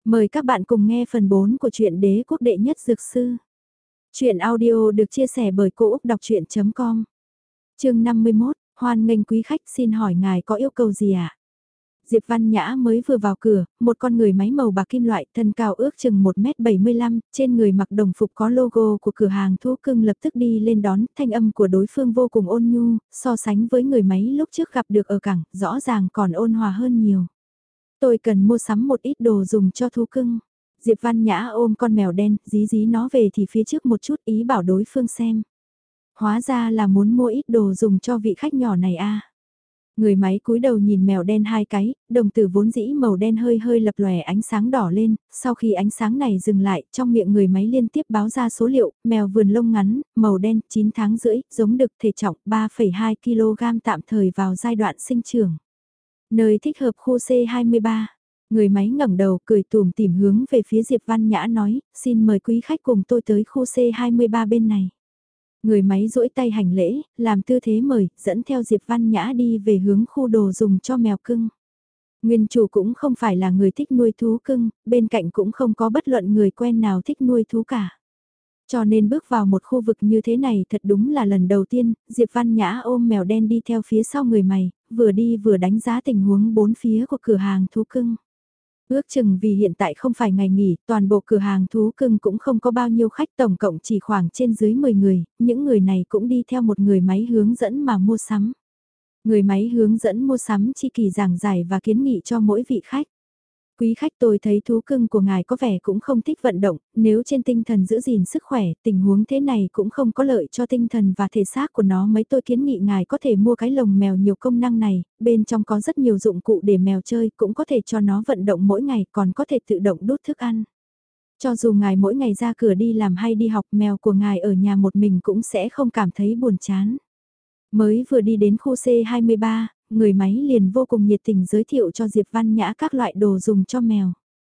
Mời các bạn cùng nghe phần 4 của truyện Đế quốc đệ nhất dược sư. Truyện audio được chia sẻ bởi Cô Úc Đọc Chuyện.com. Chương 51, hoan nghênh quý khách, xin hỏi ngài có yêu cầu gì ạ? Diệp Văn Nhã mới vừa vào cửa, một con người máy màu bạc kim loại, thân cao ước chừng 1m75, trên người mặc đồng phục có logo của cửa hàng thú cưng lập tức đi lên đón, thanh âm của đối phương vô cùng ôn nhu, so sánh với người máy lúc trước gặp được ở cảng, rõ ràng còn ôn hòa hơn nhiều. Tôi cần mua sắm một ít đồ dùng cho thú cưng. Diệp Văn Nhã ôm con mèo đen, dí dí nó về thì phía trước một chút, ý bảo đối phương xem. Hóa ra là muốn mua ít đồ dùng cho vị khách nhỏ này a. Người máy cúi đầu nhìn mèo đen hai cái, đồng tử vốn dĩ màu đen hơi hơi lập lòe ánh sáng đỏ lên, sau khi ánh sáng này dừng lại, trong miệng người máy liên tiếp báo ra số liệu, mèo vườn lông ngắn, màu đen, 9 tháng rưỡi, giống đực, thể trọng 3,2 kg, tạm thời vào giai đoạn sinh trưởng. Nơi thích hợp khu C23. Người máy ngẩng đầu cười tủm tỉm hướng về phía Diệp Văn Nhã nói, xin mời quý khách cùng tôi tới khu C23 bên này. Người máy duỗi tay hành lễ, làm tư thế mời, dẫn theo Diệp Văn Nhã đi về hướng khu đồ dùng cho mèo cưng. Nguyên chủ cũng không phải là người thích nuôi thú cưng, bên cạnh cũng không có bất luận người quen nào thích nuôi thú cả. Cho nên bước vào một khu vực như thế này thật đúng là lần đầu tiên, Diệp Văn Nhã ôm mèo đen đi theo phía sau người mày, vừa đi vừa đánh giá tình huống bốn phía của cửa hàng thú cưng. Ước chừng vì hiện tại không phải ngày nghỉ, toàn bộ cửa hàng thú cưng cũng không có bao nhiêu khách, tổng cộng chỉ khoảng trên dưới 10 người, những người này cũng đi theo một người máy hướng dẫn mà mua sắm. Người máy hướng dẫn mua sắm chi kỳ giảng giải và kiến nghị cho mỗi vị khách. Quý khách, tôi thấy thú cưng của ngài có vẻ cũng không thích vận động, nếu trên tinh thần giữ gìn sức khỏe, tình huống thế này cũng không có lợi cho tinh thần và thể xác của nó, mấy tôi kiến nghị ngài có thể mua cái lồng mèo nhiều công năng này, bên trong có rất nhiều dụng cụ để mèo chơi, cũng có thể cho nó vận động mỗi ngày, còn có thể tự động đút thức ăn. Cho dù ngài mỗi ngày ra cửa đi làm hay đi học, mèo của ngài ở nhà một mình cũng sẽ không cảm thấy buồn chán. Mới vừa đi đến khu C23, người máy liền vô cùng nhiệt tình giới thiệu cho Diệp Văn Nhã các loại đồ dùng cho mèo.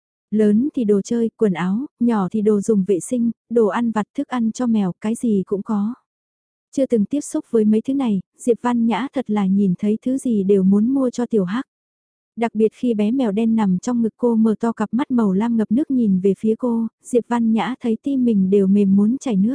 Lớn thì đồ chơi, quần áo, nhỏ thì đồ dùng vệ sinh, đồ ăn vặt, thức ăn cho mèo, cái gì cũng có. Chưa từng tiếp xúc với mấy thứ này, Diệp Văn Nhã thật là nhìn thấy thứ gì đều muốn mua cho tiểu hắc. Đặc biệt khi bé mèo đen nằm trong ngực cô mở to cặp mắt màu lam ngập nước nhìn về phía cô, Diệp Văn Nhã thấy tim mình đều mềm muốn chảy nước.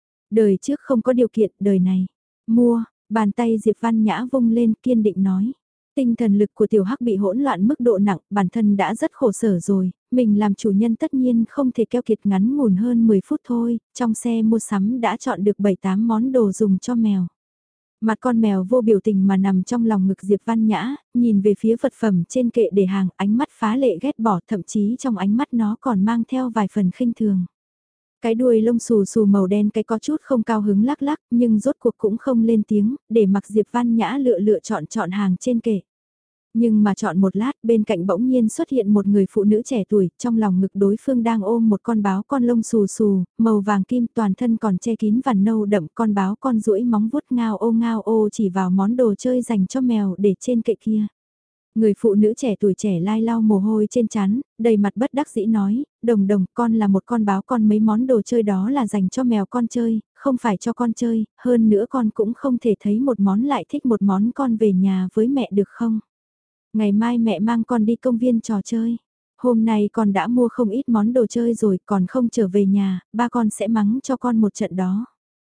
Đời trước không có điều kiện, đời này. Mua, bàn tay Diệp Văn Nhã vung lên kiên định nói. Tinh thần lực của tiểu hắc bị hỗn loạn mức độ nặng, bản thân đã rất khổ sở rồi, mình làm chủ nhân tất nhiên không thể keo kiệt ngắn ngủn hơn 10 phút thôi, trong xe mua sắm đã chọn được 7-8 món đồ dùng cho mèo. Mặt con mèo vô biểu tình mà nằm trong lòng ngực Diệp Văn Nhã, nhìn về phía vật phẩm trên kệ để hàng, ánh mắt phá lệ ghét bỏ, thậm chí trong ánh mắt nó còn mang theo vài phần khinh thường. Cái đuôi lông xù xù màu đen cái có chút không cao hứng lắc lắc, nhưng rốt cuộc cũng không lên tiếng, để mặc Diệp Văn Nhã lựa chọn hàng trên kệ. Nhưng mà chọn một lát, bên cạnh bỗng nhiên xuất hiện một người phụ nữ trẻ tuổi, trong lòng ngực đối phương đang ôm một con báo con lông xù xù, màu vàng kim, toàn thân còn che kín vằn nâu đậm, con báo con duỗi móng vuốt ngao ô chỉ vào món đồ chơi dành cho mèo để trên kệ kia. Người phụ nữ trẻ tuổi trẻ lai lau mồ hôi trên trán, đầy mặt bất đắc dĩ nói, đồng đồng, con là một con báo, con mấy món đồ chơi đó là dành cho mèo con chơi, không phải cho con chơi, hơn nữa con cũng không thể thấy một món lại thích một món, con về nhà với mẹ được không? Ngày mai mẹ mang con đi công viên trò chơi. Hôm nay con đã mua không ít món đồ chơi rồi, còn không trở về nhà, ba con sẽ mắng cho con một trận đó.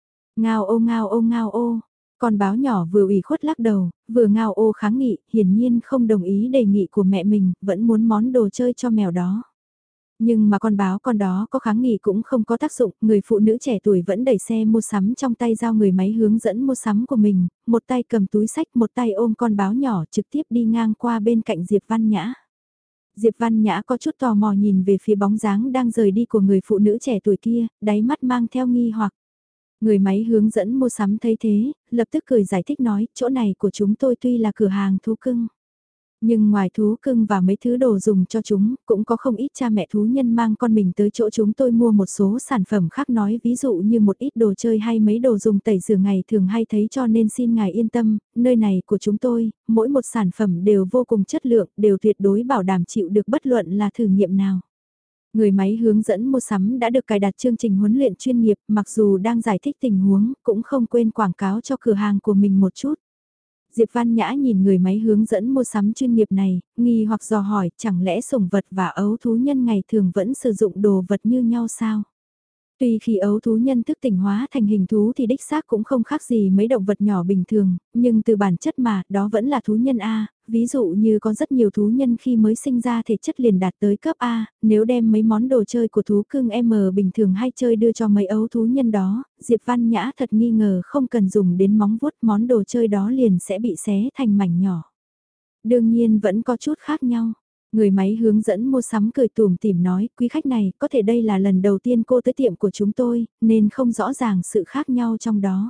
Ngao ô. Con báo nhỏ vừa ủy khuất lắc đầu, vừa ngao ô kháng nghị, hiển nhiên không đồng ý đề nghị của mẹ mình, vẫn muốn món đồ chơi cho mèo đó. Nhưng mà con báo con đó có kháng nghị cũng không có tác dụng, người phụ nữ trẻ tuổi vẫn đẩy xe mua sắm trong tay, giao người máy hướng dẫn mua sắm của mình, một tay cầm túi sách, một tay ôm con báo nhỏ trực tiếp đi ngang qua bên cạnh Diệp Văn Nhã. Diệp Văn Nhã có chút tò mò nhìn về phía bóng dáng đang rời đi của người phụ nữ trẻ tuổi kia, đáy mắt mang theo nghi hoặc. Người máy hướng dẫn mua sắm thấy thế, lập tức cười giải thích nói, chỗ này của chúng tôi tuy là cửa hàng thú cưng. Nhưng ngoài thú cưng và mấy thứ đồ dùng cho chúng, cũng có không ít cha mẹ thú nhân mang con mình tới chỗ chúng tôi mua một số sản phẩm khác, nói ví dụ như một ít đồ chơi hay mấy đồ dùng tẩy rửa ngày thường hay thấy, cho nên xin ngài yên tâm, nơi này của chúng tôi, mỗi một sản phẩm đều vô cùng chất lượng, đều tuyệt đối bảo đảm chịu được bất luận là thử nghiệm nào. Người máy hướng dẫn mua sắm đã được cài đặt chương trình huấn luyện chuyên nghiệp, mặc dù đang giải thích tình huống, cũng không quên quảng cáo cho cửa hàng của mình một chút. Diệp Văn Nhã nhìn người máy hướng dẫn mua sắm chuyên nghiệp này, nghi hoặc dò hỏi chẳng lẽ sủng vật và ấu thú nhân ngày thường vẫn sử dụng đồ vật như nhau sao? Tuy khi ấu thú nhân thức tỉnh hóa thành hình thú thì đích xác cũng không khác gì mấy động vật nhỏ bình thường, nhưng từ bản chất mà, đó vẫn là thú nhân A, ví dụ như có rất nhiều thú nhân khi mới sinh ra thể chất liền đạt tới cấp A, nếu đem mấy món đồ chơi của thú cưng M bình thường hay chơi đưa cho mấy ấu thú nhân đó, Diệp Văn Nhã thật nghi ngờ không cần dùng đến móng vuốt món đồ chơi đó liền sẽ bị xé thành mảnh nhỏ. Đương nhiên vẫn có chút khác nhau. Người máy hướng dẫn mua sắm cười tủm tỉm nói, quý khách này, có thể đây là lần đầu tiên cô tới tiệm của chúng tôi, nên không rõ ràng sự khác nhau trong đó.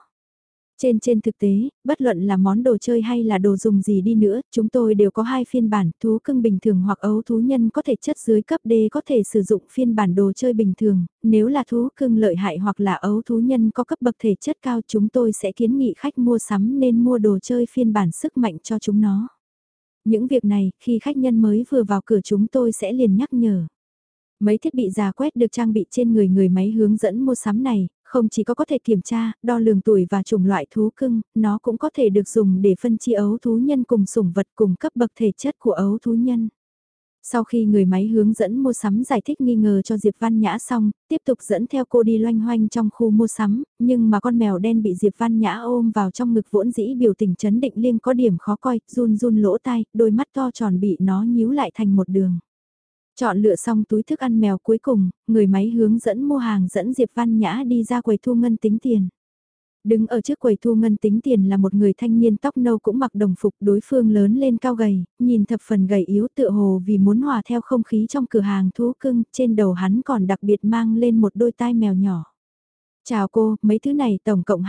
Trên thực tế, bất luận là món đồ chơi hay là đồ dùng gì đi nữa, chúng tôi đều có hai phiên bản, thú cưng bình thường hoặc ấu thú nhân có thể chất dưới cấp D có thể sử dụng phiên bản đồ chơi bình thường, nếu là thú cưng lợi hại hoặc là ấu thú nhân có cấp bậc thể chất cao chúng tôi sẽ kiến nghị khách mua sắm nên mua đồ chơi phiên bản sức mạnh cho chúng nó. Những việc này, khi khách nhân mới vừa vào cửa chúng tôi sẽ liền nhắc nhở. Mấy thiết bị giả quét được trang bị trên người người máy hướng dẫn mua sắm này, không chỉ có thể kiểm tra, đo lường tuổi và chủng loại thú cưng, nó cũng có thể được dùng để phân chia ấu thú nhân cùng sủng vật cùng cấp bậc thể chất của ấu thú nhân. Sau khi người máy hướng dẫn mua sắm giải thích nghi ngờ cho Diệp Văn Nhã xong, tiếp tục dẫn theo cô đi loanh hoanh trong khu mua sắm, nhưng mà con mèo đen bị Diệp Văn Nhã ôm vào trong ngực vỗn dĩ biểu tình chấn định liêng có điểm khó coi, run run lỗ tai, đôi mắt to tròn bị nó nhíu lại thành một đường. Chọn lựa xong túi thức ăn mèo cuối cùng, người máy hướng dẫn mua hàng dẫn Diệp Văn Nhã đi ra quầy thu ngân tính tiền. Đứng ở trước quầy thu ngân tính tiền là một người thanh niên tóc nâu cũng mặc đồng phục đối phương lớn lên cao gầy, nhìn thập phần gầy yếu tựa hồ vì muốn hòa theo không khí trong cửa hàng thú cưng, trên đầu hắn còn đặc biệt mang lên một đôi tai mèo nhỏ. Chào cô, mấy thứ này tổng cộng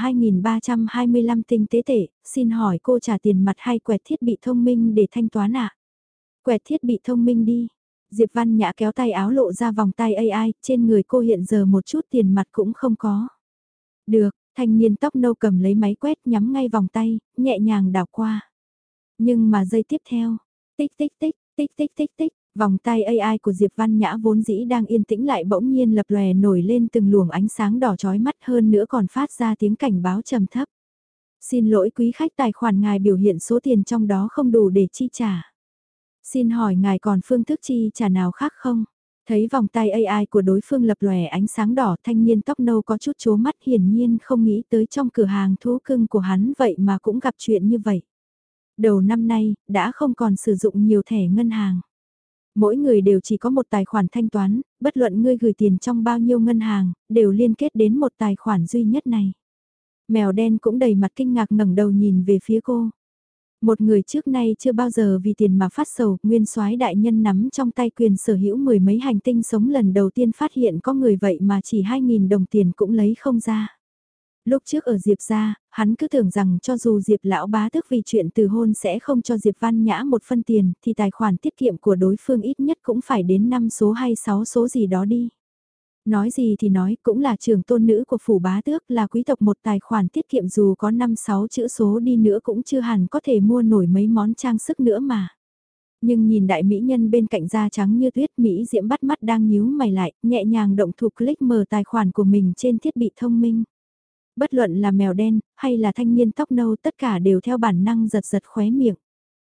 2.325 tinh tế tệ, xin hỏi cô trả tiền mặt hay quẹt thiết bị thông minh để thanh toán ạ? Quẹt thiết bị thông minh đi. Diệp Văn Nhã kéo tay áo lộ ra vòng tay AI, trên người cô hiện giờ một chút tiền mặt cũng không có. Được, thanh niên tóc nâu cầm lấy máy quét nhắm ngay vòng tay, nhẹ nhàng đảo qua. Nhưng mà giây tiếp theo, tích tích tích, tích tích tích tích, vòng tay AI của Diệp Văn Nhã vốn dĩ đang yên tĩnh lại bỗng nhiên lập lòe nổi lên từng luồng ánh sáng đỏ chói mắt hơn nữa còn phát ra tiếng cảnh báo trầm thấp. Xin lỗi quý khách, tài khoản ngài biểu hiện số tiền trong đó không đủ để chi trả. Xin hỏi ngài còn phương thức chi trả nào khác không? Thấy vòng tay AI của đối phương lập lòe ánh sáng đỏ, thanh niên tóc nâu có chút chố mắt, hiển nhiên không nghĩ tới trong cửa hàng thú cưng của hắn vậy mà cũng gặp chuyện như vậy. Đầu năm nay, đã không còn sử dụng nhiều thẻ ngân hàng. Mỗi người đều chỉ có một tài khoản thanh toán, bất luận ngươi gửi tiền trong bao nhiêu ngân hàng, đều liên kết đến một tài khoản duy nhất này. Mèo đen cũng đầy mặt kinh ngạc ngẩng đầu nhìn về phía cô. Một người trước nay chưa bao giờ vì tiền mà phát sầu, nguyên soái đại nhân nắm trong tay quyền sở hữu mười mấy hành tinh sống lần đầu tiên phát hiện có người vậy mà chỉ 2.000 đồng tiền cũng lấy không ra. Lúc trước ở Diệp gia, hắn cứ tưởng rằng cho dù Diệp lão bá tức vì chuyện từ hôn sẽ không cho Diệp Văn Nhã một phân tiền, thì tài khoản tiết kiệm của đối phương ít nhất cũng phải đến 5 số hay 6 số gì đó đi. Nói gì thì nói, cũng là trưởng tôn nữ của phủ bá tước, là quý tộc, một tài khoản tiết kiệm dù có 5-6 chữ số đi nữa cũng chưa hẳn có thể mua nổi mấy món trang sức nữa mà. Nhưng nhìn đại mỹ nhân bên cạnh da trắng như tuyết, Mỹ Diễm bắt mắt đang nhíu mày lại, nhẹ nhàng động thủ click mở tài khoản của mình trên thiết bị thông minh. Bất luận là mèo đen, hay là thanh niên tóc nâu, tất cả đều theo bản năng giật giật khóe miệng.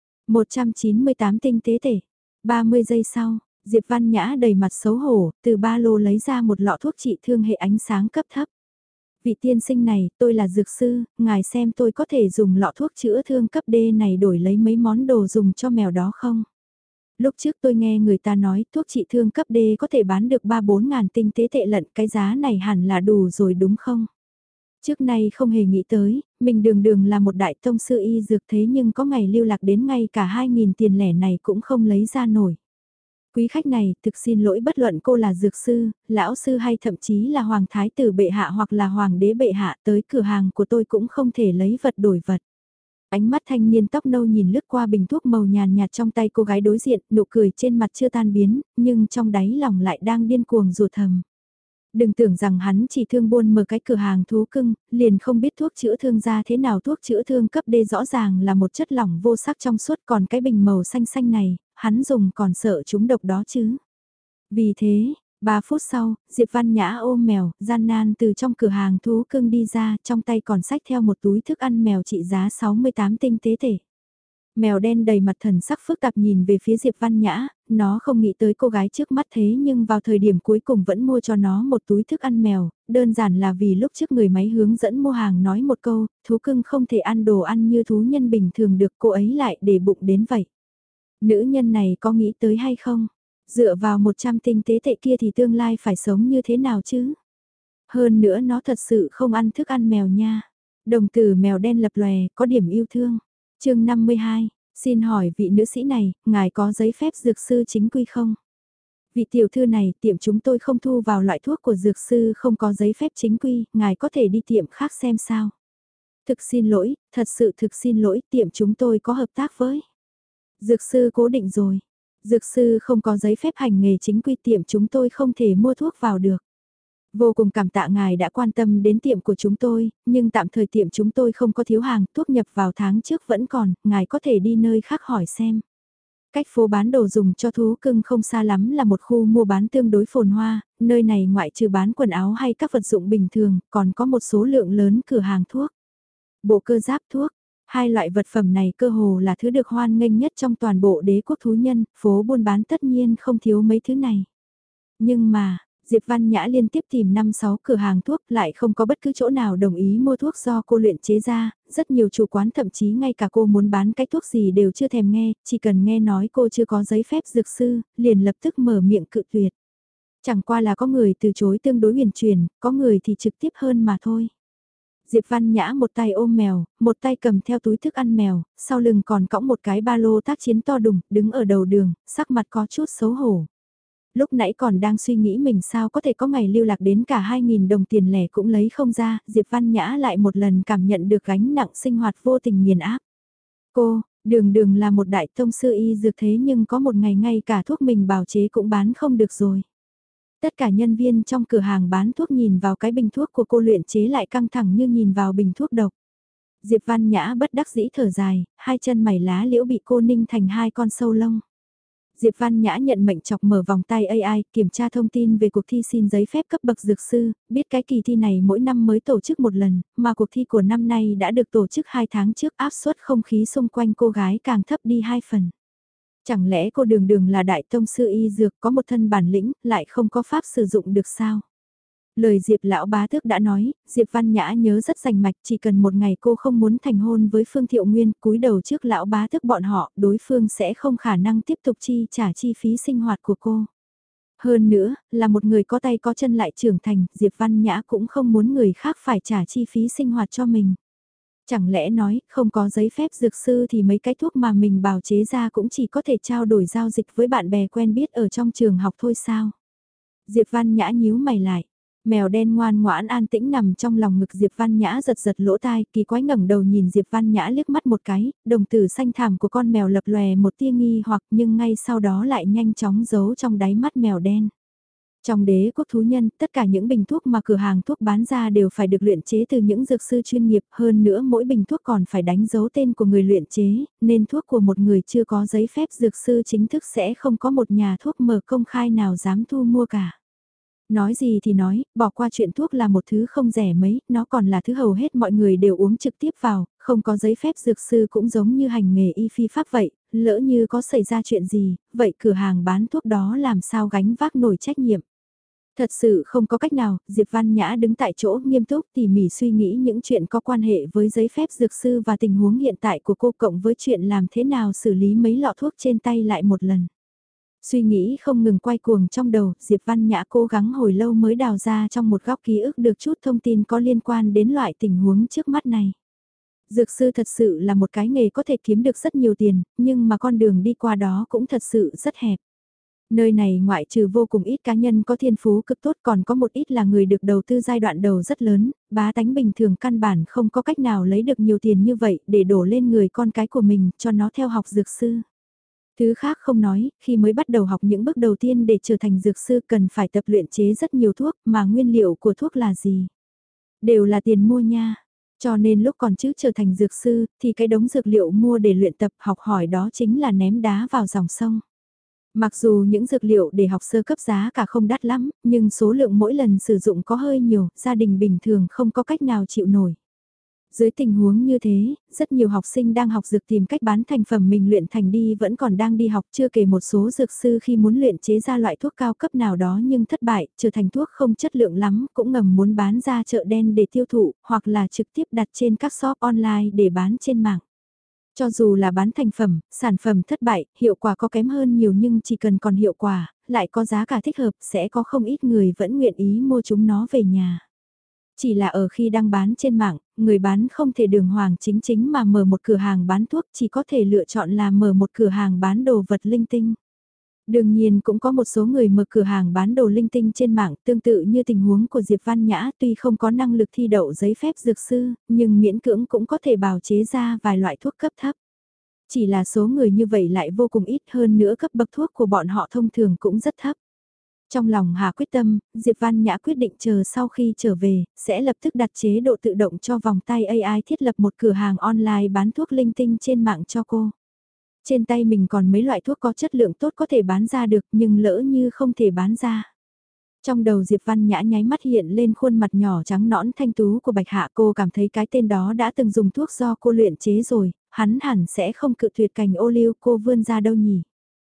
198 tinh tế tể. 30 giây sau, Diệp Văn Nhã đầy mặt xấu hổ, từ ba lô lấy ra một lọ thuốc trị thương hệ ánh sáng cấp thấp. Vị tiên sinh này, tôi là dược sư, ngài xem tôi có thể dùng lọ thuốc chữa thương cấp D này đổi lấy mấy món đồ dùng cho mèo đó không? Lúc trước tôi nghe người ta nói thuốc trị thương cấp D có thể bán được 3-4 ngàn tinh tế tệ lận, cái giá này hẳn là đủ rồi đúng không? Trước nay không hề nghĩ tới, mình đường đường là một đại tông sư y dược, thế nhưng có ngày lưu lạc đến ngay cả 2.000 tiền lẻ này cũng không lấy ra nổi. Quý khách này, thực xin lỗi, bất luận cô là dược sư, lão sư hay thậm chí là hoàng thái tử bệ hạ hoặc là hoàng đế bệ hạ, tới cửa hàng của tôi cũng không thể lấy vật đổi vật. Ánh mắt thanh niên tóc nâu nhìn lướt qua bình thuốc màu nhàn nhạt trong tay cô gái đối diện, nụ cười trên mặt chưa tan biến, nhưng trong đáy lòng lại đang điên cuồng rủa thầm. Đừng tưởng rằng hắn chỉ thương buôn mở cái cửa hàng thú cưng, liền không biết thuốc chữa thương ra thế nào. Thuốc chữa thương cấp D rõ ràng là một chất lỏng vô sắc trong suốt, còn cái bình màu xanh xanh này, hắn dùng còn sợ chúng độc đó chứ. Vì thế, 3 phút sau, Diệp Văn Nhã ôm mèo, gian nan từ trong cửa hàng thú cưng đi ra, trong tay còn xách theo một túi thức ăn mèo trị giá 68 tinh tế tệ. Mèo đen đầy mặt thần sắc phức tạp nhìn về phía Diệp Văn Nhã, nó không nghĩ tới cô gái trước mắt thế nhưng vào thời điểm cuối cùng vẫn mua cho nó một túi thức ăn mèo, đơn giản là vì lúc trước người máy hướng dẫn mua hàng nói một câu, thú cưng không thể ăn đồ ăn như thú nhân bình thường được, cô ấy lại để bụng đến vậy. Nữ nhân này có nghĩ tới hay không? Dựa vào 100 tinh tế tệ kia thì tương lai phải sống như thế nào chứ? Hơn nữa nó thật sự không ăn thức ăn mèo nha. Đồng tử mèo đen lập lòe, có điểm yêu thương. Chương 52, xin hỏi vị nữ sĩ này, ngài có giấy phép dược sư chính quy không? Vị tiểu thư này, tiệm chúng tôi không thu vào loại thuốc của dược sư không có giấy phép chính quy, ngài có thể đi tiệm khác xem sao. Thực xin lỗi, thật sự thực xin lỗi, tiệm chúng tôi có hợp tác với. Dược sư cố định rồi. Dược sư không có giấy phép hành nghề chính quy, tiệm chúng tôi không thể mua thuốc vào được. Vô cùng cảm tạ ngài đã quan tâm đến tiệm của chúng tôi, nhưng tạm thời tiệm chúng tôi không có thiếu hàng, thuốc nhập vào tháng trước vẫn còn, ngài có thể đi nơi khác hỏi xem. Cách phố bán đồ dùng cho thú cưng không xa lắm là một khu mua bán tương đối phồn hoa, nơi này ngoại trừ bán quần áo hay các vật dụng bình thường, còn có một số lượng lớn cửa hàng thuốc. Bộ cơ giáp thuốc, hai loại vật phẩm này cơ hồ là thứ được hoan nghênh nhất trong toàn bộ đế quốc thú nhân, phố buôn bán tất nhiên không thiếu mấy thứ này. Nhưng mà, Diệp Văn Nhã liên tiếp tìm 5-6 cửa hàng thuốc lại không có bất cứ chỗ nào đồng ý mua thuốc do cô luyện chế ra, rất nhiều chủ quán thậm chí ngay cả cô muốn bán cái thuốc gì đều chưa thèm nghe, chỉ cần nghe nói cô chưa có giấy phép dược sư, liền lập tức mở miệng cự tuyệt. Chẳng qua là có người từ chối tương đối huyền truyền, có người thì trực tiếp hơn mà thôi. Diệp Văn Nhã một tay ôm mèo, một tay cầm theo túi thức ăn mèo, sau lưng còn cõng một cái ba lô tác chiến to đùng, đứng ở đầu đường, sắc mặt có chút xấu hổ. Lúc nãy còn đang suy nghĩ mình sao có thể có ngày lưu lạc đến cả 2.000 đồng tiền lẻ cũng lấy không ra, Diệp Văn Nhã lại một lần cảm nhận được gánh nặng sinh hoạt vô tình nghiền áp. Cô, đường đường là một đại tông sư y dược thế nhưng có một ngày ngay cả thuốc mình bào chế cũng bán không được rồi. Tất cả nhân viên trong cửa hàng bán thuốc nhìn vào cái bình thuốc của cô luyện chế lại căng thẳng như nhìn vào bình thuốc độc. Diệp Văn Nhã bất đắc dĩ thở dài, hai chân mày lá liễu bị cô ninh thành hai con sâu lông. Diệp Văn Nhã nhận mệnh chọc mở vòng tay AI, kiểm tra thông tin về cuộc thi xin giấy phép cấp bậc dược sư, biết cái kỳ thi này mỗi năm mới tổ chức một lần, mà cuộc thi của năm nay đã được tổ chức 2 tháng trước, áp suất không khí xung quanh cô gái càng thấp đi 2 phần. Chẳng lẽ cô đường đường là đại tông sư y dược có một thân bản lĩnh, lại không có pháp sử dụng được sao? Lời Diệp lão bá tước đã nói, Diệp Văn Nhã nhớ rất rành mạch, chỉ cần một ngày cô không muốn thành hôn với Phương Thiệu Nguyên, cúi đầu trước lão bá tước bọn họ, đối phương sẽ không khả năng tiếp tục chi trả chi phí sinh hoạt của cô. Hơn nữa, là một người có tay có chân lại trưởng thành, Diệp Văn Nhã cũng không muốn người khác phải trả chi phí sinh hoạt cho mình. Chẳng lẽ nói, không có giấy phép dược sư thì mấy cái thuốc mà mình bào chế ra cũng chỉ có thể trao đổi giao dịch với bạn bè quen biết ở trong trường học thôi sao? Diệp Văn Nhã nhíu mày lại. Mèo đen ngoan ngoãn an tĩnh nằm trong lòng ngực Diệp Văn Nhã giật giật lỗ tai, kỳ quái ngẩng đầu nhìn Diệp Văn Nhã liếc mắt một cái, đồng tử xanh thẳm của con mèo lập lòe một tia nghi hoặc nhưng ngay sau đó lại nhanh chóng giấu trong đáy mắt mèo đen. Trong đế quốc thú nhân, tất cả những bình thuốc mà cửa hàng thuốc bán ra đều phải được luyện chế từ những dược sư chuyên nghiệp, hơn nữa mỗi bình thuốc còn phải đánh dấu tên của người luyện chế, nên thuốc của một người chưa có giấy phép dược sư chính thức sẽ không có một nhà thuốc mở công khai nào dám thu mua cả. Nói gì thì nói, bỏ qua chuyện thuốc là một thứ không rẻ mấy, nó còn là thứ hầu hết mọi người đều uống trực tiếp vào, không có giấy phép dược sư cũng giống như hành nghề y phi pháp vậy, lỡ như có xảy ra chuyện gì, vậy cửa hàng bán thuốc đó làm sao gánh vác nổi trách nhiệm. Thật sự không có cách nào, Diệp Văn Nhã đứng tại chỗ nghiêm túc tỉ mỉ suy nghĩ những chuyện có quan hệ với giấy phép dược sư và tình huống hiện tại của cô cộng với chuyện làm thế nào xử lý mấy lọ thuốc trên tay lại một lần. Suy nghĩ không ngừng quay cuồng trong đầu, Diệp Văn Nhã cố gắng hồi lâu mới đào ra trong một góc ký ức được chút thông tin có liên quan đến loại tình huống trước mắt này. Dược sư thật sự là một cái nghề có thể kiếm được rất nhiều tiền, nhưng mà con đường đi qua đó cũng thật sự rất hẹp. Nơi này ngoại trừ vô cùng ít cá nhân có thiên phú cực tốt còn có một ít là người được đầu tư giai đoạn đầu rất lớn, bá tánh bình thường căn bản không có cách nào lấy được nhiều tiền như vậy để đổ lên người con cái của mình cho nó theo học dược sư. Thứ khác không nói, khi mới bắt đầu học những bước đầu tiên để trở thành dược sư cần phải tập luyện chế rất nhiều thuốc mà nguyên liệu của thuốc là gì? Đều là tiền mua nha. Cho nên lúc còn trước trở thành dược sư thì cái đống dược liệu mua để luyện tập học hỏi đó chính là ném đá vào dòng sông. Mặc dù những dược liệu để học sơ cấp giá cả không đắt lắm, nhưng số lượng mỗi lần sử dụng có hơi nhiều, gia đình bình thường không có cách nào chịu nổi. Dưới tình huống như thế, rất nhiều học sinh đang học dược tìm cách bán thành phẩm mình luyện thành đi vẫn còn đang đi học, chưa kể một số dược sư khi muốn luyện chế ra loại thuốc cao cấp nào đó nhưng thất bại, trở thành thuốc không chất lượng lắm, cũng ngầm muốn bán ra chợ đen để tiêu thụ, hoặc là trực tiếp đặt trên các shop online để bán trên mạng. Cho dù là bán thành phẩm, sản phẩm thất bại, hiệu quả có kém hơn nhiều nhưng chỉ cần còn hiệu quả, lại có giá cả thích hợp, sẽ có không ít người vẫn nguyện ý mua chúng nó về nhà. Chỉ là ở khi đăng bán trên mạng, người bán không thể đường hoàng chính chính mà mở một cửa hàng bán thuốc, chỉ có thể lựa chọn là mở một cửa hàng bán đồ vật linh tinh. Đương nhiên cũng có một số người mở cửa hàng bán đồ linh tinh trên mạng, tương tự như tình huống của Diệp Văn Nhã, tuy không có năng lực thi đậu giấy phép dược sư, nhưng miễn cưỡng cũng có thể bào chế ra vài loại thuốc cấp thấp. Chỉ là số người như vậy lại vô cùng ít, hơn nữa cấp bậc thuốc của bọn họ thông thường cũng rất thấp. Trong lòng Hà quyết tâm, Diệp Văn Nhã quyết định chờ sau khi trở về, sẽ lập tức đặt chế độ tự động cho vòng tay AI thiết lập một cửa hàng online bán thuốc linh tinh trên mạng cho cô. Trên tay mình còn mấy loại thuốc có chất lượng tốt có thể bán ra được nhưng lỡ như không thể bán ra. Trong đầu Diệp Văn Nhã nháy mắt hiện lên khuôn mặt nhỏ trắng nõn thanh tú của Bạch Hạ, cô cảm thấy cái tên đó đã từng dùng thuốc do cô luyện chế rồi, hắn hẳn sẽ không cự tuyệt cành ô liu cô vươn ra đâu nhỉ.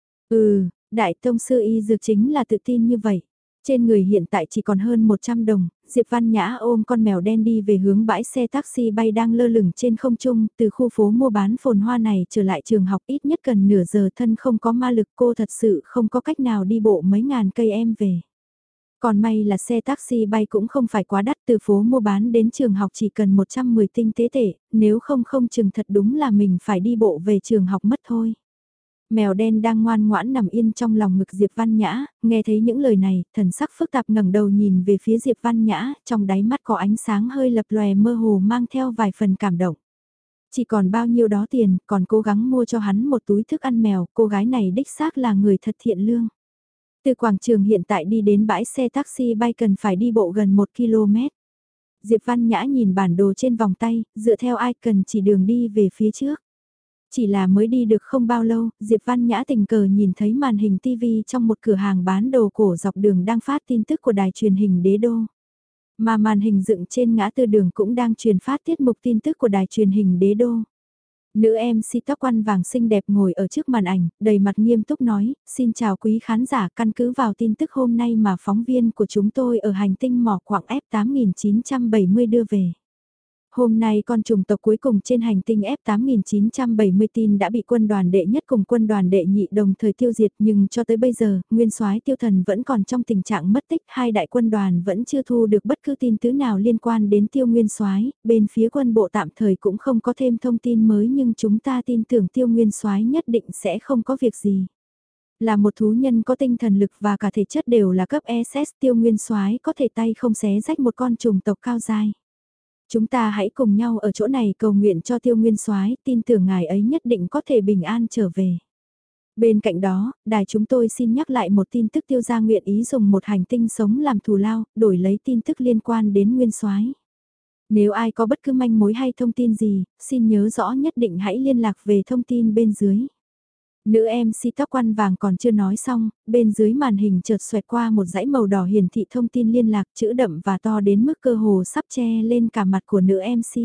Đại tông sư y dược chính là tự tin như vậy. Trên người hiện tại chỉ còn hơn 100 đồng, Diệp Văn Nhã ôm con mèo đen đi về hướng bãi xe taxi bay đang lơ lửng trên không trung, từ khu phố mua bán phồn hoa này trở lại trường học ít nhất cần nửa giờ, thân không có ma lực, cô thật sự không có cách nào đi bộ mấy ngàn cây em về. Còn may là xe taxi bay cũng không phải quá đắt, từ phố mua bán đến trường học chỉ cần 110 tinh tế tệ, nếu không không chừng thật đúng là mình phải đi bộ về trường học mất thôi. Mèo đen đang ngoan ngoãn nằm yên trong lòng ngực Diệp Văn Nhã, nghe thấy những lời này, thần sắc phức tạp ngẩng đầu nhìn về phía Diệp Văn Nhã, trong đáy mắt có ánh sáng hơi lập lòe mơ hồ mang theo vài phần cảm động. Chỉ còn bao nhiêu đó tiền, còn cố gắng mua cho hắn một túi thức ăn mèo, cô gái này đích xác là người thật thiện lương. Từ quảng trường hiện tại đi đến bãi xe taxi bay cần phải đi bộ gần 1 km. Diệp Văn Nhã nhìn bản đồ trên vòng tay, dựa theo icon chỉ đường đi về phía trước. Chỉ là mới đi được không bao lâu, Diệp Văn Nhã tình cờ nhìn thấy màn hình TV trong một cửa hàng bán đồ cổ dọc đường đang phát tin tức của đài truyền hình Đế Đô. Mà màn hình dựng trên ngã tư đường cũng đang truyền phát tiết mục tin tức của đài truyền hình Đế Đô. Nữ MC tóc quăn vàng xinh đẹp ngồi ở trước màn ảnh, đầy mặt nghiêm túc nói, xin chào quý khán giả, căn cứ vào tin tức hôm nay mà phóng viên của chúng tôi ở hành tinh mỏ quặng F8970 đưa về. Hôm nay con trùng tộc cuối cùng trên hành tinh F8970 tin đã bị quân đoàn đệ nhất cùng quân đoàn đệ nhị đồng thời tiêu diệt, nhưng cho tới bây giờ, nguyên soái Tiêu Thần vẫn còn trong tình trạng mất tích, hai đại quân đoàn vẫn chưa thu được bất cứ tin tức nào liên quan đến Tiêu nguyên soái, bên phía quân bộ tạm thời cũng không có thêm thông tin mới, nhưng chúng ta tin tưởng Tiêu nguyên soái nhất định sẽ không có việc gì. Là một thú nhân có tinh thần lực và cả thể chất đều là cấp SS, Tiêu nguyên soái có thể tay không xé rách một con trùng tộc cao dai. Chúng ta hãy cùng nhau ở chỗ này cầu nguyện cho Tiêu nguyên soái, tin tưởng ngài ấy nhất định có thể bình an trở về. Bên cạnh đó, đài chúng tôi xin nhắc lại một tin tức. Tiêu gia nguyện ý dùng một hành tinh sống làm thù lao, đổi lấy tin tức liên quan đến nguyên soái. Nếu ai có bất cứ manh mối hay thông tin gì, xin nhớ rõ nhất định hãy liên lạc về thông tin bên dưới. Nữ MC tóc quăn vàng còn chưa nói xong, bên dưới màn hình chợt xoẹt qua một dãy màu đỏ hiển thị thông tin liên lạc, chữ đậm và to đến mức cơ hồ sắp che lên cả mặt của nữ MC.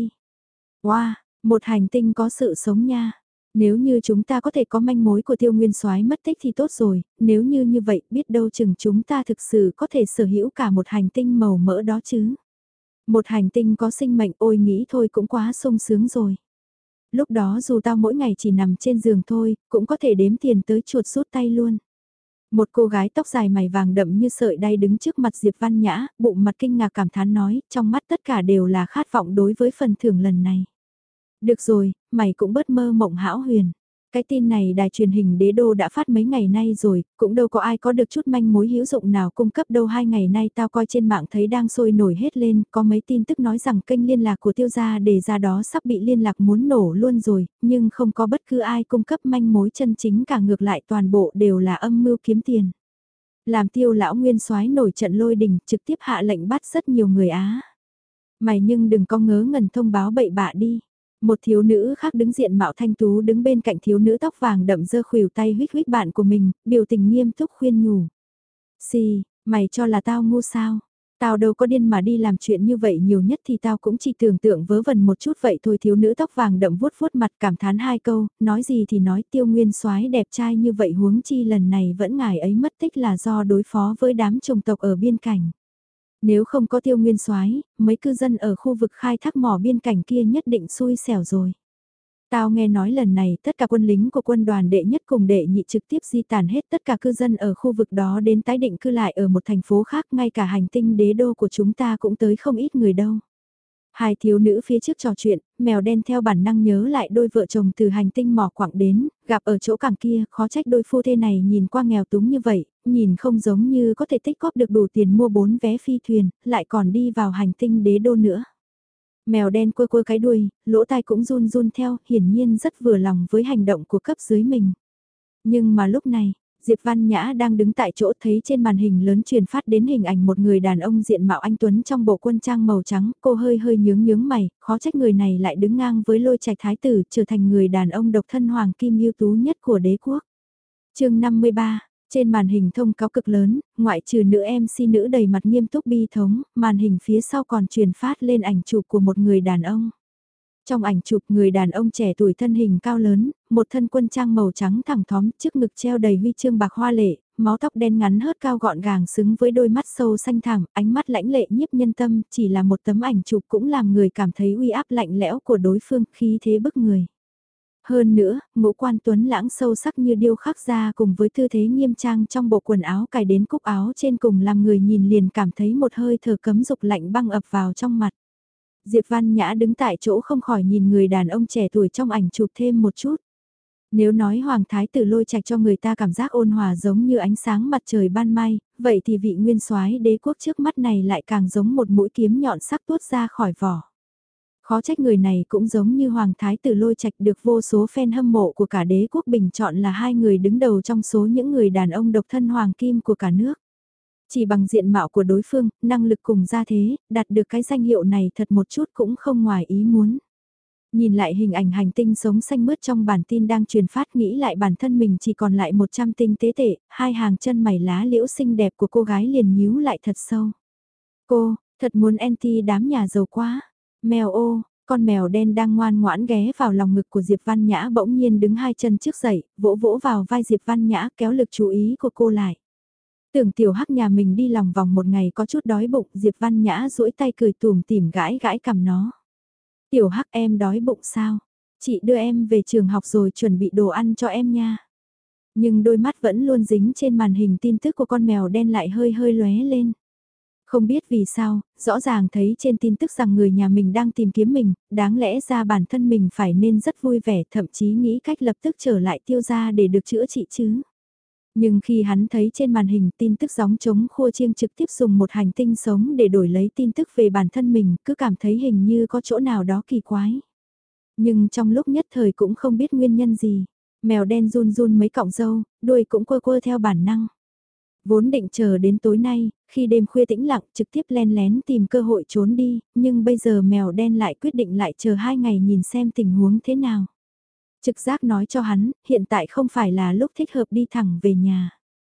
Wow, một hành tinh có sự sống nha. Nếu như chúng ta có thể có manh mối của Tiêu nguyên soái mất tích thì tốt rồi, nếu như vậy biết đâu chừng chúng ta thực sự có thể sở hữu cả một hành tinh màu mỡ đó chứ. Một hành tinh có sinh mệnh, ôi nghĩ thôi cũng quá sung sướng rồi. Lúc đó dù tao mỗi ngày chỉ nằm trên giường thôi, cũng có thể đếm tiền tới chuột rút tay luôn. Một cô gái tóc dài mày vàng đậm như sợi đay đứng trước mặt Diệp Văn Nhã, bụng mặt kinh ngạc cảm thán nói, trong mắt tất cả đều là khát vọng đối với phần thưởng lần này. Được rồi, mày cũng bớt mơ mộng hão huyền. Cái tin này đài truyền hình Đế Đô đã phát mấy ngày nay rồi, cũng đâu có ai có được chút manh mối hữu dụng nào cung cấp đâu. 2 ngày nay tao coi trên mạng thấy đang sôi nổi hết lên, có mấy tin tức nói rằng kênh liên lạc của Tiêu gia đề ra đó sắp bị liên lạc muốn nổ luôn rồi, nhưng không có bất cứ ai cung cấp manh mối chân chính cả, ngược lại toàn bộ đều là âm mưu kiếm tiền. Làm Tiêu lão nguyên soái nổi trận lôi đình, trực tiếp hạ lệnh bắt rất nhiều người Á. Mày nhưng đừng có ngớ ngẩn thông báo bậy bạ đi. Một thiếu nữ khác đứng diện mạo thanh tú đứng bên cạnh thiếu nữ tóc vàng đậm giơ khuỷu tay huých huých bạn của mình, biểu tình nghiêm túc khuyên nhủ. Xì, mày cho là tao ngu sao? Tao đâu có điên mà đi làm chuyện như vậy, nhiều nhất thì tao cũng chỉ tưởng tượng vớ vẩn một chút vậy thôi. Thiếu nữ tóc vàng đậm vuốt vuốt mặt cảm thán hai câu, nói gì thì nói, Tiêu Nguyên soái đẹp trai như vậy huống chi lần này vẫn ngài ấy mất tích là do đối phó với đám chủng tộc ở biên cảnh. Nếu không có Tiêu Nguyên soái, mấy cư dân ở khu vực khai thác mỏ biên cảnh kia nhất định xui xẻo rồi. Tao nghe nói lần này tất cả quân lính của quân đoàn đệ nhất cùng đệ nhị trực tiếp di tản hết tất cả cư dân ở khu vực đó đến tái định cư lại ở một thành phố khác, ngay cả hành tinh đế đô của chúng ta cũng tới không ít người đâu. Hai thiếu nữ phía trước trò chuyện, mèo đen theo bản năng nhớ lại đôi vợ chồng từ hành tinh mỏ quặng đến, gặp ở chỗ cảng kia, khó trách đôi phu thê này nhìn qua nghèo túng như vậy, nhìn không giống như có thể tích góp được đủ tiền mua 4 vé phi thuyền, lại còn đi vào hành tinh đế đô nữa. Mèo đen quơ quơ cái đuôi, lỗ tai cũng run run theo, hiển nhiên rất vừa lòng với hành động của cấp dưới mình. Nhưng mà lúc này, Diệp Văn Nhã đang đứng tại chỗ, thấy trên màn hình lớn truyền phát đến hình ảnh một người đàn ông diện mạo anh tuấn trong bộ quân trang màu trắng, cô hơi hơi nhướng nhướng mày, khó trách người này lại đứng ngang với Lôi Trạch thái tử, trở thành người đàn ông độc thân hoàng kim ưu tú nhất của đế quốc. Chương 53. Trên màn hình thông cáo cực lớn, ngoại trừ nữ MC nữ đầy mặt nghiêm túc bi thống, màn hình phía sau còn truyền phát lên ảnh chụp của một người đàn ông. Trong ảnh chụp, người đàn ông trẻ tuổi thân hình cao lớn, một thân quân trang màu trắng thẳng thóm, trước ngực treo đầy huy chương bạc hoa lệ, mái tóc đen ngắn hớt cao gọn gàng xứng với đôi mắt sâu xanh thẳm, ánh mắt lãnh lệ nhiếp nhân tâm, chỉ là một tấm ảnh chụp cũng làm người cảm thấy uy áp lạnh lẽo của đối phương, khí thế bức người. Hơn nữa, ngũ quan tuấn lãng sâu sắc như điêu khắc ra cùng với tư thế nghiêm trang trong bộ quần áo cài đến cúc áo trên cùng làm người nhìn liền cảm thấy một hơi thở cấm dục lạnh băng ập vào trong mặt. Diệp Văn Nhã đứng tại chỗ không khỏi nhìn người đàn ông trẻ tuổi trong ảnh chụp thêm một chút. Nếu nói Hoàng Thái tử Lôi Trạch cho người ta cảm giác ôn hòa giống như ánh sáng mặt trời ban mai, vậy thì vị nguyên soái đế quốc trước mắt này lại càng giống một mũi kiếm nhọn sắc tuốt ra khỏi vỏ. Khó trách người này cũng giống như Hoàng Thái tử Lôi Trạch được vô số fan hâm mộ của cả đế quốc bình chọn là hai người đứng đầu trong số những người đàn ông độc thân hoàng kim của cả nước. Chỉ bằng diện mạo của đối phương, năng lực cùng gia thế, đạt được cái danh hiệu này thật một chút cũng không ngoài ý muốn. Nhìn lại hình ảnh hành tinh sống xanh mướt trong bản tin đang truyền phát, nghĩ lại bản thân mình chỉ còn lại 100 tinh tế tệ, hai hàng chân mày lá liễu xinh đẹp của cô gái liền nhíu lại thật sâu. Cô, thật muốn anti đám nhà giàu quá. Mèo ô, con mèo đen đang ngoan ngoãn ghé vào lòng ngực của Diệp Văn Nhã bỗng nhiên đứng hai chân trước dậy, vỗ vỗ vào vai Diệp Văn Nhã kéo lực chú ý của cô lại. Tưởng tiểu hắc nhà mình đi lòng vòng một ngày có chút đói bụng, Diệp Văn Nhã duỗi tay cười tủm tỉm gãi gãi cằm nó. Tiểu hắc em đói bụng sao? Chị đưa em về trường học rồi chuẩn bị đồ ăn cho em nha. Nhưng đôi mắt vẫn luôn dính trên màn hình tin tức của con mèo đen lại hơi hơi lóe lên. Không biết vì sao, rõ ràng thấy trên tin tức rằng người nhà mình đang tìm kiếm mình, đáng lẽ ra bản thân mình phải nên rất vui vẻ, thậm chí nghĩ cách lập tức trở lại Tiêu gia để được chữa trị chứ. Nhưng khi hắn thấy trên màn hình tin tức gióng trống khua chiêng trực tiếp dùng một hành tinh sống để đổi lấy tin tức về bản thân mình, cứ cảm thấy hình như có chỗ nào đó kỳ quái. Nhưng trong lúc nhất thời cũng không biết nguyên nhân gì, mèo đen run run mấy cọng râu, đuôi cũng quơ quơ theo bản năng. Vốn định chờ đến tối nay, khi đêm khuya tĩnh lặng trực tiếp len lén tìm cơ hội trốn đi, nhưng bây giờ mèo đen lại quyết định lại chờ 2 ngày nhìn xem tình huống thế nào. Trực giác nói cho hắn, hiện tại không phải là lúc thích hợp đi thẳng về nhà.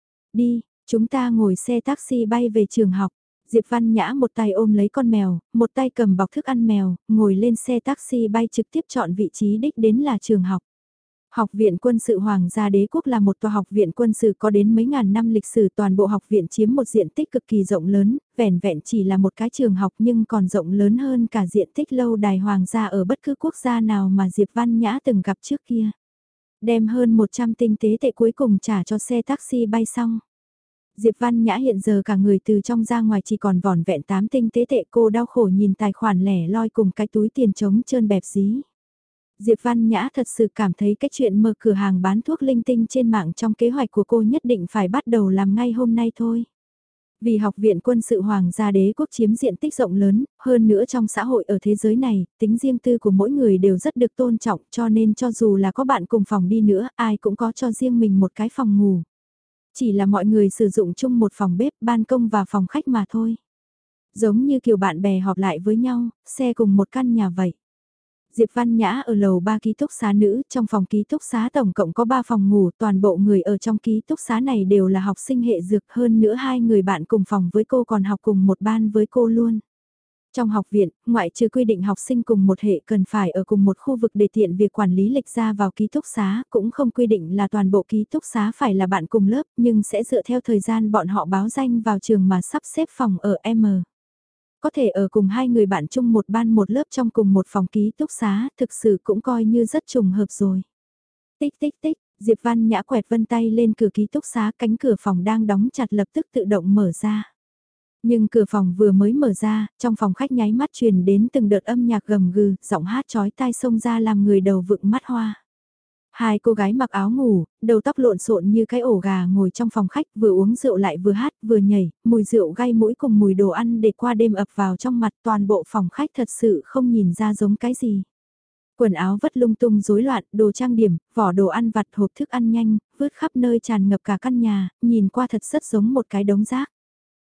Đi, chúng ta ngồi xe taxi bay về trường học. Diệp Văn Nhã một tay ôm lấy con mèo, một tay cầm bọc thức ăn mèo, ngồi lên xe taxi bay trực tiếp chọn vị trí đích đến là trường học. Học viện quân sự Hoàng gia đế quốc là một tòa học viện quân sự có đến mấy ngàn năm lịch sử, toàn bộ học viện chiếm một diện tích cực kỳ rộng lớn, vẻn vẹn chỉ là một cái trường học nhưng còn rộng lớn hơn cả diện tích lâu đài Hoàng gia ở bất cứ quốc gia nào mà Diệp Văn Nhã từng gặp trước kia. Đem hơn 100 tinh tế tệ cuối cùng trả cho xe taxi bay xong. Diệp Văn Nhã hiện giờ cả người từ trong ra ngoài chỉ còn vỏn vẹn 8 tinh tế tệ, cô đau khổ nhìn tài khoản lẻ loi cùng cái túi tiền trống trơn bẹp dí. Diệp Văn Nhã thật sự cảm thấy cái chuyện mở cửa hàng bán thuốc linh tinh trên mạng trong kế hoạch của cô nhất định phải bắt đầu làm ngay hôm nay thôi. Vì học viện quân sự Hoàng gia đế quốc chiếm diện tích rộng lớn, hơn nữa trong xã hội ở thế giới này, tính riêng tư của mỗi người đều rất được tôn trọng cho nên cho dù là có bạn cùng phòng đi nữa, ai cũng có cho riêng mình một cái phòng ngủ. Chỉ là mọi người sử dụng chung một phòng bếp, ban công và phòng khách mà thôi. Giống như kiểu bạn bè họp lại với nhau, xe cùng một căn nhà vậy. Diệp Văn Nhã ở lầu 3 ký túc xá nữ, trong phòng ký túc xá tổng cộng có 3 phòng ngủ, toàn bộ người ở trong ký túc xá này đều là học sinh hệ dược, hơn nữa 2 người bạn cùng phòng với cô còn học cùng một ban với cô luôn. Trong học viện, ngoại trừ quy định học sinh cùng một hệ cần phải ở cùng một khu vực để tiện việc quản lý lịch ra vào ký túc xá, cũng không quy định là toàn bộ ký túc xá phải là bạn cùng lớp, nhưng sẽ dựa theo thời gian bọn họ báo danh vào trường mà sắp xếp phòng ở M. Có thể ở cùng 2 người bạn chung một ban một lớp trong cùng một phòng ký túc xá, thực sự cũng coi như rất trùng hợp rồi. Tích tích tích, Diệp Văn Nhã quẹt vân tay lên cửa ký túc xá, cánh cửa phòng đang đóng chặt lập tức tự động mở ra. Nhưng cửa phòng vừa mới mở ra, trong phòng khách nháy mắt truyền đến từng đợt âm nhạc gầm gừ, giọng hát chói tai xông ra làm người đầu vựng mắt hoa. Hai cô gái mặc áo ngủ, đầu tóc lộn xộn như cái ổ gà ngồi trong phòng khách vừa uống rượu lại vừa hát vừa nhảy, mùi rượu gai mũi cùng mùi đồ ăn để qua đêm ập vào trong mặt, toàn bộ phòng khách thật sự không nhìn ra giống cái gì. Quần áo vất lung tung rối loạn, đồ trang điểm, vỏ đồ ăn vặt, hộp thức ăn nhanh, vứt khắp nơi tràn ngập cả căn nhà, nhìn qua thật rất giống một cái đống rác.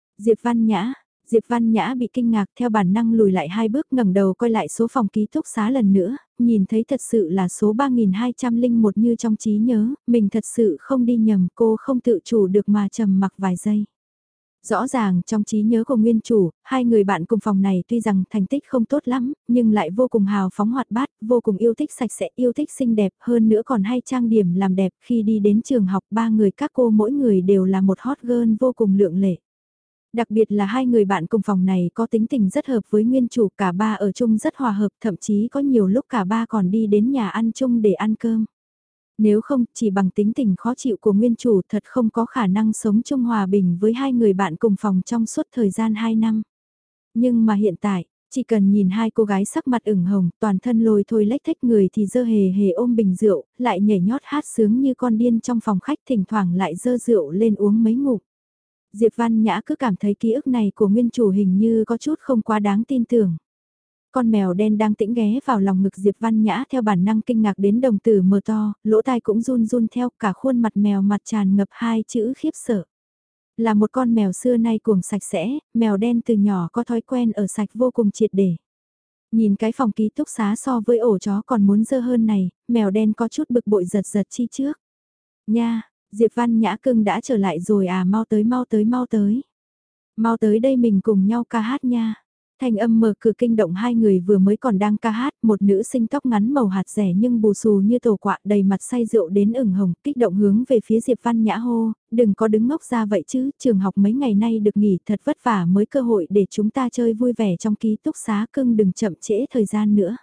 Diệp Văn Nhã bị kinh ngạc, theo bản năng lùi lại 2 bước, ngẩng đầu coi lại số phòng ký túc xá lần nữa, nhìn thấy thật sự là số 3201 như trong trí nhớ, mình thật sự không đi nhầm, cô không tự chủ được mà trầm mặc vài giây. Rõ ràng trong trí nhớ của nguyên chủ, 2 người bạn cùng phòng này tuy rằng thành tích không tốt lắm, nhưng lại vô cùng hào phóng hoạt bát, vô cùng yêu thích sạch sẽ, yêu thích xinh đẹp, hơn nữa còn hay trang điểm làm đẹp. Khi đi đến trường học, 3 người các cô mỗi người đều là một hot girl vô cùng lượng lệ. Đặc biệt là 2 người bạn cùng phòng này có tính tình rất hợp với nguyên chủ, cả ba ở chung rất hòa hợp, thậm chí có nhiều lúc cả ba còn đi đến nhà ăn chung để ăn cơm. Nếu không, chỉ bằng tính tình khó chịu của nguyên chủ thật không có khả năng sống chung hòa bình với 2 người bạn cùng phòng trong suốt thời gian 2 năm. Nhưng mà hiện tại, chỉ cần nhìn 2 cô gái sắc mặt ửng hồng, toàn thân lôi thôi lếch thếch, người thì dơ hề hề ôm bình rượu, lại nhảy nhót hát sướng như con điên trong phòng khách, thỉnh thoảng lại dơ rượu lên uống mấy ngụm. Diệp Văn Nhã cứ cảm thấy ký ức này của nguyên chủ hình như có chút không quá đáng tin tưởng. Con mèo đen đang tĩnh ghé vào lòng ngực Diệp Văn Nhã theo bản năng kinh ngạc đến đồng tử mở to, lỗ tai cũng run run theo, cả khuôn mặt mèo mặt tràn ngập 2 chữ khiếp sợ. Là một con mèo xưa nay cuồng sạch sẽ, mèo đen từ nhỏ có thói quen ở sạch vô cùng triệt để. Nhìn cái phòng ký túc xá so với ổ chó còn muốn dơ hơn này, mèo đen có chút bực bội giật giật chi trước. Nha, Diệp Văn Nhã cưng đã trở lại rồi à, mau tới mau tới mau tới. Mau tới đây mình cùng nhau ca hát nha. Thanh âm mở cửa kinh động 2 người vừa mới còn đang ca hát, một nữ sinh tóc ngắn màu hạt rẻ nhưng bù xù như tổ quạ đầy mặt say rượu đến ửng hồng, kích động hướng về phía Diệp Văn Nhã hô, đừng có đứng ngốc ra vậy chứ, trường học mấy ngày nay được nghỉ thật vất vả mới cơ hội để chúng ta chơi vui vẻ trong ký túc xá, cưng đừng chậm trễ thời gian nữa.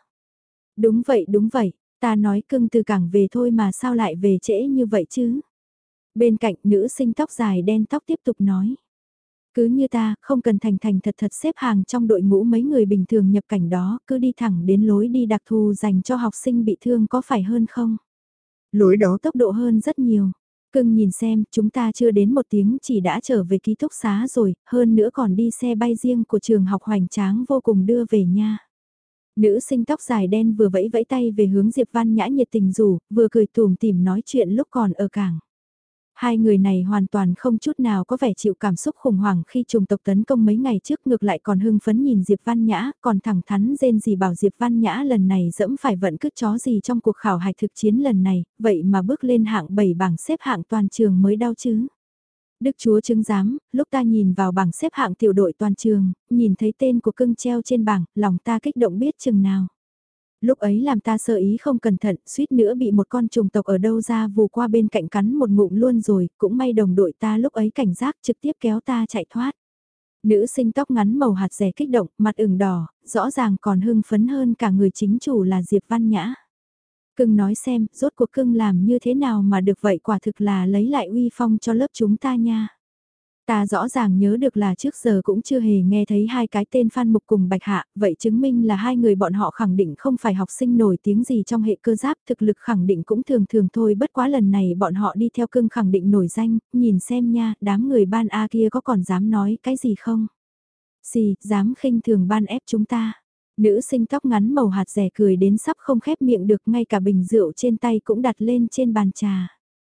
Đúng vậy, ta nói cưng từ cảng về thôi mà sao lại về trễ như vậy chứ. Bên cạnh nữ sinh tóc dài đen tóc tiếp tục nói. Cứ như ta, không cần thành thành thật thật xếp hàng trong đội ngũ mấy người bình thường nhập cảnh đó, cứ đi thẳng đến lối đi đặc thù dành cho học sinh bị thương có phải hơn không? Lối đó tốc độ hơn rất nhiều. Cưng nhìn xem, chúng ta chưa đến 1 tiếng chỉ đã trở về ký túc xá rồi, hơn nữa còn đi xe bay riêng của trường học hoành tráng vô cùng đưa về nha. Nữ sinh tóc dài đen vừa vẫy vẫy tay về hướng Diệp Văn Nhã nhiệt tình rủ, vừa cười tủm tỉm nói chuyện lúc còn ở cảng. 2 người này hoàn toàn không chút nào có vẻ chịu cảm xúc khủng hoảng khi trùng tộc tấn công mấy ngày trước, ngược lại còn hưng phấn nhìn Diệp Văn Nhã, còn thẳng thắn rên gì bảo Diệp Văn Nhã lần này dẫm phải vận cứt chó gì trong cuộc khảo hạch thực chiến lần này, vậy mà bước lên hạng 7 bảng xếp hạng toàn trường mới đau chứ. Đức chúa chứng giám, lúc ta nhìn vào bảng xếp hạng tiểu đội toàn trường, nhìn thấy tên của cưng treo trên bảng, lòng ta kích động biết chừng nào. Lúc ấy làm ta sơ ý không cẩn thận, suýt nữa bị một con trùng tộc ở đâu ra vù qua bên cạnh cắn một ngụm luôn rồi, cũng may đồng đội ta lúc ấy cảnh giác trực tiếp kéo ta chạy thoát. Nữ sinh tóc ngắn màu hạt rẻ kích động, mặt ửng đỏ, rõ ràng còn hưng phấn hơn cả người chính chủ là Diệp Văn Nhã. Cưng nói xem, rốt cuộc cưng làm như thế nào mà được vậy, quả thực là lấy lại uy phong cho lớp chúng ta nha. Ta rõ ràng nhớ được là trước giờ cũng chưa hề nghe thấy 2 cái tên Phan Mục cùng Bạch Hạ, vậy chứng minh là 2 người bọn họ khẳng định không phải học sinh nổi tiếng gì trong hệ cơ giáp, thực lực khẳng định cũng thường thường thôi, bất quá lần này bọn họ đi theo cưng khẳng định nổi danh, nhìn xem nha, đám người ban A kia có còn dám nói cái gì không? Gì, dám khinh thường ban ép chúng ta. Nữ sinh tóc ngắn màu hạt rẻ cười đến sắp không khép miệng được, ngay cả bình rượu trên tay cũng đặt lên trên bàn trà.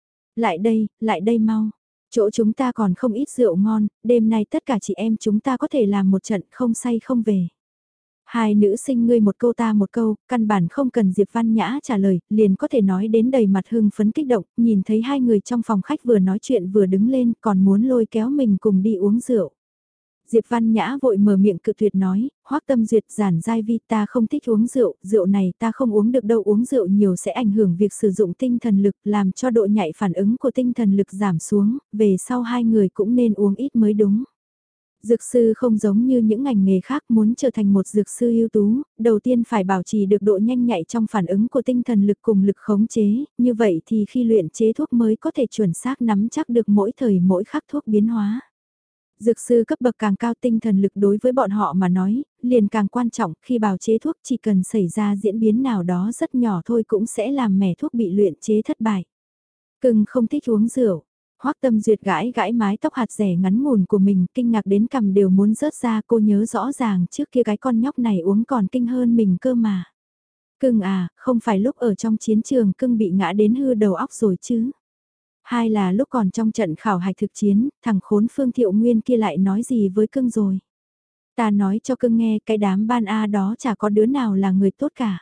Lại đây mau. Chỗ chúng ta còn không ít rượu ngon, đêm nay tất cả chị em chúng ta có thể làm một trận không say không về. Hai nữ sinh ngươi một câu ta một câu, căn bản không cần Diệp Văn Nhã trả lời, liền có thể nói đến đầy mặt hưng phấn kích động, nhìn thấy hai người trong phòng khách vừa nói chuyện vừa đứng lên còn muốn lôi kéo mình cùng đi uống rượu. Diệp Văn Nhã vội mở miệng cự tuyệt nói, Hoắc Tâm Duyệt giản giai vi ta không thích uống rượu, rượu này ta không uống được đâu, uống rượu nhiều sẽ ảnh hưởng việc sử dụng tinh thần lực làm cho độ nhạy phản ứng của tinh thần lực giảm xuống, về sau hai người cũng nên uống ít mới đúng. Dược sư không giống như những ngành nghề khác, muốn trở thành một dược sư ưu tú, đầu tiên phải bảo trì được độ nhanh nhạy trong phản ứng của tinh thần lực cùng lực khống chế, như vậy thì khi luyện chế thuốc mới có thể chuẩn xác nắm chắc được mỗi thời mỗi khắc thuốc biến hóa. Dược sư cấp bậc càng cao tinh thần lực đối với bọn họ mà nói, liền càng quan trọng khi bào chế thuốc chỉ cần xảy ra diễn biến nào đó rất nhỏ thôi cũng sẽ làm mẻ thuốc bị luyện chế thất bại. Cưng không thích uống rượu. Hoắc Tâm Duyệt gãi gãi mái tóc hạt rẻ ngắn ngủn của mình, kinh ngạc đến cằm đều muốn rớt ra, cô nhớ rõ ràng trước kia cái con nhóc này uống còn kinh hơn mình cơ mà. Cưng à, không phải lúc ở trong chiến trường cưng bị ngã đến hư đầu óc rồi chứ. Hai là lúc còn trong trận khảo hạch thực chiến, thằng khốn Phương Thiệu Nguyên kia lại nói gì với cưng rồi. Ta nói cho cưng nghe cái đám ban A đó chả có đứa nào là người tốt cả.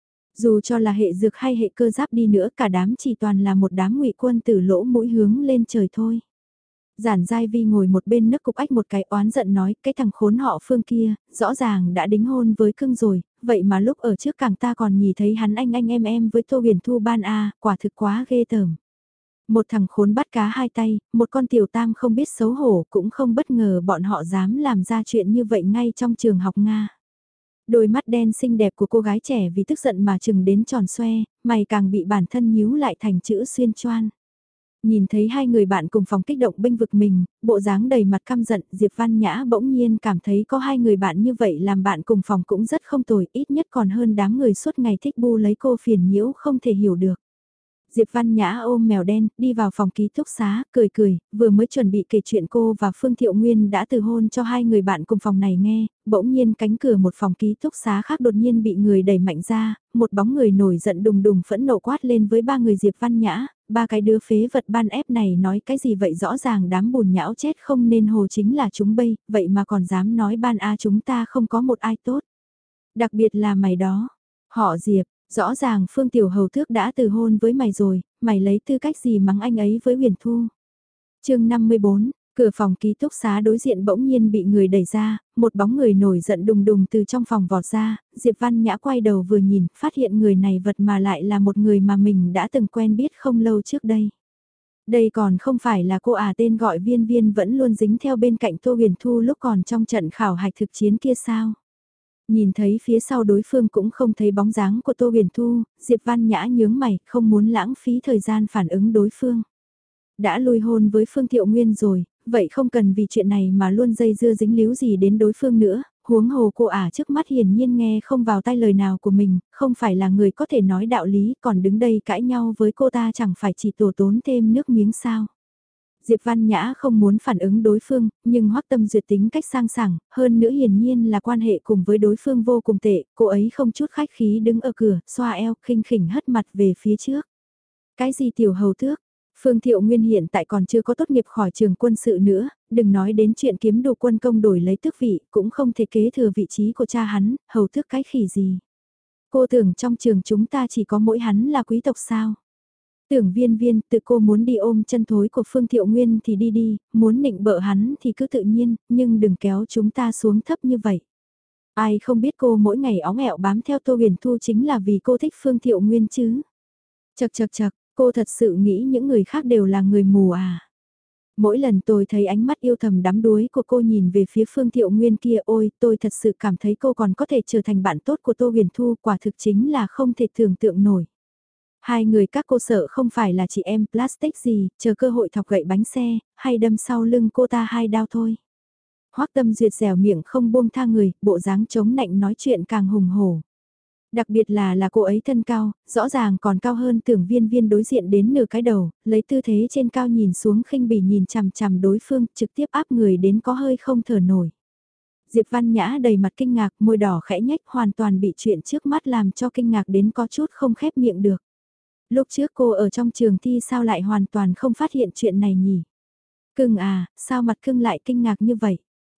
Dù cho là hệ dược hay hệ cơ giáp đi nữa cả đám chỉ toàn là một đám ngụy quân tử lỗ mũi hướng lên trời thôi. Giản Giai Vi ngồi một bên nức cục ách một cái oán giận nói cái thằng khốn họ Phương kia, rõ ràng đã đính hôn với cưng rồi, vậy mà lúc ở trước càng ta còn nhìn thấy hắn anh em với Tô Huyền Thu ban A, quả thực quá ghê tởm. Một thằng khốn bắt cá hai tay, một con tiểu tam không biết xấu hổ cũng không bất ngờ bọn họ dám làm ra chuyện như vậy ngay trong trường học Nga. Đôi mắt đen xinh đẹp của cô gái trẻ vì tức giận mà chừng đến tròn xoe, mày càng bị bản thân nhíu lại thành chữ xuyên choan. Nhìn thấy hai người bạn cùng phòng kích động bênh vực mình, bộ dáng đầy mặt căm giận, Diệp Văn Nhã bỗng nhiên cảm thấy có hai người bạn như vậy làm bạn cùng phòng cũng rất không tồi, ít nhất còn hơn đám người suốt ngày thích bu lấy cô phiền nhiễu không thể hiểu được. Diệp Văn Nhã ôm mèo đen, đi vào phòng ký túc xá, cười cười, vừa mới chuẩn bị kể chuyện cô và Phương Thiệu Nguyên đã từ hôn cho hai người bạn cùng phòng này nghe, bỗng nhiên cánh cửa một phòng ký túc xá khác đột nhiên bị người đẩy mạnh ra, một bóng người nổi giận đùng đùng phẫn nộ quát lên với ba người Diệp Văn Nhã, ba cái đứa phế vật ban ép này nói cái gì vậy, rõ ràng đám bùn nhão chết không nên hồ chính là chúng bây, vậy mà còn dám nói ban A chúng ta không có một ai tốt. Đặc biệt là mày đó, họ Diệp. Rõ ràng Phương Tiểu Hầu Thước đã từ hôn với mày rồi, mày lấy tư cách gì mắng anh ấy với Huyền Thu. chương 54, cửa phòng ký túc xá đối diện bỗng nhiên bị người đẩy ra, một bóng người nổi giận đùng đùng từ trong phòng vọt ra, Diệp Văn Nhã quay đầu vừa nhìn, phát hiện người này vật mà lại là một người mà mình đã từng quen biết không lâu trước đây. Đây còn không phải là cô tên gọi Viên Viên vẫn luôn dính theo bên cạnh Tô Huyền Thu lúc còn trong trận khảo hạch thực chiến kia sao? Nhìn thấy phía sau đối phương cũng không thấy bóng dáng của Tô Huyền Thu, Diệp Văn Nhã nhướng mày, không muốn lãng phí thời gian phản ứng đối phương. Đã lui hôn với Phương Thiệu Nguyên rồi, vậy không cần vì chuyện này mà luôn dây dưa dính líu gì đến đối phương nữa, huống hồ cô trước mắt hiển nhiên nghe không vào tai lời nào của mình, không phải là người có thể nói đạo lý, còn đứng đây cãi nhau với cô ta chẳng phải chỉ tổ tốn thêm nước miếng sao. Diệp Văn Nhã không muốn phản ứng đối phương, nhưng Hoắc Tâm Duyệt tính cách sang sảng, hơn nữa hiển nhiên là quan hệ cùng với đối phương vô cùng tệ, cô ấy không chút khách khí đứng ở cửa, xoa eo, khinh khỉnh hất mặt về phía trước. Cái gì tiểu hầu tước? Phương Thiệu Nguyên hiện tại còn chưa có tốt nghiệp khỏi trường quân sự nữa, đừng nói đến chuyện kiếm đồ quân công đổi lấy tước vị, cũng không thể kế thừa vị trí của cha hắn, hầu tước cái khỉ gì. Cô tưởng trong trường chúng ta chỉ có mỗi hắn là quý tộc sao? Tưởng Viên Viên, tự cô muốn đi ôm chân thối của Phương Thiệu Nguyên thì đi đi, muốn nịnh bợ hắn thì cứ tự nhiên, nhưng đừng kéo chúng ta xuống thấp như vậy. Ai không biết cô mỗi ngày óng ẹo bám theo Tô Huyền Thu chính là vì cô thích Phương Thiệu Nguyên chứ. Chật chật chật, cô thật sự nghĩ những người khác đều là người mù à. Mỗi lần tôi thấy ánh mắt yêu thầm đắm đuối của cô nhìn về phía Phương Thiệu Nguyên kia, ôi, tôi thật sự cảm thấy cô còn có thể trở thành bạn tốt của Tô Huyền Thu, quả thực chính là không thể tưởng tượng nổi. Hai người các cô sợ không phải là chị em plastic gì, chờ cơ hội thọc gậy bánh xe, hay đâm sau lưng cô ta hai đao thôi. Hoắc Tâm Duyệt dẻo miệng không buông tha người, bộ dáng chống nạnh nói chuyện càng hùng hổ. Đặc biệt là cô ấy thân cao, rõ ràng còn cao hơn Tưởng Viên Viên đối diện đến nửa cái đầu, lấy tư thế trên cao nhìn xuống khinh bỉ nhìn chằm chằm đối phương, trực tiếp áp người đến có hơi không thở nổi. Diệp Văn Nhã đầy mặt kinh ngạc, môi đỏ khẽ nhếch, hoàn toàn bị chuyện trước mắt làm cho kinh ngạc đến có chút không khép miệng được. Lúc trước cô ở trong trường thi sao lại hoàn toàn không phát hiện chuyện này nhỉ? Cưng sao mặt cưng lại kinh ngạc như vậy?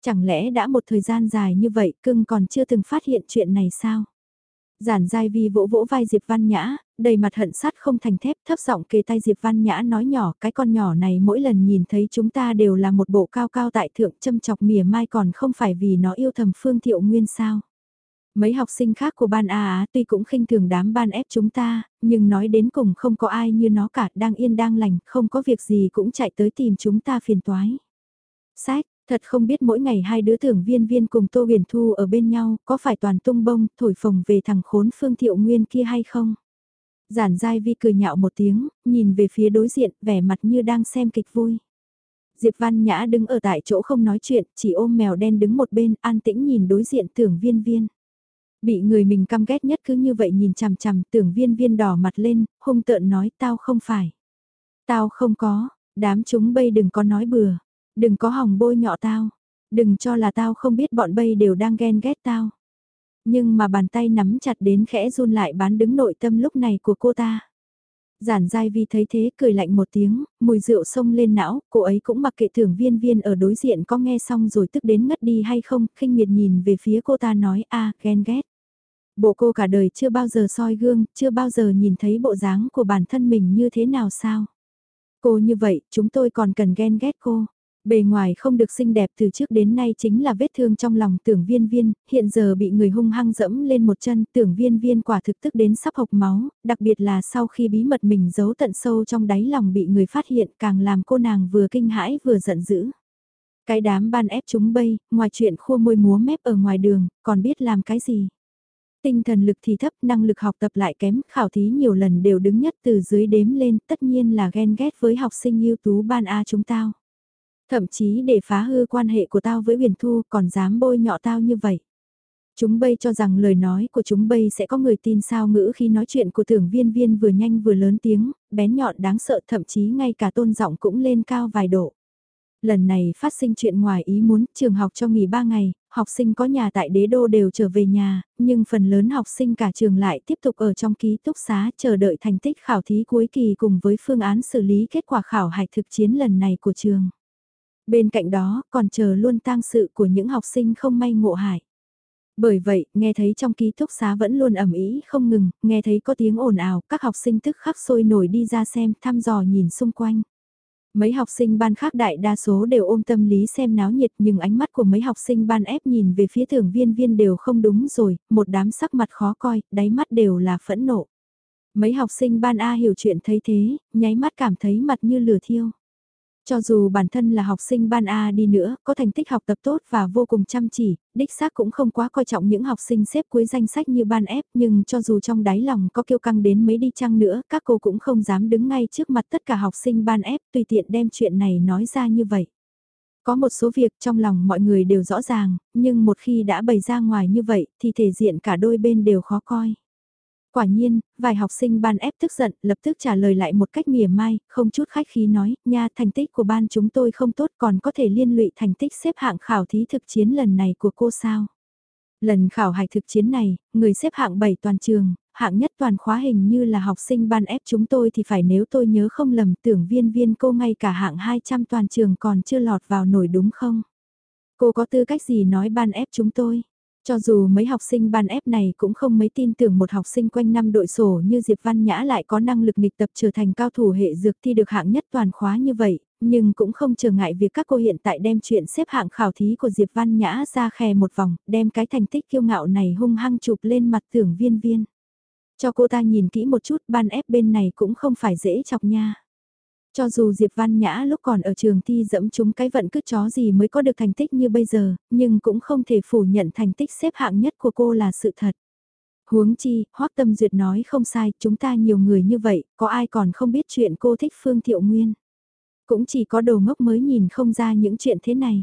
Chẳng lẽ đã một thời gian dài như vậy cưng còn chưa từng phát hiện chuyện này sao? Giản Giai Vi vỗ vỗ vai Diệp Văn Nhã, đầy mặt hận sắt không thành thép, thấp giọng kề tai Diệp Văn Nhã nói nhỏ, cái con nhỏ này mỗi lần nhìn thấy chúng ta đều là một bộ cao cao tại thượng châm chọc mỉa mai, còn không phải vì nó yêu thầm Phương Thiệu Nguyên sao. Mấy học sinh khác của ban A Á tuy cũng khinh thường đám ban ép chúng ta, nhưng nói đến cùng không có ai như nó cả, đang yên đang lành, không có việc gì cũng chạy tới tìm chúng ta phiền toái. Sách, thật không biết mỗi ngày hai đứa Tưởng Viên Viên cùng Tô Huyền Thu ở bên nhau, có phải toàn tung bông, thổi phồng về thằng khốn Phương Thiệu Nguyên kia hay không? Giản Giai Vi cười nhạo một tiếng, nhìn về phía đối diện, vẻ mặt như đang xem kịch vui. Diệp Văn Nhã đứng ở tại chỗ không nói chuyện, chỉ ôm mèo đen đứng một bên, an tĩnh nhìn đối diện Tưởng Viên Viên. Bị người mình căm ghét nhất cứ như vậy nhìn chằm chằm, Tưởng Viên Viên đỏ mặt lên, hung tợn nói tao không phải. Tao không có, đám chúng bây đừng có nói bừa, đừng có hòng bôi nhọ tao, đừng cho là tao không biết bọn bây đều đang ghen ghét tao. Nhưng mà bàn tay nắm chặt đến khẽ run lại bán đứng nội tâm lúc này của cô ta. Giản Giai Vi thấy thế cười lạnh một tiếng, mùi rượu xông lên não, cô ấy cũng mặc kệ Tưởng Viên Viên ở đối diện có nghe xong rồi tức đến ngất đi hay không, khinh miệt nhìn về phía cô ta nói ghen ghét. Bộ cô cả đời chưa bao giờ soi gương, chưa bao giờ nhìn thấy bộ dáng của bản thân mình như thế nào sao? Cô như vậy, chúng tôi còn cần ghen ghét cô. Bề ngoài không được xinh đẹp từ trước đến nay chính là vết thương trong lòng Tưởng Viên Viên, hiện giờ bị người hung hăng dẫm lên một chân, Tưởng Viên Viên quả thực tức đến sắp hộc máu, đặc biệt là sau khi bí mật mình giấu tận sâu trong đáy lòng bị người phát hiện càng làm cô nàng vừa kinh hãi vừa giận dữ. Cái đám ban ép chúng bây, ngoài chuyện khua môi múa mép ở ngoài đường, còn biết làm cái gì? Tinh thần lực thì thấp, năng lực học tập lại kém, khảo thí nhiều lần đều đứng nhất từ dưới đếm lên, tất nhiên là ghen ghét với học sinh ưu tú ban A chúng tao. Thậm chí để phá hư quan hệ của tao với Huyền Thu còn dám bôi nhọ tao như vậy. Chúng bây cho rằng lời nói của chúng bây sẽ có người tin sao ngữ khi nói chuyện của Tưởng Viên Viên vừa nhanh vừa lớn tiếng, bén nhọn đáng sợ, thậm chí ngay cả tôn giọng cũng lên cao vài độ. Lần này phát sinh chuyện ngoài ý muốn, trường học cho nghỉ 3 ngày, học sinh có nhà tại Đế Đô đều trở về nhà, nhưng phần lớn học sinh cả trường lại tiếp tục ở trong ký túc xá chờ đợi thành tích khảo thí cuối kỳ cùng với phương án xử lý kết quả khảo hạch thực chiến lần này của trường. Bên cạnh đó, còn chờ luôn tang sự của những học sinh không may ngộ hại. Bởi vậy, nghe thấy trong ký túc xá vẫn luôn ầm ĩ không ngừng, nghe thấy có tiếng ồn ào, các học sinh tức khắc sôi nổi đi ra xem, thăm dò nhìn xung quanh. Mấy học sinh ban khác đại đa số đều ôm tâm lý xem náo nhiệt, nhưng ánh mắt của mấy học sinh ban ép nhìn về phía Tưởng Viên Viên đều không đúng rồi, một đám sắc mặt khó coi, đáy mắt đều là phẫn nộ. Mấy học sinh ban A hiểu chuyện thấy thế, nháy mắt cảm thấy mặt như lửa thiêu. Cho dù bản thân là học sinh ban A đi nữa, có thành tích học tập tốt và vô cùng chăm chỉ, đích xác cũng không quá coi trọng những học sinh xếp cuối danh sách như ban F, nhưng cho dù trong đáy lòng có kiêu căng đến mấy đi chăng nữa, các cô cũng không dám đứng ngay trước mặt tất cả học sinh ban F tùy tiện đem chuyện này nói ra như vậy. Có một số việc trong lòng mọi người đều rõ ràng, nhưng một khi đã bày ra ngoài như vậy thì thể diện cả đôi bên đều khó coi. Quả nhiên, vài học sinh ban ép tức giận, lập tức trả lời lại một cách mỉa mai, không chút khách khí nói, nha thành tích của ban chúng tôi không tốt còn có thể liên lụy thành tích xếp hạng khảo thí thực chiến lần này của cô sao. Lần khảo hạch thực chiến này, người xếp hạng 7 toàn trường, hạng nhất toàn khóa hình như là học sinh ban ép chúng tôi thì phải nếu tôi nhớ không lầm Tưởng Viên Viên cô ngay cả hạng 200 toàn trường còn chưa lọt vào nổi đúng không? Cô có tư cách gì nói ban ép chúng tôi? Cho dù mấy học sinh ban ép này cũng không mấy tin tưởng một học sinh quanh năm đội sổ như Diệp Văn Nhã lại có năng lực nghịch tập trở thành cao thủ hệ dược thi được hạng nhất toàn khóa như vậy, nhưng cũng không trở ngại việc các cô hiện tại đem chuyện xếp hạng khảo thí của Diệp Văn Nhã ra khè một vòng, đem cái thành tích kiêu ngạo này hung hăng chụp lên mặt Tưởng Viên Viên. Cho cô ta nhìn kỹ một chút, ban ép bên này cũng không phải dễ chọc nha. Cho dù Diệp Văn Nhã lúc còn ở trường thi dẫm chúng cái vận cứt chó gì mới có được thành tích như bây giờ, nhưng cũng không thể phủ nhận thành tích xếp hạng nhất của cô là sự thật. Huống chi, Hoắc Tâm Duyệt nói không sai, chúng ta nhiều người như vậy, có ai còn không biết chuyện cô thích Phương Thiệu Nguyên. Cũng chỉ có đồ ngốc mới nhìn không ra những chuyện thế này.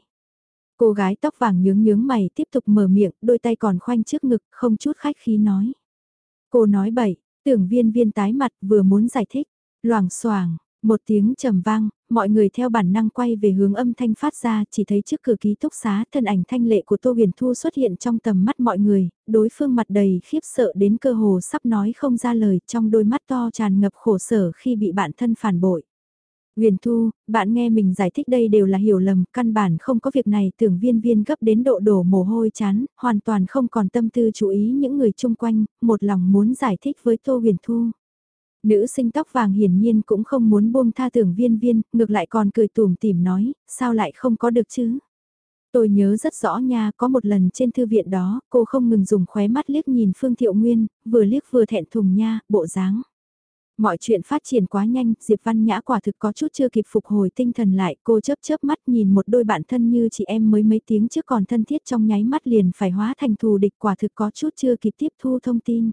Cô gái tóc vàng nhướng nhướng mày tiếp tục mở miệng, đôi tay còn khoanh trước ngực, không chút khách khí nói. Cô nói bậy, Tưởng Viên Viên tái mặt vừa muốn giải thích, loảng xoảng. Một tiếng trầm vang, mọi người theo bản năng quay về hướng âm thanh phát ra, chỉ thấy trước cửa ký túc xá thân ảnh thanh lệ của Tô Huyền Thu xuất hiện trong tầm mắt mọi người, đối phương mặt đầy khiếp sợ đến cơ hồ sắp nói không ra lời, trong đôi mắt to tràn ngập khổ sở khi bị bạn thân phản bội. Huyền Thu, bạn nghe mình giải thích đây đều là hiểu lầm, căn bản không có việc này, tưởng viên viên gấp đến độ đổ mồ hôi chán, hoàn toàn không còn tâm tư chú ý những người chung quanh, một lòng muốn giải thích với Tô Huyền Thu. Nữ sinh tóc vàng hiển nhiên cũng không muốn buông tha tưởng viên viên, ngược lại còn cười tủm tỉm nói, sao lại không có được chứ? Tôi nhớ rất rõ nha, có một lần trên thư viện đó, cô không ngừng dùng khóe mắt liếc nhìn Phương Thiệu Nguyên, vừa liếc vừa thẹn thùng nha, bộ dáng. Mọi chuyện phát triển quá nhanh, Diệp Văn Nhã quả thực có chút chưa kịp phục hồi tinh thần lại, cô chớp chớp mắt nhìn một đôi bạn thân như chị em mới mấy tiếng trước còn thân thiết trong nháy mắt liền phải hóa thành thù địch, quả thực có chút chưa kịp tiếp thu thông tin.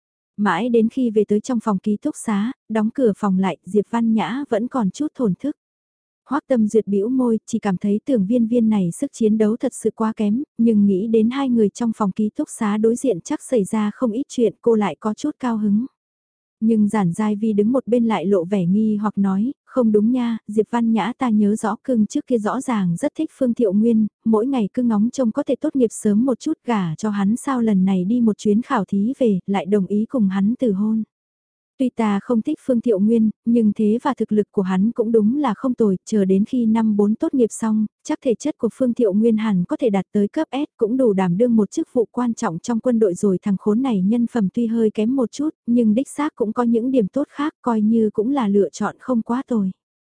Mãi đến khi về tới trong phòng ký túc xá, đóng cửa phòng lại, Diệp Văn Nhã vẫn còn chút thổn thức. Hoắc Tâm Duyệt bĩu môi, chỉ cảm thấy tưởng viên viên này sức chiến đấu thật sự quá kém, nhưng nghĩ đến hai người trong phòng ký túc xá đối diện chắc xảy ra không ít chuyện cô lại có chút cao hứng. Nhưng Giản Giai Vi đứng một bên lại lộ vẻ nghi hoặc nói, không đúng nha, Diệp Văn Nhã ta nhớ rõ cưng trước kia rõ ràng rất thích Phương Thiệu Nguyên, mỗi ngày cứ ngóng trông có thể tốt nghiệp sớm một chút gả cho hắn sao lần này đi một chuyến khảo thí về, lại đồng ý cùng hắn từ hôn. Tuy ta không thích Phương Thiệu Nguyên, nhưng thế và thực lực của hắn cũng đúng là không tồi, chờ đến khi năm 4 tốt nghiệp xong, chắc thể chất của Phương Thiệu Nguyên hẳn có thể đạt tới cấp S cũng đủ đảm đương một chức vụ quan trọng trong quân đội rồi thằng khốn này nhân phẩm tuy hơi kém một chút, nhưng đích xác cũng có những điểm tốt khác coi như cũng là lựa chọn không quá tồi.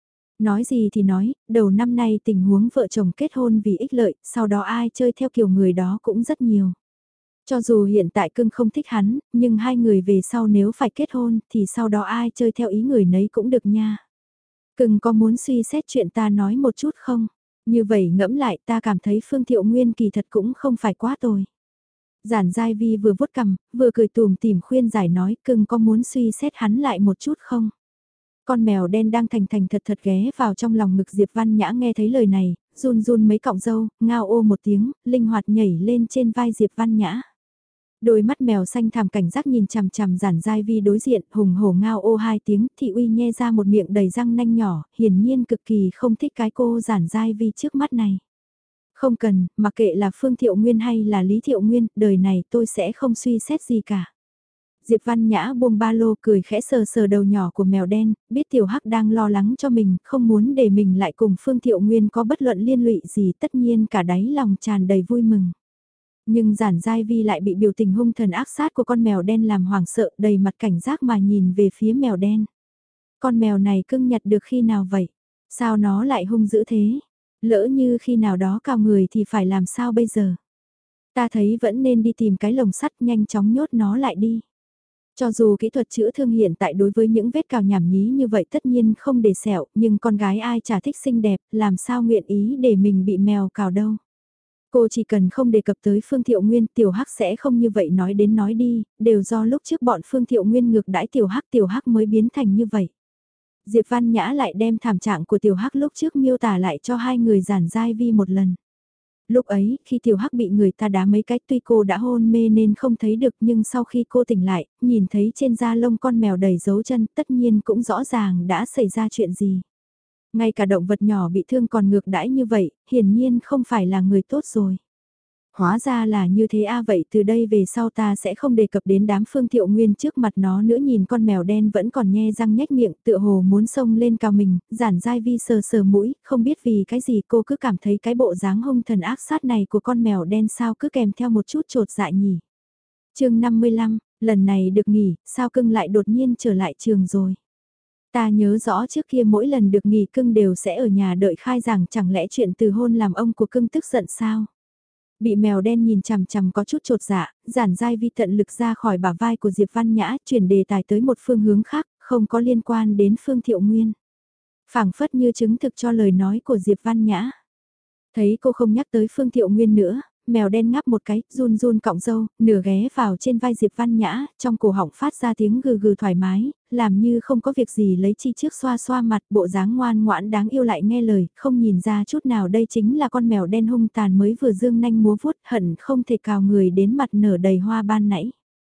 Nói gì thì nói, đầu năm nay tình huống vợ chồng kết hôn vì ích lợi, sau đó ai chơi theo kiểu người đó cũng rất nhiều. Cho dù hiện tại cưng không thích hắn, nhưng hai người về sau nếu phải kết hôn thì sau đó ai chơi theo ý người nấy cũng được nha. Cưng có muốn suy xét chuyện ta nói một chút không? Như vậy ngẫm lại ta cảm thấy Phương Thiệu Nguyên kỳ thật cũng không phải quá tồi. Giản Giai Vi vừa vuốt cằm, vừa cười tùm tìm khuyên giải nói cưng có muốn suy xét hắn lại một chút không? Con mèo đen đang thành thành thật thật ghé vào trong lòng ngực Diệp Văn Nhã nghe thấy lời này, run run mấy cọng râu, ngao ô một tiếng, linh hoạt nhảy lên trên vai Diệp Văn Nhã. Đôi mắt mèo xanh thảm cảnh giác nhìn chằm chằm Giản Giai Vi đối diện, hùng hổ ngao ô hai tiếng, thị uy nhe ra một miệng đầy răng nanh nhỏ, hiển nhiên cực kỳ không thích cái cô Giản Giai Vi trước mắt này. Không cần, mặc kệ là Phương Thiệu Nguyên hay là Lý Thiệu Nguyên, đời này tôi sẽ không suy xét gì cả. Diệp Văn Nhã buông ba lô cười khẽ sờ sờ đầu nhỏ của mèo đen, biết Tiểu Hắc đang lo lắng cho mình, không muốn để mình lại cùng Phương Thiệu Nguyên có bất luận liên lụy gì, tất nhiên cả đáy lòng tràn đầy vui mừng. Nhưng Giản Giai Vi lại bị biểu tình hung thần ác sát của con mèo đen làm hoảng sợ, đầy mặt cảnh giác mà nhìn về phía mèo đen. Con mèo này cưng nhặt được khi nào vậy? Sao nó lại hung dữ thế? Lỡ như khi nào đó cào người thì phải làm sao bây giờ? Ta thấy vẫn nên đi tìm cái lồng sắt nhanh chóng nhốt nó lại đi. Cho dù kỹ thuật chữa thương hiện tại đối với những vết cào nhảm nhí như vậy tất nhiên không để sẹo, nhưng con gái ai chả thích xinh đẹp, làm sao nguyện ý để mình bị mèo cào đâu. Cô chỉ cần không đề cập tới Phương Thiệu Nguyên, Tiểu Hắc sẽ không như vậy nói đến nói đi, đều do lúc trước bọn Phương Thiệu Nguyên ngược đãi Tiểu Hắc mới biến thành như vậy. Diệp Văn Nhã lại đem thảm trạng của Tiểu Hắc lúc trước miêu tả lại cho hai người Giản Giai Vi một lần. Lúc ấy, khi Tiểu Hắc bị người ta đá mấy cái tuy cô đã hôn mê nên không thấy được nhưng sau khi cô tỉnh lại, nhìn thấy trên da lông con mèo đầy dấu chân tất nhiên cũng rõ ràng đã xảy ra chuyện gì. Ngay cả động vật nhỏ bị thương còn ngược đãi như vậy, hiển nhiên không phải là người tốt rồi. Hóa ra là như thế vậy từ đây về sau ta sẽ không đề cập đến đám Phương Thiệu Nguyên trước mặt nó nữa nhìn con mèo đen vẫn còn nhe răng nhếch miệng tựa hồ muốn xông lên cào mình, Giản Giai Vi sờ sờ mũi, không biết vì cái gì cô cứ cảm thấy cái bộ dáng hung thần ác sát này của con mèo đen sao cứ kèm theo một chút trột dạ nhỉ. Chương 55, lần này được nghỉ, sao cưng lại đột nhiên trở lại trường rồi. Ta nhớ rõ trước kia mỗi lần được nghỉ cưng đều sẽ ở nhà đợi khai giảng chẳng lẽ chuyện từ hôn làm ông của cưng tức giận sao. Bị mèo đen nhìn chằm chằm có chút trột dạ, Giản Giai Vi tận lực ra khỏi bả vai của Diệp Văn Nhã, chuyển đề tài tới một phương hướng khác, không có liên quan đến Phương Thiệu Nguyên. Phảng phất như chứng thực cho lời nói của Diệp Văn Nhã. Thấy cô không nhắc tới Phương Thiệu Nguyên nữa, mèo đen ngáp một cái, run run cọng râu, nửa ghé vào trên vai Diệp Văn Nhã, trong cổ họng phát ra tiếng gừ gừ thoải mái, làm như không có việc gì lấy chi trước xoa xoa mặt, bộ dáng ngoan ngoãn đáng yêu lại nghe lời, không nhìn ra chút nào đây chính là con mèo đen hung tàn mới vừa dương nanh múa vuốt, hận không thể cào người đến mặt nở đầy hoa ban nãy.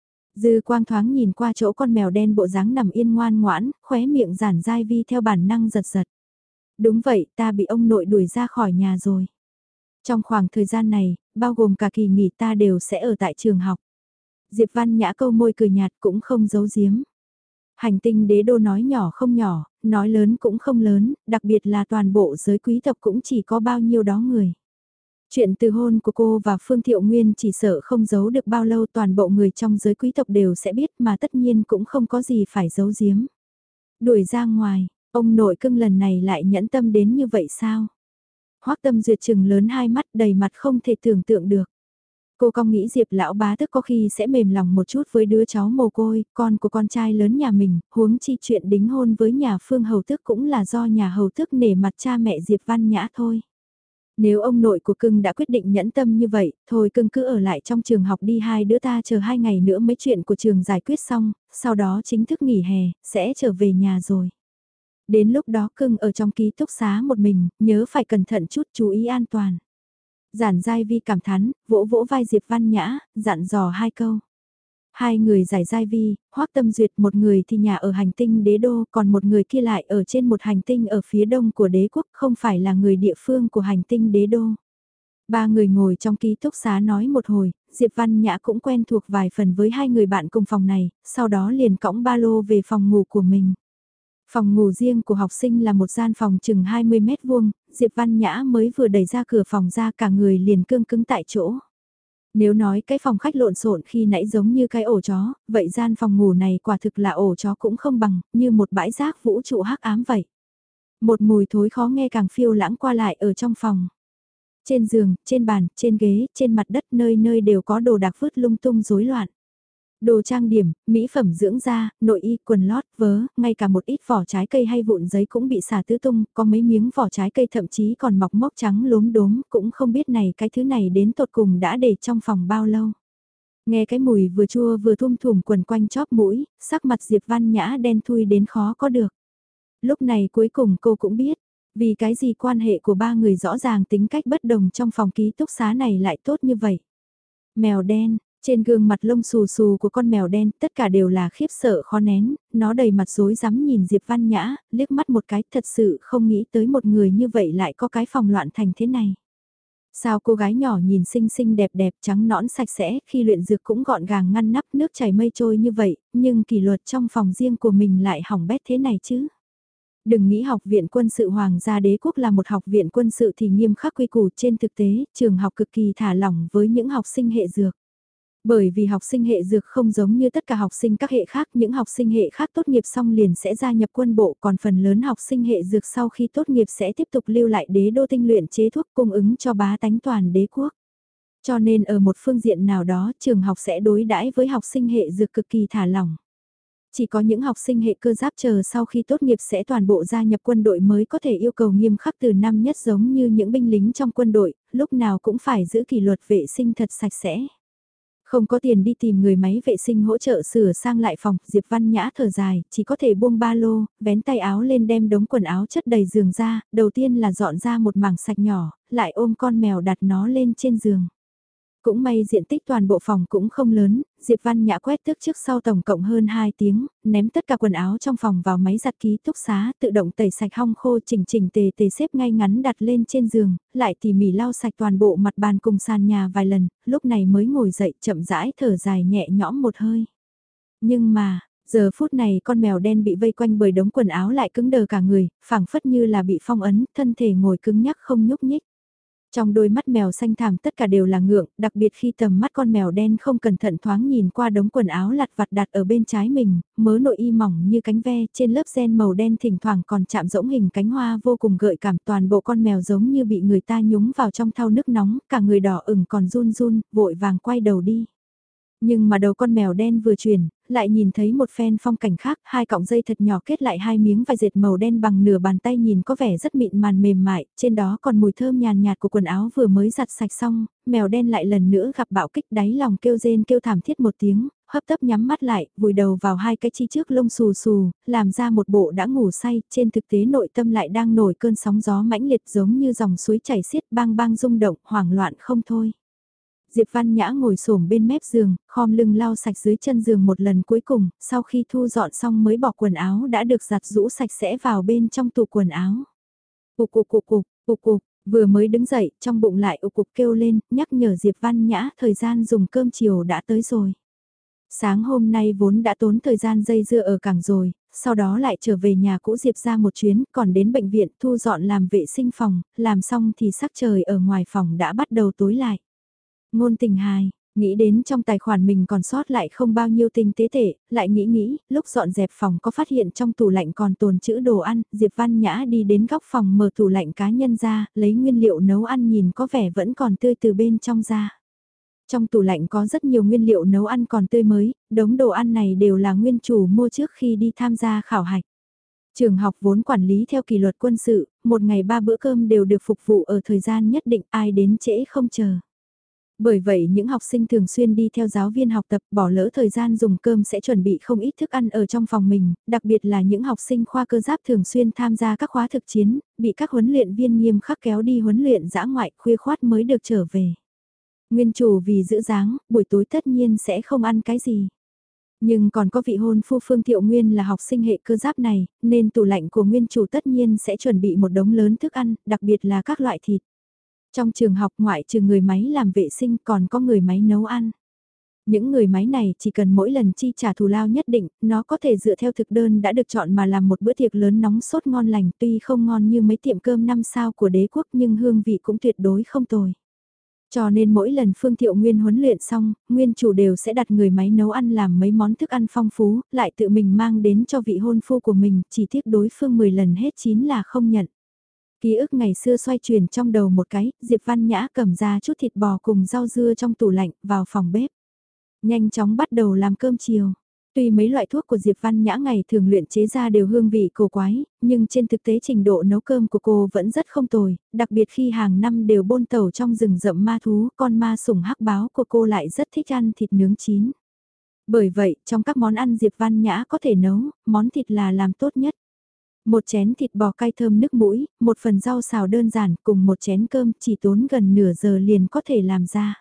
Dư quang thoáng nhìn qua chỗ con mèo đen bộ dáng nằm yên ngoan ngoãn, khóe miệng Giản Giai Vi theo bản năng giật giật. Đúng vậy, ta bị ông nội đuổi ra khỏi nhà rồi. Trong khoảng thời gian này, bao gồm cả kỳ nghỉ ta đều sẽ ở tại trường học. Diệp Văn Nhã câu môi cười nhạt cũng không giấu giếm. Hành tinh đế đô nói nhỏ không nhỏ, nói lớn cũng không lớn, đặc biệt là toàn bộ giới quý tộc cũng chỉ có bao nhiêu đó người. Chuyện từ hôn của cô và Phương Thiệu Nguyên chỉ sợ không giấu được bao lâu, toàn bộ người trong giới quý tộc đều sẽ biết, mà tất nhiên cũng không có gì phải giấu giếm. Đuổi ra ngoài, ông nội cưng lần này lại nhẫn tâm đến như vậy sao? Hoắc Tâm Duyệt trừng lớn hai mắt đầy mặt không thể tưởng tượng được. Cô cong nghĩ Diệp lão bá tức có khi sẽ mềm lòng một chút với đứa cháu mồ côi, con của con trai lớn nhà mình, huống chi chuyện đính hôn với nhà Phương Hầu Tước cũng là do nhà Hầu Tước nể mặt cha mẹ Diệp Văn Nhã thôi. Nếu ông nội của cưng đã quyết định nhẫn tâm như vậy, thôi cưng cứ ở lại trong trường học đi, hai đứa ta chờ 2 ngày nữa mấy chuyện của trường giải quyết xong, sau đó chính thức nghỉ hè, sẽ trở về nhà rồi. Đến lúc đó cưng ở trong ký túc xá một mình, nhớ phải cẩn thận chút, chú ý an toàn. Giản Giai Vi cảm thán, vỗ vỗ vai Diệp Văn Nhã, dặn dò 2 câu. Hai người giải Giai Vi, Hoắc Tâm Duyệt, một người thì nhà ở hành tinh đế đô, còn một người kia lại ở trên một hành tinh ở phía đông của đế quốc, không phải là người địa phương của hành tinh đế đô. Ba người ngồi trong ký túc xá nói một hồi, Diệp Văn Nhã cũng quen thuộc vài phần với hai người bạn cùng phòng này, sau đó liền cõng ba lô về phòng ngủ của mình. Phòng ngủ riêng của học sinh là một gian phòng chừng 20 mét vuông, Diệp Văn Nhã mới vừa đẩy ra cửa phòng ra cả người liền cương cứng tại chỗ. Nếu nói cái phòng khách lộn xộn khi nãy giống như cái ổ chó, vậy gian phòng ngủ này quả thực là ổ chó cũng không bằng, như một bãi rác vũ trụ hắc ám vậy. Một mùi thối khó nghe càng phiêu lãng qua lại ở trong phòng. Trên giường, trên bàn, trên ghế, trên mặt đất nơi nơi đều có đồ đạc vứt lung tung rối loạn. Đồ trang điểm, mỹ phẩm dưỡng da, nội y, quần lót, vớ, ngay cả một ít vỏ trái cây hay vụn giấy cũng bị xả tứ tung, có mấy miếng vỏ trái cây thậm chí còn mọc mốc trắng lốm đốm, cũng không biết này cái thứ này đến tột cùng đã để trong phòng bao lâu. Nghe cái mùi vừa chua vừa thum thủm quần quanh chóp mũi, sắc mặt Diệp Văn Nhã đen thui đến khó có được. Lúc này cuối cùng cô cũng biết, vì cái gì quan hệ của ba người rõ ràng tính cách bất đồng trong phòng ký túc xá này lại tốt như vậy. Mèo đen, trên gương mặt lông xù xù của con mèo đen tất cả đều là khiếp sợ khó nén, nó đầy mặt rối rắm nhìn Diệp Văn Nhã, liếc mắt một cái thật sự không nghĩ tới một người như vậy lại có cái phòng loạn thành thế này. Sao cô gái nhỏ nhìn xinh xinh đẹp đẹp trắng nõn sạch sẽ khi luyện dược cũng gọn gàng ngăn nắp nước chảy mây trôi như vậy, nhưng kỷ luật trong phòng riêng của mình lại hỏng bét thế này chứ. Đừng nghĩ học viện quân sự Hoàng gia đế quốc là một học viện quân sự thì nghiêm khắc quy củ, trên thực tế, trường học cực kỳ thả lỏng với những học sinh hệ dược. Bởi vì học sinh hệ dược không giống như tất cả học sinh các hệ khác, những học sinh hệ khác tốt nghiệp xong liền sẽ gia nhập quân bộ, còn phần lớn học sinh hệ dược sau khi tốt nghiệp sẽ tiếp tục lưu lại đế đô tinh luyện chế thuốc cung ứng cho bá tánh toàn đế quốc. Cho nên ở một phương diện nào đó, trường học sẽ đối đãi với học sinh hệ dược cực kỳ thả lỏng. Chỉ có những học sinh hệ cơ giáp chờ sau khi tốt nghiệp sẽ toàn bộ gia nhập quân đội mới có thể yêu cầu nghiêm khắc từ năm nhất, giống như những binh lính trong quân đội, lúc nào cũng phải giữ kỷ luật vệ sinh thật sạch sẽ. Không có tiền đi tìm người máy vệ sinh hỗ trợ sửa sang lại phòng, Diệp Văn Nhã thở dài, chỉ có thể buông ba lô, vén tay áo lên đem đống quần áo chất đầy giường ra, đầu tiên là dọn ra một mảng sạch nhỏ, lại ôm con mèo đặt nó lên trên giường. Cũng may diện tích toàn bộ phòng cũng không lớn, Diệp Văn Nhã quét tước trước sau tổng cộng hơn 2 tiếng, ném tất cả quần áo trong phòng vào máy giặt ký túc xá, tự động tẩy sạch hong khô chỉnh chỉnh tề tề xếp ngay ngắn đặt lên trên giường, lại tỉ mỉ lau sạch toàn bộ mặt bàn cùng sàn nhà vài lần, lúc này mới ngồi dậy chậm rãi thở dài nhẹ nhõm một hơi. Nhưng mà, giờ phút này con mèo đen bị vây quanh bởi đống quần áo lại cứng đờ cả người, phảng phất như là bị phong ấn, thân thể ngồi cứng nhắc không nhúc nhích. Trong đôi mắt mèo xanh thẳm tất cả đều là ngượng, đặc biệt khi tầm mắt con mèo đen không cẩn thận thoáng nhìn qua đống quần áo lặt vặt đặt ở bên trái mình, mớ nội y mỏng như cánh ve, trên lớp ren màu đen thỉnh thoảng còn chạm rỗng hình cánh hoa vô cùng gợi cảm, toàn bộ con mèo giống như bị người ta nhúng vào trong thau nước nóng, cả người đỏ ửng còn run run, vội vàng quay đầu đi. Nhưng mà đầu con mèo đen vừa chuyển, lại nhìn thấy một phen phong cảnh khác, hai cọng dây thật nhỏ kết lại hai miếng vải dệt màu đen bằng nửa bàn tay nhìn có vẻ rất mịn màn mềm mại, trên đó còn mùi thơm nhàn nhạt của quần áo vừa mới giặt sạch xong, mèo đen lại lần nữa gặp bạo kích, đáy lòng kêu rên kêu thảm thiết một tiếng, hấp tấp nhắm mắt lại, vùi đầu vào hai cái chi trước lông xù xù, làm ra một bộ đã ngủ say, trên thực tế nội tâm lại đang nổi cơn sóng gió mãnh liệt giống như dòng suối chảy xiết bang bang rung động, hoảng loạn không thôi. Diệp Văn Nhã ngồi xổm bên mép giường, khom lưng lau sạch dưới chân giường một lần cuối cùng, sau khi thu dọn xong mới bỏ quần áo đã được giặt rũ sạch sẽ vào bên trong tủ quần áo. Cục cục cục cục, cục cục, vừa mới đứng dậy, trong bụng lại ục cục kêu lên, nhắc nhở Diệp Văn Nhã thời gian dùng cơm chiều đã tới rồi. Sáng hôm nay vốn đã tốn thời gian dây dưa ở cảng rồi, sau đó lại trở về nhà cũ Diệp ra một chuyến, còn đến bệnh viện thu dọn làm vệ sinh phòng, làm xong thì sắc trời ở ngoài phòng đã bắt đầu tối lại. Ngôn tình hài, nghĩ đến trong tài khoản mình còn sót lại không bao nhiêu tinh tế tệ, lại nghĩ, lúc dọn dẹp phòng có phát hiện trong tủ lạnh còn tồn trữ đồ ăn, Diệp Văn Nhã đi đến góc phòng mở tủ lạnh cá nhân ra, lấy nguyên liệu nấu ăn nhìn có vẻ vẫn còn tươi từ bên trong ra. Trong tủ lạnh có rất nhiều nguyên liệu nấu ăn còn tươi mới, đống đồ ăn này đều là nguyên chủ mua trước khi đi tham gia khảo hạch. Trường học vốn quản lý theo kỷ luật quân sự, một ngày 3 bữa cơm đều được phục vụ ở thời gian nhất định, ai đến trễ không chờ. Bởi vậy những học sinh thường xuyên đi theo giáo viên học tập bỏ lỡ thời gian dùng cơm sẽ chuẩn bị không ít thức ăn ở trong phòng mình, đặc biệt là những học sinh khoa cơ giáp thường xuyên tham gia các khóa thực chiến, bị các huấn luyện viên nghiêm khắc kéo đi huấn luyện dã ngoại khuya khoát mới được trở về. Nguyên chủ vì giữ dáng, buổi tối tất nhiên sẽ không ăn cái gì. Nhưng còn có vị hôn phu Phương Thiệu Nguyên là học sinh hệ cơ giáp này, nên tủ lạnh của nguyên chủ tất nhiên sẽ chuẩn bị một đống lớn thức ăn, đặc biệt là các loại thịt. Trong trường học ngoại trừ người máy làm vệ sinh còn có người máy nấu ăn. Những người máy này chỉ cần mỗi lần chi trả thù lao nhất định, nó có thể dựa theo thực đơn đã được chọn mà làm một bữa tiệc lớn nóng sốt ngon lành, tuy không ngon như mấy tiệm cơm 5 sao của đế quốc nhưng hương vị cũng tuyệt đối không tồi. Cho nên mỗi lần Phương Thiệu Nguyên huấn luyện xong, nguyên chủ đều sẽ đặt người máy nấu ăn làm mấy món thức ăn phong phú, lại tự mình mang đến cho vị hôn phu của mình, chỉ tiếc đối phương 10 lần hết 9 là không nhận. Ký ức ngày xưa xoay chuyển trong đầu một cái, Diệp Văn Nhã cầm ra chút thịt bò cùng rau dưa trong tủ lạnh, vào phòng bếp. Nhanh chóng bắt đầu làm cơm chiều. Tuy mấy loại thuốc của Diệp Văn Nhã ngày thường luyện chế ra đều hương vị cổ quái, nhưng trên thực tế trình độ nấu cơm của cô vẫn rất không tồi, đặc biệt khi hàng năm đều bôn tẩu trong rừng rậm ma thú, con ma sủng hắc báo của cô lại rất thích ăn thịt nướng chín. Bởi vậy, trong các món ăn Diệp Văn Nhã có thể nấu, món thịt là làm tốt nhất. Một chén thịt bò cay thơm nước mũi, một phần rau xào đơn giản cùng một chén cơm chỉ tốn gần nửa giờ liền có thể làm ra.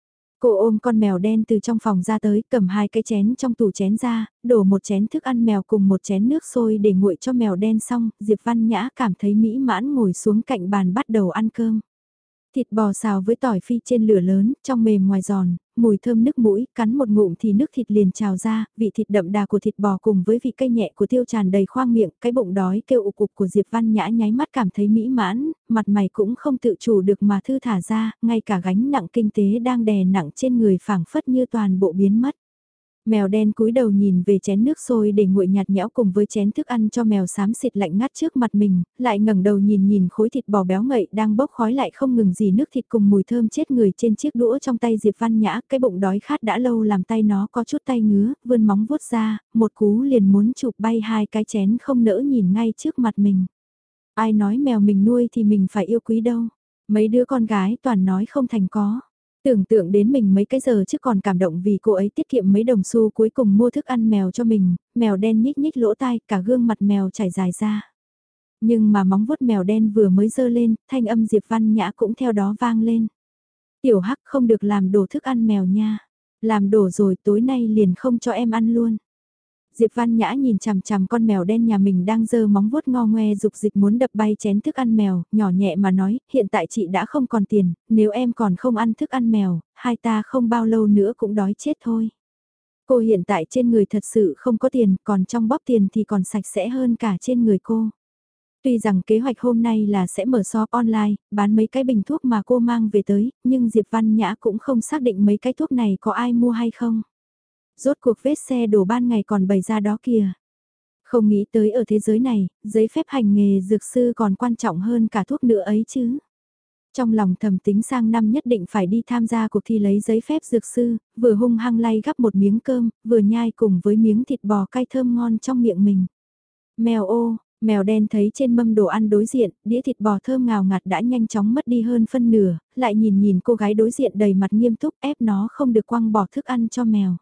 Cô ôm con mèo đen từ trong phòng ra tới, cầm hai cái chén trong tủ chén ra, đổ một chén thức ăn mèo cùng một chén nước sôi để nguội cho mèo đen xong, Diệp Văn Nhã cảm thấy mỹ mãn ngồi xuống cạnh bàn bắt đầu ăn cơm. Thịt bò xào với tỏi phi trên lửa lớn, trong mềm ngoài giòn, mùi thơm nước mũi, cắn một ngụm thì nước thịt liền trào ra, vị thịt đậm đà của thịt bò cùng với vị cay nhẹ của tiêu tràn đầy khoang miệng, cái bụng đói kêu ục ục của Diệp Văn Nhã nháy mắt cảm thấy mỹ mãn, mặt mày cũng không tự chủ được mà thư thả ra, ngay cả gánh nặng kinh tế đang đè nặng trên người phảng phất như toàn bộ biến mất. Mèo đen cúi đầu nhìn về chén nước sôi để nguội nhạt nhẽo cùng với chén thức ăn cho mèo xám xịt lạnh ngắt trước mặt mình, lại ngẩng đầu nhìn khối thịt bò béo ngậy đang bốc khói lại không ngừng gì nước thịt cùng mùi thơm chết người trên chiếc đũa trong tay Diệp Văn Nhã, cái bụng đói khát đã lâu làm tay nó có chút tay ngứa, vươn móng vuốt ra, một cú liền muốn chụp bay hai cái chén không nỡ nhìn ngay trước mặt mình. Ai nói mèo mình nuôi thì mình phải yêu quý đâu, mấy đứa con gái toàn nói không thành có. Tưởng tượng đến mình mấy cái giờ trước còn cảm động vì cô ấy tiết kiệm mấy đồng xu cuối cùng mua thức ăn mèo cho mình, mèo đen nhích nhích lỗ tai, cả gương mặt mèo chảy dài ra. Nhưng mà móng vuốt mèo đen vừa mới dơ lên, thanh âm Diệp Văn Nhã cũng theo đó vang lên. Tiểu Hắc không được làm đổ thức ăn mèo nha, làm đổ rồi tối nay liền không cho em ăn luôn. Diệp Văn Nhã nhìn chằm chằm con mèo đen nhà mình đang giơ móng vuốt ngo ngoe dục dịch muốn đập bay chén thức ăn mèo, nhỏ nhẹ mà nói, hiện tại chị đã không còn tiền, nếu em còn không ăn thức ăn mèo, hai ta không bao lâu nữa cũng đói chết thôi. Cô hiện tại trên người thật sự không có tiền, còn trong bóp tiền thì còn sạch sẽ hơn cả trên người cô. Tuy rằng kế hoạch hôm nay là sẽ mở shop online, bán mấy cái bình thuốc mà cô mang về tới, nhưng Diệp Văn Nhã cũng không xác định mấy cái thuốc này có ai mua hay không. Rốt cuộc vết xe đổ ban ngày còn bày ra đó kìa. Không nghĩ tới ở thế giới này, giấy phép hành nghề dược sư còn quan trọng hơn cả thuốc nữa ấy chứ. Trong lòng thầm tính sang năm nhất định phải đi tham gia cuộc thi lấy giấy phép dược sư, vừa hung hăng lay gắp một miếng cơm, vừa nhai cùng với miếng thịt bò cay thơm ngon trong miệng mình. Mèo ô, mèo đen thấy trên mâm đồ ăn đối diện, đĩa thịt bò thơm ngào ngạt đã nhanh chóng mất đi hơn phân nửa, lại nhìn cô gái đối diện đầy mặt nghiêm túc ép nó không được quăng bỏ thức ăn cho mèo.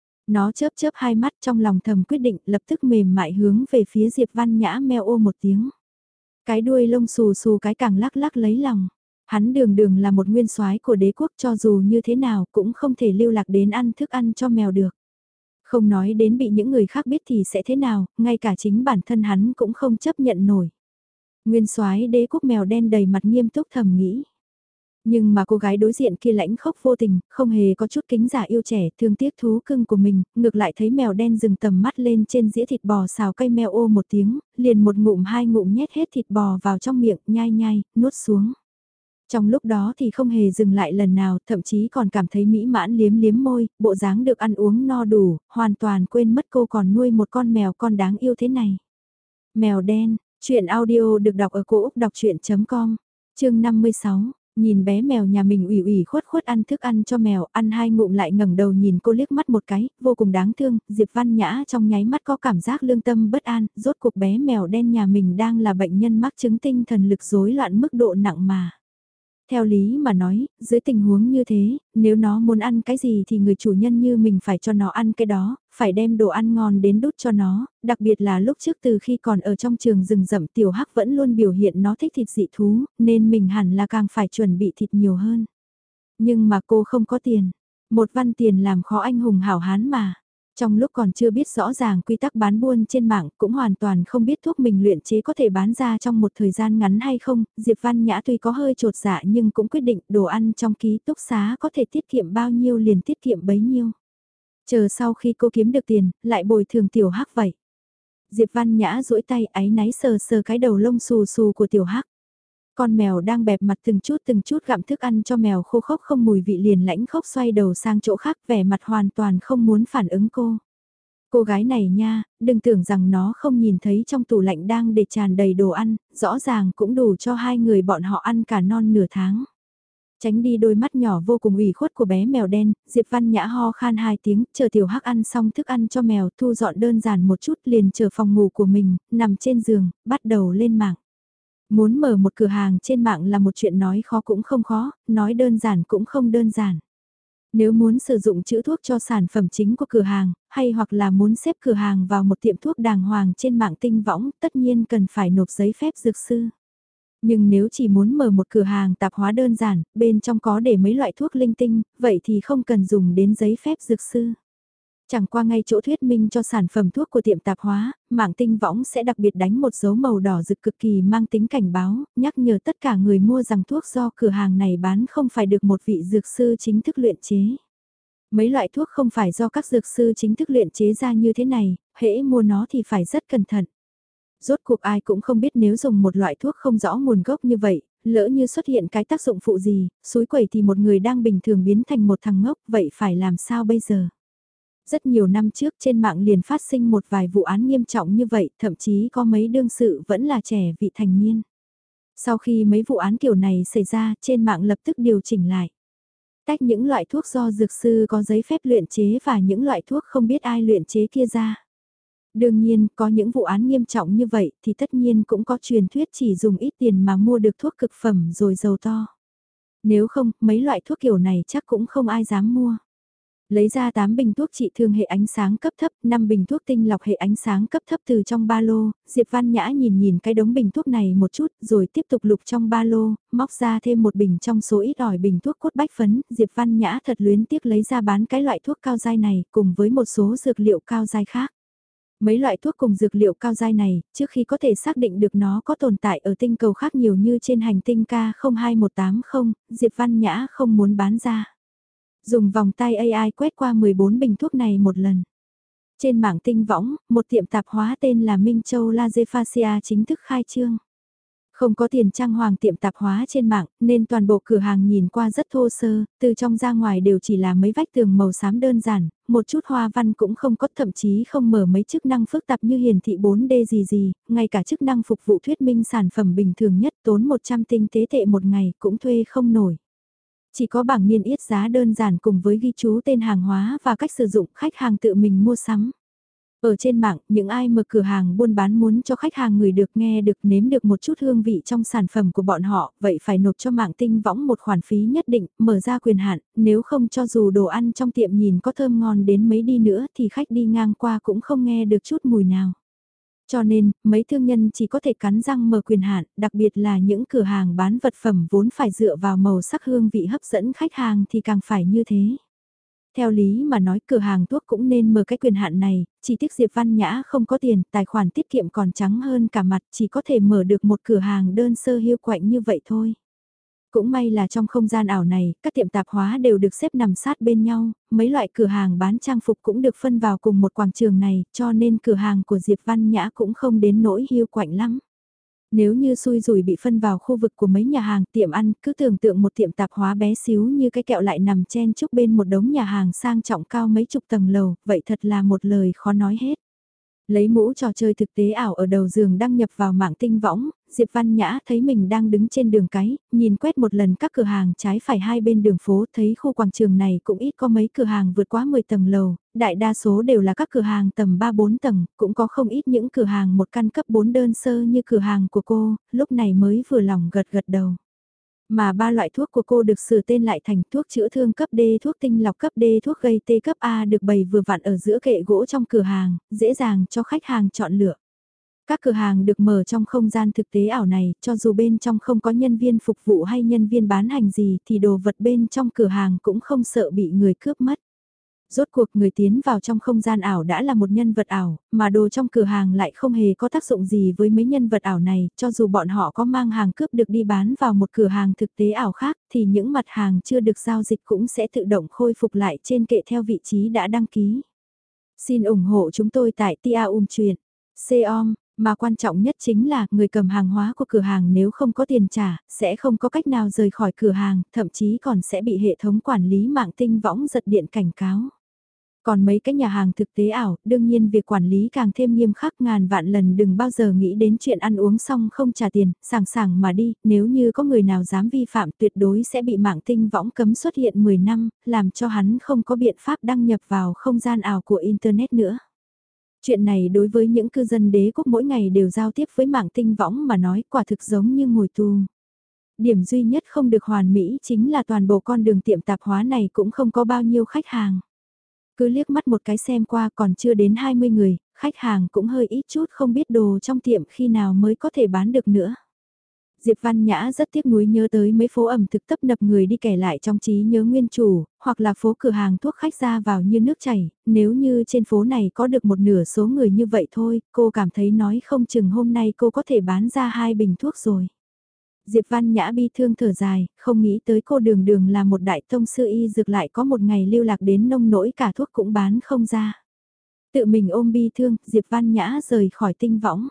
Nó chớp chớp hai mắt trong lòng thầm quyết định lập tức mềm mại hướng về phía Diệp Văn Nhã meo ô một tiếng. Cái đuôi lông xù xù cái càng lắc lắc lấy lòng. Hắn đường đường là một nguyên soái của đế quốc cho dù như thế nào cũng không thể lưu lạc đến ăn thức ăn cho mèo được. Không nói đến bị những người khác biết thì sẽ thế nào, ngay cả chính bản thân hắn cũng không chấp nhận nổi. Nguyên soái đế quốc mèo đen đầy mặt nghiêm túc thầm nghĩ. Nhưng mà cô gái đối diện kia lãnh khốc vô tình, không hề có chút kính giả yêu trẻ, thương tiếc thú cưng của mình, ngược lại thấy mèo đen dừng tầm mắt lên trên dĩa thịt bò xào cây meo ô một tiếng, liền một ngụm hai ngụm nhét hết thịt bò vào trong miệng, nhai nhai, nuốt xuống. Trong lúc đó thì không hề dừng lại lần nào, thậm chí còn cảm thấy mỹ mãn liếm liếm môi, bộ dáng được ăn uống no đủ, hoàn toàn quên mất cô còn nuôi một con mèo con đáng yêu thế này. Mèo đen, chuyện audio được đọc ở cổ Úc đọc chuyện.com, chương 56. Nhìn bé mèo nhà mình ủy ủy khuất khuất ăn thức ăn cho mèo, ăn hai ngụm lại ngẩng đầu nhìn cô liếc mắt một cái, vô cùng đáng thương, Diệp Văn Nhã trong nháy mắt có cảm giác lương tâm bất an, rốt cuộc bé mèo đen nhà mình đang là bệnh nhân mắc chứng tinh thần lực rối loạn mức độ nặng mà. Theo lý mà nói, dưới tình huống như thế, nếu nó muốn ăn cái gì thì người chủ nhân như mình phải cho nó ăn cái đó, phải đem đồ ăn ngon đến đút cho nó, đặc biệt là lúc trước từ khi còn ở trong trường rừng rậm tiểu hắc vẫn luôn biểu hiện nó thích thịt dị thú, nên mình hẳn là càng phải chuẩn bị thịt nhiều hơn. Nhưng mà cô không có tiền, một văn tiền làm khó anh hùng hảo hán mà. Trong lúc còn chưa biết rõ ràng quy tắc bán buôn trên mạng cũng hoàn toàn không biết thuốc mình luyện chế có thể bán ra trong một thời gian ngắn hay không, Diệp Văn Nhã tuy có hơi trột dạ nhưng cũng quyết định đồ ăn trong ký túc xá có thể tiết kiệm bao nhiêu liền tiết kiệm bấy nhiêu. Chờ sau khi cô kiếm được tiền, lại bồi thường tiểu hắc vậy. Diệp Văn Nhã duỗi tay áy náy sờ sờ cái đầu lông xù xù của tiểu hắc. Con mèo đang bẹp mặt từng chút gặm thức ăn cho mèo khô khốc không mùi vị liền lãnh khốc xoay đầu sang chỗ khác vẻ mặt hoàn toàn không muốn phản ứng cô. Cô gái này nha, đừng tưởng rằng nó không nhìn thấy trong tủ lạnh đang để tràn đầy đồ ăn, rõ ràng cũng đủ cho hai người bọn họ ăn cả non nửa tháng. Tránh đi đôi mắt nhỏ vô cùng ủy khuất của bé mèo đen, Diệp Văn Nhã ho khan hai tiếng, chờ tiểu hắc ăn xong thức ăn cho mèo thu dọn đơn giản một chút liền chờ phòng ngủ của mình, nằm trên giường, bắt đầu lên mạng. Muốn mở một cửa hàng trên mạng là một chuyện nói khó cũng không khó, nói đơn giản cũng không đơn giản. Nếu muốn sử dụng chữ thuốc cho sản phẩm chính của cửa hàng, hay hoặc là muốn xếp cửa hàng vào một tiệm thuốc đàng hoàng trên mạng tinh võng, tất nhiên cần phải nộp giấy phép dược sư. Nhưng nếu chỉ muốn mở một cửa hàng tạp hóa đơn giản, bên trong có để mấy loại thuốc linh tinh, vậy thì không cần dùng đến giấy phép dược sư. Chẳng qua ngay chỗ thuyết minh cho sản phẩm thuốc của tiệm tạp hóa, mạng tinh võng sẽ đặc biệt đánh một dấu màu đỏ rực cực kỳ mang tính cảnh báo, nhắc nhở tất cả người mua rằng thuốc do cửa hàng này bán không phải được một vị dược sư chính thức luyện chế. Mấy loại thuốc không phải do các dược sư chính thức luyện chế ra như thế này, hễ mua nó thì phải rất cẩn thận. Rốt cuộc ai cũng không biết nếu dùng một loại thuốc không rõ nguồn gốc như vậy, lỡ như xuất hiện cái tác dụng phụ gì, xúi quẩy thì một người đang bình thường biến thành một thằng ngốc, vậy phải làm sao bây giờ? Rất nhiều năm trước trên mạng liền phát sinh một vài vụ án nghiêm trọng như vậy, thậm chí có mấy đương sự vẫn là trẻ vị thành niên. Sau khi mấy vụ án kiểu này xảy ra, trên mạng lập tức điều chỉnh lại. Tách những loại thuốc do dược sư có giấy phép luyện chế và những loại thuốc không biết ai luyện chế kia ra. Đương nhiên, có những vụ án nghiêm trọng như vậy thì tất nhiên cũng có truyền thuyết chỉ dùng ít tiền mà mua được thuốc cực phẩm rồi giàu to. Nếu không, mấy loại thuốc kiểu này chắc cũng không ai dám mua. Lấy ra 8 bình thuốc trị thương hệ ánh sáng cấp thấp, 5 bình thuốc tinh lọc hệ ánh sáng cấp thấp từ trong ba lô, Diệp Văn Nhã nhìn cái đống bình thuốc này một chút rồi tiếp tục lục trong ba lô, móc ra thêm một bình trong số ít ỏi bình thuốc cốt bách phấn, Diệp Văn Nhã thật luyến tiếc lấy ra bán cái loại thuốc cao giai này cùng với một số dược liệu cao giai khác. Mấy loại thuốc cùng dược liệu cao giai này, trước khi có thể xác định được nó có tồn tại ở tinh cầu khác nhiều như trên hành tinh K02180, Diệp Văn Nhã không muốn bán ra. Dùng vòng tay AI quét qua 14 bình thuốc này một lần. Trên mạng tinh võng, một tiệm tạp hóa tên là Minh Châu Lazefacia chính thức khai trương. Không có tiền trang hoàng tiệm tạp hóa trên mạng, nên toàn bộ cửa hàng nhìn qua rất thô sơ, từ trong ra ngoài đều chỉ là mấy vách tường màu xám đơn giản, một chút hoa văn cũng không có, thậm chí không mở mấy chức năng phức tạp như hiển thị 4D gì, ngay cả chức năng phục vụ thuyết minh sản phẩm bình thường nhất tốn 100 tinh tế tệ một ngày cũng thuê không nổi. Chỉ có bảng niêm yết giá đơn giản cùng với ghi chú tên hàng hóa và cách sử dụng khách hàng tự mình mua sắm. Ở trên mạng, những ai mở cửa hàng buôn bán muốn cho khách hàng ngửi được nghe được nếm được một chút hương vị trong sản phẩm của bọn họ, vậy phải nộp cho mạng tinh võng một khoản phí nhất định, mở ra quyền hạn, nếu không cho dù đồ ăn trong tiệm nhìn có thơm ngon đến mấy đi nữa thì khách đi ngang qua cũng không nghe được chút mùi nào. Cho nên, mấy thương nhân chỉ có thể cắn răng mở quyền hạn, đặc biệt là những cửa hàng bán vật phẩm vốn phải dựa vào màu sắc hương vị hấp dẫn khách hàng thì càng phải như thế. Theo lý mà nói cửa hàng thuốc cũng nên mở cái quyền hạn này, chỉ tiếc Diệp Văn Nhã không có tiền, tài khoản tiết kiệm còn trắng hơn cả mặt, chỉ có thể mở được một cửa hàng đơn sơ hiu quạnh như vậy thôi. Cũng may là trong không gian ảo này, các tiệm tạp hóa đều được xếp nằm sát bên nhau, mấy loại cửa hàng bán trang phục cũng được phân vào cùng một quảng trường này, cho nên cửa hàng của Diệp Văn Nhã cũng không đến nỗi hiu quạnh lắm. Nếu như xui rủi bị phân vào khu vực của mấy nhà hàng tiệm ăn, cứ tưởng tượng một tiệm tạp hóa bé xíu như cái kẹo lại nằm chen chúc bên một đống nhà hàng sang trọng cao mấy chục tầng lầu, vậy thật là một lời khó nói hết. Lấy mũ trò chơi thực tế ảo ở đầu giường đăng nhập vào mạng tinh võng, Diệp Văn Nhã thấy mình đang đứng trên đường cái, nhìn quét một lần các cửa hàng trái phải hai bên đường phố, thấy khu quảng trường này cũng ít có mấy cửa hàng vượt quá 10 tầng lầu, đại đa số đều là các cửa hàng tầm 3-4 tầng, cũng có không ít những cửa hàng một căn cấp 4 đơn sơ như cửa hàng của cô, lúc này mới vừa lòng gật gật đầu. Mà ba loại thuốc của cô được sửa tên lại thành thuốc chữa thương cấp D, thuốc tinh lọc cấp D, thuốc gây tê cấp A được bày vừa vặn ở giữa kệ gỗ trong cửa hàng, dễ dàng cho khách hàng chọn lựa. Các cửa hàng được mở trong không gian thực tế ảo này, cho dù bên trong không có nhân viên phục vụ hay nhân viên bán hành gì thì đồ vật bên trong cửa hàng cũng không sợ bị người cướp mất. Rốt cuộc người tiến vào trong không gian ảo đã là một nhân vật ảo, mà đồ trong cửa hàng lại không hề có tác dụng gì với mấy nhân vật ảo này, cho dù bọn họ có mang hàng cướp được đi bán vào một cửa hàng thực tế ảo khác thì những mặt hàng chưa được giao dịch cũng sẽ tự động khôi phục lại trên kệ theo vị trí đã đăng ký. Xin ủng hộ chúng tôi tại Tia Truyện. Xeom, mà quan trọng nhất chính là người cầm hàng hóa của cửa hàng nếu không có tiền trả, sẽ không có cách nào rời khỏi cửa hàng, thậm chí còn sẽ bị hệ thống quản lý mạng tinh võng giật điện cảnh cáo. Còn mấy cái nhà hàng thực tế ảo, đương nhiên việc quản lý càng thêm nghiêm khắc, ngàn vạn lần đừng bao giờ nghĩ đến chuyện ăn uống xong không trả tiền, sảng sảng mà đi, nếu như có người nào dám vi phạm tuyệt đối sẽ bị mạng tinh võng cấm xuất hiện 10 năm, làm cho hắn không có biện pháp đăng nhập vào không gian ảo của Internet nữa. Chuyện này đối với những cư dân đế quốc mỗi ngày đều giao tiếp với mạng tinh võng mà nói quả thực giống như ngồi tù. Điểm duy nhất không được hoàn mỹ chính là toàn bộ con đường tiệm tạp hóa này cũng không có bao nhiêu khách hàng. Cứ liếc mắt một cái xem qua còn chưa đến 20 người, khách hàng cũng hơi ít chút không biết đồ trong tiệm khi nào mới có thể bán được nữa. Diệp Văn Nhã rất tiếc nuối nhớ tới mấy phố ẩm thực tấp nập người đi kẻ lại trong trí nhớ nguyên chủ, hoặc là phố cửa hàng thuốc khách ra vào như nước chảy, nếu như trên phố này có được một nửa số người như vậy thôi, cô cảm thấy nói không chừng hôm nay cô có thể bán ra 2 bình thuốc rồi. Diệp Văn Nhã bi thương thở dài, không nghĩ tới cô đường đường là một đại tông sư y dược lại có một ngày lưu lạc đến nông nỗi cả thuốc cũng bán không ra. Tự mình ôm bi thương, Diệp Văn Nhã rời khỏi tinh võng.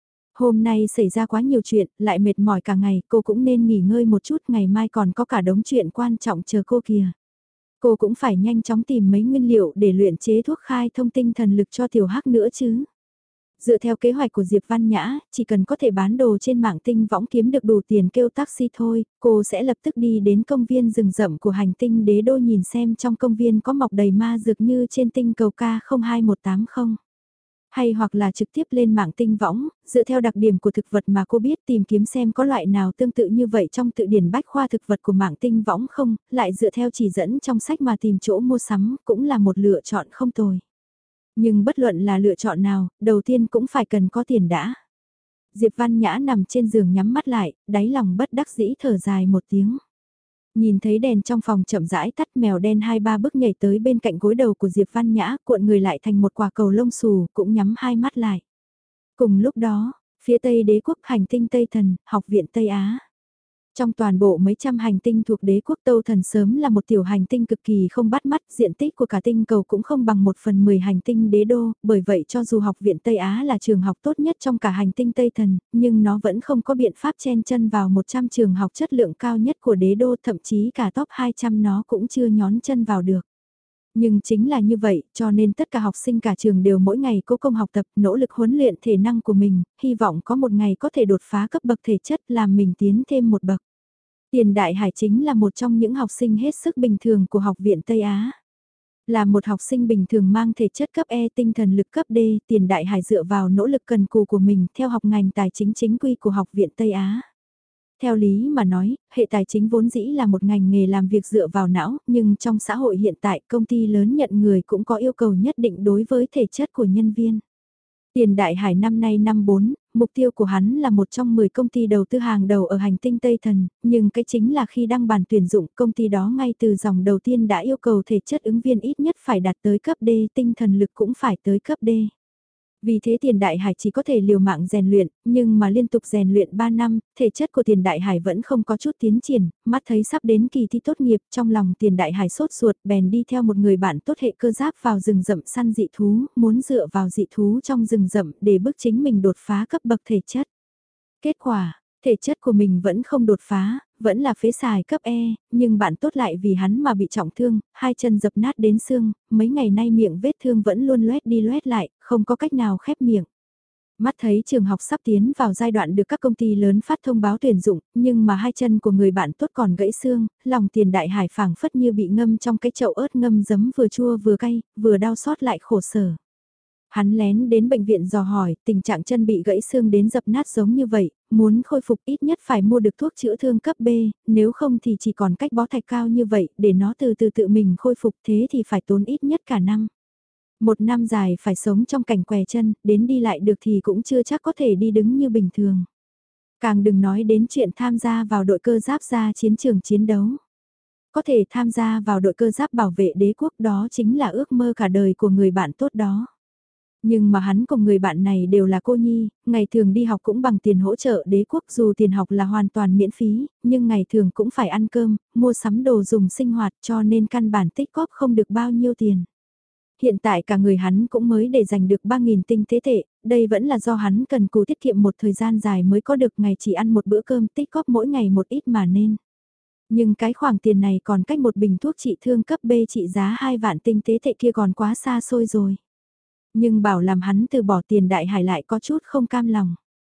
Hôm nay xảy ra quá nhiều chuyện, lại mệt mỏi cả ngày, cô cũng nên nghỉ ngơi một chút, ngày mai còn có cả đống chuyện quan trọng chờ cô kìa. Cô cũng phải nhanh chóng tìm mấy nguyên liệu để luyện chế thuốc khai thông tinh thần lực cho tiểu hắc nữa chứ. Dựa theo kế hoạch của Diệp Văn Nhã, chỉ cần có thể bán đồ trên mạng tinh võng kiếm được đủ tiền kêu taxi thôi, cô sẽ lập tức đi đến công viên rừng rậm của hành tinh đế đô nhìn xem trong công viên có mọc đầy ma dược như trên tinh cầu K02180 không. Hay hoặc là trực tiếp lên mạng tinh võng, dựa theo đặc điểm của thực vật mà cô biết tìm kiếm xem có loại nào tương tự như vậy trong tự điển bách khoa thực vật của mạng tinh võng không, lại dựa theo chỉ dẫn trong sách mà tìm chỗ mua sắm cũng là một lựa chọn không tồi. Nhưng bất luận là lựa chọn nào, đầu tiên cũng phải cần có tiền đã. Diệp Văn Nhã nằm trên giường nhắm mắt lại, đáy lòng bất đắc dĩ thở dài một tiếng. Nhìn thấy đèn trong phòng chậm rãi tắt, mèo đen 2-3 bước nhảy tới bên cạnh gối đầu của Diệp Văn Nhã, cuộn người lại thành một quả cầu lông xù, cũng nhắm hai mắt lại. Cùng lúc đó, phía Tây đế quốc hành tinh Tây Thần, học viện Tây Á. Trong toàn bộ mấy trăm hành tinh thuộc đế quốc Tâu Thần sớm là một tiểu hành tinh cực kỳ không bắt mắt, diện tích của cả tinh cầu cũng không bằng 1/10 hành tinh đế đô, bởi vậy cho dù học viện Tây Á là trường học tốt nhất trong cả hành tinh Tây Thần, nhưng nó vẫn không có biện pháp chen chân vào 100 trường học chất lượng cao nhất của đế đô, thậm chí cả top 200 nó cũng chưa nhón chân vào được. Nhưng chính là như vậy, cho nên tất cả học sinh cả trường đều mỗi ngày cố công học tập, nỗ lực huấn luyện thể năng của mình, hy vọng có một ngày có thể đột phá cấp bậc thể chất làm mình tiến thêm một bậc. Tiền Đại Hải chính là một trong những học sinh hết sức bình thường của học viện Tây Á. Là một học sinh bình thường mang thể chất cấp E tinh thần lực cấp D, Tiền Đại Hải dựa vào nỗ lực cần cù của mình theo học ngành tài chính chính quy của học viện Tây Á. Theo lý mà nói, hệ tài chính vốn dĩ là một ngành nghề làm việc dựa vào não, nhưng trong xã hội hiện tại công ty lớn nhận người cũng có yêu cầu nhất định đối với thể chất của nhân viên. Tiền Đại Hải năm nay năm 4, mục tiêu của hắn là một trong 10 công ty đầu tư hàng đầu ở hành tinh Tây Thần, nhưng cái chính là khi đăng bản tuyển dụng công ty đó ngay từ dòng đầu tiên đã yêu cầu thể chất ứng viên ít nhất phải đạt tới cấp D, tinh thần lực cũng phải tới cấp D. Vì thế Tiền Đại Hải chỉ có thể liều mạng rèn luyện, nhưng mà liên tục rèn luyện 3 năm, thể chất của Tiền Đại Hải vẫn không có chút tiến triển, mắt thấy sắp đến kỳ thi tốt nghiệp, trong lòng Tiền Đại Hải sốt ruột, bèn đi theo một người bạn tốt hệ cơ giáp vào rừng rậm săn dị thú, muốn dựa vào dị thú trong rừng rậm để bức chính mình đột phá cấp bậc thể chất. Kết quả, thể chất của mình vẫn không đột phá, vẫn là phế xài cấp E, nhưng bạn tốt lại vì hắn mà bị trọng thương, hai chân dập nát đến xương, mấy ngày nay miệng vết thương vẫn luôn loét đi loét lại, không có cách nào khép miệng. Mắt thấy trường học sắp tiến vào giai đoạn được các công ty lớn phát thông báo tuyển dụng, nhưng mà hai chân của người bạn tốt còn gãy xương, lòng Tiền Đại Hải phảng phất như bị ngâm trong cái chậu ớt ngâm giấm vừa chua vừa cay, vừa đau xót lại khổ sở. Hắn lén đến bệnh viện dò hỏi, tình trạng chân bị gãy xương đến dập nát giống như vậy, muốn khôi phục ít nhất phải mua được thuốc chữa thương cấp B, nếu không thì chỉ còn cách bó thạch cao như vậy, để nó từ từ tự mình khôi phục thế thì phải tốn ít nhất cả năm. Một năm dài phải sống trong cảnh què chân, đến đi lại được thì cũng chưa chắc có thể đi đứng như bình thường. Càng đừng nói đến chuyện tham gia vào đội cơ giáp ra chiến trường chiến đấu. Có thể tham gia vào đội cơ giáp bảo vệ đế quốc đó chính là ước mơ cả đời của người bạn tốt đó. Nhưng mà hắn cùng người bạn này đều là cô nhi, ngày thường đi học cũng bằng tiền hỗ trợ đế quốc dù tiền học là hoàn toàn miễn phí, nhưng ngày thường cũng phải ăn cơm, mua sắm đồ dùng sinh hoạt cho nên căn bản tích góp không được bao nhiêu tiền. Hiện tại cả người hắn cũng mới để dành được 3.000 tinh tế tệ, đây vẫn là do hắn cần cù tiết kiệm một thời gian dài mới có được ngày chỉ ăn một bữa cơm tích góp mỗi ngày một ít mà nên. Nhưng cái khoản tiền này còn cách một bình thuốc trị thương cấp B trị giá 2 vạn tinh tế tệ kia còn quá xa xôi rồi. Nhưng bảo làm hắn từ bỏ Tiền Đại Hải lại có chút không cam lòng.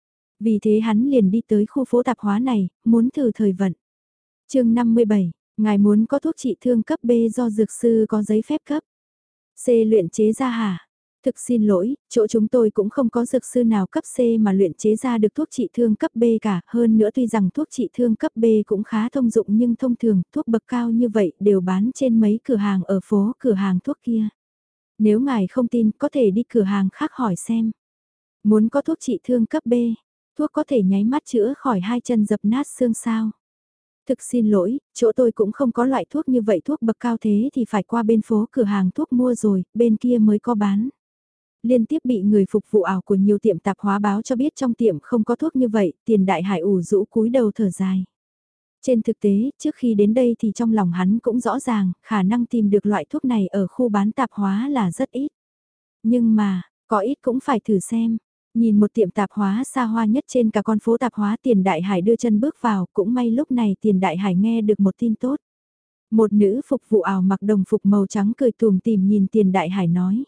Vì thế hắn liền đi tới khu phố tạp hóa này, muốn thử thời vận. chương 57, ngài muốn có thuốc trị thương cấp B do dược sư có giấy phép cấp. C luyện chế ra hả? Thực xin lỗi, chỗ chúng tôi cũng không có dược sư nào cấp C mà luyện chế ra được thuốc trị thương cấp B cả. Hơn nữa tuy rằng thuốc trị thương cấp B cũng khá thông dụng nhưng thông thường thuốc bậc cao như vậy đều bán trên mấy cửa hàng ở phố cửa hàng thuốc kia. Nếu ngài không tin có thể đi cửa hàng khác hỏi xem. Muốn có thuốc trị thương cấp B, thuốc có thể nháy mắt chữa khỏi hai chân dập nát xương sao. Thực xin lỗi, chỗ tôi cũng không có loại thuốc như vậy thuốc bậc cao thế thì phải qua bên phố cửa hàng thuốc mua rồi, bên kia mới có bán. Liên tiếp bị người phục vụ ảo của nhiều tiệm tạp hóa báo cho biết trong tiệm không có thuốc như vậy, Tiền Đại Hải ủ rũ cúi đầu thở dài. Trên thực tế, trước khi đến đây thì trong lòng hắn cũng rõ ràng, khả năng tìm được loại thuốc này ở khu bán tạp hóa là rất ít. Nhưng mà, có ít cũng phải thử xem. Nhìn một tiệm tạp hóa xa hoa nhất trên cả con phố tạp hóa Tiền Đại Hải đưa chân bước vào, cũng may lúc này Tiền Đại Hải nghe được một tin tốt. Một nữ phục vụ ảo mặc đồng phục màu trắng cười tùm tìm nhìn Tiền Đại Hải nói.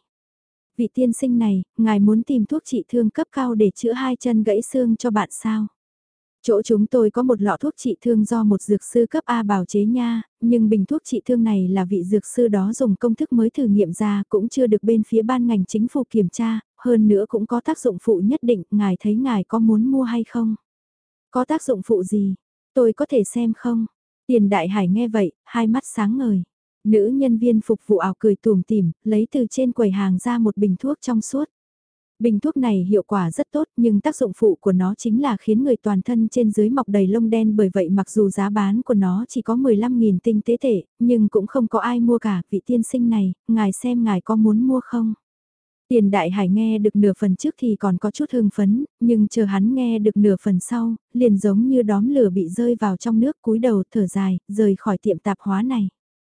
Vị tiên sinh này, ngài muốn tìm thuốc trị thương cấp cao để chữa hai chân gãy xương cho bạn sao? Chỗ chúng tôi có một lọ thuốc trị thương do một dược sư cấp A bào chế nha, nhưng bình thuốc trị thương này là vị dược sư đó dùng công thức mới thử nghiệm ra cũng chưa được bên phía ban ngành chính phủ kiểm tra, hơn nữa cũng có tác dụng phụ nhất định, ngài thấy ngài có muốn mua hay không? Có tác dụng phụ gì? Tôi có thể xem không? Tiền Đại Hải nghe vậy, hai mắt sáng ngời. Nữ nhân viên phục vụ ảo cười tùm tìm, lấy từ trên quầy hàng ra một bình thuốc trong suốt. Bình thuốc này hiệu quả rất tốt nhưng tác dụng phụ của nó chính là khiến người toàn thân trên dưới mọc đầy lông đen, bởi vậy mặc dù giá bán của nó chỉ có 15.000 tinh tế tệ, nhưng cũng không có ai mua cả. Vị tiên sinh này, ngài xem ngài có muốn mua không? Tiền Đại Hải nghe được nửa phần trước thì còn có chút hưng phấn, nhưng chờ hắn nghe được nửa phần sau, liền giống như đóm lửa bị rơi vào trong nước, cúi đầu thở dài, rời khỏi tiệm tạp hóa này.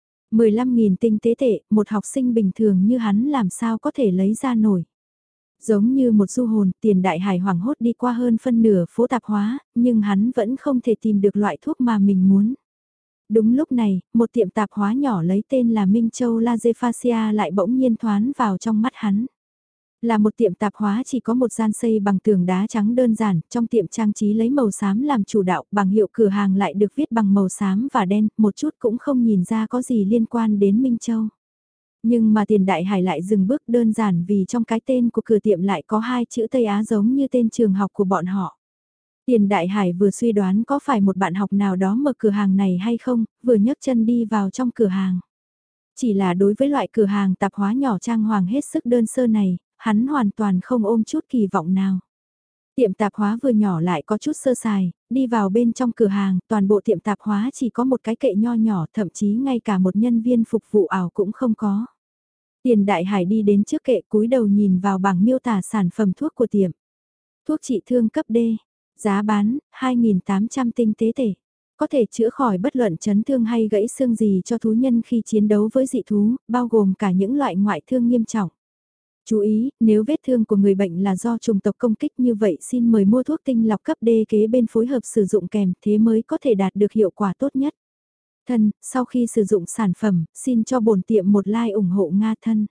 15.000 tinh tế tệ, một học sinh bình thường như hắn làm sao có thể lấy ra nổi. Giống như một du hồn, Tiền Đại Hải hoảng hốt đi qua hơn phân nửa phố tạp hóa, nhưng hắn vẫn không thể tìm được loại thuốc mà mình muốn. Đúng lúc này, một tiệm tạp hóa nhỏ lấy tên là Minh Châu Lazefacia lại bỗng nhiên thoán vào trong mắt hắn. Là một tiệm tạp hóa chỉ có một gian xây bằng tường đá trắng đơn giản, trong tiệm trang trí lấy màu xám làm chủ đạo, bảng hiệu cửa hàng lại được viết bằng màu xám và đen, một chút cũng không nhìn ra có gì liên quan đến Minh Châu. Nhưng mà Tiền Đại Hải lại dừng bước, đơn giản vì trong cái tên của cửa tiệm lại có hai chữ Tây Á giống như tên trường học của bọn họ. Tiền Đại Hải vừa suy đoán có phải một bạn học nào đó mở cửa hàng này hay không, vừa nhấc chân đi vào trong cửa hàng. Chỉ là đối với loại cửa hàng tạp hóa nhỏ trang hoàng hết sức đơn sơ này, hắn hoàn toàn không ôm chút kỳ vọng nào. Tiệm tạp hóa vừa nhỏ lại có chút sơ sài, đi vào bên trong cửa hàng, toàn bộ tiệm tạp hóa chỉ có một cái kệ nho nhỏ, thậm chí ngay cả một nhân viên phục vụ ảo cũng không có. Tiền Đại Hải đi đến trước kệ cúi đầu nhìn vào bảng miêu tả sản phẩm thuốc của tiệm. Thuốc trị thương cấp D, giá bán 2.800 tinh tế tệ. Có thể chữa khỏi bất luận chấn thương hay gãy xương gì cho thú nhân khi chiến đấu với dị thú, bao gồm cả những loại ngoại thương nghiêm trọng. Chú ý, nếu vết thương của người bệnh là do trùng tộc công kích như vậy xin mời mua thuốc tinh lọc cấp D kế bên phối hợp sử dụng kèm, thế mới có thể đạt được hiệu quả tốt nhất. Thân, sau khi sử dụng sản phẩm, xin cho bổn tiệm một like ủng hộ Nga thân.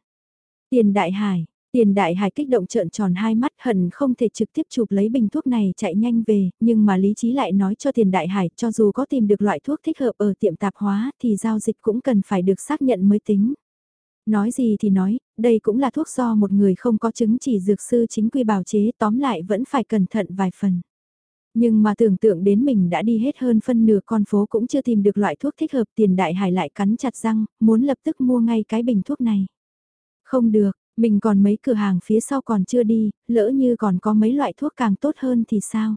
Tiền Đại Hải kích động trợn tròn hai mắt hận không thể trực tiếp chụp lấy bình thuốc này chạy nhanh về, nhưng mà lý trí lại nói cho Tiền Đại Hải cho dù có tìm được loại thuốc thích hợp ở tiệm tạp hóa thì giao dịch cũng cần phải được xác nhận mới tính. Nói gì thì nói, đây cũng là thuốc do một người không có chứng chỉ dược sư chính quy bào chế, tóm lại vẫn phải cẩn thận vài phần. Nhưng mà tưởng tượng đến mình đã đi hết hơn phân nửa con phố cũng chưa tìm được loại thuốc thích hợp, Tiền Đại Hải lại cắn chặt răng, muốn lập tức mua ngay cái bình thuốc này. Không được, mình còn mấy cửa hàng phía sau còn chưa đi, lỡ như còn có mấy loại thuốc càng tốt hơn thì sao?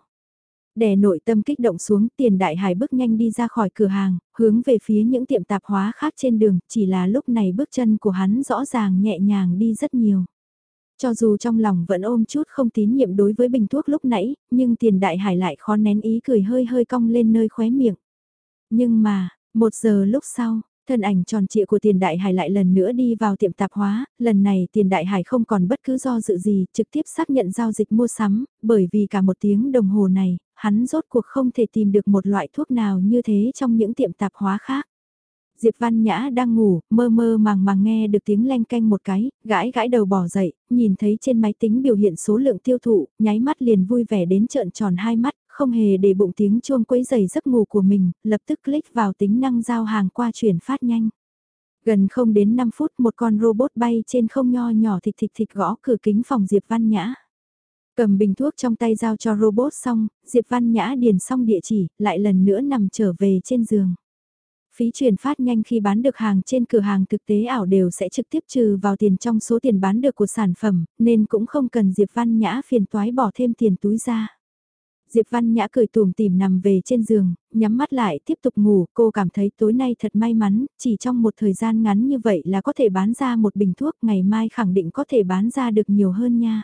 Đè nội tâm kích động xuống, Tiền Đại Hải bước nhanh đi ra khỏi cửa hàng, hướng về phía những tiệm tạp hóa khác trên đường, chỉ là lúc này bước chân của hắn rõ ràng nhẹ nhàng đi rất nhiều. Cho dù trong lòng vẫn ôm chút không tín nhiệm đối với bình thuốc lúc nãy, nhưng Tiền Đại Hải lại khó nén ý cười hơi hơi cong lên nơi khóe miệng. Nhưng mà, 1 giờ lúc sau, thân ảnh tròn trịa của Tiền Đại Hải lại lần nữa đi vào tiệm tạp hóa, lần này Tiền Đại Hải không còn bất cứ do dự gì, trực tiếp xác nhận giao dịch mua sắm, bởi vì cả 1 tiếng đồng hồ này, hắn rốt cuộc không thể tìm được một loại thuốc nào như thế trong những tiệm tạp hóa khác. Diệp Văn Nhã đang ngủ, mơ mơ màng màng nghe được tiếng leng canh một cái, gãi gãi đầu bỏ dậy, nhìn thấy trên máy tính biểu hiện số lượng tiêu thụ, nháy mắt liền vui vẻ đến trợn tròn hai mắt, không hề để bụng tiếng chuông quấy giày giấc ngủ của mình, lập tức click vào tính năng giao hàng qua chuyển phát nhanh. Gần không đến 5 phút một con robot bay trên không nho nhỏ thịt thịt thịt gõ cửa kính phòng Diệp Văn Nhã. Cầm bình thuốc trong tay giao cho robot xong, Diệp Văn Nhã điền xong địa chỉ, lại lần nữa nằm trở về trên giường. Phí chuyển phát nhanh khi bán được hàng trên cửa hàng thực tế ảo đều sẽ trực tiếp trừ vào tiền trong số tiền bán được của sản phẩm, nên cũng không cần Diệp Văn Nhã phiền toái bỏ thêm tiền túi ra. Diệp Văn Nhã cười tủm tỉm nằm về trên giường, nhắm mắt lại tiếp tục ngủ, cô cảm thấy tối nay thật may mắn, chỉ trong một thời gian ngắn như vậy là có thể bán ra một bình thuốc, ngày mai khẳng định có thể bán ra được nhiều hơn nha.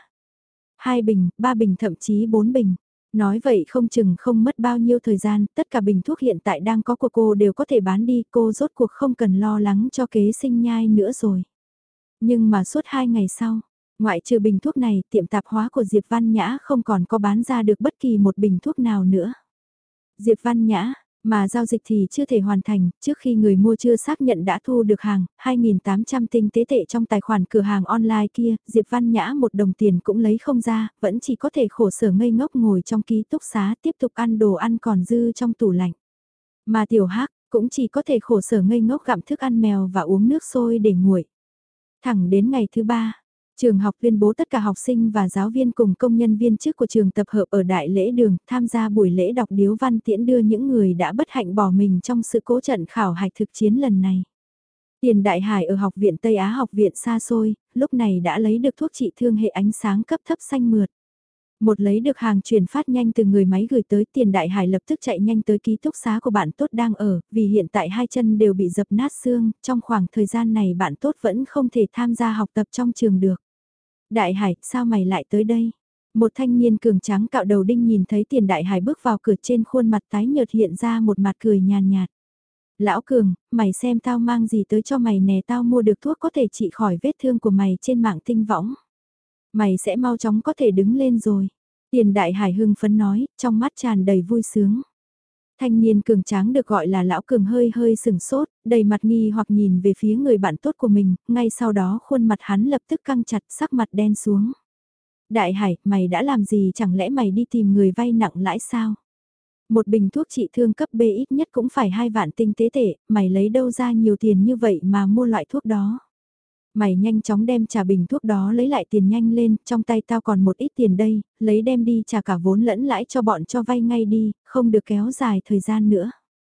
2 bình, 3 bình thậm chí 4 bình. Nói vậy không chừng không mất bao nhiêu thời gian, tất cả bình thuốc hiện tại đang có của cô đều có thể bán đi, cô rốt cuộc không cần lo lắng cho kế sinh nhai nữa rồi. Nhưng mà suốt 2 ngày sau, ngoại trừ bình thuốc này, tiệm tạp hóa của Diệp Văn Nhã không còn có bán ra được bất kỳ một bình thuốc nào nữa. Diệp Văn Nhã, mà giao dịch thì chưa thể hoàn thành, trước khi người mua chưa xác nhận đã thu được hàng, 2.800 tinh tế tệ trong tài khoản cửa hàng online kia, Diệp Văn Nhã một đồng tiền cũng lấy không ra, vẫn chỉ có thể khổ sở ngây ngốc ngồi trong ký túc xá tiếp tục ăn đồ ăn còn dư trong tủ lạnh. Mà Tiểu Hắc cũng chỉ có thể khổ sở ngây ngốc gặm thức ăn mèo và uống nước sôi để nguội. Thẳng đến ngày thứ 3. Trường học tuyên bố tất cả học sinh và giáo viên cùng công nhân viên chức của trường tập hợp ở Đại Lễ Đường tham gia buổi lễ đọc điếu văn tiễn đưa những người đã bất hạnh bỏ mình trong sự cố trận khảo hạch thực chiến lần này. Tiền Đại Hải ở học viện Tây Á học viện xa xôi, lúc này đã lấy được thuốc trị thương hệ ánh sáng cấp thấp xanh mượt. Một lấy được hàng chuyển phát nhanh từ người máy gửi tới Tiền Đại Hải lập tức chạy nhanh tới ký túc xá của bạn tốt đang ở, vì hiện tại hai chân đều bị dập nát xương, trong khoảng thời gian này bạn tốt vẫn không thể tham gia học tập trong trường được. Đại Hải, sao mày lại tới đây? Một thanh niên cường tráng cạo đầu đinh nhìn thấy Tiền Đại Hải bước vào cửa trên khuôn mặt tái nhợt hiện ra một mặt cười nhàn nhạt. Lão Cường, mày xem tao mang gì tới cho mày nè, tao mua được thuốc có thể trị khỏi vết thương của mày trên mạng tinh võng. Mày sẽ mau chóng có thể đứng lên rồi. Tiền Đại Hải hưng phấn nói, trong mắt tràn đầy vui sướng. Thanh niên cường tráng được gọi là Lão Cường hơi hơi sừng sốt, đầy mặt nghi hoặc nhìn về phía người bạn tốt của mình, ngay sau đó khuôn mặt hắn lập tức căng chặt sắc mặt đen xuống. Đại Hải, mày đã làm gì, chẳng lẽ mày đi tìm người vay nặng lãi sao? Một bình thuốc trị thương cấp B ít nhất cũng phải 2 vạn tinh tế tệ, mày lấy đâu ra nhiều tiền như vậy mà mua loại thuốc đó? Mày nhanh chóng đem trả bình thuốc đó lấy lại tiền nhanh lên, trong tay tao còn một ít tiền đây, lấy đem đi trả cả vốn lẫn lãi cho bọn cho vay ngay đi, không được kéo dài thời gian nữa.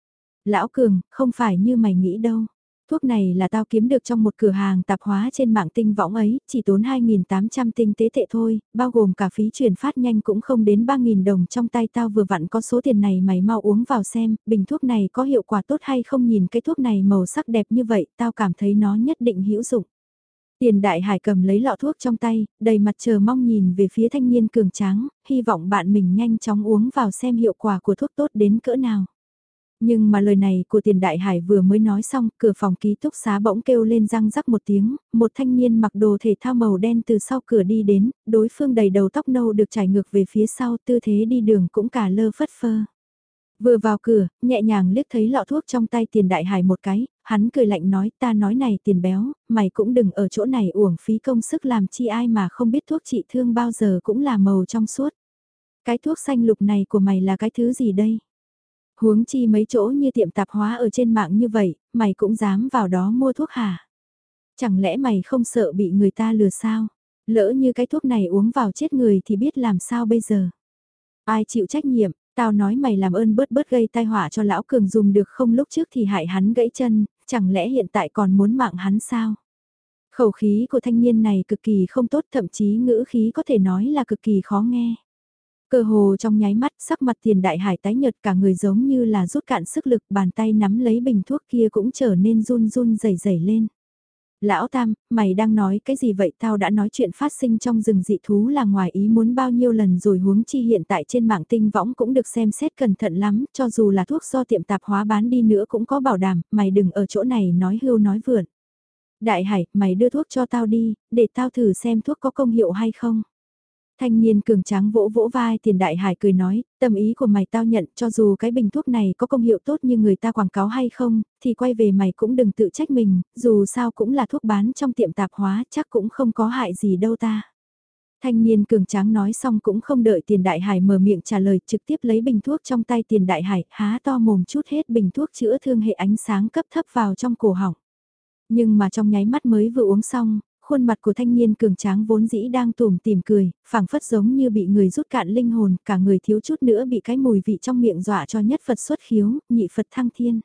Lão Cường, không phải như mày nghĩ đâu. Thuốc này là tao kiếm được trong một cửa hàng tạp hóa trên mạng tinh võng ấy, chỉ tốn 2.800 tinh tế tệ thôi, bao gồm cả phí chuyển phát nhanh cũng không đến 3.000 đồng, trong tay tao vừa vặn có số tiền này, mày mau uống vào xem, bình thuốc này có hiệu quả tốt hay không, nhìn cái thuốc này màu sắc đẹp như vậy, tao cảm thấy nó nhất định hữu dụng. Tiền Đại Hải cầm lấy lọ thuốc trong tay, đầy mặt chờ mong nhìn về phía thanh niên cường tráng, hy vọng bạn mình nhanh chóng uống vào xem hiệu quả của thuốc tốt đến cỡ nào. Nhưng mà lời này của Tiền Đại Hải vừa mới nói xong, cửa phòng ký túc xá bỗng kêu lên răng rắc một tiếng, một thanh niên mặc đồ thể thao màu đen từ sau cửa đi đến, đối phương đầy đầu tóc nâu được trải ngược về phía sau, tư thế đi đường cũng cả lơ phất phơ. Vừa vào cửa, nhẹ nhàng liếc thấy lọ thuốc trong tay Tiền Đại Hải một cái, hắn cười lạnh nói ta nói này Tiền béo, mày cũng đừng ở chỗ này uổng phí công sức làm chi ai mà không biết thuốc trị thương bao giờ cũng là màu trong suốt. Cái thuốc xanh lục này của mày là cái thứ gì đây? Huống chi mấy chỗ như tiệm tạp hóa ở trên mạng như vậy, mày cũng dám vào đó mua thuốc hả? Chẳng lẽ mày không sợ bị người ta lừa sao? Lỡ như cái thuốc này uống vào chết người thì biết làm sao bây giờ? Ai chịu trách nhiệm? Tao nói mày làm ơn bớt bớt gây tai họa cho lão Cường dùng được không, lúc trước thì hại hắn gãy chân, chẳng lẽ hiện tại còn muốn mạng hắn sao? Khẩu khí của thanh niên này cực kỳ không tốt, thậm chí ngữ khí có thể nói là cực kỳ khó nghe. Cơ hồ trong nháy mắt sắc mặt Tiền Đại Hải tái nhợt, cả người giống như là rút cạn sức lực, bàn tay nắm lấy bình thuốc kia cũng trở nên run run rẩy rẩy lên. Lão Tam, mày đang nói cái gì vậy? Tao đã nói chuyện phát sinh trong rừng dị thú là ngoài ý muốn bao nhiêu lần rồi, huống chi hiện tại trên mạng tinh võng cũng được xem xét cẩn thận lắm, cho dù là thuốc do tiệm tạp hóa bán đi nữa cũng có bảo đảm, mày đừng ở chỗ này nói hưu nói vượn. Đại Hải, mày đưa thuốc cho tao đi, để tao thử xem thuốc có công hiệu hay không. Thanh niên cường tráng vỗ vỗ vai Tiền Đại Hải cười nói, tâm ý của mày tao nhận, cho dù cái bình thuốc này có công hiệu tốt như người ta quảng cáo hay không, thì quay về mày cũng đừng tự trách mình, dù sao cũng là thuốc bán trong tiệm tạp hóa, chắc cũng không có hại gì đâu ta. Thanh niên cường tráng nói xong cũng không đợi Tiền Đại Hải mở miệng trả lời, trực tiếp lấy bình thuốc trong tay Tiền Đại Hải, há to mồm chút hết bình thuốc chữa thương hệ ánh sáng cấp thấp vào trong cổ họng. Nhưng mà trong nháy mắt mới vừa uống xong, khuôn mặt của thanh niên cường tráng vốn dĩ đang tủm tỉm cười, phảng phất giống như bị người rút cạn linh hồn, cả người thiếu chút nữa bị cái mùi vị trong miệng dọa cho nhất Phật xuất khiếu, nhị Phật thăng thiên.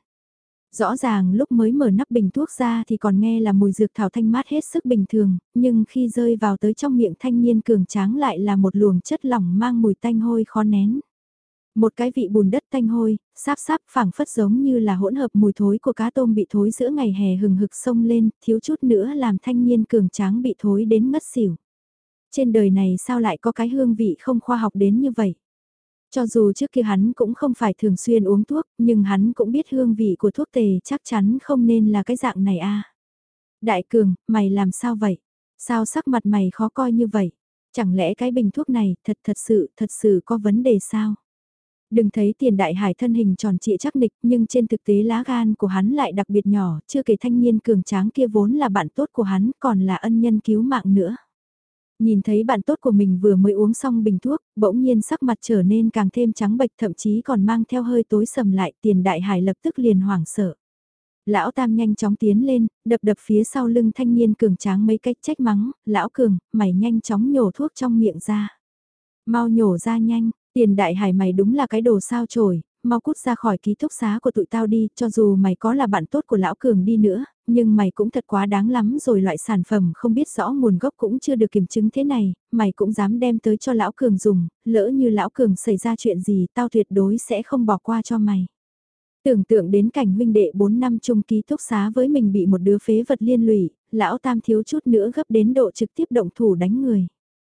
Rõ ràng lúc mới mở nắp bình thuốc ra thì còn nghe là mùi dược thảo thanh mát hết sức bình thường, nhưng khi rơi vào tới trong miệng thanh niên cường tráng lại là một luồng chất lỏng mang mùi tanh hôi khó nén. Một cái vị bùn đất tanh hôi, sáp sáp phảng phất giống như là hỗn hợp mùi thối của cá tôm bị thối giữa ngày hè hừng hực sông lên, thiếu chút nữa làm thanh niên cường tráng bị thối đến ngất xỉu. Trên đời này sao lại có cái hương vị không khoa học đến như vậy? Cho dù trước kia hắn cũng không phải thường xuyên uống thuốc, nhưng hắn cũng biết hương vị của thuốc tề chắc chắn không nên là cái dạng này a. Đại Cường, mày làm sao vậy? Sao sắc mặt mày khó coi như vậy? Chẳng lẽ cái bình thuốc này thật sự có vấn đề sao? Đừng thấy Tiền Đại Hải thân hình tròn trịa chắc nịch, nhưng trên thực tế lá gan của hắn lại đặc biệt nhỏ, chưa kể thanh niên cường tráng kia vốn là bạn tốt của hắn, còn là ân nhân cứu mạng nữa. Nhìn thấy bạn tốt của mình vừa mới uống xong bình thuốc, bỗng nhiên sắc mặt trở nên càng thêm trắng bệch, thậm chí còn mang theo hơi tối sầm lại, Tiền Đại Hải lập tức liền hoảng sợ. Lão Tam nhanh chóng tiến lên, đập đập phía sau lưng thanh niên cường tráng mấy cách trách mắng, lão Cường, mày nhanh chóng nhổ thuốc trong miệng ra. Mau nhổ ra nhanh, Tiền Đại Hải mày đúng là cái đồ sao chổi, mau cút ra khỏi ký túc xá của tụi tao đi, cho dù mày có là bạn tốt của lão Cường đi nữa, nhưng mày cũng thật quá đáng lắm rồi, loại sản phẩm không biết rõ nguồn gốc cũng chưa được kiểm chứng thế này, mày cũng dám đem tới cho lão Cường dùng, lỡ như lão Cường xảy ra chuyện gì tao tuyệt đối sẽ không bỏ qua cho mày. Tưởng tượng đến cảnh huynh đệ 4 năm chung ký túc xá với mình bị một đứa phế vật liên lụy, lão Tam thiếu chút nữa gấp đến độ trực tiếp động thủ đánh người.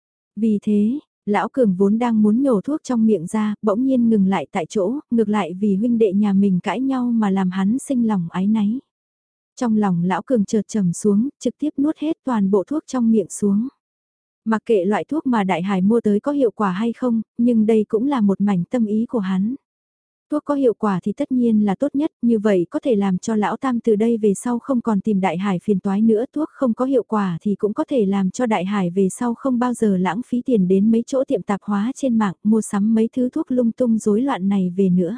Vì thế, lão Cường vốn đang muốn nhổ thuốc trong miệng ra, bỗng nhiên ngừng lại tại chỗ, ngược lại vì huynh đệ nhà mình cãi nhau mà làm hắn sinh lòng áy náy. Trong lòng lão Cường chợt trầm xuống, trực tiếp nuốt hết toàn bộ thuốc trong miệng xuống. Mặc kệ loại thuốc mà Đại Hải mua tới có hiệu quả hay không, nhưng đây cũng là một mảnh tâm ý của hắn. Thuốc có hiệu quả thì tất nhiên là tốt nhất, như vậy có thể làm cho lão Tam từ đây về sau không còn tìm Đại Hải phiền toái nữa. Thuốc không có hiệu quả thì cũng có thể làm cho Đại Hải về sau không bao giờ lãng phí tiền đến mấy chỗ tiệm tạp hóa trên mạng mua sắm mấy thứ thuốc lung tung rối loạn này về nữa.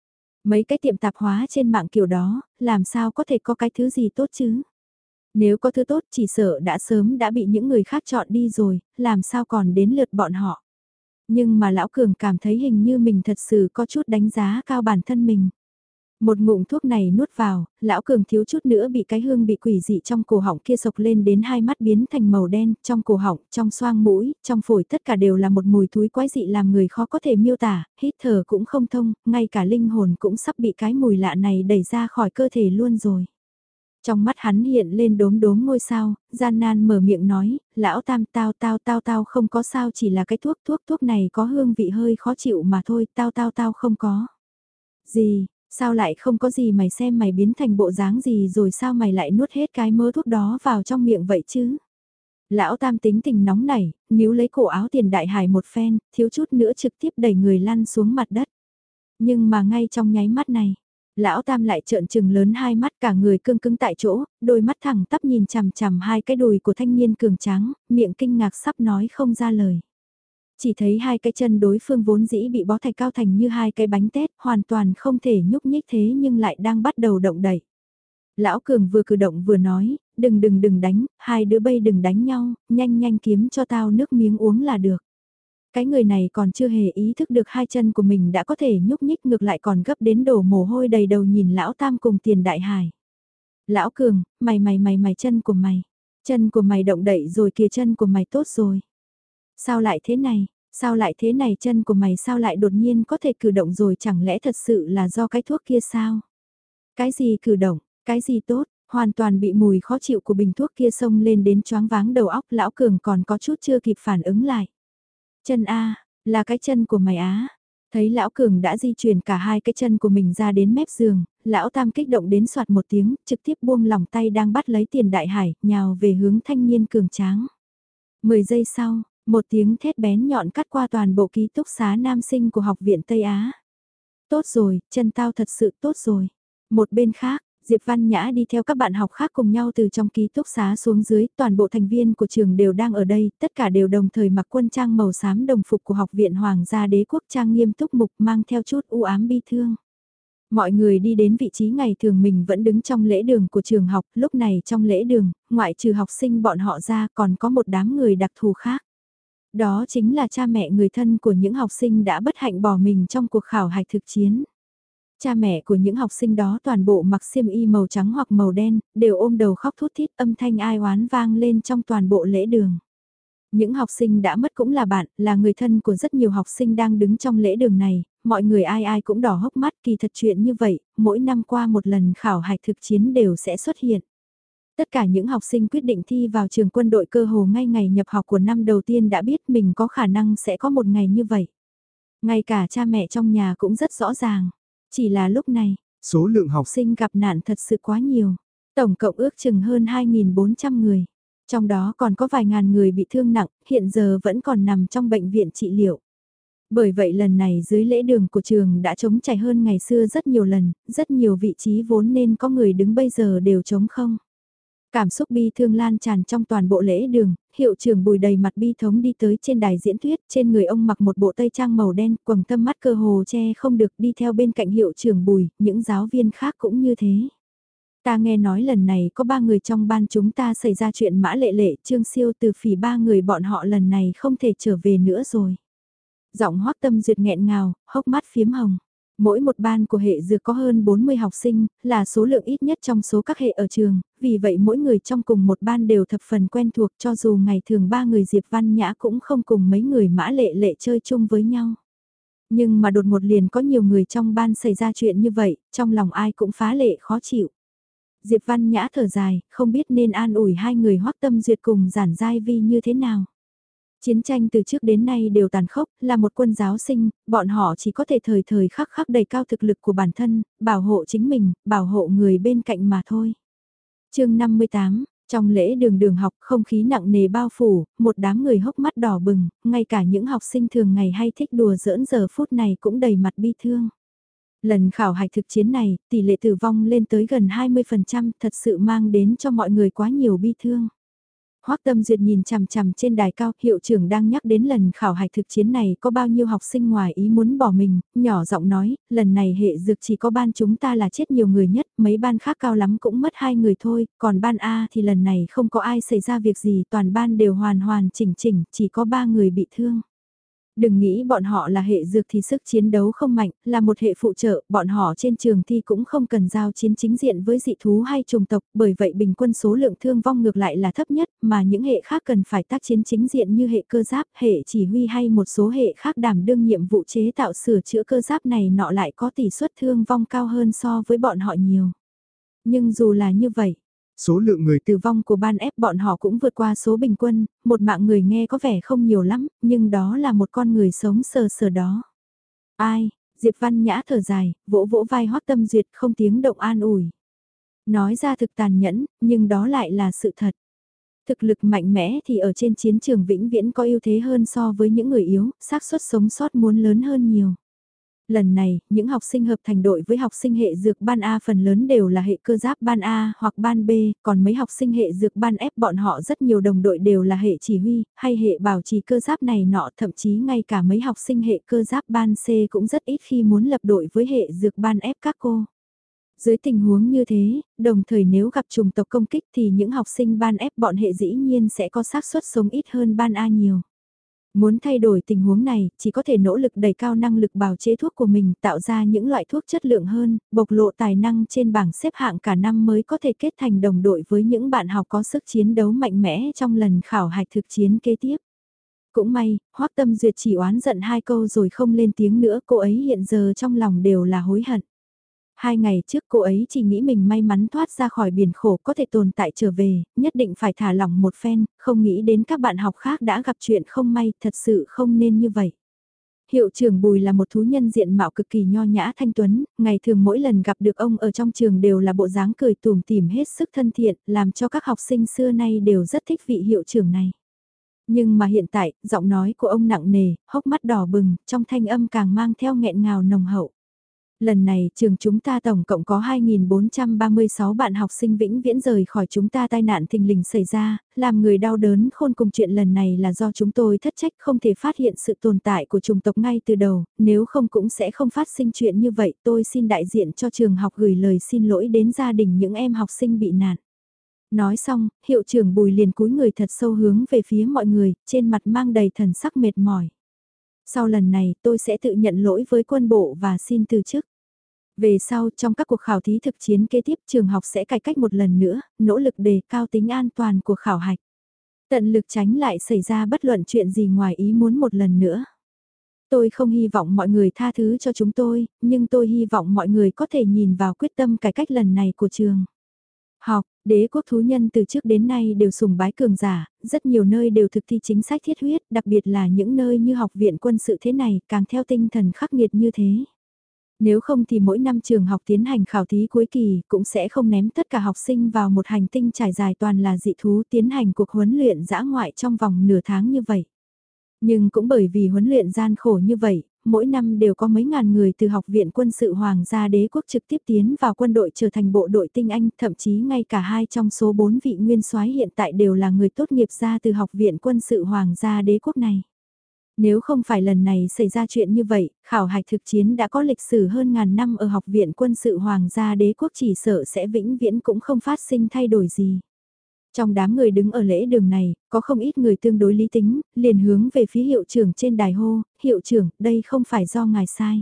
Mấy cái tiệm tạp hóa trên mạng kiểu đó, làm sao có thể có cái thứ gì tốt chứ? Nếu có thứ tốt chỉ sợ đã sớm đã bị những người khác chọn đi rồi, làm sao còn đến lượt bọn họ. Nhưng mà lão Cường cảm thấy hình như mình thật sự có chút đánh giá cao bản thân mình. Một ngụm thuốc này nuốt vào, lão Cường thiếu chút nữa bị cái hương bị quỷ dị trong cổ họng kia sộc lên đến hai mắt biến thành màu đen, trong cổ họng, trong xoang mũi, trong phổi tất cả đều là một mùi thúi quái dị làm người khó có thể miêu tả, hít thở cũng không thông, ngay cả linh hồn cũng sắp bị cái mùi lạ này đẩy ra khỏi cơ thể luôn rồi. Trong mắt hắn hiện lên đốm đốm ngôi sao, gian nan mở miệng nói, lão tam tao không có sao chỉ là cái thuốc này có hương vị hơi khó chịu mà thôi, tao không có. Gì, sao lại không có gì mày xem mày biến thành bộ dáng gì rồi sao mày lại nuốt hết cái mớ thuốc đó vào trong miệng vậy chứ? Lão tam tính tình nóng nảy, níu lấy cổ áo Tiền Đại Hải một phen, thiếu chút nữa trực tiếp đẩy người lăn xuống mặt đất. Nhưng mà ngay trong nháy mắt này, lão tam lại trợn trừng lớn hai mắt cả người cương cứng tại chỗ, đôi mắt thẳng tắp nhìn chằm chằm hai cái đùi của thanh niên cường tráng, miệng kinh ngạc sắp nói không ra lời. Chỉ thấy hai cái chân đối phương vốn dĩ bị bó thạch cao thành như hai cái bánh tét, hoàn toàn không thể nhúc nhích thế nhưng lại đang bắt đầu động đẩy. Lão Cường vừa cử động vừa nói, đừng đánh, hai đứa bay đừng đánh nhau, nhanh kiếm cho tao nước miếng uống là được. Cái người này còn chưa hề ý thức được hai chân của mình đã có thể nhúc nhích ngược lại còn gấp đến đổ mồ hôi đầy đầu nhìn lão tam cùng Tiền Đại Hải. Lão Cường, mày chân của mày động đậy rồi kìa chân của mày tốt rồi. Sao lại thế này chân của mày sao lại đột nhiên có thể cử động rồi chẳng lẽ thật sự là do cái thuốc kia sao? Cái gì cử động, cái gì tốt, hoàn toàn bị mùi khó chịu của bình thuốc kia xông lên đến choáng váng đầu óc lão Cường còn có chút chưa kịp phản ứng lại. Chân A, là cái chân của mày á. Thấy lão Cường đã di chuyển cả hai cái chân của mình ra đến mép giường, lão Tam kích động đến soạt một tiếng, trực tiếp buông lỏng tay đang bắt lấy Tiền Đại Hải, nhào về hướng thanh niên cường tráng. 10 giây sau, một tiếng thét bén nhọn cắt qua toàn bộ ký túc xá nam sinh của học viện Tây Á. Tốt rồi, chân tao thật sự tốt rồi. Một bên khác, Diệp Văn Nhã đi theo các bạn học khác cùng nhau từ trong ký túc xá xuống dưới, toàn bộ thành viên của trường đều đang ở đây, tất cả đều đồng thời mặc quân trang màu xám đồng phục của học viện Hoàng gia Đế quốc trang nghiêm túc mục mang theo chút u ám bi thương. Mọi người đi đến vị trí ngày thường mình vẫn đứng trong lễ đường của trường học, lúc này trong lễ đường, ngoại trừ học sinh bọn họ ra còn có một đám người đặc thù khác. Đó chính là cha mẹ người thân của những học sinh đã bất hạnh bỏ mình trong cuộc khảo hạch thực chiến. Cha mẹ của những học sinh đó toàn bộ mặc xiêm y màu trắng hoặc màu đen, đều ôm đầu khóc thút thít âm thanh ai oán vang lên trong toàn bộ lễ đường. Những học sinh đã mất cũng là bạn, là người thân của rất nhiều học sinh đang đứng trong lễ đường này, mọi người ai ai cũng đỏ hốc mắt kỳ thật chuyện như vậy, mỗi năm qua một lần khảo hạch thực chiến đều sẽ xuất hiện. Tất cả những học sinh quyết định thi vào trường quân đội cơ hồ ngay ngày nhập học của năm đầu tiên đã biết mình có khả năng sẽ có một ngày như vậy. Ngay cả cha mẹ trong nhà cũng rất rõ ràng. Chỉ là lúc này, số lượng học sinh gặp nạn thật sự quá nhiều. Tổng cộng ước chừng hơn 2.400 người. Trong đó còn có vài ngàn người bị thương nặng, hiện giờ vẫn còn nằm trong bệnh viện trị liệu. Bởi vậy lần này dưới lễ đường của trường đã trống trải hơn ngày xưa rất nhiều lần, rất nhiều vị trí vốn nên có người đứng bây giờ đều trống không. Cảm xúc bi thương lan tràn trong toàn bộ lễ đường, hiệu trưởng Bùi đầy mặt bi thống đi tới trên đài diễn thuyết, trên người ông mặc một bộ tây trang màu đen, quầng thâm mắt cơ hồ che không được đi theo bên cạnh hiệu trưởng Bùi, những giáo viên khác cũng như thế. Ta nghe nói lần này có 3 người trong ban chúng ta xảy ra chuyện Mã Lệ Lệ, Trương Siêu từ phỉ 3 người bọn họ lần này không thể trở về nữa rồi. Giọng Hoắc Tâm Duyệt nghẹn ngào, hốc mắt phiếm hồng. Mỗi một ban của hệ dược có hơn 40 học sinh, là số lượng ít nhất trong số các hệ ở trường, vì vậy mỗi người trong cùng một ban đều thập phần quen thuộc cho dù ngày thường 3 người Diệp Văn Nhã cũng không cùng mấy người Mã Lệ Lệ chơi chung với nhau. Nhưng mà đột ngột liền có nhiều người trong ban xảy ra chuyện như vậy, trong lòng ai cũng phá lệ khó chịu. Diệp Văn Nhã thở dài, không biết nên an ủi hai người Hoắc Tâm Duyệt cùng Giản Giai Vi như thế nào. Chiến tranh từ trước đến nay đều tàn khốc, là một quân giáo sinh, bọn họ chỉ có thể thời thời khắc khắc đầy cao thực lực của bản thân, bảo hộ chính mình, bảo hộ người bên cạnh mà thôi. chương 58, trong lễ đường đường học không khí nặng nề bao phủ, một đám người hốc mắt đỏ bừng, ngay cả những học sinh thường ngày hay thích đùa giỡn giờ phút này cũng đầy mặt bi thương. Lần khảo hạch thực chiến này, tỷ lệ tử vong lên tới gần 20%, thật sự mang đến cho mọi người quá nhiều bi thương. Hoắc Tâm Duyệt nhìn chằm chằm trên đài cao, hiệu trưởng đang nhắc đến lần khảo hạch thực chiến này có bao nhiêu học sinh ngoài ý muốn bỏ mình, nhỏ giọng nói, lần này hệ dược chỉ có ban chúng ta là chết nhiều người nhất, mấy ban khác cao lắm cũng mất 2 người thôi, còn ban A thì lần này không có ai xảy ra việc gì, toàn ban đều hoàn hoàn chỉnh chỉnh, chỉ có 3 người bị thương. Đừng nghĩ bọn họ là hệ dược thì sức chiến đấu không mạnh, là một hệ phụ trợ, bọn họ trên trường thi cũng không cần giao chiến chính diện với dị thú hay trùng tộc, bởi vậy bình quân số lượng thương vong ngược lại là thấp nhất, mà những hệ khác cần phải tác chiến chính diện như hệ cơ giáp, hệ chỉ huy hay một số hệ khác đảm đương nhiệm vụ chế tạo sửa chữa cơ giáp này nọ lại có tỷ suất thương vong cao hơn so với bọn họ nhiều. Nhưng dù là như vậy, Số lượng người Tử vong của ban ép bọn họ cũng vượt qua số bình quân, một mạng người nghe có vẻ không nhiều lắm, nhưng đó là một con người sống sờ sờ đó. Ai, Diệp Văn Nhã thở dài, vỗ vỗ vai Hoắc Tâm Duyệt không tiếng động an ủi. Nói ra thực tàn nhẫn, nhưng đó lại là sự thật. Thực lực mạnh mẽ thì ở trên chiến trường vĩnh viễn có ưu thế hơn so với những người yếu, xác suất sống sót muốn lớn hơn nhiều. Lần này, những học sinh hợp thành đội với học sinh hệ dược ban A phần lớn đều là hệ cơ giáp ban A hoặc ban B, còn mấy học sinh hệ dược ban F bọn họ rất nhiều đồng đội đều là hệ chỉ huy, hay hệ bảo trì cơ giáp này nọ, thậm chí ngay cả mấy học sinh hệ cơ giáp ban C cũng rất ít khi muốn lập đội với hệ dược ban F các cô. Dưới tình huống như thế, đồng thời nếu gặp trùng tộc công kích thì những học sinh ban F bọn hệ dĩ nhiên sẽ có xác suất sống ít hơn ban A nhiều. Muốn thay đổi tình huống này, chỉ có thể nỗ lực đẩy cao năng lực bào chế thuốc của mình, tạo ra những loại thuốc chất lượng hơn, bộc lộ tài năng trên bảng xếp hạng cả năm mới có thể kết thành đồng đội với những bạn học có sức chiến đấu mạnh mẽ trong lần khảo hạch thực chiến kế tiếp. Cũng may, Hoắc Tâm Duyệt chỉ oán giận 2 câu rồi không lên tiếng nữa, cô ấy hiện giờ trong lòng đều là hối hận. 2 ngày trước cô ấy chỉ nghĩ mình may mắn thoát ra khỏi biển khổ có thể tồn tại trở về, nhất định phải thả lỏng một phen, không nghĩ đến các bạn học khác đã gặp chuyện không may, thật sự không nên như vậy. Hiệu trưởng Bùi là một thú nhân diện mạo cực kỳ nho nhã thanh tuấn, ngày thường mỗi lần gặp được ông ở trong trường đều là bộ dáng cười tủm tỉm hết sức thân thiện, làm cho các học sinh xưa nay đều rất thích vị hiệu trưởng này. Nhưng mà hiện tại, giọng nói của ông nặng nề, hốc mắt đỏ bừng, trong thanh âm càng mang theo nghẹn ngào nồng hậu. Lần này trường chúng ta tổng cộng có 2.436 bạn học sinh vĩnh viễn rời khỏi chúng ta, tai nạn thình lình xảy ra, làm người đau đớn khôn cùng. Chuyện lần này là do chúng tôi thất trách không thể phát hiện sự tồn tại của chủng tộc ngay từ đầu, nếu không cũng sẽ không phát sinh chuyện như vậy. Tôi xin đại diện cho trường học gửi lời xin lỗi đến gia đình những em học sinh bị nạn. Nói xong, hiệu trưởng Bùi liền cúi người thật sâu hướng về phía mọi người, trên mặt mang đầy thần sắc mệt mỏi. Sau lần này tôi sẽ tự nhận lỗi với quân bộ và xin từ chức. Về sau, trong các cuộc khảo thí thực chiến kế tiếp, trường học sẽ cải cách một lần nữa, nỗ lực đề cao tính an toàn của khảo hạch. Tận lực tránh lại xảy ra bất luận chuyện gì ngoài ý muốn một lần nữa. Tôi không hy vọng mọi người tha thứ cho chúng tôi, nhưng tôi hy vọng mọi người có thể nhìn vào quyết tâm cải cách lần này của trường. Học, đế quốc thú nhân từ trước đến nay đều sùng bái cường giả, rất nhiều nơi đều thực thi chính sách thiết huyết, đặc biệt là những nơi như học viện quân sự thế này, càng theo tinh thần khắc nghiệt như thế. Nếu không thì mỗi năm trường học tiến hành khảo thí cuối kỳ cũng sẽ không ném tất cả học sinh vào một hành tinh trải dài toàn là dị thú tiến hành cuộc huấn luyện dã ngoại trong vòng nửa tháng như vậy. Nhưng cũng bởi vì huấn luyện gian khổ như vậy, mỗi năm đều có mấy ngàn người từ học viện quân sự Hoàng gia đế quốc trực tiếp tiến vào quân đội trở thành bộ đội tinh anh, thậm chí ngay cả 2 trong số 4 vị nguyên soái hiện tại đều là người tốt nghiệp ra từ học viện quân sự Hoàng gia đế quốc này. Nếu không phải lần này xảy ra chuyện như vậy, khảo hạch thực chiến đã có lịch sử hơn ngàn năm ở học viện quân sự Hoàng gia đế quốc chỉ sợ sẽ vĩnh viễn cũng không phát sinh thay đổi gì. Trong đám người đứng ở lễ đường này, có không ít người tương đối lý tính, liền hướng về phía hiệu trưởng trên đài hô, hiệu trưởng, đây không phải do ngài sai.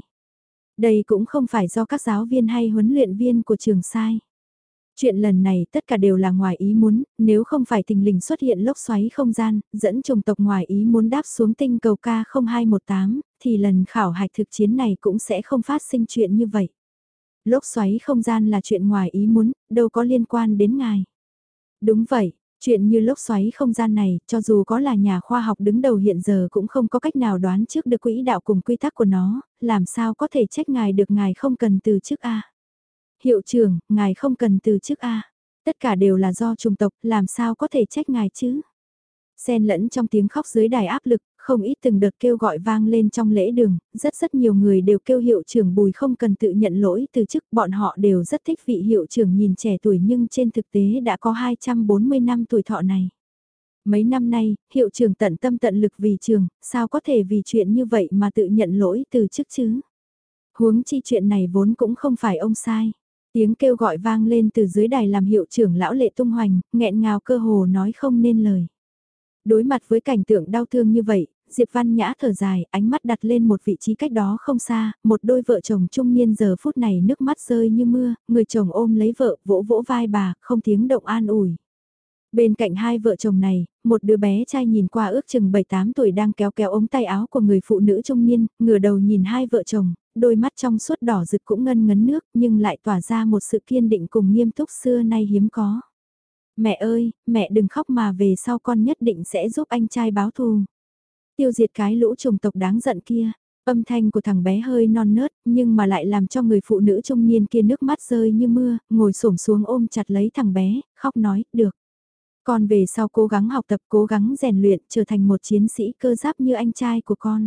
Đây cũng không phải do các giáo viên hay huấn luyện viên của trường sai. Chuyện lần này tất cả đều là ngoài ý muốn, nếu không phải thình lình xuất hiện lốc xoáy không gian, dẫn chủng tộc ngoài ý muốn đáp xuống tinh cầu K0218, thì lần khảo hạch thực chiến này cũng sẽ không phát sinh chuyện như vậy. Lốc xoáy không gian là chuyện ngoài ý muốn, đâu có liên quan đến ngài. Đúng vậy, chuyện như lốc xoáy không gian này, cho dù có là nhà khoa học đứng đầu hiện giờ cũng không có cách nào đoán trước được quỹ đạo cùng quy tắc của nó, làm sao có thể trách ngài được, ngài không cần từ chức a. Hiệu trưởng, ngài không cần từ chức a. Tất cả đều là do chủng tộc, làm sao có thể trách ngài chứ? Xen lẫn trong tiếng khóc dưới đài áp lực, không ít từng đợt kêu gọi vang lên trong lễ đường, rất nhiều người đều kêu hiệu trưởng Bùi không cần tự nhận lỗi từ chức, bọn họ đều rất thích vị hiệu trưởng nhìn trẻ tuổi nhưng trên thực tế đã có 240 năm tuổi thọ này. Mấy năm nay, hiệu trưởng tận tâm tận lực vì trường, sao có thể vì chuyện như vậy mà tự nhận lỗi từ chức chứ? Huống chi chuyện này vốn cũng không phải ông sai. Tiếng kêu gọi vang lên từ dưới đài làm hiệu trưởng lão Lệ tung hoành, nghẹn ngào cơ hồ nói không nên lời. Đối mặt với cảnh tượng đau thương như vậy, Diệp Văn Nhã thở dài, ánh mắt đặt lên một vị trí cách đó không xa, một đôi vợ chồng trung niên giờ phút này nước mắt rơi như mưa, người chồng ôm lấy vợ, vỗ vỗ vai bà, không tiếng động an ủi. Bên cạnh hai vợ chồng này, một đứa bé trai nhìn qua ước chừng 7-8 tuổi đang kéo kéo ống tay áo của người phụ nữ trung niên, ngửa đầu nhìn hai vợ chồng, đôi mắt trong suốt đỏ rực cũng ngân ngấn nước nhưng lại tỏa ra một sự kiên định cùng nghiêm túc xưa nay hiếm có. Mẹ ơi, mẹ đừng khóc mà về sau con nhất định sẽ giúp anh trai báo thù. Tiêu diệt cái lũ chủng tộc đáng giận kia. Âm thanh của thằng bé hơi non nớt, nhưng mà lại làm cho người phụ nữ trung niên kia nước mắt rơi như mưa, ngồi xổm xuống ôm chặt lấy thằng bé, khóc nói, được. Con về sau cố gắng học tập, cố gắng rèn luyện, trở thành một chiến sĩ cơ giáp như anh trai của con.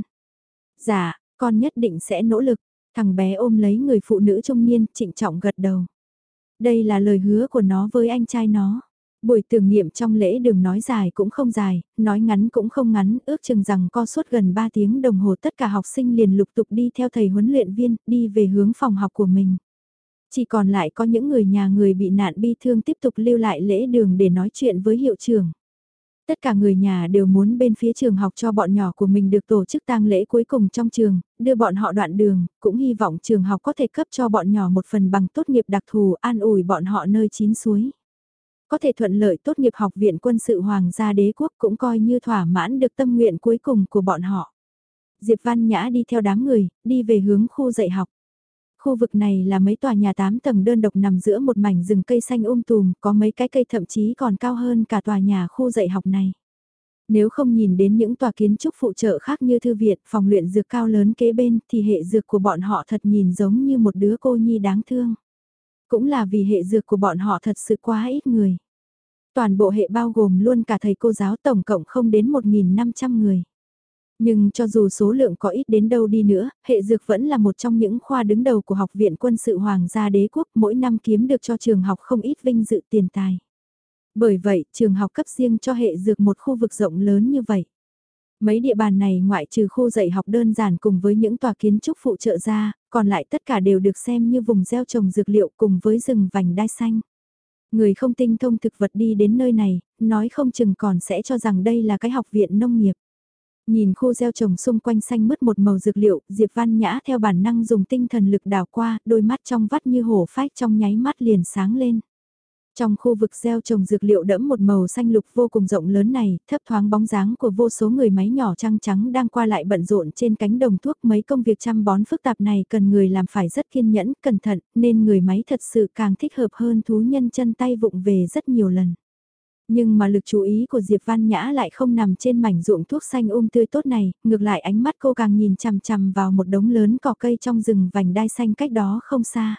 Dạ, con nhất định sẽ nỗ lực. Thằng bé ôm lấy người phụ nữ trung niên, trịnh trọng gật đầu. Đây là lời hứa của nó với anh trai nó. Buổi tưởng niệm trong lễ đường nói dài cũng không dài, nói ngắn cũng không ngắn, ước chừng rằng co suốt gần 3 tiếng đồng hồ tất cả học sinh liền lục tục đi theo thầy huấn luyện viên, đi về hướng phòng học của mình. Chỉ còn lại có những người nhà người bị nạn bi thương tiếp tục lưu lại lễ đường để nói chuyện với hiệu trưởng. Tất cả người nhà đều muốn bên phía trường học cho bọn nhỏ của mình được tổ chức tang lễ cuối cùng trong trường, đưa bọn họ đoạn đường, cũng hy vọng trường học có thể cấp cho bọn nhỏ một phần bằng tốt nghiệp đặc thù an ủi bọn họ nơi chín suối. Có thể thuận lợi tốt nghiệp học viện quân sự Hoàng gia đế quốc cũng coi như thỏa mãn được tâm nguyện cuối cùng của bọn họ. Diệp Văn Nhã đi theo đám người, đi về hướng khu dạy học. Khu vực này là mấy tòa nhà 8 tầng đơn độc nằm giữa một mảnh rừng cây xanh tùm, có mấy cái cây thậm chí còn cao hơn cả tòa nhà khu dạy học này. Nếu không nhìn đến những tòa kiến trúc phụ trợ khác như thư viện, phòng luyện dược cao lớn kế bên thì hệ dược của bọn họ thật nhìn giống như một đứa cô nhi đáng thương. Cũng là vì hệ dược của bọn họ thật sự quá ít người. Toàn bộ hệ bao gồm luôn cả thầy cô giáo tổng cộng không đến 1.500 người. Nhưng cho dù số lượng có ít đến đâu đi nữa, hệ dược vẫn là một trong những khoa đứng đầu của Học viện Quân sự Hoàng gia đế quốc, mỗi năm kiếm được cho trường học không ít vinh dự tiền tài. Bởi vậy, trường học cấp riêng cho hệ dược một khu vực rộng lớn như vậy. Mấy địa bàn này ngoại trừ khu dạy học đơn giản cùng với những tòa kiến trúc phụ trợ ra, còn lại tất cả đều được xem như vùng gieo trồng dược liệu cùng với rừng vành đai xanh. Người không tinh thông thực vật đi đến nơi này, nói không chừng còn sẽ cho rằng đây là cái học viện nông nghiệp. Nhìn khu gieo trồng xung quanh xanh mướt một màu dược liệu, Diệp Văn Nhã theo bản năng dùng tinh thần lực đảo qua, đôi mắt trong vắt như hổ phách trong nháy mắt liền sáng lên. Trong khu vực gieo trồng dược liệu đẫm một màu xanh lục vô cùng rộng lớn này, thấp thoáng bóng dáng của vô số người máy nhỏ trăng trắng đang qua lại bận rộn trên cánh đồng thuốc. Mấy công việc chăm bón phức tạp này cần người làm phải rất kiên nhẫn, cẩn thận, nên người máy thật sự càng thích hợp hơn thú nhân chân tay vụng về rất nhiều lần. Nhưng mà lực chú ý của Diệp Văn Nhã lại không nằm trên mảnh ruộng thuốc xanh tươi tốt này, ngược lại ánh mắt cô càng nhìn chằm chằm vào một đống lớn cỏ cây trong rừng vành đai xanh cách đó không xa.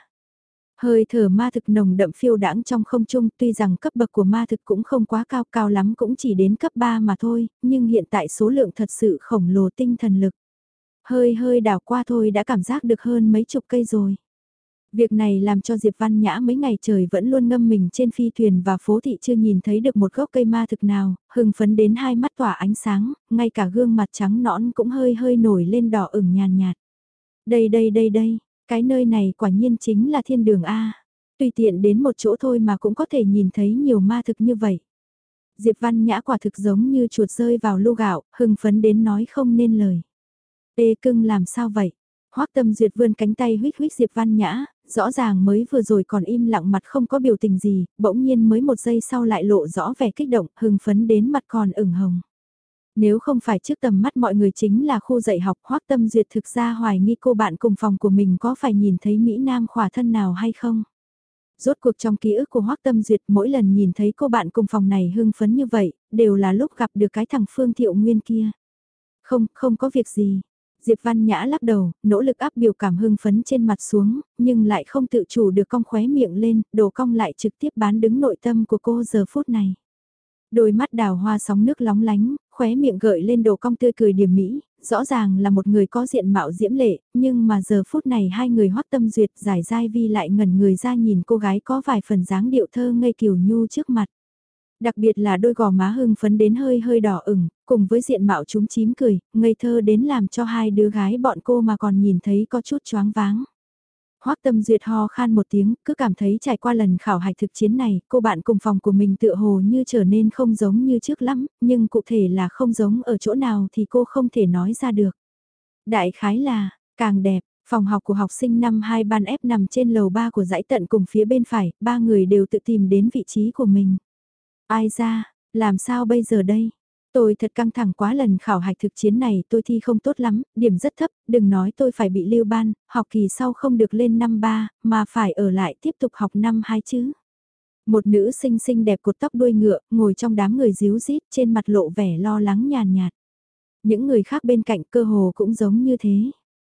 Hơi thở ma thực nồng đậm phiêu đãng trong không trung, tuy rằng cấp bậc của ma thực cũng không quá cao, cao lắm cũng chỉ đến cấp 3 mà thôi, nhưng hiện tại số lượng thật sự khổng lồ tinh thần lực. Hơi hơi đảo qua thôi đã cảm giác được hơn mấy chục cây rồi. Việc này làm cho Diệp Văn Nhã mấy ngày trời vẫn luôn ngâm mình trên phi thuyền và phố thị chưa nhìn thấy được một gốc cây ma thực nào, hưng phấn đến hai mắt tỏa ánh sáng, ngay cả gương mặt trắng nõn cũng hơi hơi nổi lên đỏ ửng nhàn nhạt. Đây, cái nơi này quả nhiên chính là thiên đường A. Tùy tiện đến một chỗ thôi mà cũng có thể nhìn thấy nhiều ma thực như vậy. Diệp Văn Nhã quả thực giống như chuột rơi vào lu gạo, hưng phấn đến nói không nên lời. Ê cưng làm sao vậy? Hoắc Tâm Duyệt vươn cánh tay huých huých Diệp Văn Nhã, rõ ràng mới vừa rồi còn im lặng mặt không có biểu tình gì, bỗng nhiên mới một giây sau lại lộ rõ vẻ kích động, hưng phấn đến mặt còn ửng hồng. Nếu không phải trước tầm mắt mọi người chính là khu dạy học, Hoắc Tâm Duyệt thực ra hoài nghi cô bạn cùng phòng của mình có phải nhìn thấy Mỹ Nam khỏa thân nào hay không. Rốt cuộc trong ký ức của Hoắc Tâm Duyệt mỗi lần nhìn thấy cô bạn cùng phòng này hưng phấn như vậy, đều là lúc gặp được cái thằng Phương Thiệu Nguyên kia. Không có việc gì. Diệp Văn Nhã lắc đầu, nỗ lực áp biểu cảm hưng phấn trên mặt xuống, nhưng lại không tự chủ được cong khóe miệng lên, đồ cong lại trực tiếp bán đứng nội tâm của cô giờ phút này. Đôi mắt đào hoa sóng nước lóng lánh, khóe miệng gợi lên đồ cong tươi cười điểm mỹ, rõ ràng là một người có diện mạo diễm lệ, nhưng mà giờ phút này hai người Hoắc Tâm Duyệt giải dai vi lại ngẩn người ra nhìn cô gái có vài phần dáng điệu thơ ngây kiều nhu trước mặt. Đặc biệt là đôi gò má hưng phấn đến hơi hơi đỏ ửng, cùng với diện mạo chúm chím cười, ngây thơ đến làm cho hai đứa gái bọn cô mà còn nhìn thấy có chút choáng váng. Hoắc Tâm Duyệt ho khan một tiếng, cứ cảm thấy trải qua lần khảo hạch thực chiến này, cô bạn cùng phòng của mình tựa hồ như trở nên không giống như trước lắm, nhưng cụ thể là không giống ở chỗ nào thì cô không thể nói ra được. Đại khái là, càng đẹp, phòng học của học sinh năm 2 ban F nằm trên lầu 3 của dãy tận cùng phía bên phải, ba người đều tự tìm đến vị trí của mình. Ai ra, làm sao bây giờ đây? Tôi thật căng thẳng quá lần khảo hạch thực chiến này tôi thi không tốt lắm, điểm rất thấp, đừng nói tôi phải bị lưu ban, học kỳ sau không được lên năm 3, mà phải ở lại tiếp tục học năm 2 chứ. Một nữ sinh xinh đẹp cột tóc đuôi ngựa, ngồi trong đám người díu dít trên mặt lộ vẻ lo lắng nhàn nhạt. Những người khác bên cạnh cơ hồ cũng giống như thế.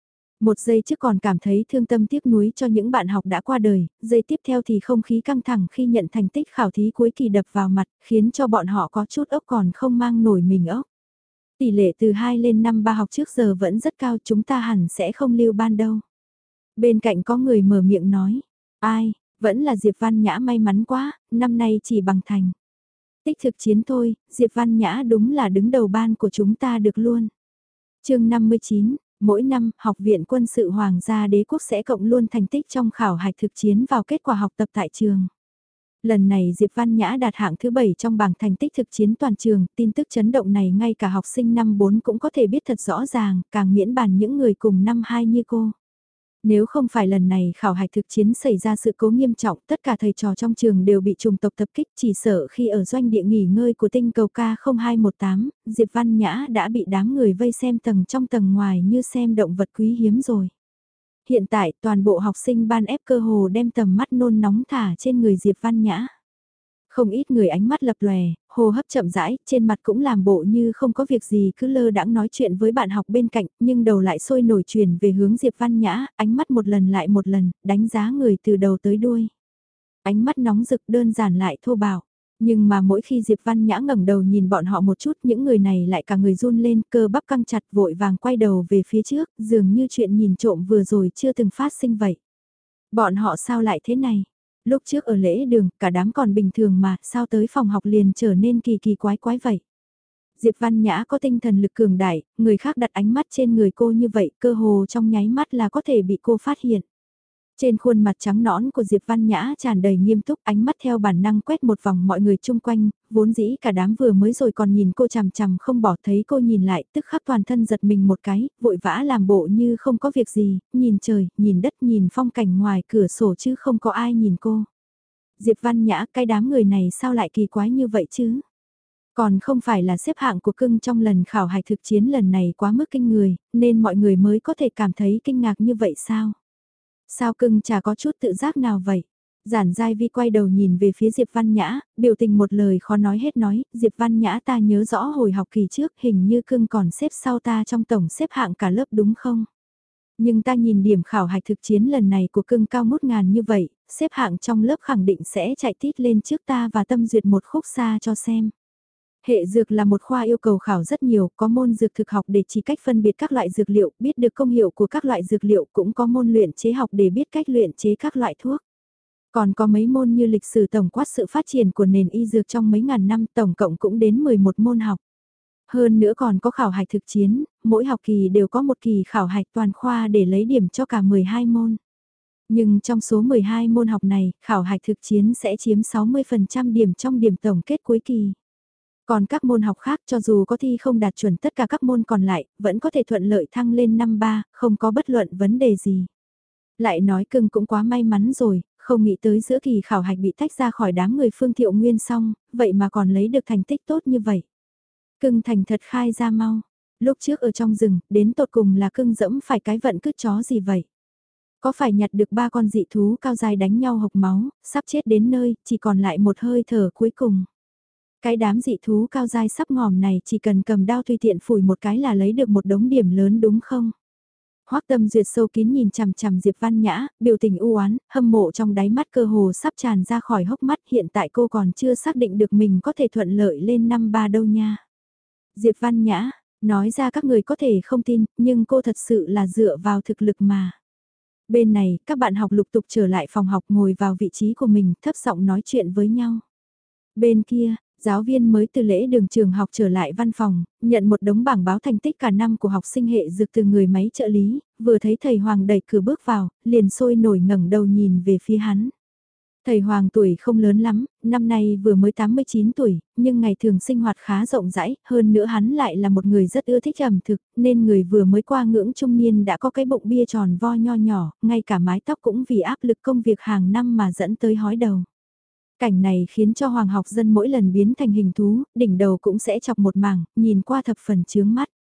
Một giây trước còn cảm thấy thương tâm tiếc nuối cho những bạn học đã qua đời, giây tiếp theo thì không khí căng thẳng khi nhận thành tích khảo thí cuối kỳ đập vào mặt, khiến cho bọn họ có chút ốc còn không mang nổi mình ốc. Tỷ lệ từ 2 lên 5 ba học trước giờ vẫn rất cao, chúng ta hẳn sẽ không lưu ban đâu. Bên cạnh có người mở miệng nói, ai, vẫn là Diệp Văn Nhã may mắn quá, năm nay chỉ bằng thành. Tích thực chiến thôi, Diệp Văn Nhã đúng là đứng đầu ban của chúng ta được luôn. chương 59, mỗi năm, Học viện Quân sự Hoàng gia Đế quốc sẽ cộng luôn thành tích trong khảo hạch thực chiến vào kết quả học tập tại trường. Lần này Diệp Văn Nhã đạt hạng thứ 7 trong bảng thành tích thực chiến toàn trường, tin tức chấn động này ngay cả học sinh năm 4 cũng có thể biết thật rõ ràng, càng miễn bàn những người cùng năm 2 như cô. Nếu không phải lần này khảo hạch thực chiến xảy ra sự cố nghiêm trọng, tất cả thầy trò trong trường đều bị trùng tộc tập kích, chỉ sợ khi ở doanh địa nghỉ ngơi của tinh cầu K0218, Diệp Văn Nhã đã bị đám người vây xem tầng trong tầng ngoài như xem động vật quý hiếm rồi. Hiện tại toàn bộ học sinh ban ép cơ hồ đem tầm mắt nôn nóng thả trên người Diệp Văn Nhã. Không ít người ánh mắt lập lòe, hô hấp chậm rãi, trên mặt cũng làm bộ như không có việc gì cứ lơ đãng nói chuyện với bạn học bên cạnh, nhưng đầu lại sôi nổi truyền về hướng Diệp Văn Nhã, ánh mắt một lần lại một lần, đánh giá người từ đầu tới đuôi. Ánh mắt nóng rực đơn giản lại thô bạo. Nhưng mà mỗi khi Diệp Văn Nhã ngẩng đầu nhìn bọn họ một chút, những người này lại cả người run lên, cơ bắp căng chặt vội vàng quay đầu về phía trước, dường như chuyện nhìn trộm vừa rồi chưa từng phát sinh vậy. Bọn họ sao lại thế này? Lúc trước ở lễ đường, cả đám còn bình thường mà, sao tới phòng học liền trở nên kỳ kỳ quái quái vậy? Diệp Văn Nhã có tinh thần lực cường đại, người khác đặt ánh mắt trên người cô như vậy, cơ hồ trong nháy mắt là có thể bị cô phát hiện. Trên khuôn mặt trắng nõn của Diệp Văn Nhã tràn đầy nghiêm túc, ánh mắt theo bản năng quét một vòng mọi người chung quanh, vốn dĩ cả đám vừa mới rồi còn nhìn cô chằm chằm không bỏ, thấy cô nhìn lại, tức khắc toàn thân giật mình một cái, vội vã làm bộ như không có việc gì, nhìn trời, nhìn đất, nhìn phong cảnh ngoài cửa sổ chứ không có ai nhìn cô. Diệp Văn Nhã, cái đám người này sao lại kỳ quái như vậy chứ? Còn không phải là xếp hạng của cưng trong lần khảo hạch thực chiến lần này quá mức kinh người, nên mọi người mới có thể cảm thấy kinh ngạc như vậy sao? Sao cưng chả có chút tự giác nào vậy? Giản Giai Vi quay đầu nhìn về phía Diệp Văn Nhã, biểu tình một lời khó nói hết nói, Diệp Văn Nhã ta nhớ rõ hồi học kỳ trước hình như cưng còn xếp sau ta trong tổng xếp hạng cả lớp đúng không? Nhưng ta nhìn điểm khảo hạch thực chiến lần này của cưng cao 1.000 như vậy, xếp hạng trong lớp khẳng định sẽ chạy tít lên trước ta và Tâm Duyệt một khúc xa cho xem. Hệ dược là một khoa yêu cầu khảo rất nhiều, có môn dược thực học để chỉ cách phân biệt các loại dược liệu, biết được công hiệu của các loại dược liệu, cũng có môn luyện chế học để biết cách luyện chế các loại thuốc. Còn có mấy môn như lịch sử tổng quát sự phát triển của nền y dược trong mấy ngàn năm, tổng cộng cũng đến 11 môn học. Hơn nữa còn có khảo hạch thực chiến, mỗi học kỳ đều có một kỳ khảo hạch toàn khoa để lấy điểm cho cả 12 môn. Nhưng trong số 12 môn học này, khảo hạch thực chiến sẽ chiếm 60% điểm trong điểm tổng kết cuối kỳ. Còn các môn học khác cho dù có thi không đạt chuẩn tất cả các môn còn lại, vẫn có thể thuận lợi thăng lên năm ba, không có bất luận vấn đề gì. Lại nói cưng cũng quá may mắn rồi, không nghĩ tới giữa kỳ khảo hạch bị tách ra khỏi đám người Phương Thiệu Nguyên xong, vậy mà còn lấy được thành tích tốt như vậy. Cưng thành thật khai ra mau. Lúc trước ở trong rừng, đến tột cùng là cưng dẫm phải cái vận cứt chó gì vậy? Có phải nhặt được 3 con dị thú cao dài đánh nhau hộc máu, sắp chết đến nơi, chỉ còn lại một hơi thở cuối cùng. Cái đám dị thú cao dai sắp ngòm này chỉ cần cầm đao tùy tiện phủi một cái là lấy được một đống điểm lớn đúng không? Hoắc Tâm Duyệt sâu kín nhìn chằm chằm Diệp Văn Nhã, biểu tình u oán, hâm mộ trong đáy mắt cơ hồ sắp tràn ra khỏi hốc mắt, hiện tại cô còn chưa xác định được mình có thể thuận lợi lên năm ba đâu nha. Diệp Văn Nhã, nói ra các người có thể không tin, nhưng cô thật sự là dựa vào thực lực mà. Bên này, các bạn học lục tục trở lại phòng học ngồi vào vị trí của mình, thấp giọng nói chuyện với nhau. Bên kia, giáo viên mới từ lễ đường trường học trở lại văn phòng, nhận một đống bảng báo thành tích cả năm của học sinh hệ dược từ người máy trợ lý, vừa thấy thầy Hoàng đẩy cửa bước vào, liền sôi nổi ngẩng đầu nhìn về phía hắn. Thầy Hoàng tuổi không lớn lắm, năm nay vừa mới 89 tuổi, nhưng ngày thường sinh hoạt khá rộng rãi, hơn nữa hắn lại là một người rất ưa thích ẩm thực, nên người vừa mới qua ngưỡng trung niên đã có cái bụng bia tròn vo nho nhỏ, ngay cả mái tóc cũng vì áp lực công việc hàng năm mà dẫn tới hói đầu. Cảnh này khiến cho Hoàng học dân mỗi lần biến thành hình thú, đỉnh đầu cũng sẽ chọc một mảng, nhìn qua thập phần chướng mắt.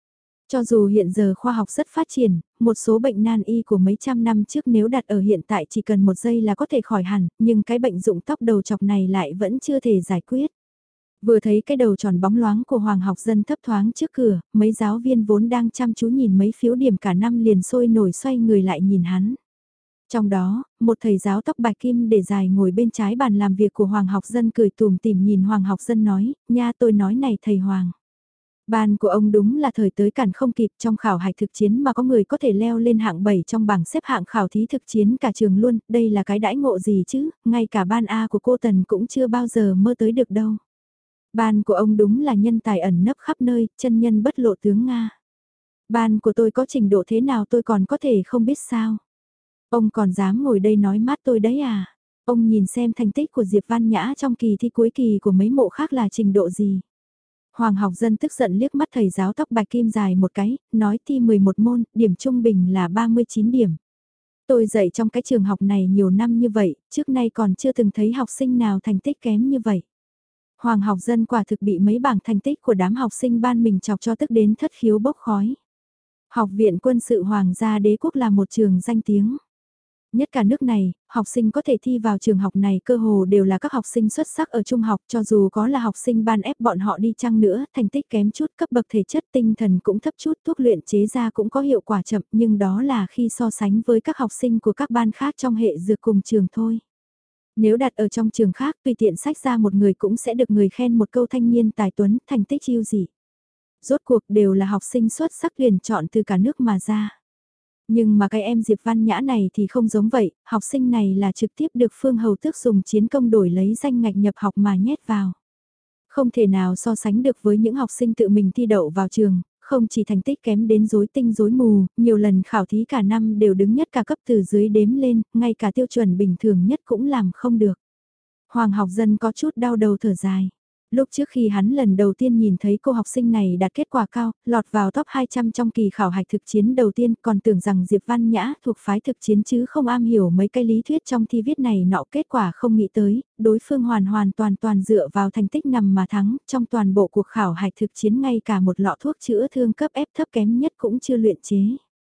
Cho dù hiện giờ khoa học rất phát triển, một số bệnh nan y của mấy trăm năm trước nếu đặt ở hiện tại chỉ cần 1 giây là có thể khỏi hẳn, nhưng cái bệnh rụng tóc đầu chọc này lại vẫn chưa thể giải quyết. Vừa thấy cái đầu tròn bóng loáng của Hoàng Học Dân thấp thoáng trước cửa, mấy giáo viên vốn đang chăm chú nhìn mấy phiếu điểm cả năm liền sôi nổi xoay người lại nhìn hắn. Trong đó, một thầy giáo tóc bạch kim để dài ngồi bên trái bàn làm việc của Hoàng Học Dân cười tủm tỉm nhìn Hoàng Học Dân nói, nha tôi nói này thầy Hoàng. Ban của ông đúng là thời tới cản không kịp, trong khảo hạch thực chiến mà có người có thể leo lên hạng 7 trong bảng xếp hạng khảo thí thực chiến cả trường luôn, đây là cái đãi ngộ gì chứ, ngay cả ban A của cô Tần cũng chưa bao giờ mơ tới được đâu. Ban của ông đúng là nhân tài ẩn nấp khắp nơi, chân nhân bất lộ tướng Nga. Ban của tôi có trình độ thế nào tôi còn có thể không biết sao. Ông còn dám ngồi đây nói mát tôi đấy à? Ông nhìn xem thành tích của Diệp Văn Nhã trong kỳ thi cuối kỳ của mấy mộ khác là trình độ gì? Hoàng Học Dân tức giận liếc mắt thầy giáo tóc bạch kim dài một cái, nói thi 11 môn, điểm trung bình là 39 điểm. Tôi dạy trong cái trường học này nhiều năm như vậy, trước nay còn chưa từng thấy học sinh nào thành tích kém như vậy. Hoàng Học Dân quả thực bị mấy bảng thành tích của đám học sinh ban mình chọc cho tức đến thất khiếu bốc khói. Học viện quân sự Hoàng gia Đế quốc là một trường danh tiếng. Nhất cả nước này, học sinh có thể thi vào trường học này cơ hồ đều là các học sinh xuất sắc ở trung học, cho dù có là học sinh ban ép bọn họ đi chăng nữa, thành tích kém chút, cấp bậc thể chất tinh thần cũng thấp chút, thuốc luyện chế ra cũng có hiệu quả chậm, nhưng đó là khi so sánh với các học sinh của các ban khác trong hệ dược cùng trường thôi. Nếu đặt ở trong trường khác, tùy tiện sách ra một người cũng sẽ được người khen một câu thanh niên tài tuấn, thành tích chiêu dị. Rốt cuộc đều là học sinh xuất sắc tuyển chọn từ cả nước mà ra. Nhưng mà cái em Diệp Văn Nhã này thì không giống vậy, học sinh này là trực tiếp được Phương Hầu Tước dùng chiến công đổi lấy danh ngạch nhập học mà nhét vào. Không thể nào so sánh được với những học sinh tự mình thi đậu vào trường, không chỉ thành tích kém đến rối tinh rối mù, nhiều lần khảo thí cả năm đều đứng nhất cả cấp từ dưới đếm lên, ngay cả tiêu chuẩn bình thường nhất cũng làm không được. Hoàng Học Dân có chút đau đầu thở dài. Lúc trước khi hắn lần đầu tiên nhìn thấy cô học sinh này đạt kết quả cao, lọt vào top 200 trong kỳ khảo hạch thực chiến đầu tiên, còn tưởng rằng Diệp Văn Nhã thuộc phái thực chiến chứ không am hiểu mấy cái lý thuyết trong thi viết này nọ, kết quả không nghĩ tới, đối phương hoàn toàn dựa vào thành tích nằm mà thắng, trong toàn bộ cuộc khảo hạch thực chiến ngay cả một lọ thuốc chữa thương cấp ép thấp kém nhất cũng chưa luyện chế.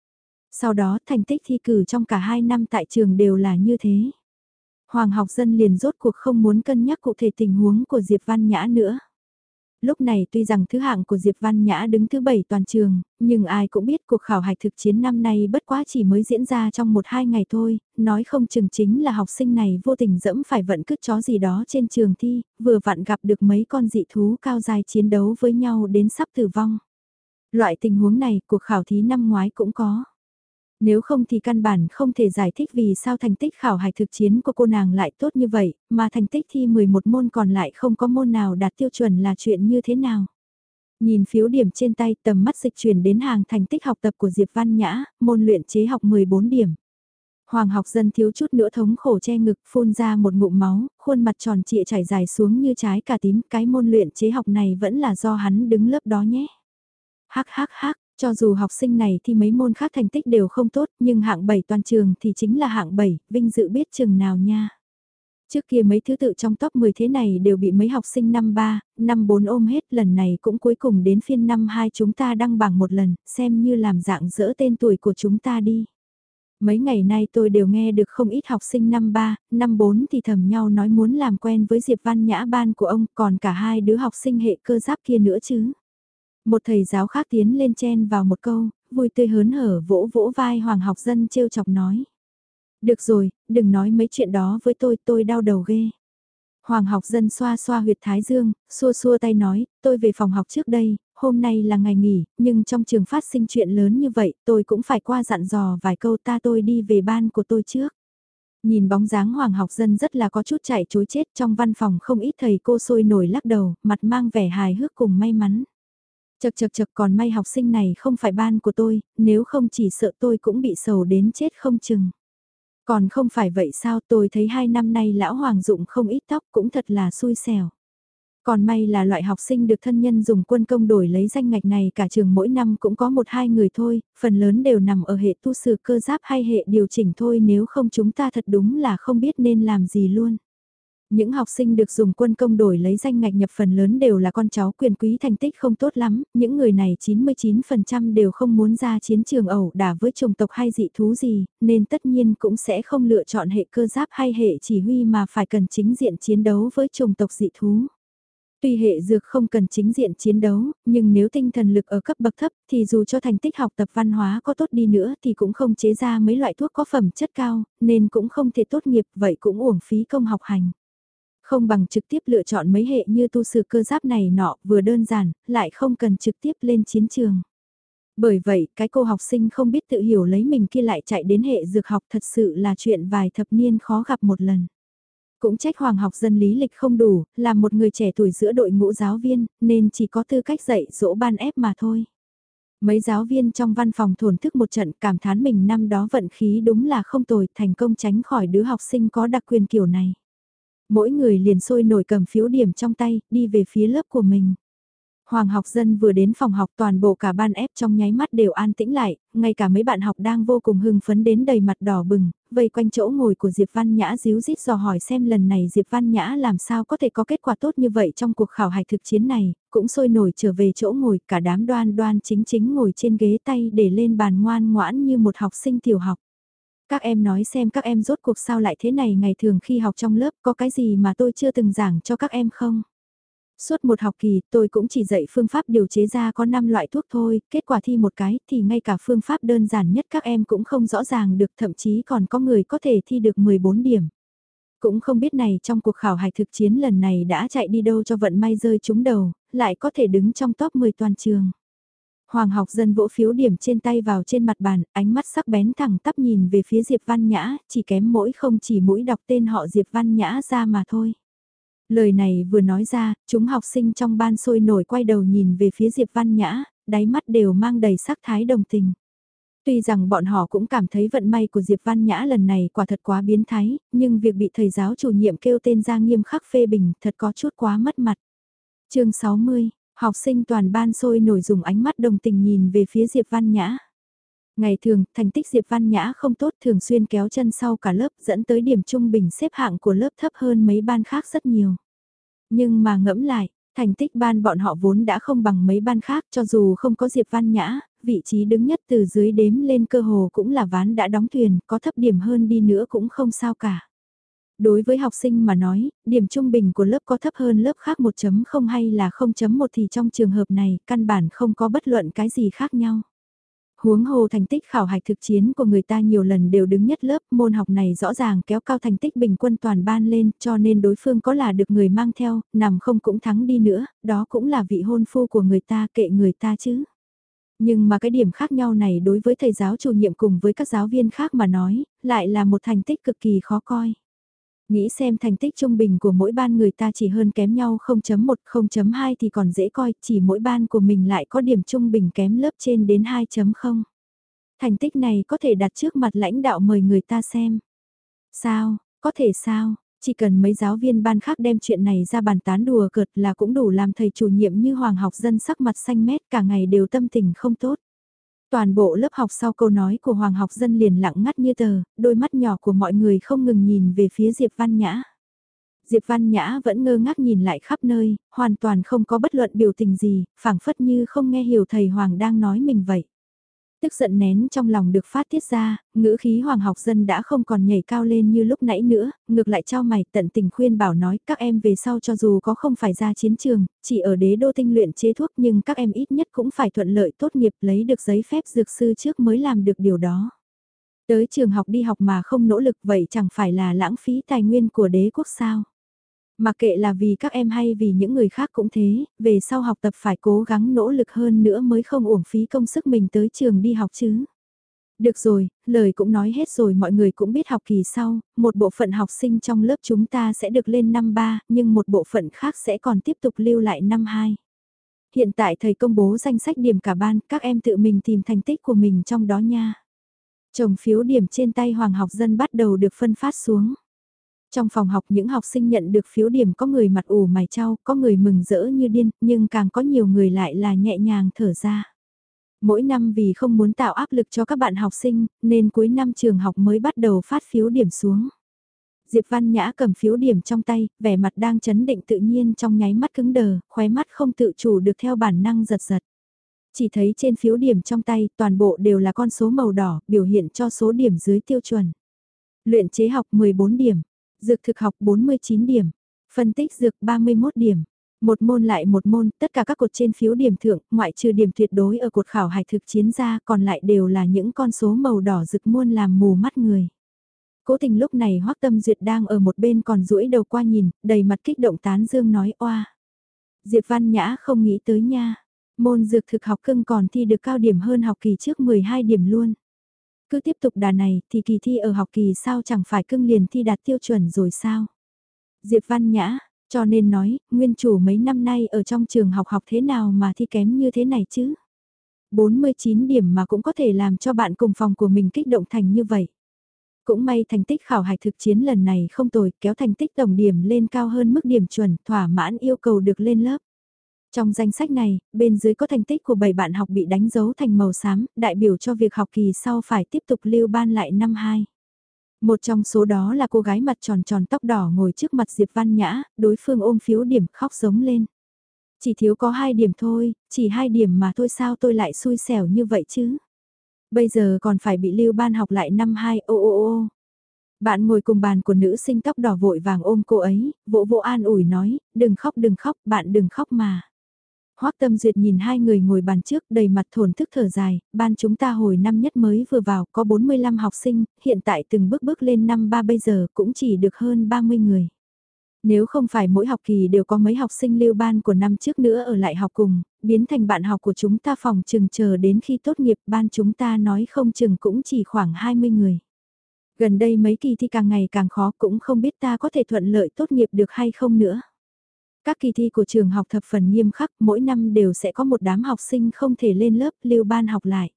Sau đó thành tích thi cử trong cả 2 năm tại trường đều là như thế. Hoàng Học Dân liền rốt cuộc không muốn cân nhắc cụ thể tình huống của Diệp Văn Nhã nữa. Lúc này tuy rằng thứ hạng của Diệp Văn Nhã đứng thứ 7 toàn trường, nhưng ai cũng biết cuộc khảo hạch thực chiến năm nay bất quá chỉ mới diễn ra trong 1-2 ngày thôi, nói không chừng chính là học sinh này vô tình dẫm phải vận cứt chó gì đó trên trường thi, vừa vặn gặp được mấy con dị thú cao dài chiến đấu với nhau đến sắp tử vong. Loại tình huống này cuộc khảo thí năm ngoái cũng có. Nếu không thì căn bản không thể giải thích vì sao thành tích khảo hạch thực chiến của cô nàng lại tốt như vậy, mà thành tích thi 11 môn còn lại không có môn nào đạt tiêu chuẩn là chuyện như thế nào. Nhìn phiếu điểm trên tay, tầm mắt dịch chuyển đến hàng thành tích học tập của Diệp Văn Nhã, môn luyện chế học 14 điểm. Hoàng Học Dân thiếu chút nữa thống khổ che ngực, phun ra một ngụm máu, khuôn mặt tròn trịa chảy dài xuống như trái cà tím, cái môn luyện chế học này vẫn là do hắn đứng lớp đó nhé. Hắc hắc hắc. Cho dù học sinh này thì mấy môn khác thành tích đều không tốt, nhưng hạng 7 toàn trường thì chính là hạng 7, vinh dự biết chừng nào nha. Trước kia mấy thứ tự trong top 10 thế này đều bị mấy học sinh năm 3, năm 4 ôm hết, lần này cũng cuối cùng đến phiên năm 2 chúng ta đăng bảng một lần, xem như làm dạng dỡ tên tuổi của chúng ta đi. Mấy ngày nay tôi đều nghe được không ít học sinh năm 3, năm 4 thì thầm nhau nói muốn làm quen với Diệp Văn Nhã ban của ông, còn cả hai đứa học sinh hệ cơ giáp kia nữa chứ. Một thầy giáo khác tiến lên chen vào một câu, vui tươi hớn hở vỗ vỗ vai Hoàng Học Dân trêu chọc nói. Được rồi, đừng nói mấy chuyện đó với tôi đau đầu ghê. Hoàng Học Dân xoa xoa huyệt thái dương, xua xua tay nói, tôi về phòng học trước đây, hôm nay là ngày nghỉ, nhưng trong trường phát sinh chuyện lớn như vậy, tôi cũng phải qua dặn dò vài câu tôi đi về ban của tôi trước. Nhìn bóng dáng Hoàng Học Dân rất là có chút chạy chối chết, trong văn phòng không ít thầy cô sôi nổi lắc đầu, mặt mang vẻ hài hước cùng may mắn. Chật còn may học sinh này không phải ban của tôi, nếu không chỉ sợ tôi cũng bị sầu đến chết không chừng. Còn không phải vậy sao, tôi thấy 2 năm nay lão Hoàng dụng không ít tóc cũng thật là xui xẻo. Còn may là loại học sinh được thân nhân dùng quân công đổi lấy danh ngạch này cả trường mỗi năm cũng có 1-2 người thôi, phần lớn đều nằm ở hệ tu sửa cơ giáp hay hệ điều chỉnh thôi, nếu không chúng ta thật đúng là không biết nên làm gì luôn. Những học sinh được dùng quân công đổi lấy danh ngạch nhập phần lớn đều là con cháu quyền quý thành tích không tốt lắm, những người này 99% đều không muốn ra chiến trường ẩu đả với chủng tộc hay dị thú gì, nên tất nhiên cũng sẽ không lựa chọn hệ cơ giáp hay hệ chỉ huy mà phải cần chính diện chiến đấu với chủng tộc dị thú. Tuy hệ dược không cần chính diện chiến đấu, nhưng nếu tinh thần lực ở cấp bậc thấp thì dù cho thành tích học tập văn hóa có tốt đi nữa thì cũng không chế ra mấy loại thuốc có phẩm chất cao, nên cũng không thể tốt nghiệp, vậy cũng uổng phí công học hành. Không bằng trực tiếp lựa chọn mấy hệ như tu sử cơ giáp này nọ, vừa đơn giản, lại không cần trực tiếp lên chiến trường. Bởi vậy, cái cô học sinh không biết tự hiểu lấy mình kia lại chạy đến hệ dược học thật sự là chuyện vài thập niên khó gặp một lần. Cũng trách Hoàng học dân lý lịch không đủ, là một người trẻ tuổi giữa đội ngũ giáo viên, nên chỉ có tư cách dạy dỗ ban ép mà thôi. Mấy giáo viên trong văn phòng thổn thức một trận cảm thán mình năm đó vận khí đúng là không tồi, thành công tránh khỏi đứa học sinh có đặc quyền kiểu này. Mỗi người liền sôi nổi cầm phiếu điểm trong tay, đi về phía lớp của mình. Hoàng học dân vừa đến phòng học, toàn bộ cả ban ép trong nháy mắt đều an tĩnh lại, ngay cả mấy bạn học đang vô cùng hưng phấn đến đầy mặt đỏ bừng, vây quanh chỗ ngồi của Diệp Văn Nhã díu dít dò hỏi xem lần này Diệp Văn Nhã làm sao có thể có kết quả tốt như vậy trong cuộc khảo hạch thực chiến này, cũng sôi nổi trở về chỗ ngồi, cả đám đoan đoan chính chính ngồi trên ghế tay để lên bàn ngoan ngoãn như một học sinh tiểu học. Các em nói xem các em rốt cuộc sao lại thế này, ngày thường khi học trong lớp có cái gì mà tôi chưa từng giảng cho các em không? Suốt một học kỳ tôi cũng chỉ dạy phương pháp điều chế ra có 5 loại thuốc thôi, kết quả thi một cái thì ngay cả phương pháp đơn giản nhất các em cũng không rõ ràng được, thậm chí còn có người có thể thi được 14 điểm. Cũng không biết này trong cuộc khảo hạch thực chiến lần này đã chạy đi đâu cho vận may rơi trúng đầu, lại có thể đứng trong top 10 toàn trường. Hoàng học dân vỗ phiếu điểm trên tay vào trên mặt bàn, ánh mắt sắc bén thẳng tắp nhìn về phía Diệp Văn Nhã, chỉ kém mỗi không chỉ mũi đọc tên họ Diệp Văn Nhã ra mà thôi. Lời này vừa nói ra, chúng học sinh trong ban sôi nổi quay đầu nhìn về phía Diệp Văn Nhã, đáy mắt đều mang đầy sắc thái đồng tình. Tuy rằng bọn họ cũng cảm thấy vận may của Diệp Văn Nhã lần này quả thật quá biến thái, nhưng việc bị thầy giáo chủ nhiệm kêu tên ra nghiêm khắc phê bình thật có chút quá mất mặt. chương 60, học sinh toàn ban sôi nổi dùng ánh mắt đồng tình nhìn về phía Diệp Văn Nhã. Ngày thường, thành tích Diệp Văn Nhã không tốt, thường xuyên kéo chân sau cả lớp, dẫn tới điểm trung bình xếp hạng của lớp thấp hơn mấy ban khác rất nhiều. Nhưng mà ngẫm lại, thành tích ban bọn họ vốn đã không bằng mấy ban khác, cho dù không có Diệp Văn Nhã, vị trí đứng nhất từ dưới đếm lên cơ hồ cũng là ván đã đóng thuyền, có thấp điểm hơn đi nữa cũng không sao cả. Đối với học sinh mà nói, điểm trung bình của lớp có thấp hơn lớp khác 1.0 hay là 0.1 thì trong trường hợp này căn bản không có bất luận cái gì khác nhau. Huống hồ thành tích khảo hạch thực chiến của người ta nhiều lần đều đứng nhất lớp, môn học này rõ ràng kéo cao thành tích bình quân toàn ban lên, cho nên đối phương có là được người mang theo, nằm không cũng thắng đi nữa, đó cũng là vị hôn phu của người ta, kệ người ta chứ. Nhưng mà cái điểm khác nhau này đối với thầy giáo chủ nhiệm cùng với các giáo viên khác mà nói, lại là một thành tích cực kỳ khó coi. Nghĩ xem thành tích trung bình của mỗi ban người ta chỉ hơn kém nhau 0.1, 0.2 thì còn dễ coi, chỉ mỗi ban của mình lại có điểm trung bình kém lớp trên đến 2.0. Thành tích này có thể đặt trước mặt lãnh đạo mời người ta xem. Sao, có thể sao, chỉ cần mấy giáo viên ban khác đem chuyện này ra bàn tán đùa cợt là cũng đủ làm thầy chủ nhiệm như Hoàng học dân sắc mặt xanh mét cả ngày đều tâm tình không tốt. Toàn bộ lớp học sau câu nói của Hoàng học dân liền lặng ngắt như tờ, đôi mắt nhỏ của mọi người không ngừng nhìn về phía Diệp Văn Nhã. Diệp Văn Nhã vẫn ngơ ngác nhìn lại khắp nơi, hoàn toàn không có bất luận biểu tình gì, phảng phất như không nghe hiểu thầy Hoàng đang nói mình vậy. Tức giận nén trong lòng được phát tiết ra, ngữ khí Hoàng học dân đã không còn nhảy cao lên như lúc nãy nữa, ngược lại trao mày tận tình khuyên bảo nói các em về sau cho dù có không phải ra chiến trường, chỉ ở đế đô tinh luyện chế thuốc nhưng các em ít nhất cũng phải thuận lợi tốt nghiệp lấy được giấy phép dược sư trước mới làm được điều đó. Tới trường học đi học mà không nỗ lực vậy chẳng phải là lãng phí tài nguyên của đế quốc sao? Mặc kệ là vì các em hay vì những người khác cũng thế, về sau học tập phải cố gắng nỗ lực hơn nữa mới không uổng phí công sức mình tới trường đi học chứ. Được rồi, lời cũng nói hết rồi, mọi người cũng biết học kỳ sau, một bộ phận học sinh trong lớp chúng ta sẽ được lên năm 3, nhưng một bộ phận khác sẽ còn tiếp tục lưu lại năm 2. Hiện tại thầy công bố danh sách điểm cả ban, các em tự mình tìm thành tích của mình trong đó nha. Chồng phiếu điểm trên tay Hoàng học dân bắt đầu được phân phát xuống. Trong phòng học những học sinh nhận được phiếu điểm có người mặt ủ mày chau, có người mừng rỡ như điên, nhưng càng có nhiều người lại là nhẹ nhàng thở ra. Mỗi năm vì không muốn tạo áp lực cho các bạn học sinh, nên cuối năm trường học mới bắt đầu phát phiếu điểm xuống. Diệp Văn Nhã cầm phiếu điểm trong tay, vẻ mặt đang chấn định tự nhiên trong nháy mắt cứng đờ, khóe mắt không tự chủ được theo bản năng giật giật. Chỉ thấy trên phiếu điểm trong tay toàn bộ đều là con số màu đỏ, biểu hiện cho số điểm dưới tiêu chuẩn. Luyện chế học 14 điểm, dược thực học 49 điểm, phân tích dược 31 điểm. Một môn lại một môn, tất cả các cột trên phiếu điểm thượng, ngoại trừ điểm tuyệt đối ở cột khảo hài thực chiến ra, còn lại đều là những con số màu đỏ rực muôn làm mù mắt người. Cố Tình lúc này Hoắc Tâm Duyệt đang ở một bên còn duỗi đầu qua nhìn, đầy mặt kích động tán dương nói oa. Diệp Văn Nhã không nghĩ tới nha, môn dược thực học cưng còn thi được cao điểm hơn học kỳ trước 12 điểm luôn. Cứ tiếp tục đà này thì kỳ thi ở học kỳ sau chẳng phải cưng liền thi đạt tiêu chuẩn rồi sao? Diệp Văn Nhã, cho nên nói, nguyên chủ mấy năm nay ở trong trường học học thế nào mà thi kém như thế này chứ? 49 điểm mà cũng có thể làm cho bạn cùng phòng của mình kích động thành như vậy. Cũng may thành tích khảo hạch thực chiến lần này không tồi, kéo thành tích tổng điểm lên cao hơn mức điểm chuẩn, thỏa mãn yêu cầu được lên lớp. Trong danh sách này, bên dưới có thành tích của 7 bạn học bị đánh dấu thành màu xám, đại biểu cho việc học kỳ sau phải tiếp tục lưu ban lại năm 2. Một trong số đó là cô gái mặt tròn tròn tóc đỏ ngồi trước mặt Diệp Văn Nhã, đối phương ôm phiếu điểm khóc giống lên. Chỉ thiếu có 2 điểm thôi, chỉ 2 điểm mà thôi sao tôi lại xui xẻo như vậy chứ? Bây giờ còn phải bị lưu ban học lại năm 2, ô ô ô. Bạn ngồi cùng bàn của nữ sinh tóc đỏ vội vàng ôm cô ấy, vỗ vỗ an ủi nói, đừng khóc, bạn đừng khóc mà. Hoắc Tâm Duyệt nhìn hai người ngồi bàn trước đầy mặt thổn thức thở dài, ban chúng ta hồi năm nhất mới vừa vào có 45 học sinh, hiện tại từng bước bước lên năm 3 bây giờ cũng chỉ được hơn 30 người. Nếu không phải mỗi học kỳ đều có mấy học sinh lưu ban của năm trước nữa ở lại học cùng, biến thành bạn học của chúng ta phòng chừng chờ đến khi tốt nghiệp ban chúng ta nói không chừng cũng chỉ khoảng 20 người. Gần đây mấy kỳ thi càng ngày càng khó cũng không biết ta có thể thuận lợi tốt nghiệp được hay không nữa. Các kỳ thi của trường học thập phần nghiêm khắc, mỗi năm đều sẽ có một đám học sinh không thể lên lớp lưu ban học lại.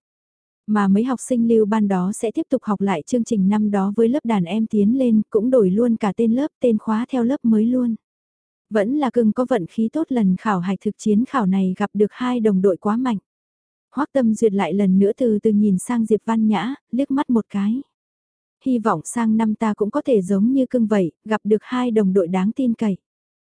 Mà mấy học sinh lưu ban đó sẽ tiếp tục học lại chương trình năm đó với lớp đàn em tiến lên, cũng đổi luôn cả tên lớp, tên khóa theo lớp mới luôn. Vẫn là cưng có vận khí tốt lần khảo hạch thực chiến khảo này gặp được hai đồng đội quá mạnh. Hoắc Tâm Duyệt lại lần nữa từ từ nhìn sang Diệp Văn Nhã, liếc mắt một cái. Hy vọng sang năm ta cũng có thể giống như cưng vậy, gặp được hai đồng đội đáng tin cậy.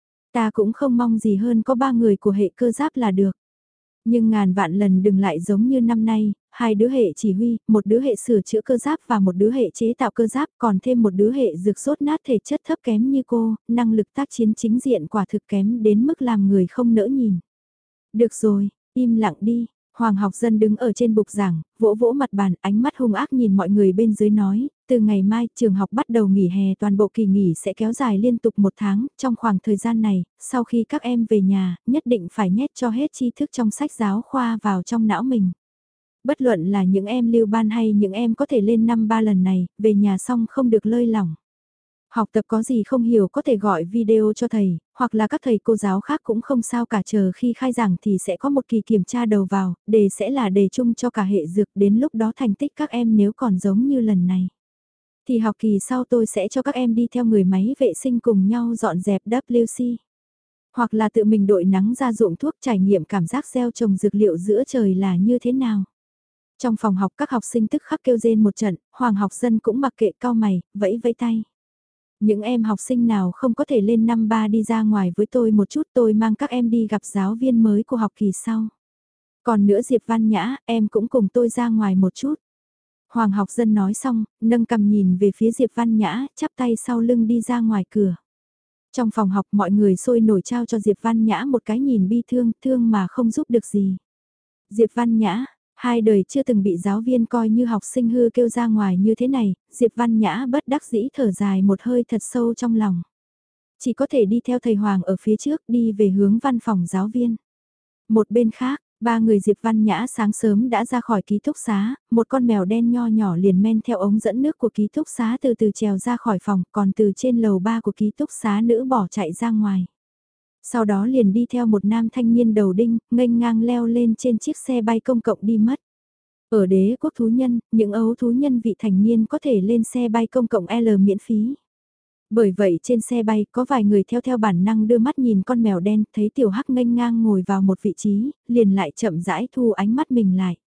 Ta cũng không mong gì hơn có 3 người của hệ cơ giáp là được. Nhưng ngàn vạn lần đừng lại giống như năm nay, hai đứa hệ chỉ huy, một đứa hệ sửa chữa cơ giáp và một đứa hệ chế tạo cơ giáp, còn thêm một đứa hệ dược sốt nát thể chất thấp kém như cô, năng lực tác chiến chính diện quả thực kém đến mức làm người không nỡ nhìn. Được rồi, im lặng đi. Hoàng học dân đứng ở trên bục giảng, vỗ vỗ mặt bàn, ánh mắt hung ác nhìn mọi người bên dưới nói, từ ngày mai trường học bắt đầu nghỉ hè, toàn bộ kỳ nghỉ sẽ kéo dài liên tục 1 tháng, trong khoảng thời gian này, sau khi các em về nhà, nhất định phải nhét cho hết tri thức trong sách giáo khoa vào trong não mình. Bất luận là những em lưu ban hay những em có thể lên năm 3 lần này, về nhà xong không được lơi lỏng. Học tập có gì không hiểu có thể gọi video cho thầy, hoặc là các thầy cô giáo khác cũng không sao cả, chờ khi khai giảng thì sẽ có một kỳ kiểm tra đầu vào, đề sẽ là đề chung cho cả hệ dược, đến lúc đó thành tích các em nếu còn giống như lần này. Thì học kỳ sau tôi sẽ cho các em đi theo người máy vệ sinh cùng nhau dọn dẹp WC. Hoặc là tự mình đội nắng ra ruộng thuốc trải nghiệm cảm giác gieo trồng dược liệu giữa trời là như thế nào. Trong phòng học các học sinh tức khắc kêu rên một trận, Hoàng học dân cũng mặc kệ cau mày, vẫy vẫy tay. Những em học sinh nào không có thể lên năm 3 đi ra ngoài với tôi một chút, tôi mang các em đi gặp giáo viên mới của học kỳ sau. Còn nữa Diệp Văn Nhã, em cũng cùng tôi ra ngoài một chút. Hoàng học dân nói xong, nâng cằm nhìn về phía Diệp Văn Nhã, chắp tay sau lưng đi ra ngoài cửa. Trong phòng học mọi người sôi nổi trao cho Diệp Văn Nhã một cái nhìn bi thương, thương mà không giúp được gì. Diệp Văn Nhã, hai đời chưa từng bị giáo viên coi như học sinh hư kêu ra ngoài như thế này, Diệp Văn Nhã bất đắc dĩ thở dài một hơi thật sâu trong lòng. Chỉ có thể đi theo thầy Hoàng ở phía trước đi về hướng văn phòng giáo viên. Một bên khác, 3 người Diệp Văn Nhã sáng sớm đã ra khỏi ký túc xá, một con mèo đen nho nhỏ liền men theo ống dẫn nước của ký túc xá từ từ trèo ra khỏi phòng, còn từ trên lầu 3 của ký túc xá nữ bỏ chạy ra ngoài. Sau đó liền đi theo một nam thanh niên đầu đinh, nghênh ngang leo lên trên chiếc xe bay công cộng đi mất. Ở đế quốc thú nhân, những ấu thú nhân vị thành niên có thể lên xe bay công cộng L miễn phí. Bởi vậy trên xe bay có vài người theo bản năng đưa mắt nhìn con mèo đen, thấy tiểu hắc nghênh ngang ngồi vào một vị trí, liền lại chậm rãi thu ánh mắt mình lại.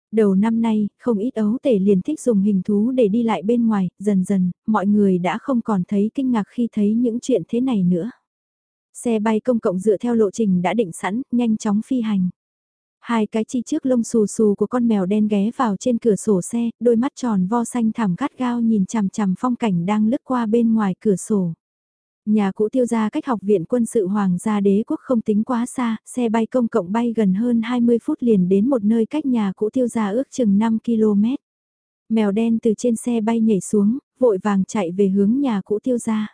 Đầu năm nay, không ít ấu tể liền thích dùng hình thú để đi lại bên ngoài, dần dần, mọi người đã không còn thấy kinh ngạc khi thấy những chuyện thế này nữa. Xe bay công cộng dựa theo lộ trình đã định sẵn, nhanh chóng phi hành. Hai cái chi trước lông xù xù của con mèo đen ghé vào trên cửa sổ xe, đôi mắt tròn vo xanh thẳm gắt gao nhìn chằm chằm phong cảnh đang lướt qua bên ngoài cửa sổ. Nhà cũ Tiêu gia cách học viện quân sự Hoàng gia Đế quốc không tính quá xa, xe bay công cộng bay gần hơn 20 phút liền đến một nơi cách nhà cũ Tiêu gia ước chừng 5 km. Mèo đen từ trên xe bay nhảy xuống, vội vàng chạy về hướng nhà cũ Tiêu gia.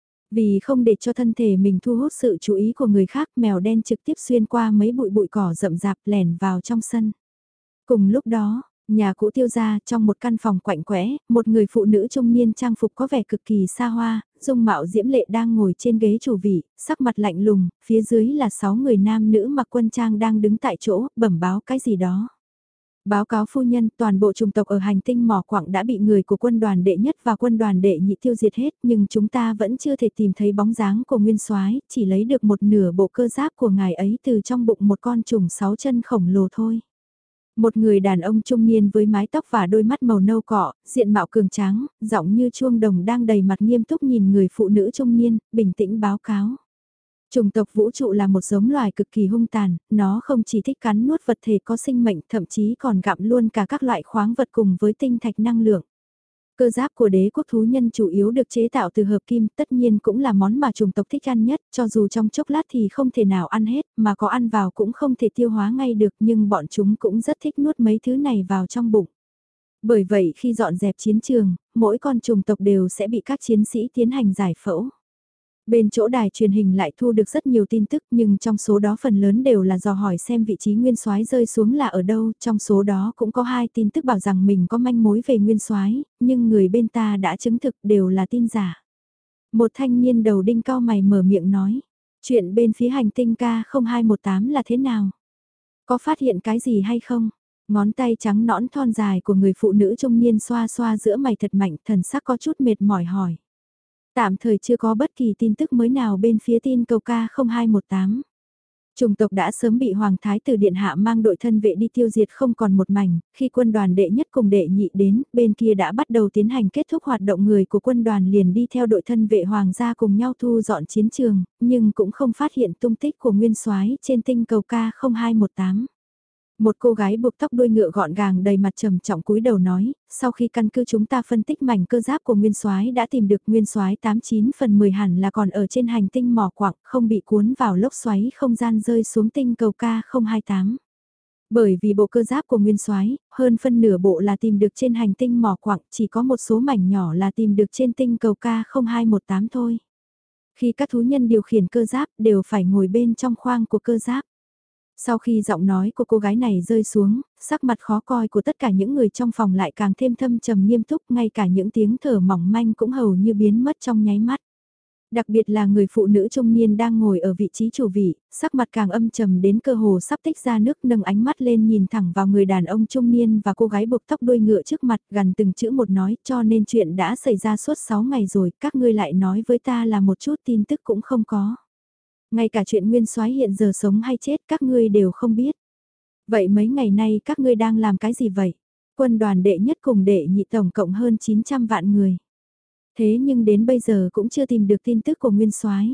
Vì không để cho thân thể mình thu hút sự chú ý của người khác, mèo đen trực tiếp xuyên qua mấy bụi cỏ rậm rạp lẻn vào trong sân. Cùng lúc đó, nhà cũ Tiêu gia trong một căn phòng quạnh quẽ, một người phụ nữ trung niên trang phục có vẻ cực kỳ xa hoa, dung mạo diễm lệ đang ngồi trên ghế chủ vị, sắc mặt lạnh lùng, phía dưới là 6 người nam nữ mặc quân trang đang đứng tại chỗ, bẩm báo cái gì đó. Báo cáo phu nhân, toàn bộ chủng tộc ở hành tinh mỏ quặng đã bị người của quân đoàn đệ nhất và quân đoàn đệ nhị tiêu diệt hết, nhưng chúng ta vẫn chưa thể tìm thấy bóng dáng của nguyên soái, chỉ lấy được một nửa bộ cơ giáp của ngài ấy từ trong bụng một con trùng 6 chân khổng lồ thôi. Một người đàn ông trung niên với mái tóc và đôi mắt màu nâu cọ, diện mạo cường tráng, giọng như chuông đồng đang đầy mặt nghiêm túc nhìn người phụ nữ trung niên, bình tĩnh báo cáo. Chủng tộc vũ trụ là một giống loài cực kỳ hung tàn, nó không chỉ thích cắn nuốt vật thể có sinh mệnh, thậm chí còn gặm luôn cả các loại khoáng vật cùng với tinh thạch năng lượng. Cơ giáp của đế quốc thú nhân chủ yếu được chế tạo từ hợp kim, tất nhiên cũng là món mà chủng tộc thích ăn nhất, cho dù trong chốc lát thì không thể nào ăn hết, mà có ăn vào cũng không thể tiêu hóa ngay được, nhưng bọn chúng cũng rất thích nuốt mấy thứ này vào trong bụng. Bởi vậy khi dọn dẹp chiến trường, mỗi con chủng tộc đều sẽ bị các chiến sĩ tiến hành giải phẫu. Bên chỗ đài truyền hình lại thu được rất nhiều tin tức, nhưng trong số đó phần lớn đều là dò hỏi xem vị trí nguyên soái rơi xuống là ở đâu, trong số đó cũng có 2 tin tức bảo rằng mình có manh mối về nguyên soái, nhưng người bên ta đã chứng thực đều là tin giả. Một thanh niên đầu đinh cao mày mở miệng nói, chuyện bên phía hành tinh K0218 là thế nào? Có phát hiện cái gì hay không? Ngón tay trắng nõn thon dài của người phụ nữ trung niên xoa xoa giữa mày thật mạnh, thần sắc có chút mệt mỏi hỏi. Tạm thời chưa có bất kỳ tin tức mới nào bên phía tin cầu K0218. Chủng tộc đã sớm bị Hoàng Thái tử Điện Hạ mang đội thân vệ đi tiêu diệt không còn một mảnh, khi quân đoàn đệ nhất cùng đệ nhị đến, bên kia đã bắt đầu tiến hành kết thúc hoạt động, người của quân đoàn liền đi theo đội thân vệ Hoàng gia cùng nhau thu dọn chiến trường, nhưng cũng không phát hiện tung tích của nguyên soái trên tinh cầu K0218. Một cô gái buộc tóc đuôi ngựa gọn gàng đầy mặt trầm trọng cúi đầu nói, sau khi căn cứ chúng ta phân tích mảnh cơ giáp của nguyên soái đã tìm được nguyên soái 89 phần 10 hẳn là còn ở trên hành tinh mỏ quặng, không bị cuốn vào lốc xoáy không gian rơi xuống tinh cầu K028. Bởi vì bộ cơ giáp của nguyên soái, hơn phân nửa bộ là tìm được trên hành tinh mỏ quặng, chỉ có một số mảnh nhỏ là tìm được trên tinh cầu K0218 thôi. Khi các thú nhân điều khiển cơ giáp đều phải ngồi bên trong khoang của cơ giáp. Sau khi giọng nói của cô gái này rơi xuống, sắc mặt khó coi của tất cả những người trong phòng lại càng thêm thâm trầm nghiêm túc, ngay cả những tiếng thở mỏng manh cũng hầu như biến mất trong nháy mắt. Đặc biệt là người phụ nữ trung niên đang ngồi ở vị trí chủ vị, sắc mặt càng âm trầm đến cơ hồ sắp tích ra nước, nâng ánh mắt lên nhìn thẳng vào người đàn ông trung niên và cô gái buộc tóc đuôi ngựa trước mặt, gần từng chữ một nói, cho nên chuyện đã xảy ra suốt 6 ngày rồi, các ngươi lại nói với ta là một chút tin tức cũng không có. Ngay cả chuyện nguyên soái hiện giờ sống hay chết các ngươi đều không biết. Vậy mấy ngày nay các ngươi đang làm cái gì vậy? Quân đoàn đệ nhất cùng đệ nhị tổng cộng hơn 900 vạn người. Thế nhưng đến bây giờ cũng chưa tìm được tin tức của nguyên soái.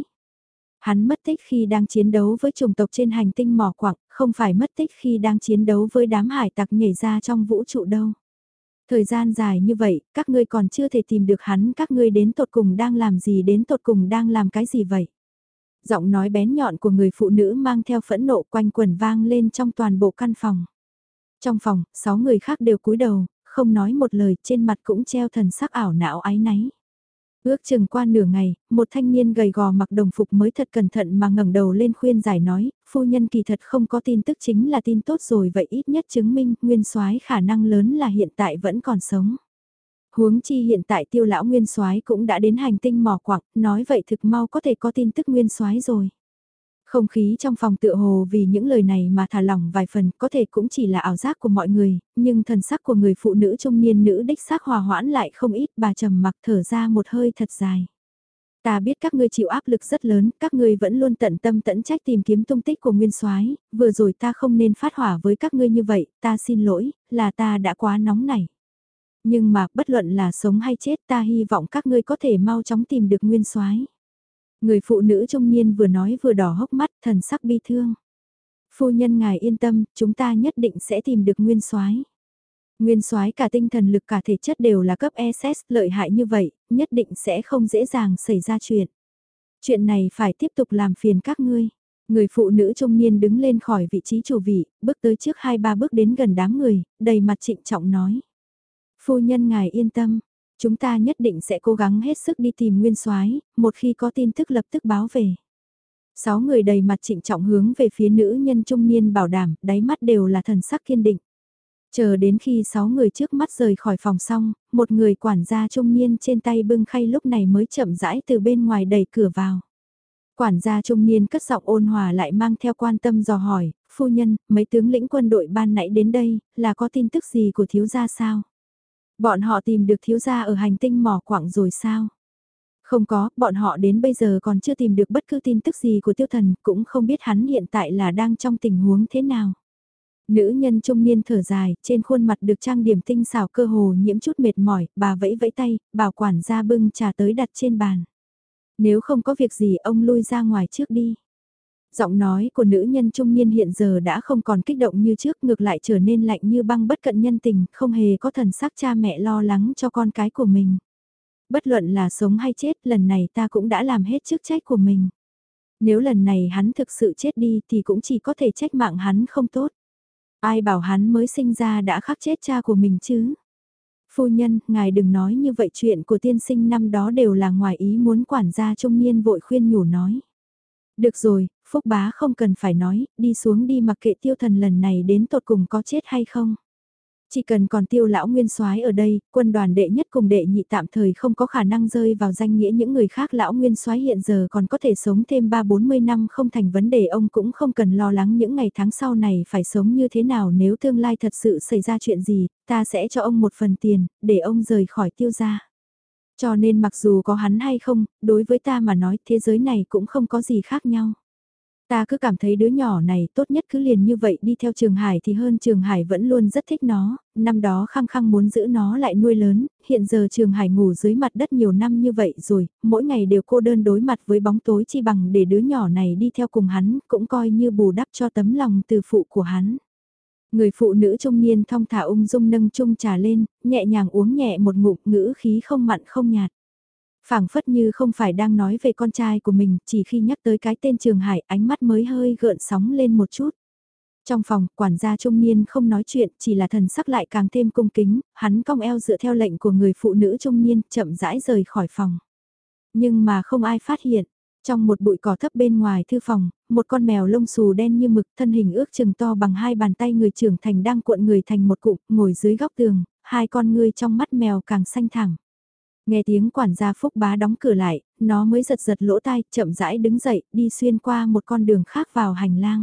Hắn mất tích khi đang chiến đấu với chủng tộc trên hành tinh mỏ quặng, không phải mất tích khi đang chiến đấu với đám hải tặc nhảy ra trong vũ trụ đâu. Thời gian dài như vậy, các ngươi còn chưa thể tìm được hắn, các ngươi đến tột cùng đang làm gì, đến tột cùng đang làm cái gì vậy? Giọng nói bén nhọn của người phụ nữ mang theo phẫn nộ quanh quẩn vang lên trong toàn bộ căn phòng. Trong phòng, 6 người khác đều cúi đầu, không nói một lời, trên mặt cũng treo thần sắc ảo não áy náy. Ước chừng qua nửa ngày, một thanh niên gầy gò mặc đồng phục mới thật cẩn thận mà ngẩng đầu lên khuyên giải nói, phu nhân kỳ thật không có tin tức chính là tin tốt rồi, vậy ít nhất chứng minh nguyên soái khả năng lớn là hiện tại vẫn còn sống. Huống chi hiện tại Tiêu lão nguyên soái cũng đã đến hành tinh mỏ quặng, nói vậy thực mau có thể có tin tức nguyên soái rồi. Không khí trong phòng tựa hồ vì những lời này mà thả lỏng vài phần, có thể cũng chỉ là ảo giác của mọi người, nhưng thần sắc của người phụ nữ trung niên nữ đích xác hòa hoãn lại không ít, bà trầm mặc thở ra một hơi thật dài. Ta biết các ngươi chịu áp lực rất lớn, các ngươi vẫn luôn tận tâm tận trách tìm kiếm tung tích của Nguyên Soái, vừa rồi ta không nên phát hỏa với các ngươi như vậy, ta xin lỗi, là ta đã quá nóng nảy. Nhưng mà, bất luận là sống hay chết, ta hy vọng các ngươi có thể mau chóng tìm được Nguyên Soái. Người phụ nữ trung niên vừa nói vừa đỏ hốc mắt, thần sắc bi thương. Phu nhân ngài yên tâm, chúng ta nhất định sẽ tìm được Nguyên Soái. Nguyên Soái cả tinh thần lực cả thể chất đều là cấp SS lợi hại như vậy, nhất định sẽ không dễ dàng xảy ra chuyện. Chuyện này phải tiếp tục làm phiền các ngươi. Người phụ nữ trung niên đứng lên khỏi vị trí chủ vị, bước tới trước 2-3 bước đến gần đám người, đầy mặt trịnh trọng nói. Phu nhân ngài yên tâm, chúng ta nhất định sẽ cố gắng hết sức đi tìm Nguyên Soái, một khi có tin tức lập tức báo về. 6 người đầy mặt trịnh trọng hướng về phía nữ nhân trung niên bảo đảm, đáy mắt đều là thần sắc kiên định. Chờ đến khi 6 người trước mắt rời khỏi phòng xong, một người quản gia trung niên trên tay bưng khay lúc này mới chậm rãi từ bên ngoài đẩy cửa vào. Quản gia trung niên cất giọng ôn hòa lại mang theo quan tâm dò hỏi, phu nhân, mấy tướng lĩnh quân đội ban nãy đến đây, là có tin tức gì của thiếu gia sao? Bọn họ tìm được thiếu gia ở hành tinh mỏ quặng rồi sao? Không có, bọn họ đến bây giờ còn chưa tìm được bất cứ tin tức gì của tiêu thần, cũng không biết hắn hiện tại là đang trong tình huống thế nào. Nữ nhân trung niên thở dài, trên khuôn mặt được trang điểm tinh xảo cơ hồ nhiễm chút mệt mỏi, bà vẫy vẫy tay, bảo quản gia bưng trà tới đặt trên bàn. Nếu không có việc gì ông lui ra ngoài trước đi. Giọng nói của nữ nhân trung niên hiện giờ đã không còn kích động như trước, ngược lại trở nên lạnh như băng bất cận nhân tình, không hề có thần sắc cha mẹ lo lắng cho con cái của mình. Bất luận là sống hay chết, lần này ta cũng đã làm hết chức trách của mình. Nếu lần này hắn thực sự chết đi thì cũng chỉ có thể trách mạng hắn không tốt. Ai bảo hắn mới sinh ra đã khắc chết cha của mình chứ? Phu nhân, ngài đừng nói như vậy, chuyện của tiên sinh năm đó đều là ngoài ý muốn, quản gia trung niên vội khuyên nhủ nói. Được rồi, Phúc bá không cần phải nói, đi xuống đi, mặc kệ tiêu thần lần này đến tột cùng có chết hay không. Chỉ cần còn tiêu lão nguyên soái ở đây, quân đoàn đệ nhất cùng đệ nhị tạm thời không có khả năng rơi vào danh nghĩa những người khác. Lão nguyên soái hiện giờ còn có thể sống thêm 3-40 năm không thành vấn đề, ông cũng không cần lo lắng những ngày tháng sau này phải sống như thế nào. Nếu tương lai thật sự xảy ra chuyện gì, ta sẽ cho ông một phần tiền, để ông rời khỏi tiêu gia. Cho nên mặc dù có hắn hay không, đối với ta mà nói thế giới này cũng không có gì khác nhau. Ta cứ cảm thấy đứa nhỏ này tốt nhất cứ liền như vậy đi theo Trường Hải thì hơn. Trường Hải vẫn luôn rất thích nó, năm đó khăng khăng muốn giữ nó lại nuôi lớn, hiện giờ Trường Hải ngủ dưới mặt đất nhiều năm như vậy rồi, mỗi ngày đều cô đơn đối mặt với bóng tối, chi bằng để đứa nhỏ này đi theo cùng hắn, cũng coi như bù đắp cho tấm lòng từ phụ của hắn. Người phụ nữ trung niên thong thả ung dung nâng chung trà lên, nhẹ nhàng uống nhẹ một ngụm, ngữ khí không mặn không nhạt. Phảng phất như không phải đang nói về con trai của mình, chỉ khi nhắc tới cái tên Trường Hải, ánh mắt mới hơi gợn sóng lên một chút. Trong phòng, quản gia trung niên không nói chuyện, chỉ là thần sắc lại càng thêm cung kính, hắn cong eo dựa theo lệnh của người phụ nữ trung niên, chậm rãi rời khỏi phòng. Nhưng mà không ai phát hiện. Trong một bụi cỏ thấp bên ngoài thư phòng, một con mèo lông xù đen như mực, thân hình ước chừng to bằng 2 bàn tay người trưởng thành đang cuộn người thành một cụm, ngồi dưới góc tường, hai con ngươi trong mắt mèo càng xanh thẳm. Nghe tiếng quản gia Phúc bá đóng cửa lại, nó mới giật giật lỗ tai, chậm rãi đứng dậy, đi xuyên qua một con đường khác vào hành lang.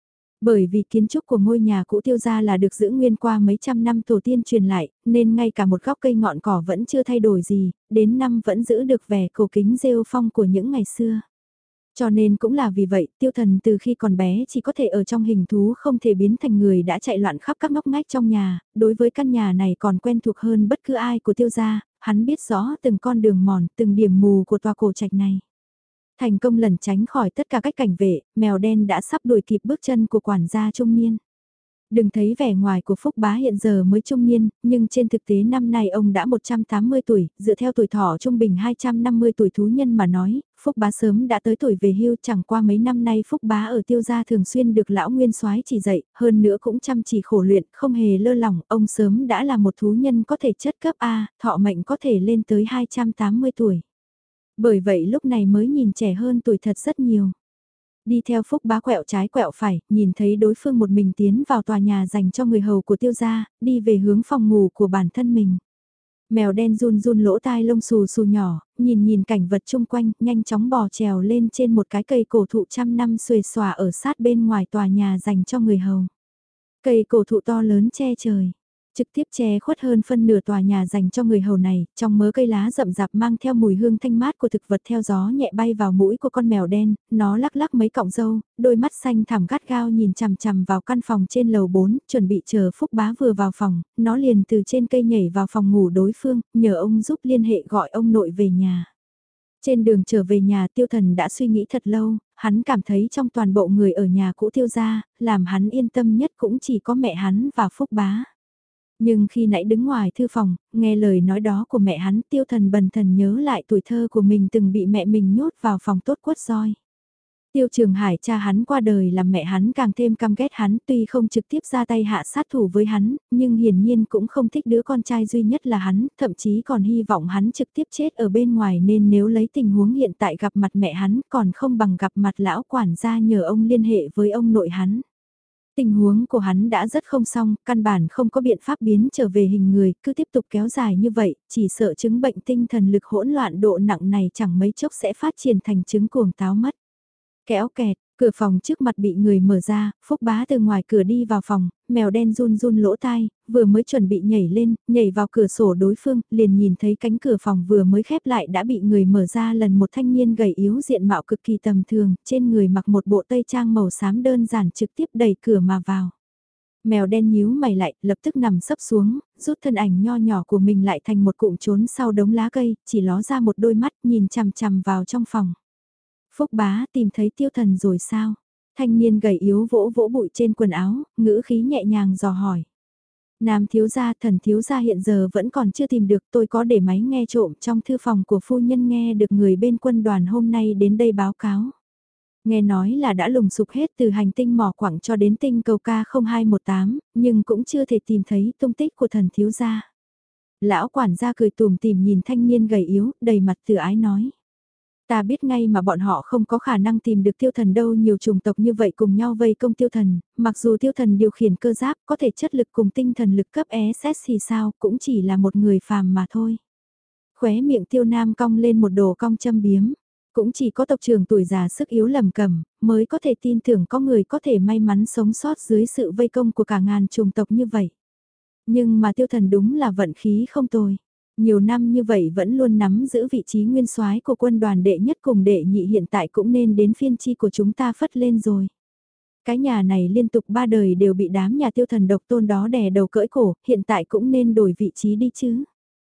Bởi vì kiến trúc của ngôi nhà cũ tiêu gia là được giữ nguyên qua mấy trăm năm tổ tiên truyền lại, nên ngay cả một góc cây ngọn cỏ vẫn chưa thay đổi gì, đến năm vẫn giữ được vẻ cổ kính rêu phong của những ngày xưa. Cho nên cũng là vì vậy, tiêu thần từ khi còn bé chỉ có thể ở trong hình thú, không thể biến thành người, đã chạy loạn khắp các ngóc ngách trong nhà, đối với căn nhà này còn quen thuộc hơn bất cứ ai của tiêu gia, hắn biết rõ từng con đường mòn, từng điểm mù của tòa cổ trạch này. Thành công lẩn tránh khỏi tất cả cách cảnh vệ, mèo đen đã sắp đuổi kịp bước chân của quản gia trung niên. Đừng thấy vẻ ngoài của Phúc bá hiện giờ mới trung niên, nhưng trên thực tế năm nay ông đã 180 tuổi, dựa theo tuổi thọ trung bình 250 tuổi thú nhân mà nói, Phúc bá sớm đã tới tuổi về hưu. Chẳng qua mấy năm nay Phúc bá ở tiêu gia thường xuyên được lão nguyên soái chỉ dạy, hơn nữa cũng chăm chỉ khổ luyện, không hề lơ lỏng, ông sớm đã là một thú nhân có thể chất cấp A, thọ mệnh có thể lên tới 280 tuổi. Bởi vậy lúc này mới nhìn trẻ hơn tuổi thật rất nhiều. Đi theo Phúc bá quẹo trái quẹo phải, nhìn thấy đối phương một mình tiến vào tòa nhà dành cho người hầu của tiêu gia, đi về hướng phòng ngủ của bản thân mình. Mèo đen run run lỗ tai lông xù xù nhỏ, nhìn nhìn cảnh vật chung quanh, nhanh chóng bò trèo lên trên một cái cây cổ thụ trăm năm xuề xòa ở sát bên ngoài tòa nhà dành cho người hầu. Cây cổ thụ to lớn che trời. Trực tiếp che khuất hơn phân nửa tòa nhà dành cho người hầu này, trong mớ cây lá rậm rạp mang theo mùi hương thanh mát của thực vật theo gió nhẹ bay vào mũi của con mèo đen, nó lắc lắc mấy cọng râu, đôi mắt xanh thẳm gắt gao nhìn chằm chằm vào căn phòng trên lầu 4, chuẩn bị chờ Phúc Bá vừa vào phòng, nó liền từ trên cây nhảy vào phòng ngủ đối phương, nhờ ông giúp liên hệ gọi ông nội về nhà. Trên đường trở về nhà Tiêu Thần đã suy nghĩ thật lâu, hắn cảm thấy trong toàn bộ người ở nhà cũ Tiêu gia, làm hắn yên tâm nhất cũng chỉ có mẹ hắn và Phúc Bá. Nhưng khi nãy đứng ngoài thư phòng, nghe lời nói đó của mẹ hắn Tiêu Thần bần thần nhớ lại tuổi thơ của mình từng bị mẹ mình nhốt vào phòng tốt quất roi. Tiêu Trường Hải cha hắn qua đời làm mẹ hắn càng thêm căm ghét hắn tuy không trực tiếp ra tay hạ sát thủ với hắn, nhưng hiển nhiên cũng không thích đứa con trai duy nhất là hắn, thậm chí còn hy vọng hắn trực tiếp chết ở bên ngoài nên nếu lấy tình huống hiện tại gặp mặt mẹ hắn còn không bằng gặp mặt lão quản gia nhờ ông liên hệ với ông nội hắn. Tình huống của hắn đã rất không xong, căn bản không có biện pháp biến trở về hình người, cứ tiếp tục kéo dài như vậy, chỉ sợ chứng bệnh tinh thần lực hỗn loạn độ nặng này chẳng mấy chốc sẽ phát triển thành chứng cuồng táo mất. Kéo kẹt, cửa phòng trước mặt bị người mở ra, Phúc Bá từ ngoài cửa đi vào phòng, mèo đen run run lỗ tai, vừa mới chuẩn bị nhảy lên, nhảy vào cửa sổ đối phương, liền nhìn thấy cánh cửa phòng vừa mới khép lại đã bị người mở ra lần một thanh niên gầy yếu diện mạo cực kỳ tầm thường, trên người mặc một bộ tây trang màu xám đơn giản trực tiếp đẩy cửa mà vào. Mèo đen nhíu mày lại, lập tức nằm sấp xuống, rút thân ảnh nho nhỏ của mình lại thành một cụm trốn sau đống lá cây, chỉ ló ra một đôi mắt nhìn chằm chằm vào trong phòng. Phúc Bá tìm thấy Tiêu Thần rồi sao? Thanh niên gầy yếu vỗ vỗ bụi trên quần áo, ngữ khí nhẹ nhàng dò hỏi. Nam thiếu gia Thần thiếu gia hiện giờ vẫn còn chưa tìm được, tôi có để máy nghe trộm trong thư phòng của phu nhân nghe được người bên quân đoàn hôm nay đến đây báo cáo. Nghe nói là đã lùng sục hết từ hành tinh mỏ quặng cho đến tinh cầu K0218, nhưng cũng chưa thể tìm thấy tung tích của Thần thiếu gia. Lão quản gia cười tùm tìm nhìn thanh niên gầy yếu, đầy mặt từ ái nói. Ta biết ngay mà bọn họ không có khả năng tìm được Tiêu Thần đâu, nhiều chủng tộc như vậy cùng nhau vây công Tiêu Thần, mặc dù Tiêu Thần điều khiển cơ giáp có thể chất lực cùng tinh thần lực cấp SS thì sao, cũng chỉ là một người phàm mà thôi. Khóe miệng Tiêu Nam cong lên một đồ cong châm biếm, cũng chỉ có tộc trưởng tuổi già sức yếu lầm cầm, mới có thể tin tưởng có người có thể may mắn sống sót dưới sự vây công của cả ngàn chủng tộc như vậy. Nhưng mà Tiêu Thần đúng là vận khí không tồi. Nhiều năm như vậy vẫn luôn nắm giữ vị trí nguyên soái của quân đoàn đệ nhất cùng đệ nhị, hiện tại cũng nên đến phiên chi của chúng ta phất lên rồi. Cái nhà này liên tục 3 đời đều bị đám nhà Tiêu Thần độc tôn đó đè đầu cỡi cổ, hiện tại cũng nên đổi vị trí đi chứ.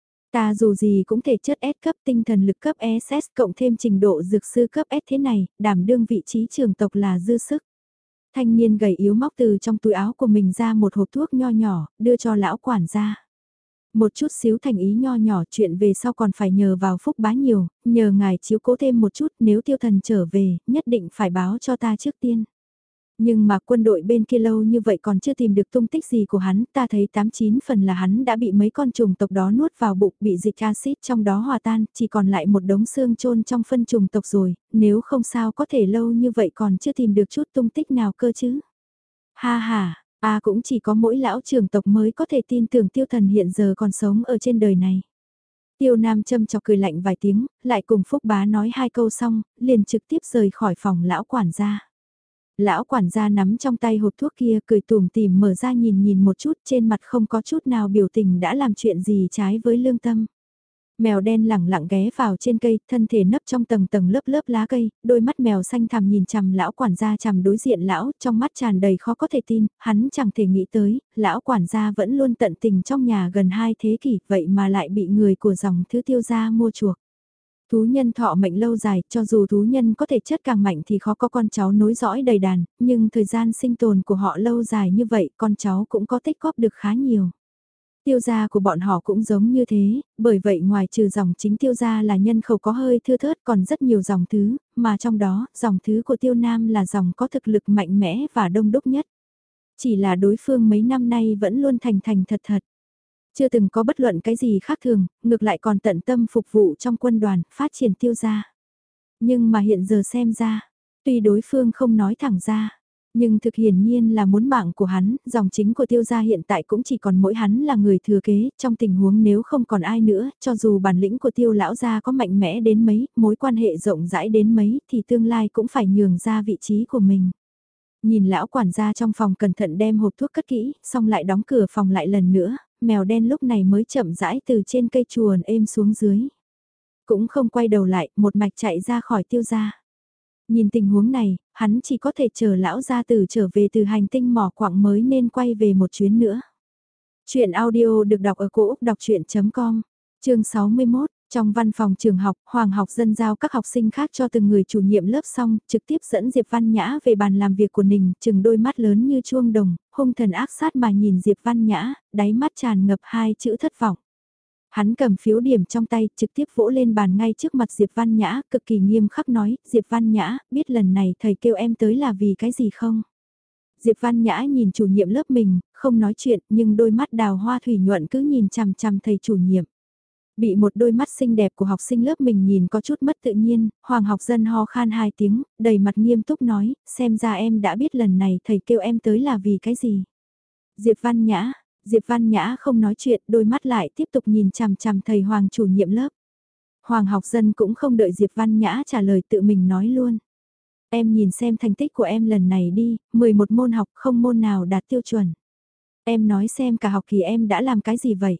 Ta dù gì cũng thể chất S cấp, tinh thần lực cấp SS cộng thêm trình độ dược sư cấp S thế này, đảm đương vị trí trưởng tộc là dư sức. Thanh niên gầy yếu móc từ trong túi áo của mình ra một hộp thuốc nho nhỏ, đưa cho lão quản gia. Một chút xíu thành ý nho nhỏ, chuyện về sau còn phải nhờ vào Phúc Bá nhiều, nhờ ngài chiếu cố thêm một chút, nếu Tiêu Thần trở về, nhất định phải báo cho ta trước tiên. Nhưng mà quân đội bên kia lâu như vậy còn chưa tìm được tung tích gì của hắn, ta thấy 89 phần là hắn đã bị mấy con trùng tộc đó nuốt vào bụng, bị dịch axit trong đó hòa tan, chỉ còn lại một đống xương chôn trong phân trùng tộc rồi, nếu không sao có thể lâu như vậy còn chưa tìm được chút tung tích nào cơ chứ. Ha ha, cũng chỉ có mỗi lão trưởng tộc mới có thể tin tưởng Tiêu Thần hiện giờ còn sống ở trên đời này. Tiêu Nam châm chọc cười lạnh vài tiếng, lại cùng Phúc Bá nói 2 câu xong, liền trực tiếp rời khỏi phòng lão quản gia. Lão quản gia nắm trong tay hộp thuốc kia cười tủm tỉm mở ra nhìn nhìn một chút, trên mặt không có chút nào biểu tình đã làm chuyện gì trái với lương tâm. Mèo đen lẳng lặng ghé vào trên cây, thân thể nấp trong tầng tầng lớp lớp lá cây, đôi mắt mèo xanh thẳm nhìn chằm lão quản gia chằm đối diện lão, trong mắt tràn đầy khó có thể tin, hắn chẳng thể nghĩ tới, lão quản gia vẫn luôn tận tình trong nhà gần 2 thế kỷ, vậy mà lại bị người của dòng thứ Tiêu gia mua chuộc. Thú nhân thọ mệnh lâu dài, cho dù thú nhân có thể chất càng mạnh thì khó có con cháu nối dõi đầy đàn, nhưng thời gian sinh tồn của họ lâu dài như vậy, con cháu cũng có tích góp được khá nhiều. Tiêu gia của bọn họ cũng giống như thế, bởi vậy ngoài trừ dòng chính Tiêu gia là nhân khẩu có hơi thưa thớt còn rất nhiều dòng thứ, mà trong đó, dòng thứ của Tiêu Nam là dòng có thực lực mạnh mẽ và đông đúc nhất. Chỉ là đối phương mấy năm nay vẫn luôn thành thành thật thật. Chưa từng có bất luận cái gì khác thường, ngược lại còn tận tâm phục vụ trong quân đoàn, phát triển Tiêu gia. Nhưng mà hiện giờ xem ra, tuy đối phương không nói thẳng ra, nhưng thực hiển nhiên là muốn mạng của hắn, dòng chính của Tiêu gia hiện tại cũng chỉ còn mỗi hắn là người thừa kế, trong tình huống nếu không còn ai nữa, cho dù bản lĩnh của Tiêu lão gia có mạnh mẽ đến mấy, mối quan hệ rộng rãi đến mấy, thì tương lai cũng phải nhường ra vị trí của mình. Nhìn lão quản gia trong phòng cẩn thận đem hộp thuốc cất kỹ, xong lại đóng cửa phòng lại lần nữa, mèo đen lúc này mới chậm rãi từ trên cây chuồn êm xuống dưới. Cũng không quay đầu lại, một mạch chạy ra khỏi Tiêu gia. Nhìn tình huống này, hắn chỉ có thể chờ lão gia tử trở về từ hành tinh mỏ quặng mới nên quay về một chuyến nữa. Chuyện audio được đọc ở cổ Úc đọc chuyện.com, chương 61. Trong văn phòng trường học, Hoàng học dân giao các học sinh khác cho từng người chủ nhiệm lớp xong, trực tiếp dẫn Diệp Văn Nhã về bàn làm việc của Ninh, chừng đôi mắt lớn như chuông đồng, hung thần ác sát mà nhìn Diệp Văn Nhã, đáy mắt tràn ngập hai chữ thất vọng. Hắn cầm phiếu điểm trong tay, trực tiếp vỗ lên bàn ngay trước mặt Diệp Văn Nhã, cực kỳ nghiêm khắc nói, Diệp Văn Nhã, biết lần này thầy kêu em tới là vì cái gì không? Diệp Văn Nhã nhìn chủ nhiệm lớp mình, không nói chuyện, nhưng đôi mắt đào hoa thủy nhuận cứ nhìn chằm chằm thầy chủ nhiệm. Bị một đôi mắt xinh đẹp của học sinh lớp mình nhìn có chút mất tự nhiên, Hoàng học dân ho khan hai tiếng, đầy mặt nghiêm túc nói, xem ra em đã biết lần này thầy kêu em tới là vì cái gì. Diệp Văn Nhã không nói chuyện, đôi mắt lại tiếp tục nhìn chằm chằm thầy Hoàng chủ nhiệm lớp. Hoàng học dân cũng không đợi Diệp Văn Nhã trả lời tự mình nói luôn. Em nhìn xem thành tích của em lần này đi, 11 môn học không môn nào đạt tiêu chuẩn. Em nói xem cả học kỳ em đã làm cái gì vậy?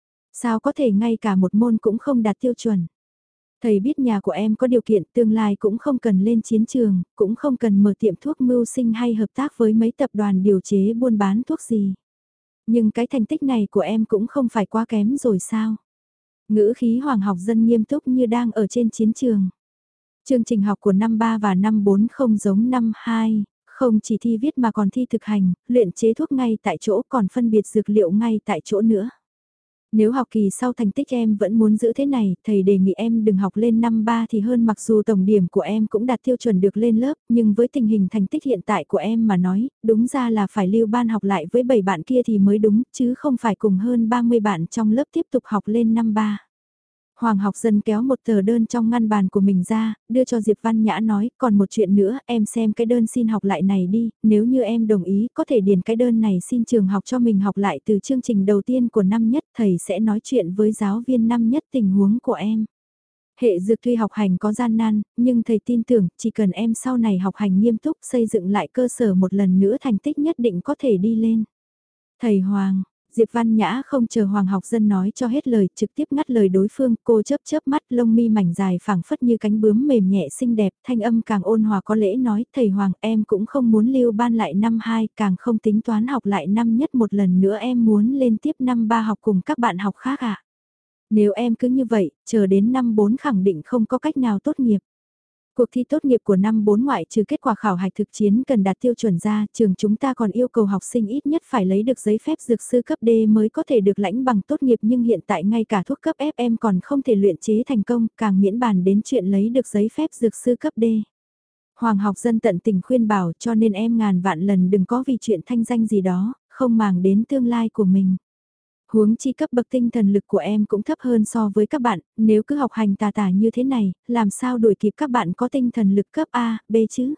Sao có thể ngay cả một môn cũng không đạt tiêu chuẩn? Thầy biết nhà của em có điều kiện tương lai cũng không cần lên chiến trường, cũng không cần mở tiệm thuốc mưu sinh hay hợp tác với mấy tập đoàn điều chế buôn bán thuốc gì. Nhưng cái thành tích này của em cũng không phải quá kém rồi sao? Ngữ khí Hoàng học dân nghiêm túc như đang ở trên chiến trường. Chương trình học của năm 3 và năm 4 không giống năm 2, không chỉ thi viết mà còn thi thực hành, luyện chế thuốc ngay tại chỗ còn phân biệt dược liệu ngay tại chỗ nữa. Nếu học kỳ sau thành tích em vẫn muốn giữ thế này, thầy đề nghị em đừng học lên năm 3 thì hơn, mặc dù tổng điểm của em cũng đạt tiêu chuẩn được lên lớp, nhưng với tình hình thành tích hiện tại của em mà nói, đúng ra là phải lưu ban học lại với 7 bạn kia thì mới đúng, chứ không phải cùng hơn 30 bạn trong lớp tiếp tục học lên năm 3. Hoàng học dân kéo một tờ đơn trong ngăn bàn của mình ra, đưa cho Diệp Văn Nhã nói, còn một chuyện nữa, em xem cái đơn xin học lại này đi, nếu như em đồng ý có thể điền cái đơn này xin trường học cho mình học lại từ chương trình đầu tiên của năm nhất, thầy sẽ nói chuyện với giáo viên năm nhất tình huống của em. Hệ dược tuy học hành có gian nan, nhưng thầy tin tưởng chỉ cần em sau này học hành nghiêm túc xây dựng lại cơ sở một lần nữa thành tích nhất định có thể đi lên. Thầy Hoàng, Diệp Văn Nhã không chờ Hoàng học dân nói cho hết lời, trực tiếp ngắt lời đối phương, cô chớp chớp mắt, lông mi mảnh dài phẳng phất như cánh bướm mềm nhẹ xinh đẹp, thanh âm càng ôn hòa có lễ nói, thầy Hoàng em cũng không muốn lưu ban lại năm 2, càng không tính toán học lại năm nhất một lần nữa, em muốn lên tiếp năm 3 học cùng các bạn học khác ạ. Nếu em cứ như vậy, chờ đến năm 4 khẳng định không có cách nào tốt nghiệp. Cuộc thi tốt nghiệp của năm 4 ngoại trừ kết quả khảo hạch thực chiến cần đạt tiêu chuẩn ra, trường chúng ta còn yêu cầu học sinh ít nhất phải lấy được giấy phép dược sư cấp D mới có thể được lãnh bằng tốt nghiệp, nhưng hiện tại ngay cả thuốc cấp FM còn không thể luyện chế thành công, càng miễn bàn đến chuyện lấy được giấy phép dược sư cấp D. Hoàng học dân tận tình khuyên bảo, cho nên em ngàn vạn lần đừng có vì chuyện thanh danh gì đó, không màng đến tương lai của mình. Huống chi cấp bậc tinh thần lực của em cũng thấp hơn so với các bạn, nếu cứ học hành tà tà như thế này, làm sao đuổi kịp các bạn có tinh thần lực cấp A, B chứ?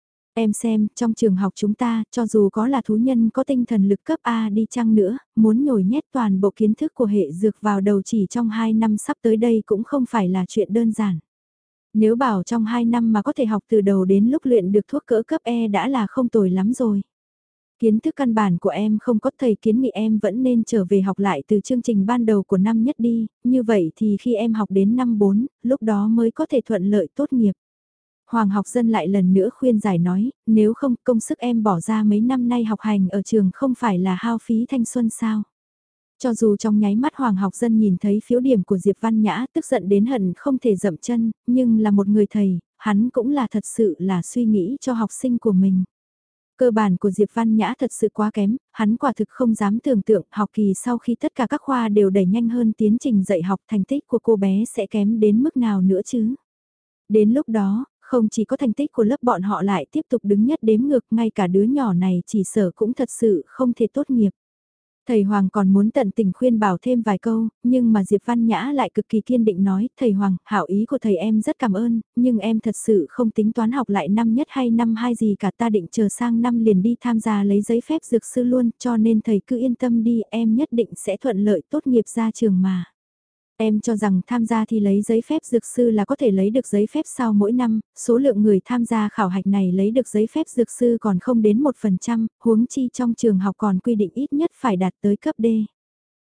Em xem, trong trường học chúng ta, cho dù có là thú nhân có tinh thần lực cấp A đi chăng nữa, muốn nhồi nhét toàn bộ kiến thức của hệ dược vào đầu chỉ trong 2 năm sắp tới đây cũng không phải là chuyện đơn giản. Nếu bảo trong 2 năm mà có thể học từ đầu đến lúc luyện được thuốc cỡ cấp E đã là không tồi lắm rồi. Kiến thức căn bản của em không có, thầy kiến nghị em vẫn nên trở về học lại từ chương trình ban đầu của năm nhất đi, như vậy thì khi em học đến năm 4, lúc đó mới có thể thuận lợi tốt nghiệp. Hoàng học dân lại lần nữa khuyên giải nói, nếu không công sức em bỏ ra mấy năm nay học hành ở trường không phải là hao phí thanh xuân sao. Cho dù trong nháy mắt Hoàng học dân nhìn thấy phiếu điểm của Diệp Văn Nhã tức giận đến hận không thể dậm chân, nhưng là một người thầy, hắn cũng là thật sự là suy nghĩ cho học sinh của mình. Cơ bản của Diệp Văn Nhã thật sự quá kém, hắn quả thực không dám tưởng tượng học kỳ sau khi tất cả các khoa đều đẩy nhanh hơn tiến trình dạy học, thành tích của cô bé sẽ kém đến mức nào nữa chứ. Đến lúc đó, không chỉ có thành tích của lớp bọn họ lại tiếp tục đứng nhất đếm ngược, ngay cả đứa nhỏ này chỉ sợ cũng thật sự không thể tốt nghiệp. Thầy Hoàng còn muốn tận tình khuyên bảo thêm vài câu, nhưng mà Diệp Văn Nhã lại cực kỳ kiên định nói, thầy Hoàng, hảo ý của thầy em rất cảm ơn, nhưng em thật sự không tính toán học lại năm nhất hay năm 2 gì cả, ta định chờ sang năm liền đi tham gia lấy giấy phép dược sư luôn, cho nên thầy cứ yên tâm đi, em nhất định sẽ thuận lợi tốt nghiệp ra trường mà. Em cho rằng tham gia thì lấy giấy phép dược sư là có thể lấy được giấy phép sau mỗi năm, số lượng người tham gia khảo hạch này lấy được giấy phép dược sư còn không đến 1%, huống chi trong trường học còn quy định ít nhất phải đạt tới cấp D.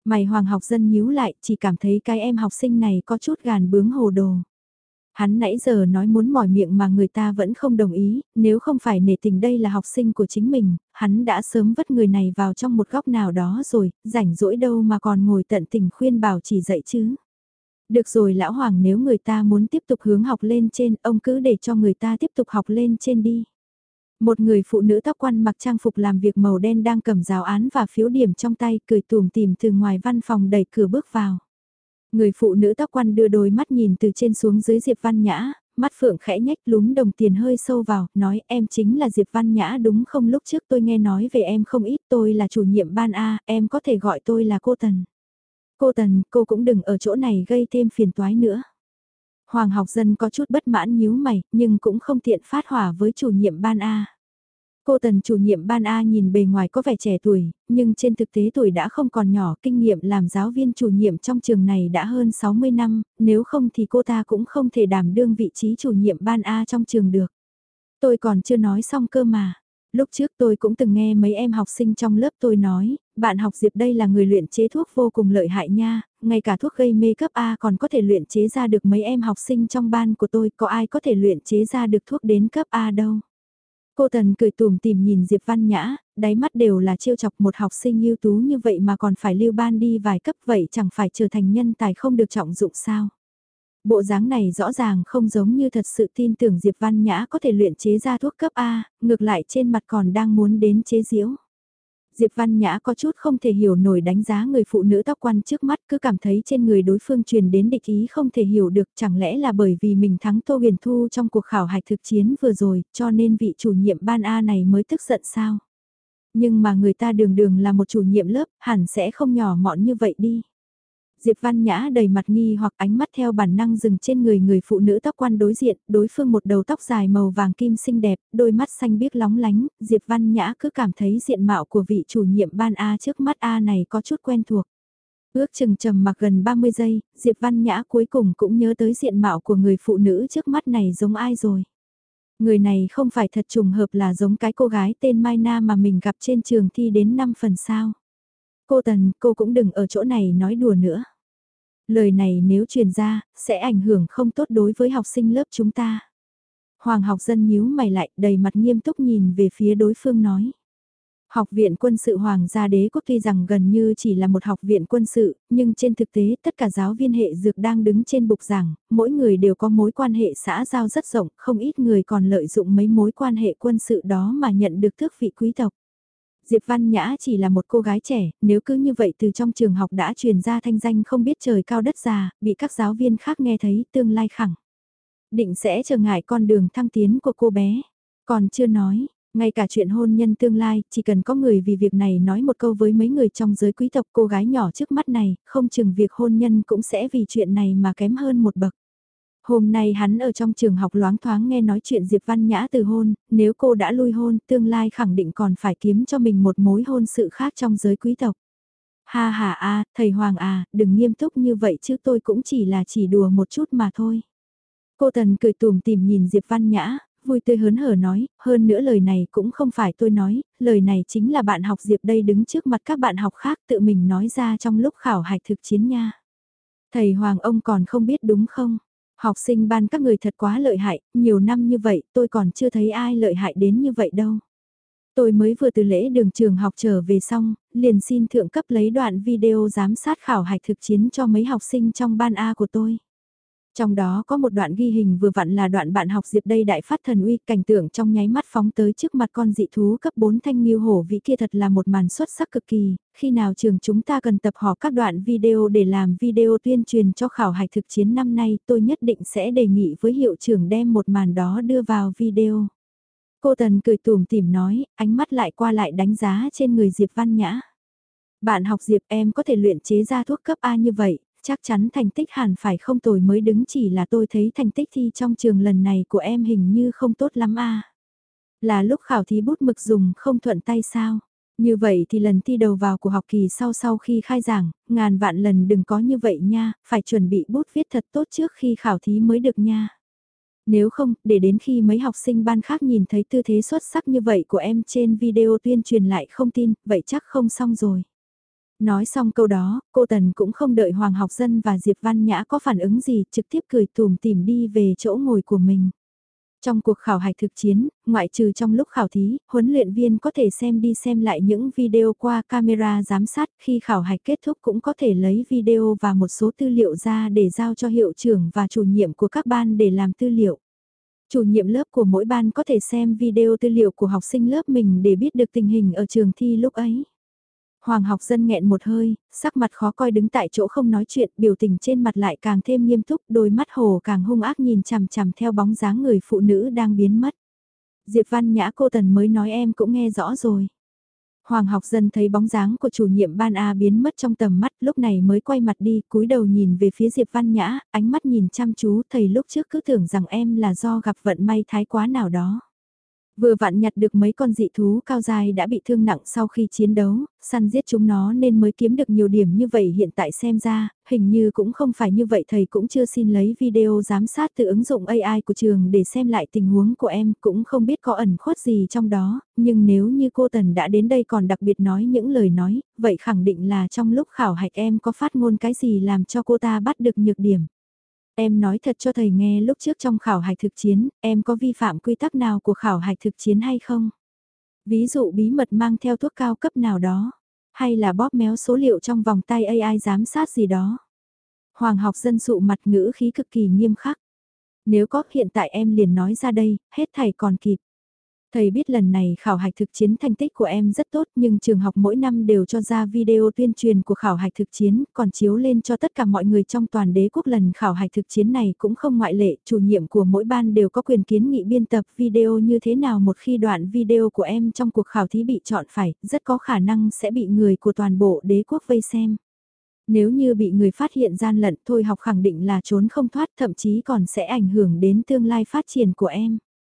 Mày Hoàng học dân nhíu lại, chỉ cảm thấy cái em học sinh này có chút gàn bướng hồ đồ. Hắn nãy giờ nói muốn mỏi miệng mà người ta vẫn không đồng ý, nếu không phải nể tình đây là học sinh của chính mình, hắn đã sớm vất người này vào trong một góc nào đó rồi, rảnh rỗi đâu mà còn ngồi tận tình khuyên bảo chỉ dạy chứ. Được rồi lão Hoàng, nếu người ta muốn tiếp tục hướng học lên trên, ông cứ để cho người ta tiếp tục học lên trên đi. Một người phụ nữ tóc quăn mặc trang phục làm việc màu đen đang cầm giáo án và phiếu điểm trong tay, cười tủm tỉm từ ngoài văn phòng đẩy cửa bước vào. Người phụ nữ tóc quăn đưa đôi mắt nhìn từ trên xuống dưới Diệp Văn Nhã, mắt phượng khẽ nhếch, lúm đồng tiền hơi sâu vào, nói em chính là Diệp Văn Nhã đúng không? Lúc trước tôi nghe nói về em không ít, tôi là chủ nhiệm ban A, em có thể gọi tôi là cô Tần. Cô Tần, cô cũng đừng ở chỗ này gây thêm phiền toái nữa. Hoàng học dân có chút bất mãn nhíu mày, nhưng cũng không tiện phát hỏa với chủ nhiệm ban A. Cô Tần chủ nhiệm ban A nhìn bề ngoài có vẻ trẻ tuổi, nhưng trên thực tế tuổi đã không còn nhỏ, kinh nghiệm làm giáo viên chủ nhiệm trong trường này đã hơn 60 năm, nếu không thì cô ta cũng không thể đảm đương vị trí chủ nhiệm ban A trong trường được. Tôi còn chưa nói xong cơ mà. Lúc trước tôi cũng từng nghe mấy em học sinh trong lớp tôi nói, bạn học Diệp đây là người luyện chế thuốc vô cùng lợi hại nha, ngay cả thuốc gây mê cấp A còn có thể luyện chế ra được. Mấy em học sinh trong ban của tôi, có ai có thể luyện chế ra được thuốc đến cấp A đâu. Cô Tần cười tủm tìm nhìn Diệp Văn Nhã, đáy mắt đều là trêu chọc, một học sinh ưu tú như vậy mà còn phải lưu ban đi vài cấp, vậy chẳng phải trở thành nhân tài không được trọng dụng sao. Bộ dáng này rõ ràng không giống như thật sự tin tưởng Diệp Văn Nhã có thể luyện chế ra thuốc cấp A, ngược lại trên mặt còn đang muốn đến chế giễu. Diệp Văn Nhã có chút không thể hiểu nổi đánh giá người phụ nữ tóc quăn trước mắt, cứ cảm thấy trên người đối phương truyền đến địch ý không thể hiểu được, chẳng lẽ là bởi vì mình thắng Tô Huyền Thu trong cuộc khảo hạch thực chiến vừa rồi, cho nên vị chủ nhiệm ban A này mới tức giận sao? Nhưng mà người ta đường đường là một chủ nhiệm lớp, hẳn sẽ không nhỏ mọn như vậy đi. Diệp Văn Nhã đầy mặt nghi hoặc ánh mắt theo bản năng dừng trên người người phụ nữ tóc quăn đối diện, đối phương một đầu tóc dài màu vàng kim xinh đẹp, đôi mắt xanh biếc lóng lánh, Diệp Văn Nhã cứ cảm thấy diện mạo của vị chủ nhiệm ban A trước mắt A này có chút quen thuộc. Ước chừng trầm mặc gần 30 giây, Diệp Văn Nhã cuối cùng cũng nhớ tới diện mạo của người phụ nữ trước mắt này giống ai rồi. Người này không phải thật trùng hợp là giống cái cô gái tên Mai Na mà mình gặp trên trường thi đến 5 phần sao. Cô Tần, cô cũng đừng ở chỗ này nói đùa nữa. Lời này nếu truyền ra, sẽ ảnh hưởng không tốt đối với học sinh lớp chúng ta. Hoàng học dân nhíu mày lại, đầy mặt nghiêm túc nhìn về phía đối phương nói. Học viện quân sự Hoàng gia Đế quốc tuy rằng gần như chỉ là một học viện quân sự, nhưng trên thực tế tất cả giáo viên hệ dược đang đứng trên bục giảng, mỗi người đều có mối quan hệ xã giao rất rộng, không ít người còn lợi dụng mấy mối quan hệ quân sự đó mà nhận được tước vị quý tộc. Diệp Văn Nhã chỉ là một cô gái trẻ, nếu cứ như vậy từ trong trường học đã truyền ra thanh danh không biết trời cao đất già, bị các giáo viên khác nghe thấy tương lai khẳng. Định sẽ trở ngại con đường thăng tiến của cô bé. Còn chưa nói, ngay cả chuyện hôn nhân tương lai, chỉ cần có người vì việc này nói một câu với mấy người trong giới quý tộc, cô gái nhỏ trước mắt này, không chừng việc hôn nhân cũng sẽ vì chuyện này mà kém hơn một bậc. Hôm nay hắn ở trong trường học loáng thoáng nghe nói chuyện Diệp Văn Nhã từ hôn, nếu cô đã lui hôn, tương lai khẳng định còn phải kiếm cho mình một mối hôn sự khác trong giới quý tộc. Ha ha a, thầy Hoàng à, đừng nghiêm túc như vậy chứ, tôi cũng chỉ đùa một chút mà thôi. Cô Tần cười tủm tìm nhìn Diệp Văn Nhã, vui tươi hớn hở nói, hơn nữa lời này cũng không phải tôi nói, lời này chính là bạn học Diệp đây đứng trước mặt các bạn học khác tự mình nói ra trong lúc khảo hạch thực chiến nha. Thầy Hoàng ông còn không biết đúng không? Học sinh ban các người thật quá lợi hại, nhiều năm như vậy tôi còn chưa thấy ai lợi hại đến như vậy đâu. Tôi mới vừa từ lễ đường trường học trở về xong, liền xin thượng cấp lấy đoạn video giám sát khảo hạch thực chiến cho mấy học sinh trong ban A của tôi. Trong đó có một đoạn ghi hình vừa vặn là đoạn bạn học Diệp đây đại phát thần uy, cảnh tượng trong nháy mắt phóng tới trước mặt con dị thú cấp 4 thanh nghiêu hổ vĩ kia thật là một màn xuất sắc cực kỳ, khi nào trường chúng ta cần tập họp các đoạn video để làm video tuyên truyền cho khảo hạch thực chiến năm nay, tôi nhất định sẽ đề nghị với hiệu trưởng đem một màn đó đưa vào video. Cô Tần cười tủm tỉm nói, ánh mắt lại qua lại đánh giá trên người Diệp Văn Nhã. Bạn học Diệp em có thể luyện chế ra thuốc cấp A như vậy, chắc chắn thành tích hẳn phải không tồi mới đứng, chỉ là tôi thấy thành tích thi trong trường lần này của em hình như không tốt lắm a. Là lúc khảo thí bút mực dùng không thuận tay sao? Như vậy thì lần thi đầu vào của học kỳ sau khi khai giảng, ngàn vạn lần đừng có như vậy nha, phải chuẩn bị bút viết thật tốt trước khi khảo thí mới được nha. Nếu không, để đến khi mấy học sinh ban khác nhìn thấy tư thế xuất sắc như vậy của em trên video tuyên truyền lại không tin, vậy chắc không xong rồi. Nói xong câu đó, cô Tần cũng không đợi Hoàng Học Dân và Diệp Văn Nhã có phản ứng gì, trực tiếp cười tùm tìm đi về chỗ ngồi của mình. Trong cuộc khảo hạch thực chiến, ngoại trừ trong lúc khảo thí, huấn luyện viên có thể xem đi xem lại những video qua camera giám sát, khi khảo hạch kết thúc cũng có thể lấy video và một số tư liệu ra để giao cho hiệu trưởng và chủ nhiệm của các ban để làm tư liệu. Chủ nhiệm lớp của mỗi ban có thể xem video tư liệu của học sinh lớp mình để biết được tình hình ở trường thi lúc ấy. Hoàng Học Dân nghẹn một hơi, sắc mặt khó coi đứng tại chỗ không nói chuyện, biểu tình trên mặt lại càng thêm nghiêm túc, đôi mắt hồ càng hung ác nhìn chằm chằm theo bóng dáng người phụ nữ đang biến mất. Diệp Văn Nhã cô Tần mới nói em cũng nghe rõ rồi. Hoàng Học Dân thấy bóng dáng của chủ nhiệm ban A biến mất trong tầm mắt, lúc này mới quay mặt đi, cúi đầu nhìn về phía Diệp Văn Nhã, ánh mắt nhìn chăm chú, thầy lúc trước cứ tưởng rằng em là do gặp vận may thái quá nào đó. Vừa vặn nhặt được mấy con dị thú cao dài đã bị thương nặng sau khi chiến đấu, săn giết chúng nó nên mới kiếm được nhiều điểm như vậy, hiện tại xem ra, hình như cũng không phải như vậy, thầy cũng chưa xin lấy video giám sát từ ứng dụng AI của trường để xem lại tình huống của em, cũng không biết có ẩn khuất gì trong đó, nhưng nếu như cô Tần đã đến đây còn đặc biệt nói những lời nói, vậy khẳng định là trong lúc khảo hạch em có phát ngôn cái gì làm cho cô ta bắt được nhược điểm. Em nói thật cho thầy nghe, lúc trước trong khảo hạch thực chiến, em có vi phạm quy tắc nào của khảo hạch thực chiến hay không? Ví dụ bí mật mang theo thuốc cao cấp nào đó, hay là bóp méo số liệu trong vòng tay AI giám sát gì đó. Hoàng Học Dân sụ mặt, ngữ khí cực kỳ nghiêm khắc. Nếu có, hiện tại em liền nói ra đây, hết thầy còn kịp. Thầy biết lần này khảo hạch thực chiến thành tích của em rất tốt, nhưng trường học mỗi năm đều cho ra video tuyên truyền của khảo hạch thực chiến, còn chiếu lên cho tất cả mọi người trong toàn đế quốc. Lần khảo hạch thực chiến này cũng không ngoại lệ, chủ nhiệm của mỗi ban đều có quyền kiến nghị biên tập video như thế nào. Một khi đoạn video của em trong cuộc khảo thí bị chọn phải, rất có khả năng sẽ bị người của toàn bộ đế quốc vây xem. Nếu như bị người phát hiện gian lận, thôi học khẳng định là trốn không thoát, thậm chí còn sẽ ảnh hưởng đến tương lai phát triển của em.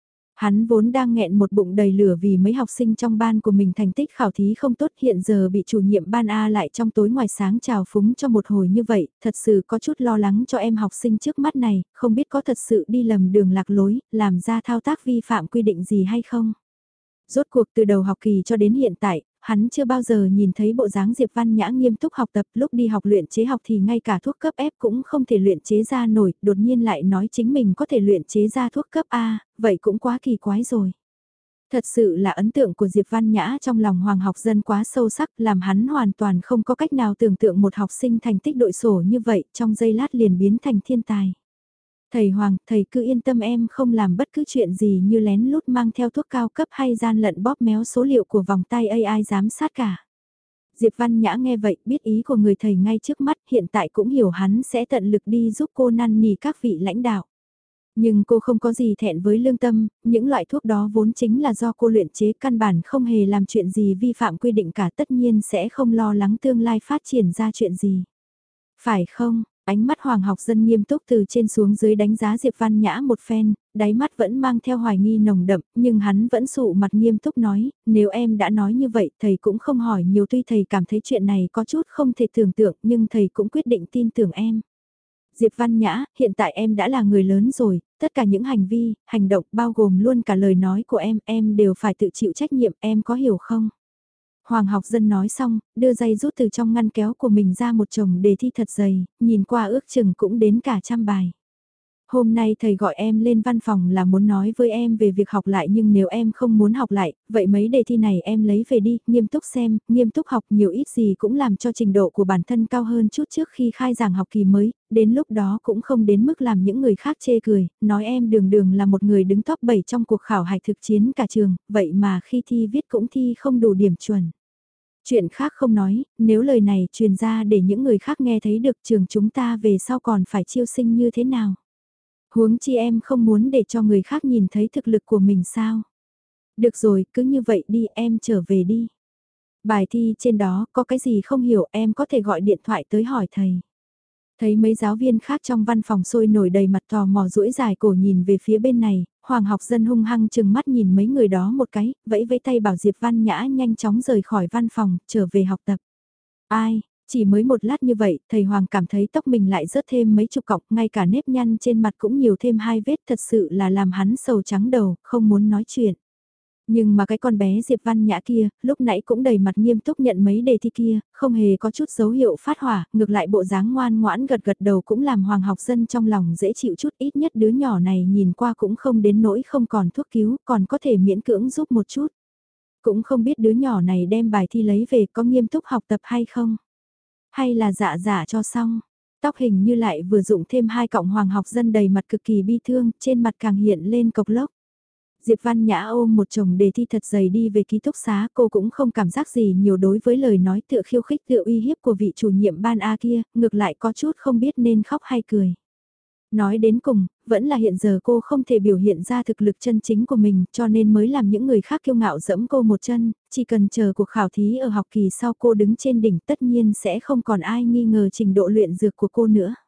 Hắn vốn đang nghẹn một bụng đầy lửa vì mấy học sinh trong ban của mình thành tích khảo thí không tốt, hiện giờ bị chủ nhiệm ban A lại trong tối ngoài sáng trào phúng cho một hồi như vậy, thật sự có chút lo lắng cho em học sinh trước mắt này, không biết có thật sự đi lầm đường lạc lối, làm ra thao tác vi phạm quy định gì hay không. Rốt cuộc từ đầu học kỳ cho đến hiện tại, hắn chưa bao giờ nhìn thấy bộ dáng Diệp Văn Nhã nghiêm túc học tập, lúc đi học luyện chế học thì ngay cả thuốc cấp F cũng không thể luyện chế ra nổi, đột nhiên lại nói chính mình có thể luyện chế ra thuốc cấp A, vậy cũng quá kỳ quái rồi. Thật sự là ấn tượng của Diệp Văn Nhã trong lòng Hoàng Học Dân quá sâu sắc, làm hắn hoàn toàn không có cách nào tưởng tượng một học sinh thành tích đội sổ như vậy, trong giây lát liền biến thành thiên tài. Thầy Hoàng, thầy cứ yên tâm, em không làm bất cứ chuyện gì như lén lút mang theo thuốc cao cấp hay gian lận bóp méo số liệu của vòng tay AI giám sát cả. Diệp Văn Nhã nghe vậy, biết ý của người thầy ngay trước mắt, hiện tại cũng hiểu hắn sẽ tận lực đi giúp cô năn nỉ các vị lãnh đạo. Nhưng cô không có gì thẹn với lương tâm, những loại thuốc đó vốn chính là do cô luyện chế, căn bản không hề làm chuyện gì vi phạm quy định cả, tất nhiên sẽ không lo lắng tương lai phát triển ra chuyện gì. Phải không? Ánh mắt Hoàng Học Dân nghiêm túc từ trên xuống dưới đánh giá Diệp Văn Nhã một phen, đáy mắt vẫn mang theo hoài nghi nồng đậm, nhưng hắn vẫn sụ mặt nghiêm túc nói, nếu em đã nói như vậy thầy cũng không hỏi nhiều, tuy thầy cảm thấy chuyện này có chút không thể tưởng tượng nhưng thầy cũng quyết định tin tưởng em. Diệp Văn Nhã, hiện tại em đã là người lớn rồi, tất cả những hành vi, hành động bao gồm luôn cả lời nói của em đều phải tự chịu trách nhiệm, em có hiểu không? Hoàng Học Dân nói xong, đưa giấy rút từ trong ngăn kéo của mình ra một chồng đề thi thật dày, nhìn qua ước chừng cũng đến cả 100 bài. Hôm nay thầy gọi em lên văn phòng là muốn nói với em về việc học lại, nhưng nếu em không muốn học lại, vậy mấy đề thi này em lấy về đi, nghiêm túc xem, nghiêm túc học, nhiều ít gì cũng làm cho trình độ của bản thân cao hơn chút trước khi khai giảng học kỳ mới, đến lúc đó cũng không đến mức làm những người khác chê cười, nói em đường đường là một người đứng top 7 trong cuộc khảo hạch thực chiến cả trường, vậy mà khi thi viết cũng thi không đủ điểm chuẩn. Chuyện khác không nói, nếu lời này truyền ra để những người khác nghe thấy được, trường chúng ta về sau còn phải chiêu sinh như thế nào. Huống chi em không muốn để cho người khác nhìn thấy thực lực của mình sao. Được rồi, cứ như vậy đi, em trở về đi. Bài thi trên đó có cái gì không hiểu em có thể gọi điện thoại tới hỏi thầy. Thấy mấy giáo viên khác trong văn phòng sôi nổi đầy mặt tò mò duỗi dài cổ nhìn về phía bên này, Hoàng Học Dân hung hăng chừng mắt nhìn mấy người đó một cái, vẫy vẫy tay bảo Diệp Văn Nhã nhanh chóng rời khỏi văn phòng, trở về học tập. Ai, chỉ mới một lát như vậy, thầy Hoàng cảm thấy tóc mình lại rớt thêm mấy chục cọng, ngay cả nếp nhăn trên mặt cũng nhiều thêm 2 vết, thật sự là làm hắn sầu trắng đầu, không muốn nói chuyện. Nhưng mà cái con bé Diệp Văn Nhã kia, lúc nãy cũng đầy mặt nghiêm túc nhận mấy đề thi kia, không hề có chút dấu hiệu phát hỏa, ngược lại bộ dáng ngoan ngoãn gật gật đầu cũng làm Hoàng học dân trong lòng dễ chịu chút, ít nhất đứa nhỏ này nhìn qua cũng không đến nỗi không còn thuốc cứu, còn có thể miễn cưỡng giúp một chút. Cũng không biết đứa nhỏ này đem bài thi lấy về có nghiêm túc học tập hay không? Hay là dạ dạ cho xong? Tóc hình như lại vừa dụng thêm 2 cọng Hoàng học dân đầy mặt cực kỳ bi thương, trên mặt càng hiện lên cộc lốc. Diệp Văn Nhã ôm một chồng đề thi thật dày đi về ký túc xá, cô cũng không cảm giác gì nhiều đối với lời nói tựa khiêu khích tựa uy hiếp của vị chủ nhiệm ban A kia, ngược lại có chút không biết nên khóc hay cười. Nói đến cùng, vẫn là hiện giờ cô không thể biểu hiện ra thực lực chân chính của mình cho nên mới làm những người khác kiêu ngạo dẫm cô một chân, chỉ cần chờ cuộc khảo thí ở học kỳ sau cô đứng trên đỉnh tất nhiên sẽ không còn ai nghi ngờ trình độ luyện dược của cô nữa.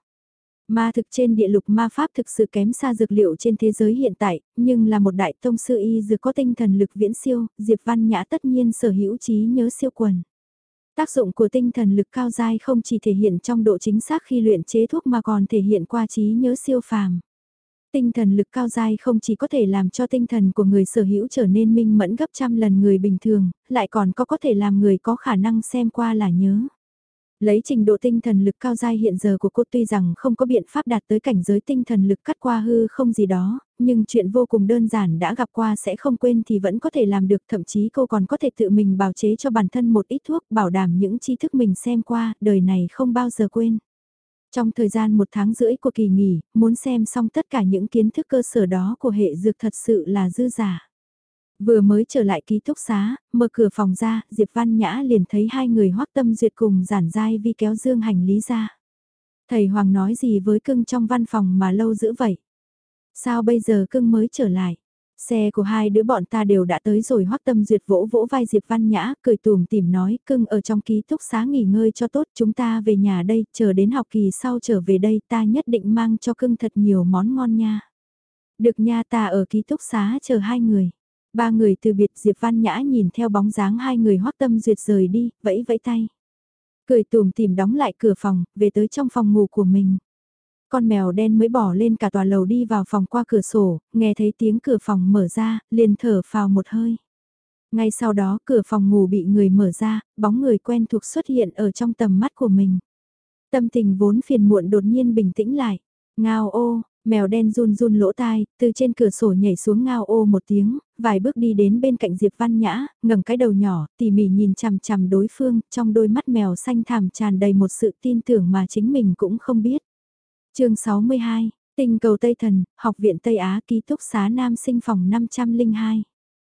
Ma thực trên địa lục ma pháp thực sự kém xa dược liệu trên thế giới hiện tại, nhưng là một đại tông sư y dược có tinh thần lực viễn siêu, Diệp Văn Nhã tất nhiên sở hữu trí nhớ siêu quần. Tác dụng của tinh thần lực cao dai không chỉ thể hiện trong độ chính xác khi luyện chế thuốc mà còn thể hiện qua trí nhớ siêu phàm. Tinh thần lực cao dai không chỉ có thể làm cho tinh thần của người sở hữu trở nên minh mẫn gấp trăm lần người bình thường, lại còn có thể làm người có khả năng xem qua là nhớ. Lấy trình độ tinh thần lực cao dai hiện giờ của cô tuy rằng không có biện pháp đạt tới cảnh giới tinh thần lực cắt qua hư không gì đó, nhưng chuyện vô cùng đơn giản đã gặp qua sẽ không quên thì vẫn có thể làm được, thậm chí cô còn có thể tự mình bào chế cho bản thân một ít thuốc bảo đảm những tri thức mình xem qua, đời này không bao giờ quên. Trong thời gian 1 tháng rưỡi của kỳ nghỉ, muốn xem xong tất cả những kiến thức cơ sở đó của hệ dược thật sự là dư giả. Vừa mới trở lại ký túc xá, mở cửa phòng ra, Diệp Văn Nhã liền thấy 2 người Hoắc Tâm Duyệt cùng Giản Giai Vi kéo dương hành lý ra. Thầy Hoàng nói gì với cưng trong văn phòng mà lâu dữ vậy? Sao bây giờ cưng mới trở lại? Xe của 2 đứa bọn ta đều đã tới rồi. Hoắc Tâm Duyệt vỗ vỗ vai Diệp Văn Nhã, cười tủm tỉm nói, cưng ở trong ký túc xá nghỉ ngơi cho tốt, chúng ta về nhà đây, chờ đến học kỳ sau trở về đây ta nhất định mang cho cưng thật nhiều món ngon nha. Được nha, ta ở ký túc xá chờ 2 người. 3 người từ biệt, Diệp Văn Nhã nhìn theo bóng dáng 2 người Hoắc Tâm Duyệt rời đi, vẫy vẫy tay. Cười tủm tỉm đóng lại cửa phòng, về tới trong phòng ngủ của mình. Con mèo đen mới bỏ lên cả tòa lầu đi vào phòng qua cửa sổ, nghe thấy tiếng cửa phòng mở ra, liền thở phào một hơi. Ngay sau đó cửa phòng ngủ bị người mở ra, bóng người quen thuộc xuất hiện ở trong tầm mắt của mình. Tâm tình vốn phiền muộn đột nhiên bình tĩnh lại. Ngao ô, mèo đen run run lỗ tai, từ trên cửa sổ nhảy xuống ngao ô một tiếng, vài bước đi đến bên cạnh Diệp Văn Nhã, ngẩng cái đầu nhỏ, tỉ mỉ nhìn chằm chằm đối phương, trong đôi mắt mèo xanh thẳm tràn đầy một sự tin tưởng mà chính mình cũng không biết. Chương 62, Tinh cầu Tây Thần, Học viện Tây Á, ký túc xá nam sinh phòng 502.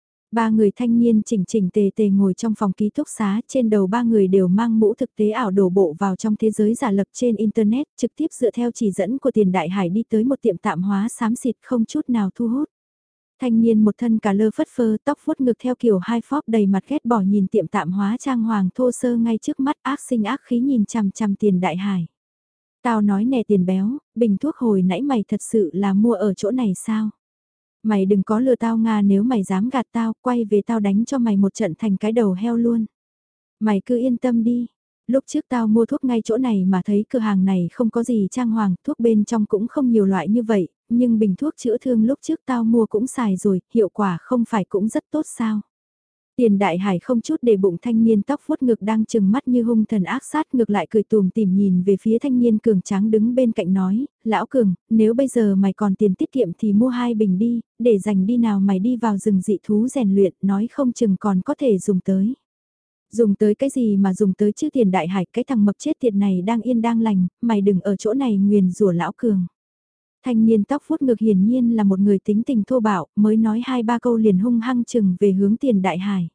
3 người thanh niên chỉnh chỉnh tề tề ngồi trong phòng ký túc xá, trên đầu 3 người đều mang mũ thực tế ảo đổ bộ vào trong thế giới giả lập trên Internet, trực tiếp dựa theo chỉ dẫn của Tiền Đại Hải đi tới một tiệm tạm hóa xám xịt không chút nào thu hút. Thanh niên một thân cà lơ phất phơ, tóc vuốt ngực theo kiểu hai phóp đầy mặt ghét bỏ nhìn tiệm tạm hóa trang hoàng thô sơ ngay trước mắt, ác sinh ác khí nhìn chằm chằm Tiền Đại Hải. Tao nói nè Tiền béo, bình thuốc hồi nãy mày thật sự là mua ở chỗ này sao? Mày đừng có lừa tao Nga, nếu mày dám gạt tao, quay về tao đánh cho mày một trận thành cái đầu heo luôn. Mày cứ yên tâm đi. Lúc trước tao mua thuốc ngay chỗ này mà thấy cửa hàng này không có gì trang hoàng, thuốc bên trong cũng không nhiều loại như vậy, nhưng bình thuốc chữa thương lúc trước tao mua cũng xài rồi, hiệu quả không phải cũng rất tốt sao. Tiền Đại Hải không chút để bụng thanh niên tóc vuốt ngực đang chừng mắt như hung thần ác sát, ngược lại cười tùm tìm nhìn về phía thanh niên cường tráng đứng bên cạnh nói, lão cường, nếu bây giờ mày còn tiền tiết kiệm thì mua 2 bình đi, để dành đi nào mày đi vào rừng dị thú rèn luyện, nói không chừng còn có thể dùng tới. Dùng tới cái gì mà dùng tới chứ Tiền Đại Hải, cái thằng mập chết tiệt này đang yên đang lành, mày đừng ở chỗ này nguyền rủa lão cường. Thanh niên tóc vuốt ngực hiển nhiên là một người tính tình thô bạo, mới nói 2-3 câu liền hung hăng chừng về hướng Tiền Đại Hải.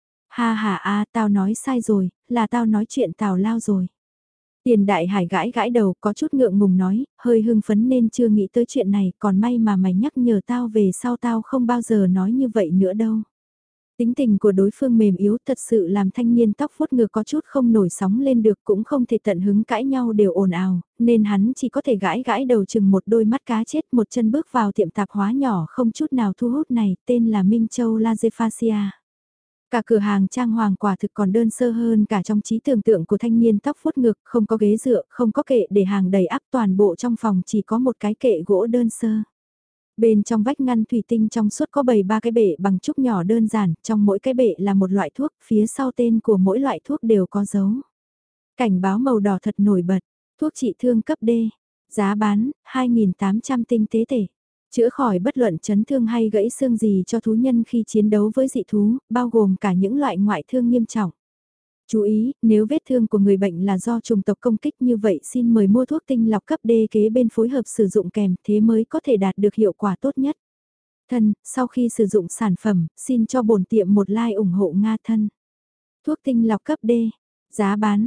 Ha ha a, tao nói sai rồi, là tao nói chuyện tào lao rồi. Tiền Đại Hải gãi gãi đầu, có chút ngượng ngùng nói, hơi hưng phấn nên chưa nghĩ tới chuyện này, còn may mà mày nhắc nhở tao về sau tao không bao giờ nói như vậy nữa đâu. Tính tình của đối phương mềm yếu thật sự làm thanh niên tóc vuốt ngược có chút không nổi sóng lên được, cũng không thể tận hứng cãi nhau đều ồn ào, nên hắn chỉ có thể gãi gãi đầu chừng một đôi mắt cá chết, một chân bước vào tiệm tạp hóa nhỏ không chút nào thu hút này, tên là Minh Châu Lazefacia. Cả cửa hàng trang hoàng quả thực còn đơn sơ hơn cả trong trí tưởng tượng của thanh niên tóc vuốt ngược, không có ghế dựa, không có kệ để hàng đầy ắp, toàn bộ trong phòng chỉ có một cái kệ gỗ đơn sơ. Bên trong vách ngăn thủy tinh trong suốt có bày ba cái bệ bằng trúc nhỏ đơn giản, trong mỗi cái bệ là một loại thuốc, phía sau tên của mỗi loại thuốc đều có dấu. Cảnh báo màu đỏ thật nổi bật, thuốc trị thương cấp D, giá bán 2.800 tinh tế tể. Chữa khỏi bất luận chấn thương hay gãy xương gì cho thú nhân khi chiến đấu với dị thú, bao gồm cả những loại ngoại thương nghiêm trọng. Chú ý, nếu vết thương của người bệnh là do trùng tộc công kích như vậy xin mời mua thuốc tinh lọc cấp D kế bên phối hợp sử dụng kèm thế mới có thể đạt được hiệu quả tốt nhất. Thân, sau khi sử dụng sản phẩm, xin cho bổn tiệm một like ủng hộ Nga Thân. Thuốc tinh lọc cấp D, giá bán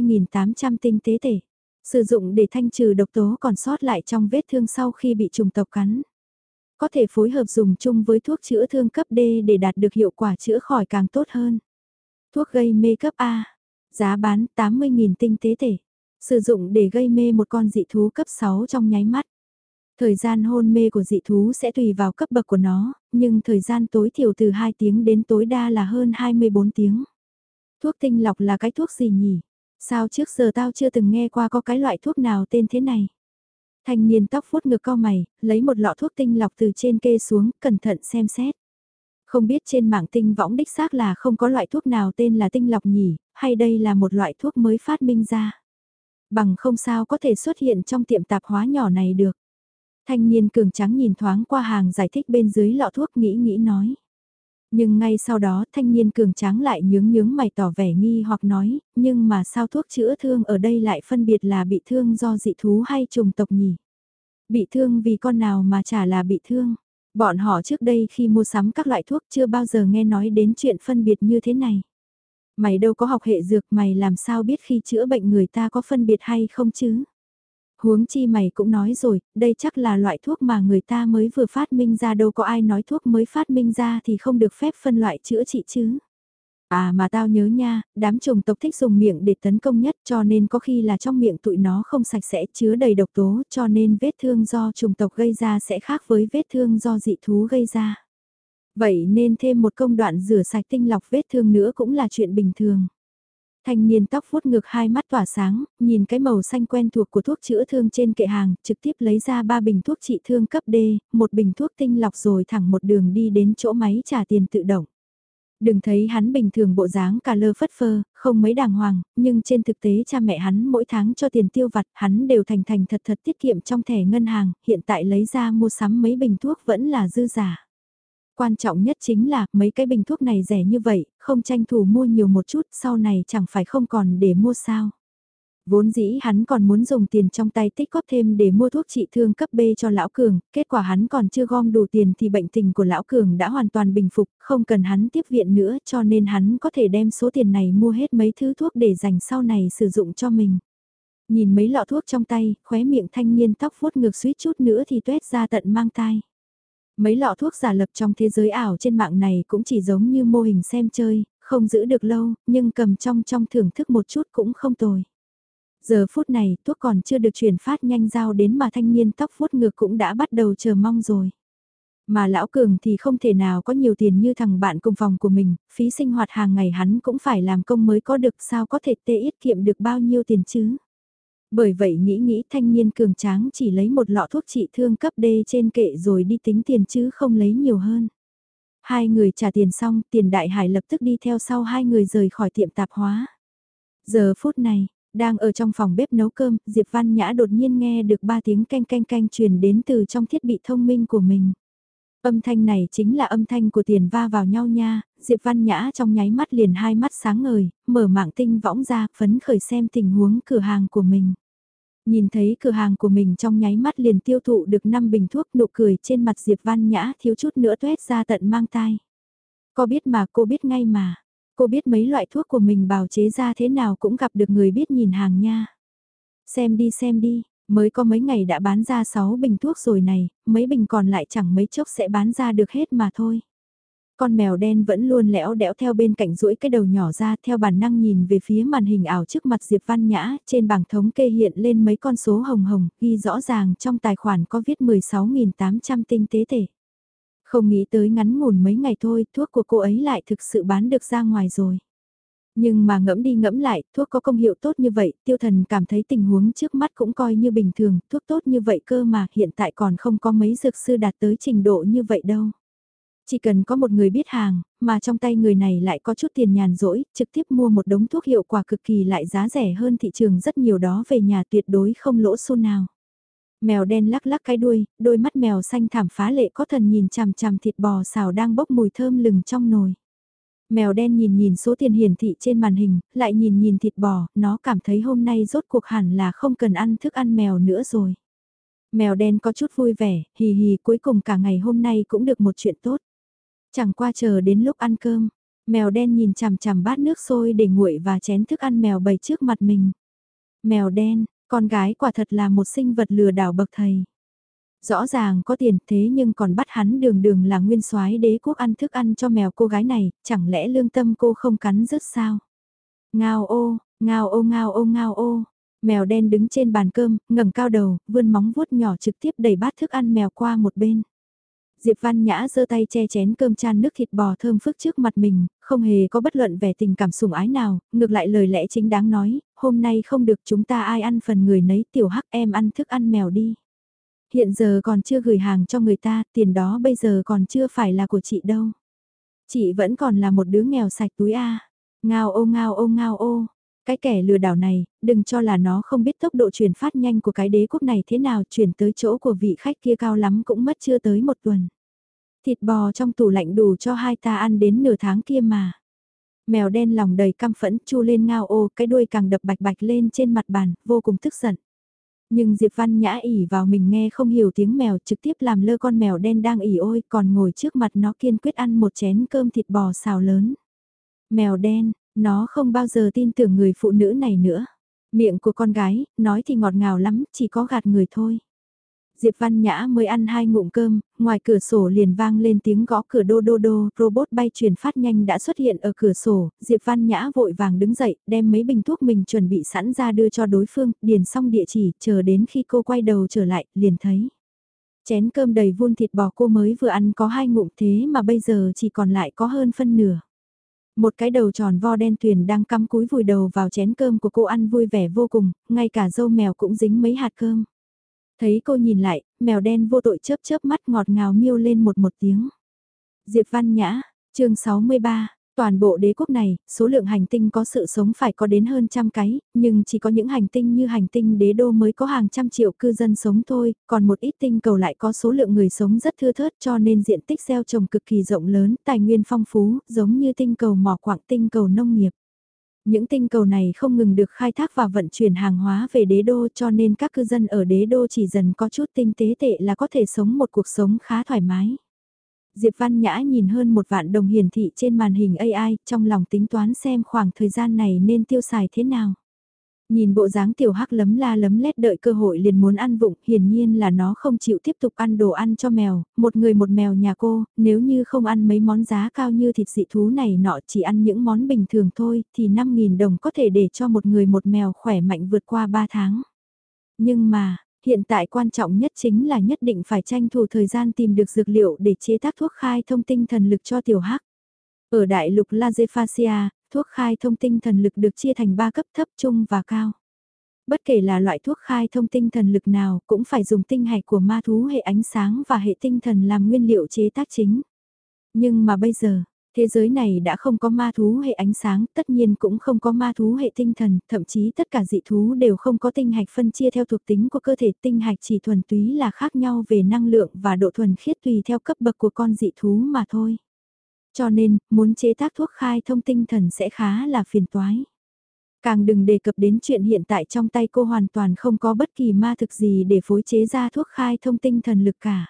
2.800 tinh tế tể. Sử dụng để thanh trừ độc tố còn sót lại trong vết thương sau khi bị trùng tộc cắn. Có thể phối hợp dùng chung với thuốc chữa thương cấp D để đạt được hiệu quả chữa khỏi càng tốt hơn. Thuốc gây mê cấp A, giá bán 80.000 tinh tế tể. Sử dụng để gây mê một con dị thú cấp 6 trong nháy mắt. Thời gian hôn mê của dị thú sẽ tùy vào cấp bậc của nó, nhưng thời gian tối thiểu từ 2 tiếng đến tối đa là hơn 24 tiếng. Thuốc tinh lọc là cái thuốc gì nhỉ? Sao trước giờ tao chưa từng nghe qua có cái loại thuốc nào tên thế này? Thanh niên tóc vuốt ngược cau mày, lấy một lọ thuốc tinh lọc từ trên kê xuống, cẩn thận xem xét. Không biết trên mạng tinh võng đích xác là không có loại thuốc nào tên là tinh lọc nhỉ, hay đây là một loại thuốc mới phát minh ra. Bằng không sao có thể xuất hiện trong tiệm tạp hóa nhỏ này được. Thanh niên cường trắng nhìn thoáng qua hàng giải thích bên dưới lọ thuốc nghĩ nói. Nhưng ngay sau đó thanh niên cường tráng lại nhướng mày tỏ vẻ nghi hoặc nói, nhưng mà sao thuốc chữa thương ở đây lại phân biệt là bị thương do dị thú hay trùng tộc nhỉ? Bị thương vì con nào mà chả là bị thương? Bọn họ trước đây khi mua sắm các loại thuốc chưa bao giờ nghe nói đến chuyện phân biệt như thế này. Mày đâu có học hệ dược, mày làm sao biết khi chữa bệnh người ta có phân biệt hay không chứ? Huống chi mày cũng nói rồi, đây chắc là loại thuốc mà người ta mới vừa phát minh ra, đâu có ai nói thuốc mới phát minh ra thì không được phép phân loại chữa trị chứ. À mà tao nhớ nha, đám trùng tộc thích dùng miệng để tấn công nhất, cho nên có khi là trong miệng tụi nó không sạch sẽ chứa đầy độc tố, cho nên vết thương do trùng tộc gây ra sẽ khác với vết thương do dị thú gây ra. Vậy nên thêm một công đoạn rửa sạch tinh lọc vết thương nữa cũng là chuyện bình thường. Thanh niên tóc vuốt ngược hai mắt tỏa sáng, nhìn cái màu xanh quen thuộc của thuốc chữa thương trên kệ hàng, trực tiếp lấy ra 3 bình thuốc trị thương cấp D, một bình thuốc tinh lọc rồi thẳng một đường đi đến chỗ máy trả tiền tự động. Đừng thấy hắn bình thường bộ dáng cà lơ phất phơ, không mấy đàng hoàng, nhưng trên thực tế cha mẹ hắn mỗi tháng cho tiền tiêu vặt, hắn đều thành thật tiết kiệm trong thẻ ngân hàng, hiện tại lấy ra mua sắm mấy bình thuốc vẫn là dư giả. Quan trọng nhất chính là mấy cái bình thuốc này rẻ như vậy, không tranh thủ mua nhiều một chút, sau này chẳng phải không còn để mua sao. Vốn dĩ hắn còn muốn dùng tiền trong tay tích góp thêm để mua thuốc trị thương cấp B cho lão Cường, kết quả hắn còn chưa gom đủ tiền thì bệnh tình của lão Cường đã hoàn toàn bình phục, không cần hắn tiếp viện nữa cho nên hắn có thể đem số tiền này mua hết mấy thứ thuốc để dành sau này sử dụng cho mình. Nhìn mấy lọ thuốc trong tay, khóe miệng thanh niên tóc vuốt ngược suýt chút nữa thì tuét ra tận mang tai. Mấy lọ thuốc giả lập trong thế giới ảo trên mạng này cũng chỉ giống như mô hình xem chơi, không giữ được lâu, nhưng cầm trong thưởng thức một chút cũng không tồi. Giờ phút này, thuốc còn chưa được chuyển phát nhanh giao đến mà thanh niên tóc vuốt ngược cũng đã bắt đầu chờ mong rồi. Mà lão Cường thì không thể nào có nhiều tiền như thằng bạn cùng phòng của mình, phí sinh hoạt hàng ngày hắn cũng phải làm công mới có được, sao có thể tiết kiệm được bao nhiêu tiền chứ. Bởi vậy nghĩ thanh niên cường tráng chỉ lấy một lọ thuốc trị thương cấp D trên kệ rồi đi tính tiền chứ không lấy nhiều hơn. Hai người trả tiền xong, Tiền Đại Hải lập tức đi theo sau hai người rời khỏi tiệm tạp hóa. Giờ phút này, đang ở trong phòng bếp nấu cơm, Diệp Văn Nhã đột nhiên nghe được 3 tiếng canh truyền đến từ trong thiết bị thông minh của mình. Âm thanh này chính là âm thanh của tiền va vào nhau nha, Diệp Văn Nhã trong nháy mắt liền hai mắt sáng ngời, mở mạng tinh võng ra, phấn khởi xem tình huống cửa hàng của mình. Nhìn thấy cửa hàng của mình trong nháy mắt liền tiêu thụ được 5 bình thuốc, nụ cười trên mặt Diệp Văn Nhã thiếu chút nữa tuét ra tận mang tai. Có biết mà, cô biết ngay mà. Cô biết mấy loại thuốc của mình bào chế ra thế nào cũng gặp được người biết nhìn hàng nha. Xem đi, mới có mấy ngày đã bán ra 6 bình thuốc rồi này, mấy bình còn lại chẳng mấy chốc sẽ bán ra được hết mà thôi. Con mèo đen vẫn luôn lẽo đẽo theo bên cạnh duỗi cái đầu nhỏ ra theo bản năng nhìn về phía màn hình ảo trước mặt Diệp Văn Nhã, trên bảng thống kê hiện lên mấy con số hồng hồng, ghi rõ ràng trong tài khoản có viết 16.800 tinh tế tể. Không nghĩ tới ngắn ngủn mấy ngày thôi, thuốc của cô ấy lại thực sự bán được ra ngoài rồi. Nhưng mà ngẫm đi ngẫm lại, thuốc có công hiệu tốt như vậy, tiêu thần cảm thấy tình huống trước mắt cũng coi như bình thường, thuốc tốt như vậy cơ mà hiện tại còn không có mấy dược sư đạt tới trình độ như vậy đâu. Chỉ cần có một người biết hàng, mà trong tay người này lại có chút tiền nhàn rỗi, trực tiếp mua một đống thuốc hiệu quả cực kỳ lại giá rẻ hơn thị trường rất nhiều đó về nhà tuyệt đối không lỗ xu nào. Mèo đen lắc lắc cái đuôi, đôi mắt mèo xanh thảm phá lệ có thần nhìn chằm chằm thịt bò xào đang bốc mùi thơm lừng trong nồi. Mèo đen nhìn nhìn số tiền hiển thị trên màn hình, lại nhìn nhìn thịt bò, nó cảm thấy hôm nay rốt cuộc hẳn là không cần ăn thức ăn mèo nữa rồi. Mèo đen có chút vui vẻ, hì hì cuối cùng cả ngày hôm nay cũng được một chuyện tốt. Chẳng qua chờ đến lúc ăn cơm, mèo đen nhìn chằm chằm bát nước sôi để nguội và chén thức ăn mèo bày trước mặt mình. Mèo đen, con gái quả thật là một sinh vật lừa đảo bậc thầy. Rõ ràng có tiền thế nhưng còn bắt hắn đường đường là nguyên soái đế quốc ăn thức ăn cho mèo cô gái này, chẳng lẽ lương tâm cô không cắn rứt sao? Ngao ô, ngao ô ngao ô ngao ô. Mèo đen đứng trên bàn cơm, ngẩng cao đầu, vươn móng vuốt nhỏ trực tiếp đẩy bát thức ăn mèo qua một bên. Diệp Văn Nhã giơ tay che chén cơm chan nước thịt bò thơm phức trước mặt mình, không hề có bất luận vẻ tình cảm sủng ái nào, ngược lại lời lẽ chính đáng nói, hôm nay không được chúng ta ai ăn phần người nấy tiểu hắc em ăn thức ăn mèo đi. Hiện giờ còn chưa gửi hàng cho người ta, tiền đó bây giờ còn chưa phải là của chị đâu. Chị vẫn còn là một đứa nghèo sạch túi a. Ngao ô ngao ô ngao ô. Cái kẻ lừa đảo này, đừng cho là nó không biết tốc độ truyền phát nhanh của cái đế quốc này thế nào, chuyển tới chỗ của vị khách kia cao lắm cũng mất chưa tới một tuần. Thịt bò trong tủ lạnh đủ cho hai ta ăn đến nửa tháng kia mà. Mèo đen lòng đầy căm phẫn chu lên ngao ô, cái đuôi càng đập bạch bạch lên trên mặt bàn, vô cùng tức giận. Nhưng Diệp Văn Nhã ỉ vào mình nghe không hiểu tiếng mèo trực tiếp làm lơ con mèo đen đang ỉ ôi còn ngồi trước mặt nó kiên quyết ăn một chén cơm thịt bò xào lớn. Mèo đen, nó không bao giờ tin tưởng người phụ nữ này nữa. Miệng của con gái, nói thì ngọt ngào lắm, chỉ có gạt người thôi. Diệp Văn Nhã mới ăn 2 ngụm cơm, ngoài cửa sổ liền vang lên tiếng gõ cửa đô đô đô, robot bay chuyển phát nhanh đã xuất hiện ở cửa sổ, Diệp Văn Nhã vội vàng đứng dậy, đem mấy bình thuốc mình chuẩn bị sẵn ra đưa cho đối phương, điền xong địa chỉ, chờ đến khi cô quay đầu trở lại, liền thấy. Chén cơm đầy vun thịt bò cô mới vừa ăn có 2 ngụm thế mà bây giờ chỉ còn lại có hơn phân nửa. Một cái đầu tròn vo đen tuyền đang cắm cúi vùi đầu vào chén cơm của cô ăn vui vẻ vô cùng, ngay cả dâu mèo cũng dính mấy hạt cơm. Thấy cô nhìn lại, mèo đen vô tội chớp chớp mắt ngọt ngào miêu lên một tiếng. Diệp Văn Nhã, chương 63, toàn bộ đế quốc này, số lượng hành tinh có sự sống phải có đến hơn trăm cái, nhưng chỉ có những hành tinh như hành tinh đế đô mới có hàng trăm triệu cư dân sống thôi, còn một ít tinh cầu lại có số lượng người sống rất thưa thớt cho nên diện tích gieo trồng cực kỳ rộng lớn, tài nguyên phong phú, giống như tinh cầu mỏ quặng tinh cầu nông nghiệp. Những tinh cầu này không ngừng được khai thác và vận chuyển hàng hóa về đế đô cho nên các cư dân ở đế đô chỉ dần có chút tinh tế tệ là có thể sống một cuộc sống khá thoải mái. Diệp Văn Nhã nhìn hơn 1 vạn đồng hiển thị trên màn hình AI, trong lòng tính toán xem khoảng thời gian này nên tiêu xài thế nào. Nhìn bộ dáng tiểu hắc lấm la lấm lét đợi cơ hội liền muốn ăn vụng, hiển nhiên là nó không chịu tiếp tục ăn đồ ăn cho mèo, một người một mèo nhà cô, nếu như không ăn mấy món giá cao như thịt dị thú này nọ chỉ ăn những món bình thường thôi, thì 5.000 đồng có thể để cho một người một mèo khỏe mạnh vượt qua 3 tháng. Nhưng mà, hiện tại quan trọng nhất chính là nhất định phải tranh thủ thời gian tìm được dược liệu để chế tác thuốc khai thông tinh thần lực cho tiểu hắc. Ở đại lục Lazefacia, thuốc khai thông tinh thần lực được chia thành 3 cấp thấp, trung và cao. Bất kể là loại thuốc khai thông tinh thần lực nào cũng phải dùng tinh hạch của ma thú hệ ánh sáng và hệ tinh thần làm nguyên liệu chế tác chính. Nhưng mà bây giờ, thế giới này đã không có ma thú hệ ánh sáng, tất nhiên cũng không có ma thú hệ tinh thần, thậm chí tất cả dị thú đều không có tinh hạch phân chia theo thuộc tính của cơ thể, tinh hạch chỉ thuần túy là khác nhau về năng lượng và độ thuần khiết tùy theo cấp bậc của con dị thú mà thôi. Cho nên, muốn chế tác thuốc khai thông tinh thần sẽ khá là phiền toái. Càng đừng đề cập đến chuyện hiện tại trong tay cô hoàn toàn không có bất kỳ ma thực gì để phối chế ra thuốc khai thông tinh thần lực cả.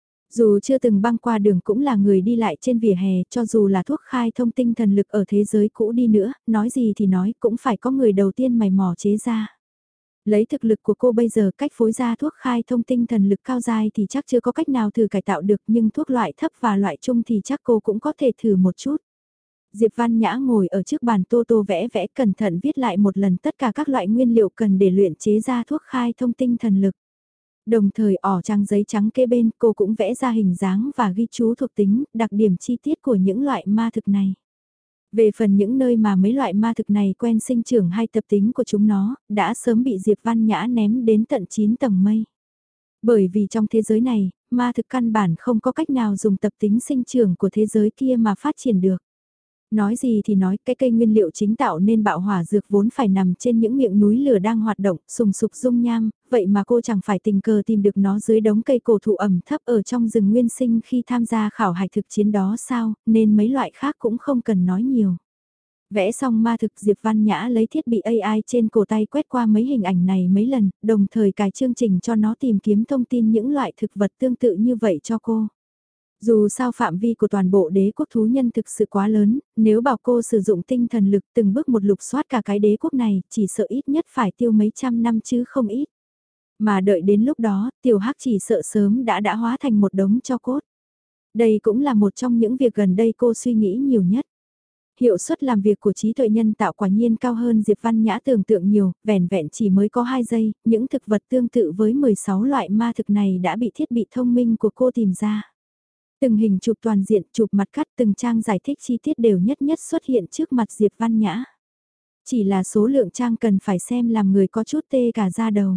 Dù chưa từng băng qua đường cũng là người đi lại trên vỉa hè, cho dù là thuốc khai thông tinh thần lực ở thế giới cũ đi nữa, nói gì thì nói cũng phải có người đầu tiên mày mò chế ra. Lấy thực lực của cô bây giờ cách phối ra thuốc khai thông tinh thần lực cao dai thì chắc chưa có cách nào thử cải tạo được nhưng thuốc loại thấp và loại trung thì chắc cô cũng có thể thử một chút. Diệp Văn Nhã ngồi ở trước bàn tô tô vẽ vẽ cẩn thận viết lại một lần tất cả các loại nguyên liệu cần để luyện chế ra thuốc khai thông tinh thần lực. Đồng thời trang giấy trắng kế bên cô cũng vẽ ra hình dáng và ghi chú thuộc tính, đặc điểm chi tiết của những loại ma thực này. Về phần những nơi mà mấy loại ma thực này quen sinh trưởng hay tập tính của chúng nó, đã sớm bị Diệp Văn Nhã ném đến tận 9 tầng mây. Bởi vì trong thế giới này, ma thực căn bản không có cách nào dùng tập tính sinh trưởng của thế giới kia mà phát triển được. Nói gì thì nói, cái cây nguyên liệu chính tạo nên bạo hỏa dược vốn phải nằm trên những miệng núi lửa đang hoạt động, sùng sục dung nham, vậy mà cô chẳng phải tình cờ tìm được nó dưới đống cây cổ thụ ẩm thấp ở trong rừng nguyên sinh khi tham gia khảo hạch thực chiến đó sao, nên mấy loại khác cũng không cần nói nhiều. Vẽ xong ma thực Diệp Văn Nhã lấy thiết bị AI trên cổ tay quét qua mấy hình ảnh này mấy lần, đồng thời cài chương trình cho nó tìm kiếm thông tin những loại thực vật tương tự như vậy cho cô. Dù sao phạm vi của toàn bộ đế quốc thú nhân thực sự quá lớn, nếu bảo cô sử dụng tinh thần lực từng bước một lục soát cả cái đế quốc này, chỉ sợ ít nhất phải tiêu mấy trăm năm chứ không ít. Mà đợi đến lúc đó, tiểu hắc chỉ sợ sớm đã hóa thành một đống tro cốt. Đây cũng là một trong những việc gần đây cô suy nghĩ nhiều nhất. Hiệu suất làm việc của trí tuệ nhân tạo quả nhiên cao hơn Diệp Văn Nhã tưởng tượng nhiều, vẻn vẹn chỉ mới có 2 giây, những thực vật tương tự với 16 loại ma thực này đã bị thiết bị thông minh của cô tìm ra. Từng hình chụp toàn diện, chụp mặt cắt từng trang giải thích chi tiết đều nhất nhất xuất hiện trước mặt Diệp Văn Nhã. Chỉ là số lượng trang cần phải xem làm người có chút tê cả da đầu.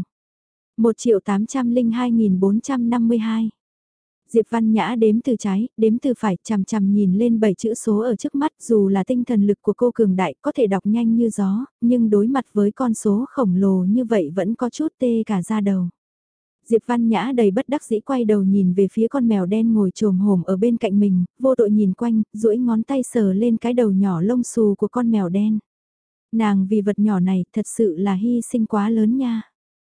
1.802.452. Diệp Văn Nhã đếm từ trái, đếm từ phải, chằm chằm nhìn lên 7 chữ số ở trước mắt, dù là tinh thần lực của cô cường đại có thể đọc nhanh như gió, nhưng đối mặt với con số khổng lồ như vậy vẫn có chút tê cả da đầu. Diệp Văn Nhã đầy bất đắc dĩ quay đầu nhìn về phía con mèo đen ngồi trồm hổm ở bên cạnh mình, vô tội nhìn quanh, duỗi ngón tay sờ lên cái đầu nhỏ lông xù của con mèo đen. Nàng vì vật nhỏ này thật sự là hy sinh quá lớn nha.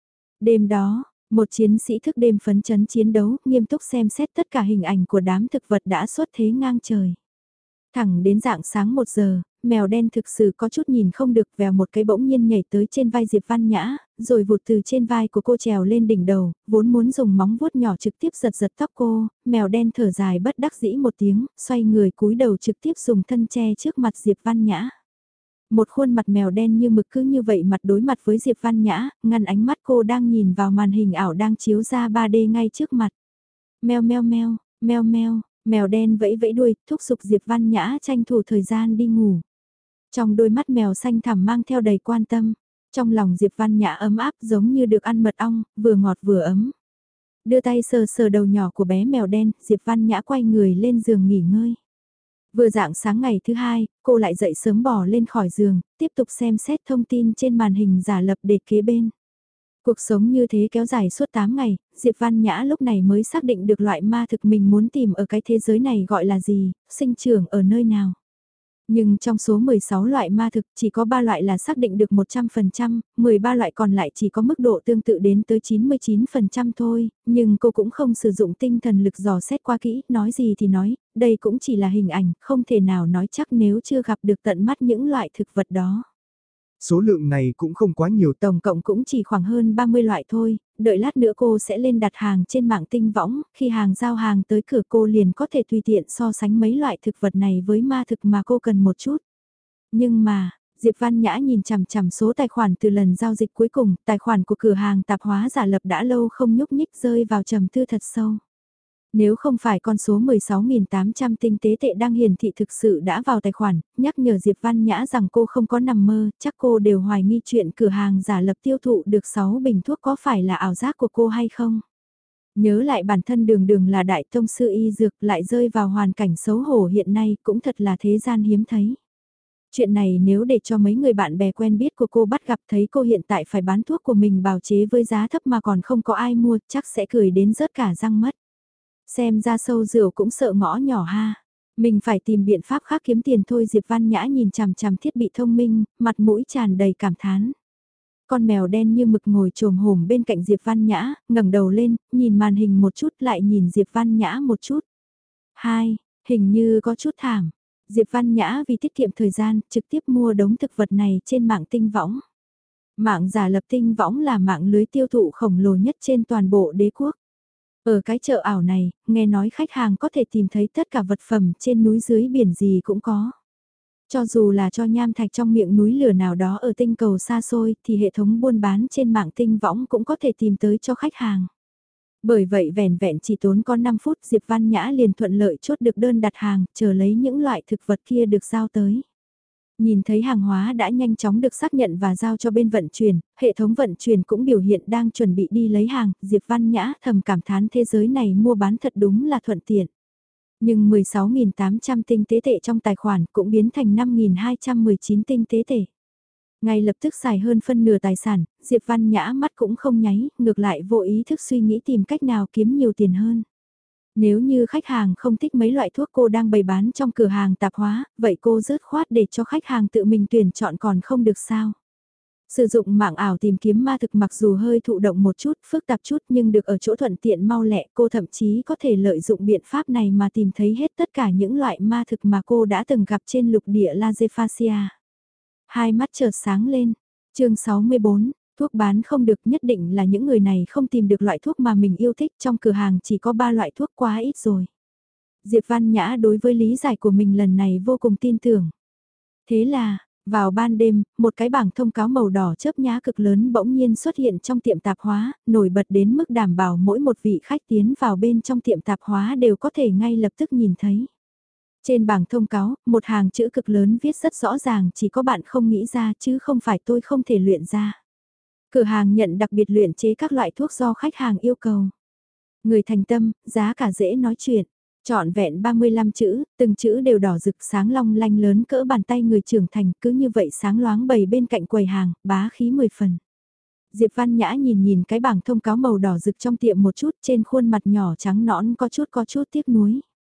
Đêm đó, một chiến sĩ thức đêm phấn chấn chiến đấu, nghiêm túc xem xét tất cả hình ảnh của đám thực vật đã xuất thế ngang trời. Thẳng đến dạng sáng 1 giờ, mèo đen thực sự có chút nhìn không được, vèo một cái bỗng nhiên nhảy tới trên vai Diệp Văn Nhã, rồi vụt từ trên vai của cô trèo lên đỉnh đầu, vốn muốn dùng móng vuốt nhỏ trực tiếp giật giật tóc cô, mèo đen thở dài bất đắc dĩ một tiếng, xoay người cúi đầu trực tiếp dùng thân che trước mặt Diệp Văn Nhã. Một khuôn mặt mèo đen như mực cứ như vậy mặt đối mặt với Diệp Văn Nhã, ngăn ánh mắt cô đang nhìn vào màn hình ảo đang chiếu ra 3D ngay trước mặt. Meo meo meo, meo meo, mèo đen vẫy vẫy đuôi, thúc giục Diệp Văn Nhã tranh thủ thời gian đi ngủ. Trong đôi mắt mèo xanh thẳm mang theo đầy quan tâm, trong lòng Diệp Văn Nhã ấm áp giống như được ăn mật ong, vừa ngọt vừa ấm. Đưa tay sờ sờ đầu nhỏ của bé mèo đen, Diệp Văn Nhã quay người lên giường nghỉ ngơi. Vừa dạng sáng ngày thứ 2, cô lại dậy sớm bò lên khỏi giường, tiếp tục xem xét thông tin trên màn hình giả lập để kế bên. Cuộc sống như thế kéo dài suốt 8 ngày, Diệp Văn Nhã lúc này mới xác định được loại ma thực mình muốn tìm ở cái thế giới này gọi là gì, sinh trưởng ở nơi nào. Nhưng trong số 16 loại ma thực chỉ có 3 loại là xác định được 100%, 13 loại còn lại chỉ có mức độ tương tự đến tới 99% thôi, nhưng cô cũng không sử dụng tinh thần lực dò xét qua kỹ, nói gì thì nói, đây cũng chỉ là hình ảnh, không thể nào nói chắc nếu chưa gặp được tận mắt những loại thực vật đó. Số lượng này cũng không quá nhiều. Tổng cộng cũng chỉ khoảng hơn 30 loại thôi, đợi lát nữa cô sẽ lên đặt hàng trên mạng tinh võng, khi hàng giao hàng tới cửa cô liền có thể tùy tiện so sánh mấy loại thực vật này với ma thực mà cô cần một chút. Nhưng mà, Diệp Văn Nhã nhìn chằm chằm số tài khoản từ lần giao dịch cuối cùng, tài khoản của cửa hàng tạp hóa giả lập đã lâu không nhúc nhích rơi vào trầm tư thật sâu. Nếu không phải con số 16.800 tinh tế tệ đang hiển thị thực sự đã vào tài khoản, nhắc nhở Diệp Văn Nhã rằng cô không có nằm mơ, chắc cô đều hoài nghi chuyện cửa hàng giả lập tiêu thụ được 6 bình thuốc có phải là ảo giác của cô hay không. Nhớ lại bản thân đường đường là đại tông sư y dược lại rơi vào hoàn cảnh xấu hổ hiện nay cũng thật là thế gian hiếm thấy. Chuyện này nếu để cho mấy người bạn bè quen biết của cô bắt gặp thấy cô hiện tại phải bán thuốc của mình bào chế với giá thấp mà còn không có ai mua chắc sẽ cười đến rớt cả răng mất. Xem ra sâu rượu cũng sợ ngõ nhỏ ha. Mình phải tìm biện pháp khác kiếm tiền thôi. Diệp Văn Nhã nhìn chằm chằm thiết bị thông minh, mặt mũi tràn đầy cảm thán. Con mèo đen như mực ngồi trồm hổm bên cạnh Diệp Văn Nhã, ngẩng đầu lên, nhìn màn hình một chút lại nhìn Diệp Văn Nhã một chút. Hai, hình như có chút thảm. Diệp Văn Nhã vì tiết kiệm thời gian, trực tiếp mua đống thực vật này trên mạng tinh võng. Mạng giả lập tinh võng là mạng lưới tiêu thụ khổng lồ nhất trên toàn bộ đế quốc. Ở cái chợ ảo này, nghe nói khách hàng có thể tìm thấy tất cả vật phẩm trên núi dưới biển gì cũng có. Cho dù là cho nham thạch trong miệng núi lửa nào đó ở tinh cầu xa xôi thì hệ thống buôn bán trên mạng tinh võng cũng có thể tìm tới cho khách hàng. Bởi vậy vẻn vẹn chỉ tốn có 5 phút Diệp Văn Nhã liền thuận lợi chốt được đơn đặt hàng, chờ lấy những loại thực vật kia được giao tới. Nhìn thấy hàng hóa đã nhanh chóng được xác nhận và giao cho bên vận chuyển, hệ thống vận chuyển cũng biểu hiện đang chuẩn bị đi lấy hàng, Diệp Văn Nhã thầm cảm thán thế giới này mua bán thật đúng là thuận tiện. Nhưng 16.800 tinh tế tệ trong tài khoản cũng biến thành 5.219 tinh tế tệ. Ngay lập tức xài hơn phân nửa tài sản, Diệp Văn Nhã mắt cũng không nháy, ngược lại vô ý thức suy nghĩ tìm cách nào kiếm nhiều tiền hơn. Nếu như khách hàng không thích mấy loại thuốc cô đang bày bán trong cửa hàng tạp hóa, vậy cô dứt khoát để cho khách hàng tự mình tuyển chọn còn không được sao. Sử dụng mạng ảo tìm kiếm ma thực mặc dù hơi thụ động một chút, phức tạp chút nhưng được ở chỗ thuận tiện mau lẹ, cô thậm chí có thể lợi dụng biện pháp này mà tìm thấy hết tất cả những loại ma thực mà cô đã từng gặp trên lục địa Lazefacia. Hai mắt chợt sáng lên. Chương 64, thuốc bán không được, nhất định là những người này không tìm được loại thuốc mà mình yêu thích, trong cửa hàng chỉ có 3 loại thuốc quá ít rồi. Diệp Văn Nhã đối với lý giải của mình lần này vô cùng tin tưởng. Thế là, vào ban đêm, một cái bảng thông cáo màu đỏ chớp nhá cực lớn bỗng nhiên xuất hiện trong tiệm tạp hóa, nổi bật đến mức đảm bảo mỗi một vị khách tiến vào bên trong tiệm tạp hóa đều có thể ngay lập tức nhìn thấy. Trên bảng thông cáo, một hàng chữ cực lớn viết rất rõ ràng, chỉ có bạn không nghĩ ra chứ không phải tôi không thể luyện ra. Cửa hàng nhận đặc biệt luyện chế các loại thuốc do khách hàng yêu cầu. Người thành tâm, giá cả dễ nói chuyện. Chọn vẹn 35 chữ, từng chữ đều đỏ rực sáng long lanh lớn cỡ bàn tay người trưởng thành, cứ như vậy sáng loáng bày bên cạnh quầy hàng, bá khí 10 phần. Diệp Văn Nhã nhìn nhìn cái bảng thông cáo màu đỏ rực trong tiệm một chút, trên khuôn mặt nhỏ trắng nõn có chút tiếc nuối.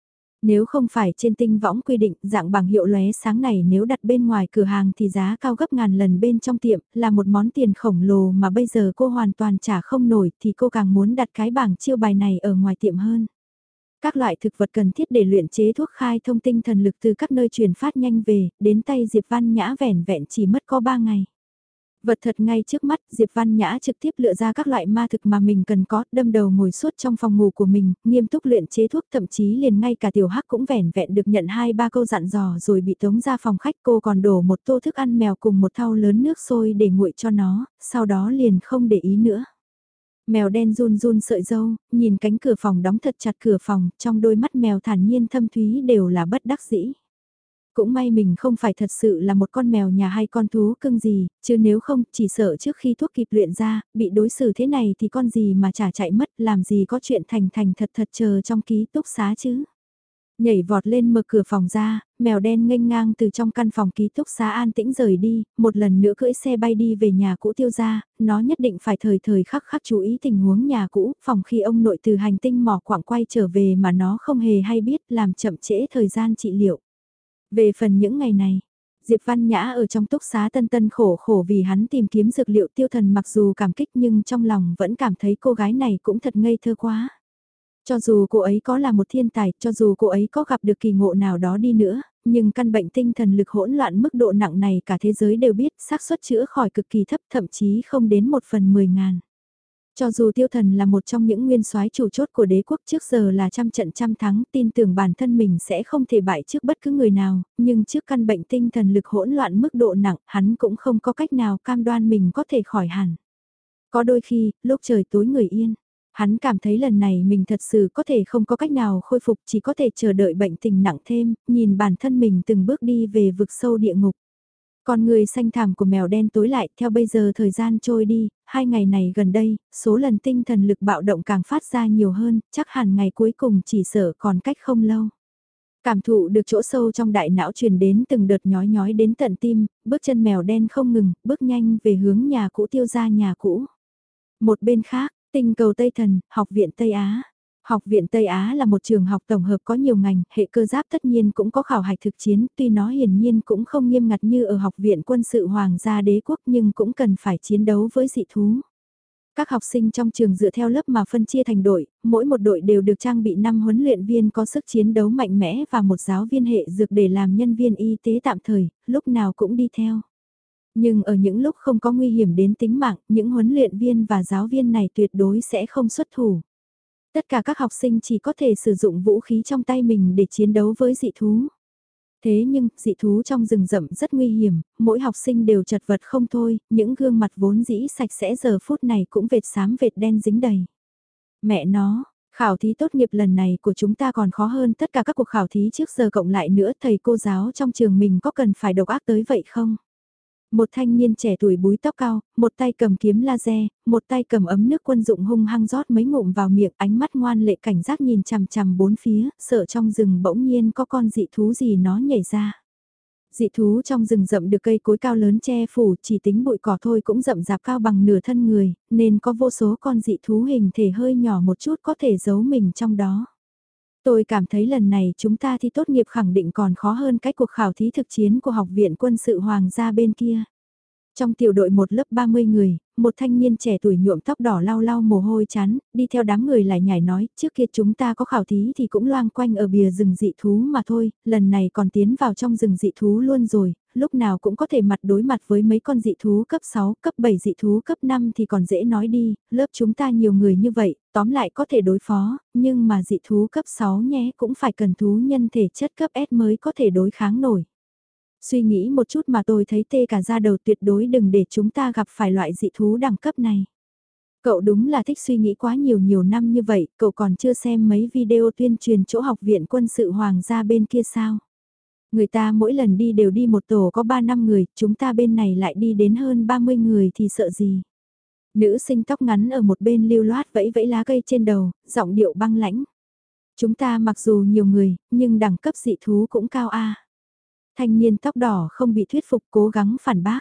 Nếu không phải trên tinh võng quy định dạng bảng hiệu lóe sáng này nếu đặt bên ngoài cửa hàng thì giá cao gấp ngàn lần bên trong tiệm là một món tiền khổng lồ mà bây giờ cô hoàn toàn trả không nổi thì cô càng muốn đặt cái bảng chiêu bài này ở ngoài tiệm hơn. Các loại thực vật cần thiết để luyện chế thuốc khai thông tinh thần lực từ các nơi truyền phát nhanh về, đến tay Diệp Văn Nhã vẻn vẹn chỉ mất có 3 ngày. Vật thật ngay trước mắt, Diệp Văn Nhã trực tiếp lựa ra các loại ma thực mà mình cần có, đâm đầu ngồi suốt trong phòng ngủ của mình, nghiêm túc luyện chế thuốc, thậm chí liền ngay cả tiểu hắc cũng vẻn vẹn được nhận 2-3 câu dặn dò rồi bị tống ra phòng khách. Cô còn đổ một tô thức ăn mèo cùng một thau lớn nước sôi để nguội cho nó, sau đó liền không để ý nữa. Mèo đen run run sợi râu, nhìn cánh cửa phòng đóng thật chặt cửa phòng, trong đôi mắt mèo thản nhiên thâm thúy đều là bất đắc dĩ. Cũng may mình không phải thật sự là một con mèo nhà hay con thú cưng gì, chứ nếu không chỉ sợ trước khi thuốc kịp luyện ra, bị đối xử thế này thì con gì mà chả chạy mất, làm gì có chuyện thành thành thật thật chờ trong ký túc xá chứ. Nhảy vọt lên mở cửa phòng ra, mèo đen nghênh ngang từ trong căn phòng ký túc xá an tĩnh rời đi, một lần nữa cưỡi xe bay đi về nhà cũ Tiêu gia, nó nhất định phải thời thời khắc khắc chú ý tình huống nhà cũ, phòng khi ông nội từ hành tinh mỏ quặng quay trở về mà nó không hề hay biết làm chậm trễ thời gian trị liệu. Về phần những ngày này, Diệp Văn Nhã ở trong túc xá tân tân khổ khổ vì hắn tìm kiếm dược liệu Tiêu Thần mặc dù cảm kích nhưng trong lòng vẫn cảm thấy cô gái này cũng thật ngây thơ quá. Cho dù cô ấy có là một thiên tài, cho dù cô ấy có gặp được kỳ ngộ nào đó đi nữa, nhưng căn bệnh tinh thần lực hỗn loạn mức độ nặng này cả thế giới đều biết xác suất chữa khỏi cực kỳ thấp, thậm chí không đến 1/10.000. Cho dù Tiêu Thần là một trong những nguyên soái chủ chốt của đế quốc trước giờ là trăm trận trăm thắng, tin tưởng bản thân mình sẽ không thể bại trước bất cứ người nào, nhưng trước căn bệnh tinh thần lực hỗn loạn mức độ nặng, hắn cũng không có cách nào cam đoan mình có thể khỏi hẳn. Có đôi khi, lúc trời tối người yên, hắn cảm thấy lần này mình thật sự có thể không có cách nào khôi phục, chỉ có thể chờ đợi bệnh tình nặng thêm, nhìn bản thân mình từng bước đi về vực sâu địa ngục. Con người xanh thảm của mèo đen tối lại, theo bây giờ thời gian trôi đi, 2 ngày này gần đây, số lần tinh thần lực bạo động càng phát ra nhiều hơn, chắc hẳn ngày cuối cùng chỉ sợ còn cách không lâu. Cảm thụ được chỗ sâu trong đại não truyền đến từng đợt nhói nhói đến tận tim, bước chân mèo đen không ngừng, bước nhanh về hướng nhà cũ Tiêu gia nhà cũ. Một bên khác, tinh cầu Tây Thần, học viện Tây Á. Học viện Tây Á là một trường học tổng hợp có nhiều ngành, hệ cơ giáp tất nhiên cũng có khảo hạch thực chiến, tuy nó hiển nhiên cũng không nghiêm ngặt như ở học viện quân sự Hoàng gia đế quốc nhưng cũng cần phải chiến đấu với dị thú. Các học sinh trong trường dựa theo lớp mà phân chia thành đội, mỗi một đội đều được trang bị 5 huấn luyện viên có sức chiến đấu mạnh mẽ và một giáo viên hệ dược để làm nhân viên y tế tạm thời, lúc nào cũng đi theo. Nhưng ở những lúc không có nguy hiểm đến tính mạng, những huấn luyện viên và giáo viên này tuyệt đối sẽ không xuất thủ. Tất cả các học sinh chỉ có thể sử dụng vũ khí trong tay mình để chiến đấu với dị thú. Thế nhưng, dị thú trong rừng rậm rất nguy hiểm, mỗi học sinh đều chật vật không thôi, những gương mặt vốn dĩ sạch sẽ giờ phút này cũng vệt xám vệt đen dính đầy. Mẹ nó, Khảo thí tốt nghiệp lần này của chúng ta còn khó hơn tất cả các cuộc khảo thí trước giờ cộng lại nữa, thầy cô giáo trong trường mình có cần phải độc ác tới vậy không? Một thanh niên trẻ tuổi búi tóc cao, một tay cầm kiếm laser, một tay cầm ấm nước quân dụng hung hăng rót mấy ngụm vào miệng, ánh mắt ngoan lệ cảnh giác nhìn chằm chằm bốn phía, sợ trong rừng bỗng nhiên có con dị thú gì nó nhảy ra. Dị thú trong rừng rậm được cây cối cao lớn che phủ, chỉ tính bụi cỏ thôi cũng rậm rạp cao bằng nửa thân người, nên có vô số con dị thú hình thể hơi nhỏ một chút có thể giấu mình trong đó. Tôi cảm thấy lần này chúng ta thi tốt nghiệp khẳng định còn khó hơn cái cuộc khảo thí thực chiến của Học viện Quân sự Hoàng gia bên kia. Trong tiểu đội một lớp 30 người, một thanh niên trẻ tuổi nhuộm tóc đỏ lau lau mồ hôi chán, đi theo đám người lại nhảy nói, trước kia chúng ta có khảo thí thì cũng loang quanh ở bìa rừng dị thú mà thôi, lần này còn tiến vào trong rừng dị thú luôn rồi, lúc nào cũng có thể mặt đối mặt với mấy con dị thú cấp 6, cấp 7 dị thú cấp 5 thì còn dễ nói đi, lớp chúng ta nhiều người như vậy, tóm lại có thể đối phó, nhưng mà dị thú cấp 6 nhé cũng phải cần thú nhân thể chất cấp S mới có thể đối kháng nổi. Suy nghĩ một chút mà tôi thấy tê cả da đầu, tuyệt đối đừng để chúng ta gặp phải loại dị thú đẳng cấp này. Cậu đúng là thích suy nghĩ quá nhiều năm như vậy, cậu còn chưa xem mấy video tuyên truyền chỗ Học viện Quân sự Hoàng gia bên kia sao? Người ta mỗi lần đi đều đi một tổ có 3 năm người, chúng ta bên này lại đi đến hơn 30 người thì sợ gì? Nữ sinh tóc ngắn ở một bên lưu loát vẫy vẫy lá cây trên đầu, giọng điệu băng lãnh. Chúng ta mặc dù nhiều người, nhưng đẳng cấp dị thú cũng cao a. Thanh niên tóc đỏ không bị thuyết phục cố gắng phản bác.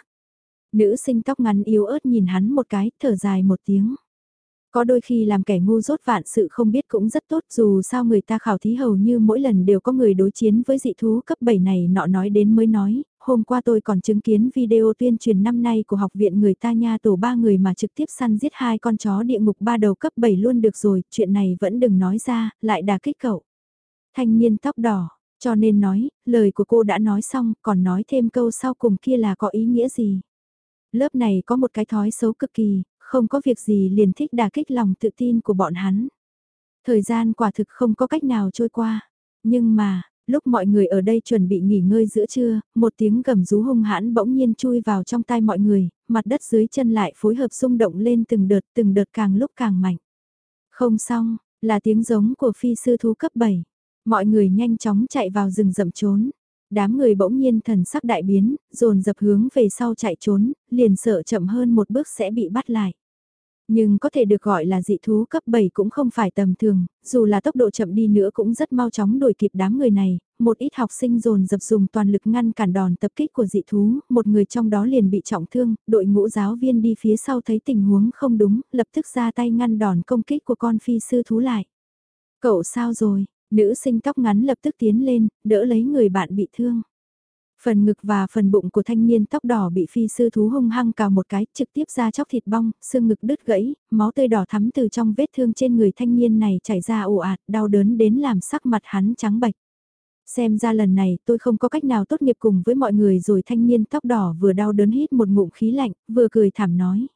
Nữ sinh tóc ngắn yếu ớt nhìn hắn một cái, thở dài một tiếng. Có đôi khi làm kẻ ngu dốt vạn sự không biết cũng rất tốt, dù sao người ta khảo thí hầu như mỗi lần đều có người đối chiến với dị thú cấp 7 này nọ nói đến mới nói. Hôm qua tôi còn chứng kiến video tuyên truyền năm nay của học viện người ta nha, tổ 3 người mà trực tiếp săn giết 2 con chó địa ngục 3 đầu cấp 7 luôn được rồi, chuyện này vẫn đừng nói ra, lại đả kích cậu. Thanh niên tóc đỏ. Cho nên nói, lời của cô đã nói xong, còn nói thêm câu sau cùng kia là có ý nghĩa gì? Lớp này có một cái thói xấu cực kỳ, không có việc gì liền thích đả kích lòng tự tin của bọn hắn. Thời gian quả thực không có cách nào trôi qua. Nhưng mà, lúc mọi người ở đây chuẩn bị nghỉ ngơi giữa trưa, một tiếng gầm rú hung hãn bỗng nhiên chui vào trong tai mọi người, mặt đất dưới chân lại phối hợp rung động lên từng đợt càng lúc càng mạnh. Không xong, là tiếng giống của phi sư thú cấp 7. Mọi người nhanh chóng chạy vào rừng rậm trốn. Đám người bỗng nhiên thần sắc đại biến, dồn dập hướng về sau chạy trốn, liền sợ chậm hơn một bước sẽ bị bắt lại. Nhưng có thể được gọi là dị thú cấp 7 cũng không phải tầm thường, dù là tốc độ chậm đi nữa cũng rất mau chóng đuổi kịp đám người này, một ít học sinh dồn dập dùng toàn lực ngăn cản đòn tập kích của dị thú, một người trong đó liền bị trọng thương, đội ngũ giáo viên đi phía sau thấy tình huống không đúng, lập tức ra tay ngăn đòn công kích của con phi sư thú lại. Cậu sao rồi? Nữ sinh tóc ngắn lập tức tiến lên, đỡ lấy người bạn bị thương. Phần ngực và phần bụng của thanh niên tóc đỏ bị phi sư thú hung hăng cào một cái, trực tiếp ra chóc thịt bong, xương ngực đứt gãy, máu tươi đỏ thắm từ trong vết thương trên người thanh niên này chảy ra ồ ạt, đau đớn đến làm sắc mặt hắn trắng bệch. Xem ra lần này tôi không có cách nào tốt nghiệp cùng với mọi người rồi, thanh niên tóc đỏ vừa đau đớn hít một ngụm khí lạnh, vừa cười thảm nói.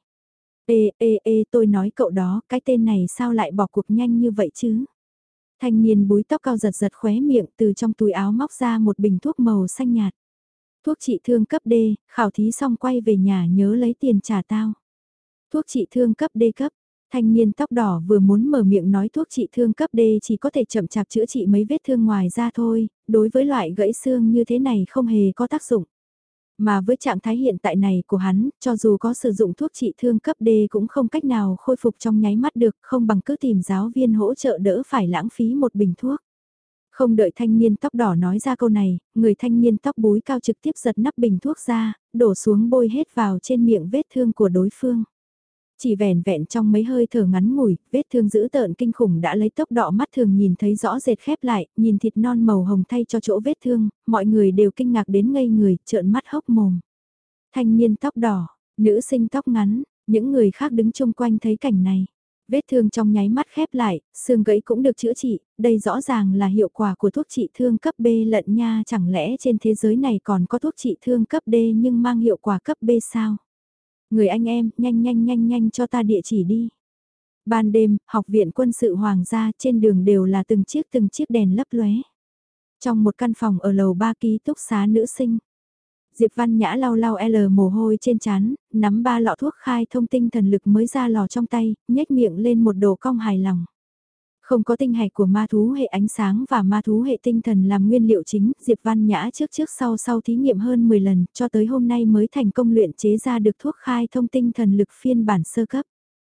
Ê, tôi nói cậu đó, cái tên này sao lại bỏ cuộc nhanh như vậy chứ? Thanh niên búi tóc cao giật giật khóe miệng, từ trong túi áo móc ra một bình thuốc màu xanh nhạt. Thuốc trị thương cấp D, khảo thí xong quay về nhà nhớ lấy tiền trả tao. Thuốc trị thương cấp D cấp. Thanh niên tóc đỏ vừa muốn mở miệng nói thuốc trị thương cấp D chỉ có thể chậm chạp chữa trị mấy vết thương ngoài da thôi, đối với loại gãy xương như thế này không hề có tác dụng. Mà với trạng thái hiện tại này của hắn, cho dù có sử dụng thuốc trị thương cấp D cũng không cách nào khôi phục trong nháy mắt được, không bằng cứ tìm giáo viên hỗ trợ đỡ phải lãng phí một bình thuốc. Không đợi thanh niên tóc đỏ nói ra câu này, người thanh niên tóc búi cao trực tiếp giật nắp bình thuốc ra, đổ xuống bôi hết vào trên miệng vết thương của đối phương. Chỉ vẻn vẹn trong mấy hơi thở ngắn ngủi, vết thương dữ tợn kinh khủng đã lấy tốc độ mắt thường nhìn thấy rõ rệt khép lại, nhìn thịt non màu hồng thay cho chỗ vết thương, mọi người đều kinh ngạc đến ngây người, trợn mắt hốc mồm. Thanh niên tóc đỏ, nữ sinh tóc ngắn, những người khác đứng chung quanh thấy cảnh này. Vết thương trong nháy mắt khép lại, xương gãy cũng được chữa trị, đây rõ ràng là hiệu quả của thuốc trị thương cấp B lận nha, chẳng lẽ trên thế giới này còn có thuốc trị thương cấp D nhưng mang hiệu quả cấp B sao? Người anh em, nhanh cho ta địa chỉ đi. Ban đêm, học viện quân sự Hoàng gia trên đường đều là từng chiếc đèn lấp lóe. Trong một căn phòng ở lầu 3 ký túc xá nữ sinh. Diệp Văn Nhã lau lau mồ hôi trên trán, nắm 3 lọ thuốc khai thông tinh thần lực mới ra lò trong tay, nhếch miệng lên một đồ cong hài lòng. Không có tinh hạch của ma thú hệ ánh sáng và ma thú hệ tinh thần làm nguyên liệu chính, Diệp Văn Nhã trước sau thí nghiệm hơn 10 lần, cho tới hôm nay mới thành công luyện chế ra được thuốc khai thông tinh thần lực phiên bản sơ cấp.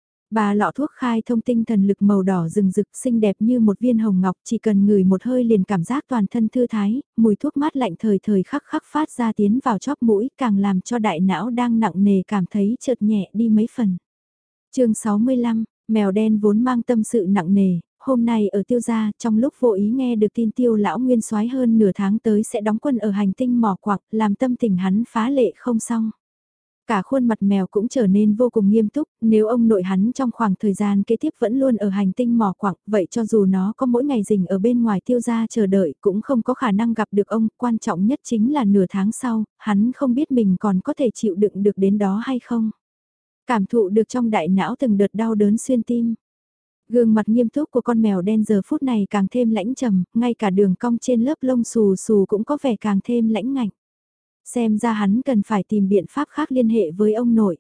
Ba lọ thuốc khai thông tinh thần lực màu đỏ rừng rực xinh đẹp như một viên hồng ngọc, chỉ cần ngửi một hơi liền cảm giác toàn thân thư thái, mùi thuốc mát lạnh thời thời khắc khắc phát ra tiến vào chóp mũi, càng làm cho đại não đang nặng nề cảm thấy chợt nhẹ đi mấy phần. Chương 65, mèo đen vốn mang tâm sự nặng nề, hôm nay ở Tiêu gia, trong lúc vô ý nghe được tin Tiêu lão nguyên soái hơn nửa tháng tới sẽ đóng quân ở hành tinh mỏ quặng, làm tâm tình hắn phá lệ không xong. Cả khuôn mặt mèo cũng trở nên vô cùng nghiêm túc, nếu ông nội hắn trong khoảng thời gian kế tiếp vẫn luôn ở hành tinh mỏ quặng, vậy cho dù nó có mỗi ngày rình ở bên ngoài Tiêu gia chờ đợi cũng không có khả năng gặp được ông, quan trọng nhất chính là nửa tháng sau, hắn không biết mình còn có thể chịu đựng được đến đó hay không. Cảm thụ được trong đại não từng đợt đau đớn xuyên tim. Gương mặt nghiêm túc của con mèo đen giờ phút này càng thêm lãnh trầm, ngay cả đường cong trên lớp lông xù xù cũng có vẻ càng thêm lãnh ngạnh. Xem ra hắn cần phải tìm biện pháp khác liên hệ với ông nội.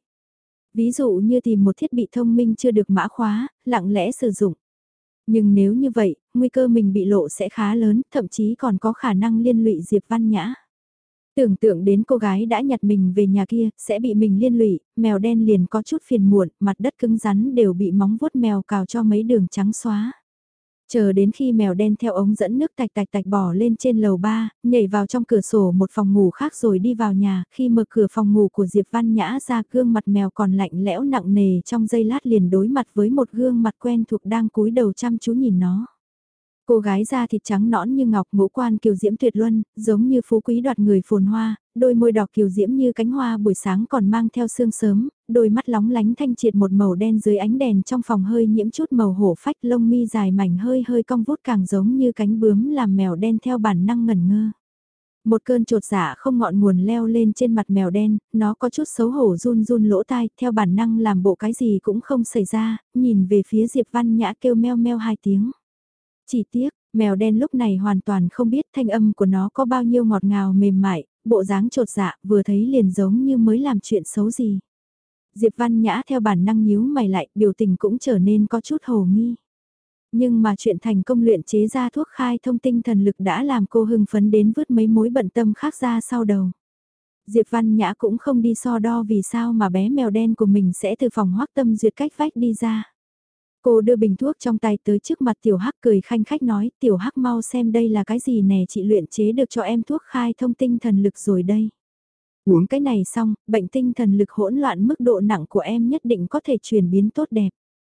Ví dụ như tìm một thiết bị thông minh chưa được mã khóa, lặng lẽ sử dụng. Nhưng nếu như vậy, nguy cơ mình bị lộ sẽ khá lớn, thậm chí còn có khả năng liên lụy Diệp Văn Nhã. Tưởng tượng đến cô gái đã nhặt mình về nhà kia, sẽ bị mình liên lụy, mèo đen liền có chút phiền muộn, mặt đất cứng rắn đều bị móng vuốt mèo cào cho mấy đường trắng xóa. Chờ đến khi mèo đen theo ống dẫn nước tạch tạch tạch bỏ lên trên lầu 3, nhảy vào trong cửa sổ một phòng ngủ khác rồi đi vào nhà, khi mở cửa phòng ngủ của Diệp Văn Nhã ra gương mặt mèo còn lạnh lẽo nặng nề trong giây lát liền đối mặt với một gương mặt quen thuộc đang cúi đầu chăm chú nhìn nó. Cô gái da thịt trắng nõn như ngọc, ngũ quan kiều diễm tuyệt luân, giống như phú quý đoạt người phồn hoa, đôi môi đỏ kiều diễm như cánh hoa buổi sáng còn mang theo sương sớm, đôi mắt lóng lánh thanh triệt một màu đen dưới ánh đèn trong phòng hơi nhiễm chút màu hổ phách, lông mi dài mảnh hơi hơi cong vút càng giống như cánh bướm làm mèo đen theo bản năng ngẩn ngơ. Một cơn trột dạ không ngọn nguồn leo lên trên mặt mèo đen, nó có chút xấu hổ run run lỗ tai, theo bản năng làm bộ cái gì cũng không xảy ra, nhìn về phía Diệp Văn Nhã kêu meo meo 2 tiếng. Chỉ tiếc, mèo đen lúc này hoàn toàn không biết thanh âm của nó có bao nhiêu ngọt ngào mềm mại, bộ dáng trột dạ vừa thấy liền giống như mới làm chuyện xấu gì. Diệp Văn Nhã theo bản năng nhíu mày lại, biểu tình cũng trở nên có chút hồ nghi. Nhưng mà chuyện thành công luyện chế ra thuốc khai thông tinh thần lực đã làm cô hưng phấn đến vứt mấy mối bận tâm khác ra sau đầu. Diệp Văn Nhã cũng không đi so đo vì sao mà bé mèo đen của mình sẽ từ phòng Hoắc Tâm Duyệt cách vách đi ra. Cô đưa bình thuốc trong tay tới trước mặt Tiểu Hắc cười khanh khách nói, Tiểu Hắc mau xem đây là cái gì nè, chị luyện chế được cho em thuốc khai thông tinh thần lực rồi đây. Uống cái này xong, bệnh tinh thần lực hỗn loạn mức độ nặng của em nhất định có thể chuyển biến tốt đẹp.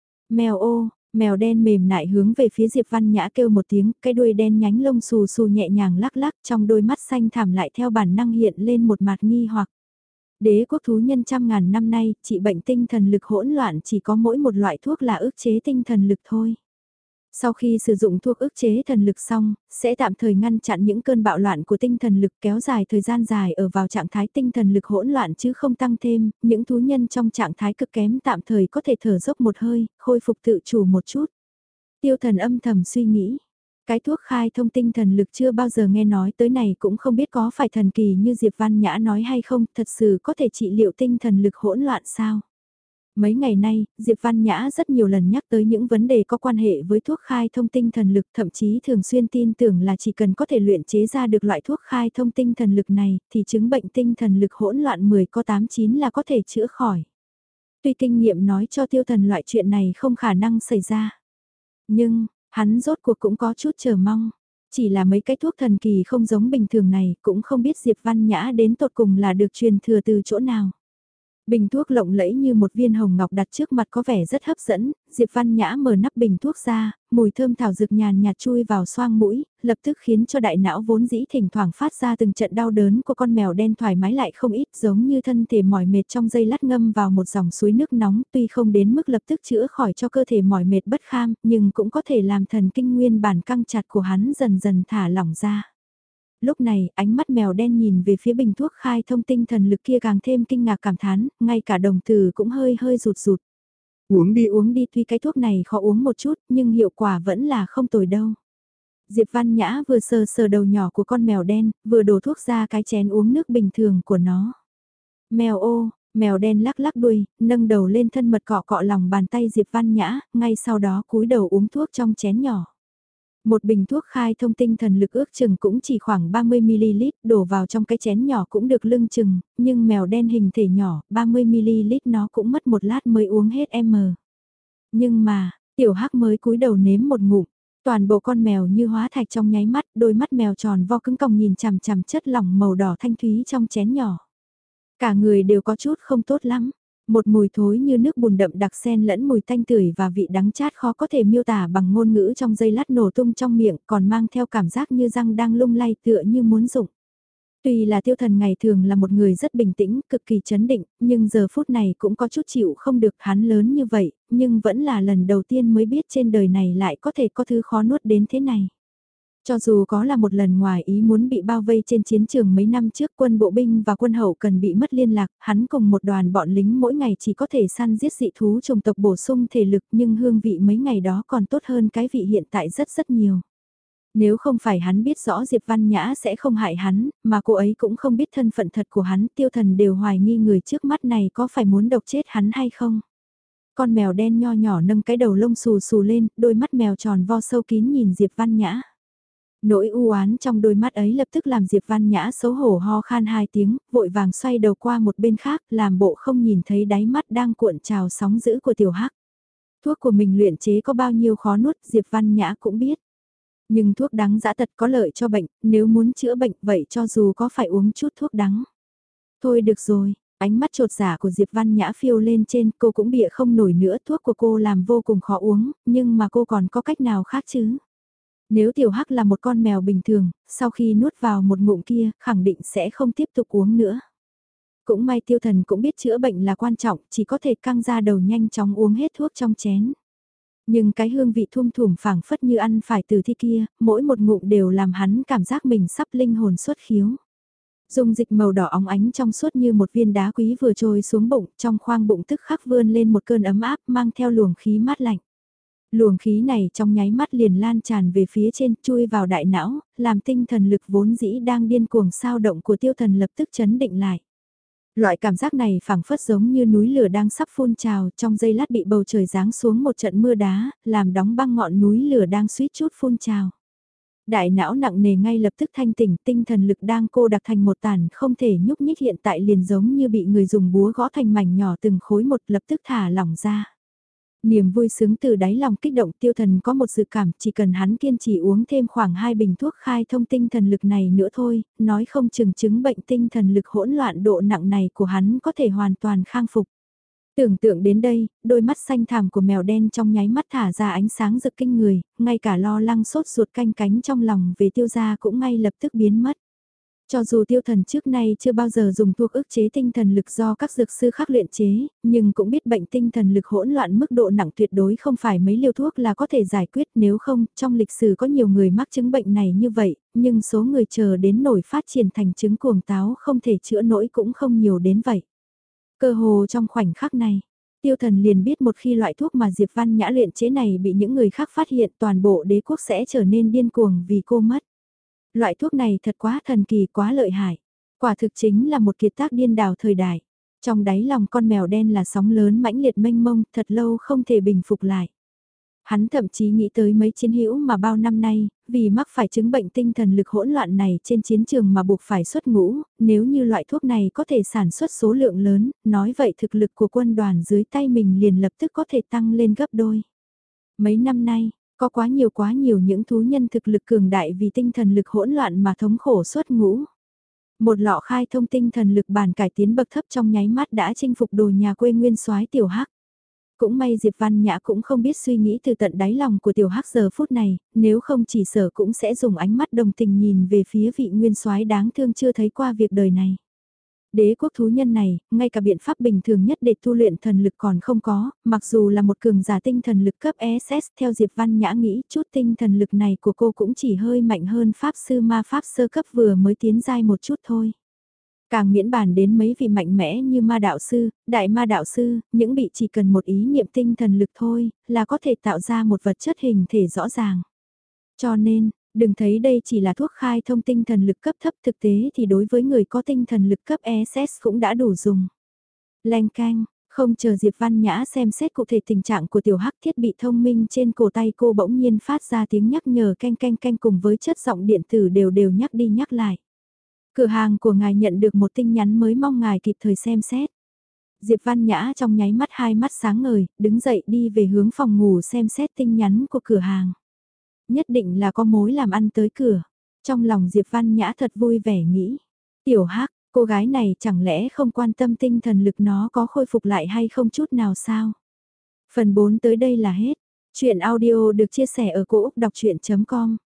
Mèo ô, mèo đen mềm nại hướng về phía Diệp Văn Nhã kêu một tiếng, cái đuôi đen nhánh lông xù xù nhẹ nhàng lắc lắc trong đôi mắt xanh thẳm lại theo bản năng hiện lên một mặt nghi hoặc. Đế quốc thú nhân trăm ngàn năm nay, trị bệnh tinh thần lực hỗn loạn chỉ có mỗi một loại thuốc là ức chế tinh thần lực thôi. Sau khi sử dụng thuốc ức chế thần lực xong, sẽ tạm thời ngăn chặn những cơn bạo loạn của tinh thần lực kéo dài thời gian dài ở vào trạng thái tinh thần lực hỗn loạn chứ không tăng thêm, những thú nhân trong trạng thái cực kém tạm thời có thể thở dốc một hơi, khôi phục tự chủ một chút. Tiêu thần âm thầm suy nghĩ. Cái thuốc khai thông tinh thần lực chưa bao giờ nghe nói tới này cũng không biết có phải thần kỳ như Diệp Văn Nhã nói hay không, thật sự có thể trị liệu tinh thần lực hỗn loạn sao? Mấy ngày nay, Diệp Văn Nhã rất nhiều lần nhắc tới những vấn đề có quan hệ với thuốc khai thông tinh thần lực, thậm chí thường xuyên tin tưởng là chỉ cần có thể luyện chế ra được loại thuốc khai thông tinh thần lực này, thì chứng bệnh tinh thần lực hỗn loạn 10 có 89 là có thể chữa khỏi. Tuy kinh nghiệm nói cho tiêu thần loại chuyện này không khả năng xảy ra. Nhưng, hắn rốt cuộc cũng có chút chờ mong. Chỉ là mấy cái thuốc thần kỳ không giống bình thường này, cũng không biết Diệp Văn Nhã đến tột cùng là được truyền thừa từ chỗ nào. Bình thuốc lộng lẫy như một viên hồng ngọc đặt trước mặt có vẻ rất hấp dẫn, Diệp Văn Nhã mở nắp bình thuốc ra, mùi thơm thảo dược nhàn nhạt chui vào xoang mũi, lập tức khiến cho đại não vốn dĩ thỉnh thoảng phát ra từng trận đau đớn của con mèo đen thoải mái lại không ít, giống như thân thể mỏi mệt trong giây lát ngâm vào một dòng suối nước nóng, tuy không đến mức lập tức chữa khỏi cho cơ thể mỏi mệt bất kham, nhưng cũng có thể làm thần kinh nguyên bản căng chặt của hắn dần dần thả lỏng ra. Lúc này, ánh mắt mèo đen nhìn về phía bình thuốc khai thông tinh thần lực kia càng thêm kinh ngạc cảm thán, ngay cả đồng tử cũng hơi hơi rụt rụt. Uống đi tuy cái thuốc này khó uống một chút, nhưng hiệu quả vẫn là không tồi đâu. Diệp Văn Nhã vừa sờ sờ đầu nhỏ của con mèo đen, vừa đổ thuốc ra cái chén uống nước bình thường của nó. Mèo ô, Mèo đen lắc lắc đuôi, nâng đầu lên thân mật cọ cọ lòng bàn tay Diệp Văn Nhã, ngay sau đó cúi đầu uống thuốc trong chén nhỏ. Một bình thuốc khai thông tinh thần lực ước chừng cũng chỉ khoảng 30ml, đổ vào trong cái chén nhỏ cũng được lưng chừng, nhưng mèo đen hình thể nhỏ, 30ml nó cũng mất một lát mới uống hết m. Nhưng mà, tiểu hắc mới cúi đầu nếm một ngụm, toàn bộ con mèo như hóa thạch trong nháy mắt, đôi mắt mèo tròn vo cứng còng nhìn chằm chằm chất lỏng màu đỏ thanh thúy trong chén nhỏ. Cả người đều có chút không tốt lắm. Một mùi thối như nước bùn đậm đặc xen lẫn mùi tanh tưởi và vị đắng chát khó có thể miêu tả bằng ngôn ngữ trong giây lát nổ tung trong miệng, còn mang theo cảm giác như răng đang lung lay tựa như muốn rụng. Tuy là Tiêu Thần ngày thường là một người rất bình tĩnh, cực kỳ chấn định, nhưng giờ phút này cũng có chút chịu không được, hắn lớn như vậy, nhưng vẫn là lần đầu tiên mới biết trên đời này lại có thể có thứ khó nuốt đến thế này. Cho dù có là một lần ngoài ý muốn bị bao vây trên chiến trường mấy năm trước, quân bộ binh và quân hậu cần bị mất liên lạc, hắn cùng một đoàn bọn lính mỗi ngày chỉ có thể săn giết dị thú chủng tộc bổ sung thể lực, nhưng hương vị mấy ngày đó còn tốt hơn cái vị hiện tại rất rất nhiều. Nếu không phải hắn biết rõ Diệp Văn Nhã sẽ không hại hắn, mà cô ấy cũng không biết thân phận thật của hắn, Tiêu Thần đều hoài nghi người trước mắt này có phải muốn độc chết hắn hay không. Con mèo đen nho nhỏ nâng cái đầu lông xù xù lên, đôi mắt mèo tròn vo sâu kín nhìn Diệp Văn Nhã. Nỗi u oán trong đôi mắt ấy lập tức làm Diệp Văn Nhã xấu hổ ho khan hai tiếng, vội vàng xoay đầu qua một bên khác, làm bộ không nhìn thấy đáy mắt đang cuộn trào sóng dữ của tiểu hắc. Thuốc của mình luyện chế có bao nhiêu khó nuốt, Diệp Văn Nhã cũng biết. Nhưng thuốc đắng dã tật có lợi cho bệnh, nếu muốn chữa bệnh vậy cho dù có phải uống chút thuốc đắng. Thôi được rồi, ánh mắt trột dạ của Diệp Văn Nhã phiêu lên trên, cô cũng bịa không nổi nữa, thuốc của cô làm vô cùng khó uống, nhưng mà cô còn có cách nào khác chứ? Nếu tiểu hắc là một con mèo bình thường, sau khi nuốt vào một ngụm kia, khẳng định sẽ không tiếp tục uống nữa. Cũng may Tiêu Thần cũng biết chữa bệnh là quan trọng, chỉ có thể căng ra đầu nhanh chóng uống hết thuốc trong chén. Nhưng cái hương vị thum thủm phảng phất như ăn phải từ thi kia, mỗi một ngụm đều làm hắn cảm giác mình sắp linh hồn xuất khiếu. Dung dịch màu đỏ óng ánh trong suốt như một viên đá quý vừa trôi xuống bụng, trong khoang bụng tức khắc vươn lên một cơn ấm áp mang theo luồng khí mát lạnh. Luồng khí này trong nháy mắt liền lan tràn về phía trên, chui vào đại não, làm tinh thần lực vốn dĩ đang điên cuồng sao động của Tiêu Thần lập tức chấn định lại. Loại cảm giác này phảng phất giống như núi lửa đang sắp phun trào, trong giây lát bị bầu trời giáng xuống một trận mưa đá, làm đóng băng ngọn núi lửa đang suýt chút phun trào. Đại não nặng nề ngay lập tức thanh tỉnh, tinh thần lực đang cô đặc thành một tàn không thể nhúc nhích hiện tại liền giống như bị người dùng búa gõ thành mảnh nhỏ từng khối một lập tức thả lỏng ra. Niềm vui sướng từ đáy lòng kích động Tiêu Thần có một dự cảm chỉ cần hắn kiên trì uống thêm khoảng 2 bình thuốc khai thông tinh thần lực này nữa thôi, nói không chừng chứng bệnh tinh thần lực hỗn loạn độ nặng này của hắn có thể hoàn toàn khang phục. Tưởng tượng đến đây, đôi mắt xanh thẳm của mèo đen trong nháy mắt thả ra ánh sáng rực kinh người, ngay cả lo lắng sốt ruột canh cánh trong lòng về Tiêu gia cũng ngay lập tức biến mất. Cho dù Tiêu Thần trước nay chưa bao giờ dùng thuốc ức chế tinh thần lực do các dược sư khác luyện chế, nhưng cũng biết bệnh tinh thần lực hỗn loạn mức độ nặng tuyệt đối không phải mấy liều thuốc là có thể giải quyết, nếu không, trong lịch sử có nhiều người mắc chứng bệnh này như vậy, nhưng số người chờ đến nổi phát triển thành chứng cuồng táo không thể chữa nổi cũng không nhiều đến vậy. Cơ hồ trong khoảnh khắc này, Tiêu Thần liền biết một khi loại thuốc mà Diệp Văn Nhã luyện chế này bị những người khác phát hiện toàn bộ đế quốc sẽ trở nên điên cuồng vì cô mất. Loại thuốc này thật quá thần kỳ quá lợi hại. Quả thực chính là một kiệt tác điên đảo thời đại. Trong đáy lòng con mèo đen là sóng lớn mãnh liệt mênh mông thật lâu không thể bình phục lại. Hắn thậm chí nghĩ tới mấy chiến hữu mà bao năm nay, vì mắc phải chứng bệnh tinh thần lực hỗn loạn này trên chiến trường mà buộc phải xuất ngũ, nếu như loại thuốc này có thể sản xuất số lượng lớn, nói vậy thực lực của quân đoàn dưới tay mình liền lập tức có thể tăng lên gấp đôi. Mấy năm nay, có quá nhiều những thú nhân thực lực cường đại vì tinh thần lực hỗn loạn mà thống khổ xuất ngũ. Một lọ khai thông tinh thần lực bản cải tiến bậc thấp trong nháy mắt đã chinh phục đồ nhà quê nguyên soái tiểu hắc. Cũng may Diệp Văn Nhã cũng không biết suy nghĩ từ tận đáy lòng của tiểu hắc giờ phút này, nếu không chỉ sở cũng sẽ dùng ánh mắt đồng tình nhìn về phía vị nguyên soái đáng thương chưa thấy qua việc đời này. Đế quốc thú nhân này, ngay cả biện pháp bình thường nhất để tu luyện thần lực còn không có, mặc dù là một cường giả tinh thần lực cấp SS theo Diệp Văn Nhã nghĩ chút tinh thần lực này của cô cũng chỉ hơi mạnh hơn pháp sư ma pháp sơ cấp vừa mới tiến giai một chút thôi. Càng miễn bàn đến mấy vị mạnh mẽ như ma đạo sư, đại ma đạo sư, những bị chỉ cần một ý niệm tinh thần lực thôi, là có thể tạo ra một vật chất hình thể rõ ràng. Cho nên, đừng thấy đây chỉ là thuốc khai thông tinh thần lực cấp thấp thực tế thì đối với người có tinh thần lực cấp SS cũng đã đủ dùng. Leng canh, không chờ Diệp Văn Nhã xem xét cụ thể tình trạng của tiểu hắc, thiết bị thông minh trên cổ tay cô bỗng nhiên phát ra tiếng nhắc nhở canh canh canh cùng với chất giọng điện tử đều đều nhắc đi nhắc lại. Cửa hàng của ngài nhận được một tin nhắn mới, mong ngài kịp thời xem xét. Diệp Văn Nhã trong nháy mắt hai mắt sáng ngời, đứng dậy đi về hướng phòng ngủ xem xét tin nhắn của cửa hàng. Nhất định là có mối làm ăn tới cửa. Trong lòng Diệp Văn Nhã thật vui vẻ nghĩ. Tiểu Hắc, cô gái này chẳng lẽ không quan tâm tinh thần lực nó có khôi phục lại hay không chút nào sao? Phần 4 tới đây là hết. Chuyện audio được chia sẻ ở cỗ đọc chuyện.com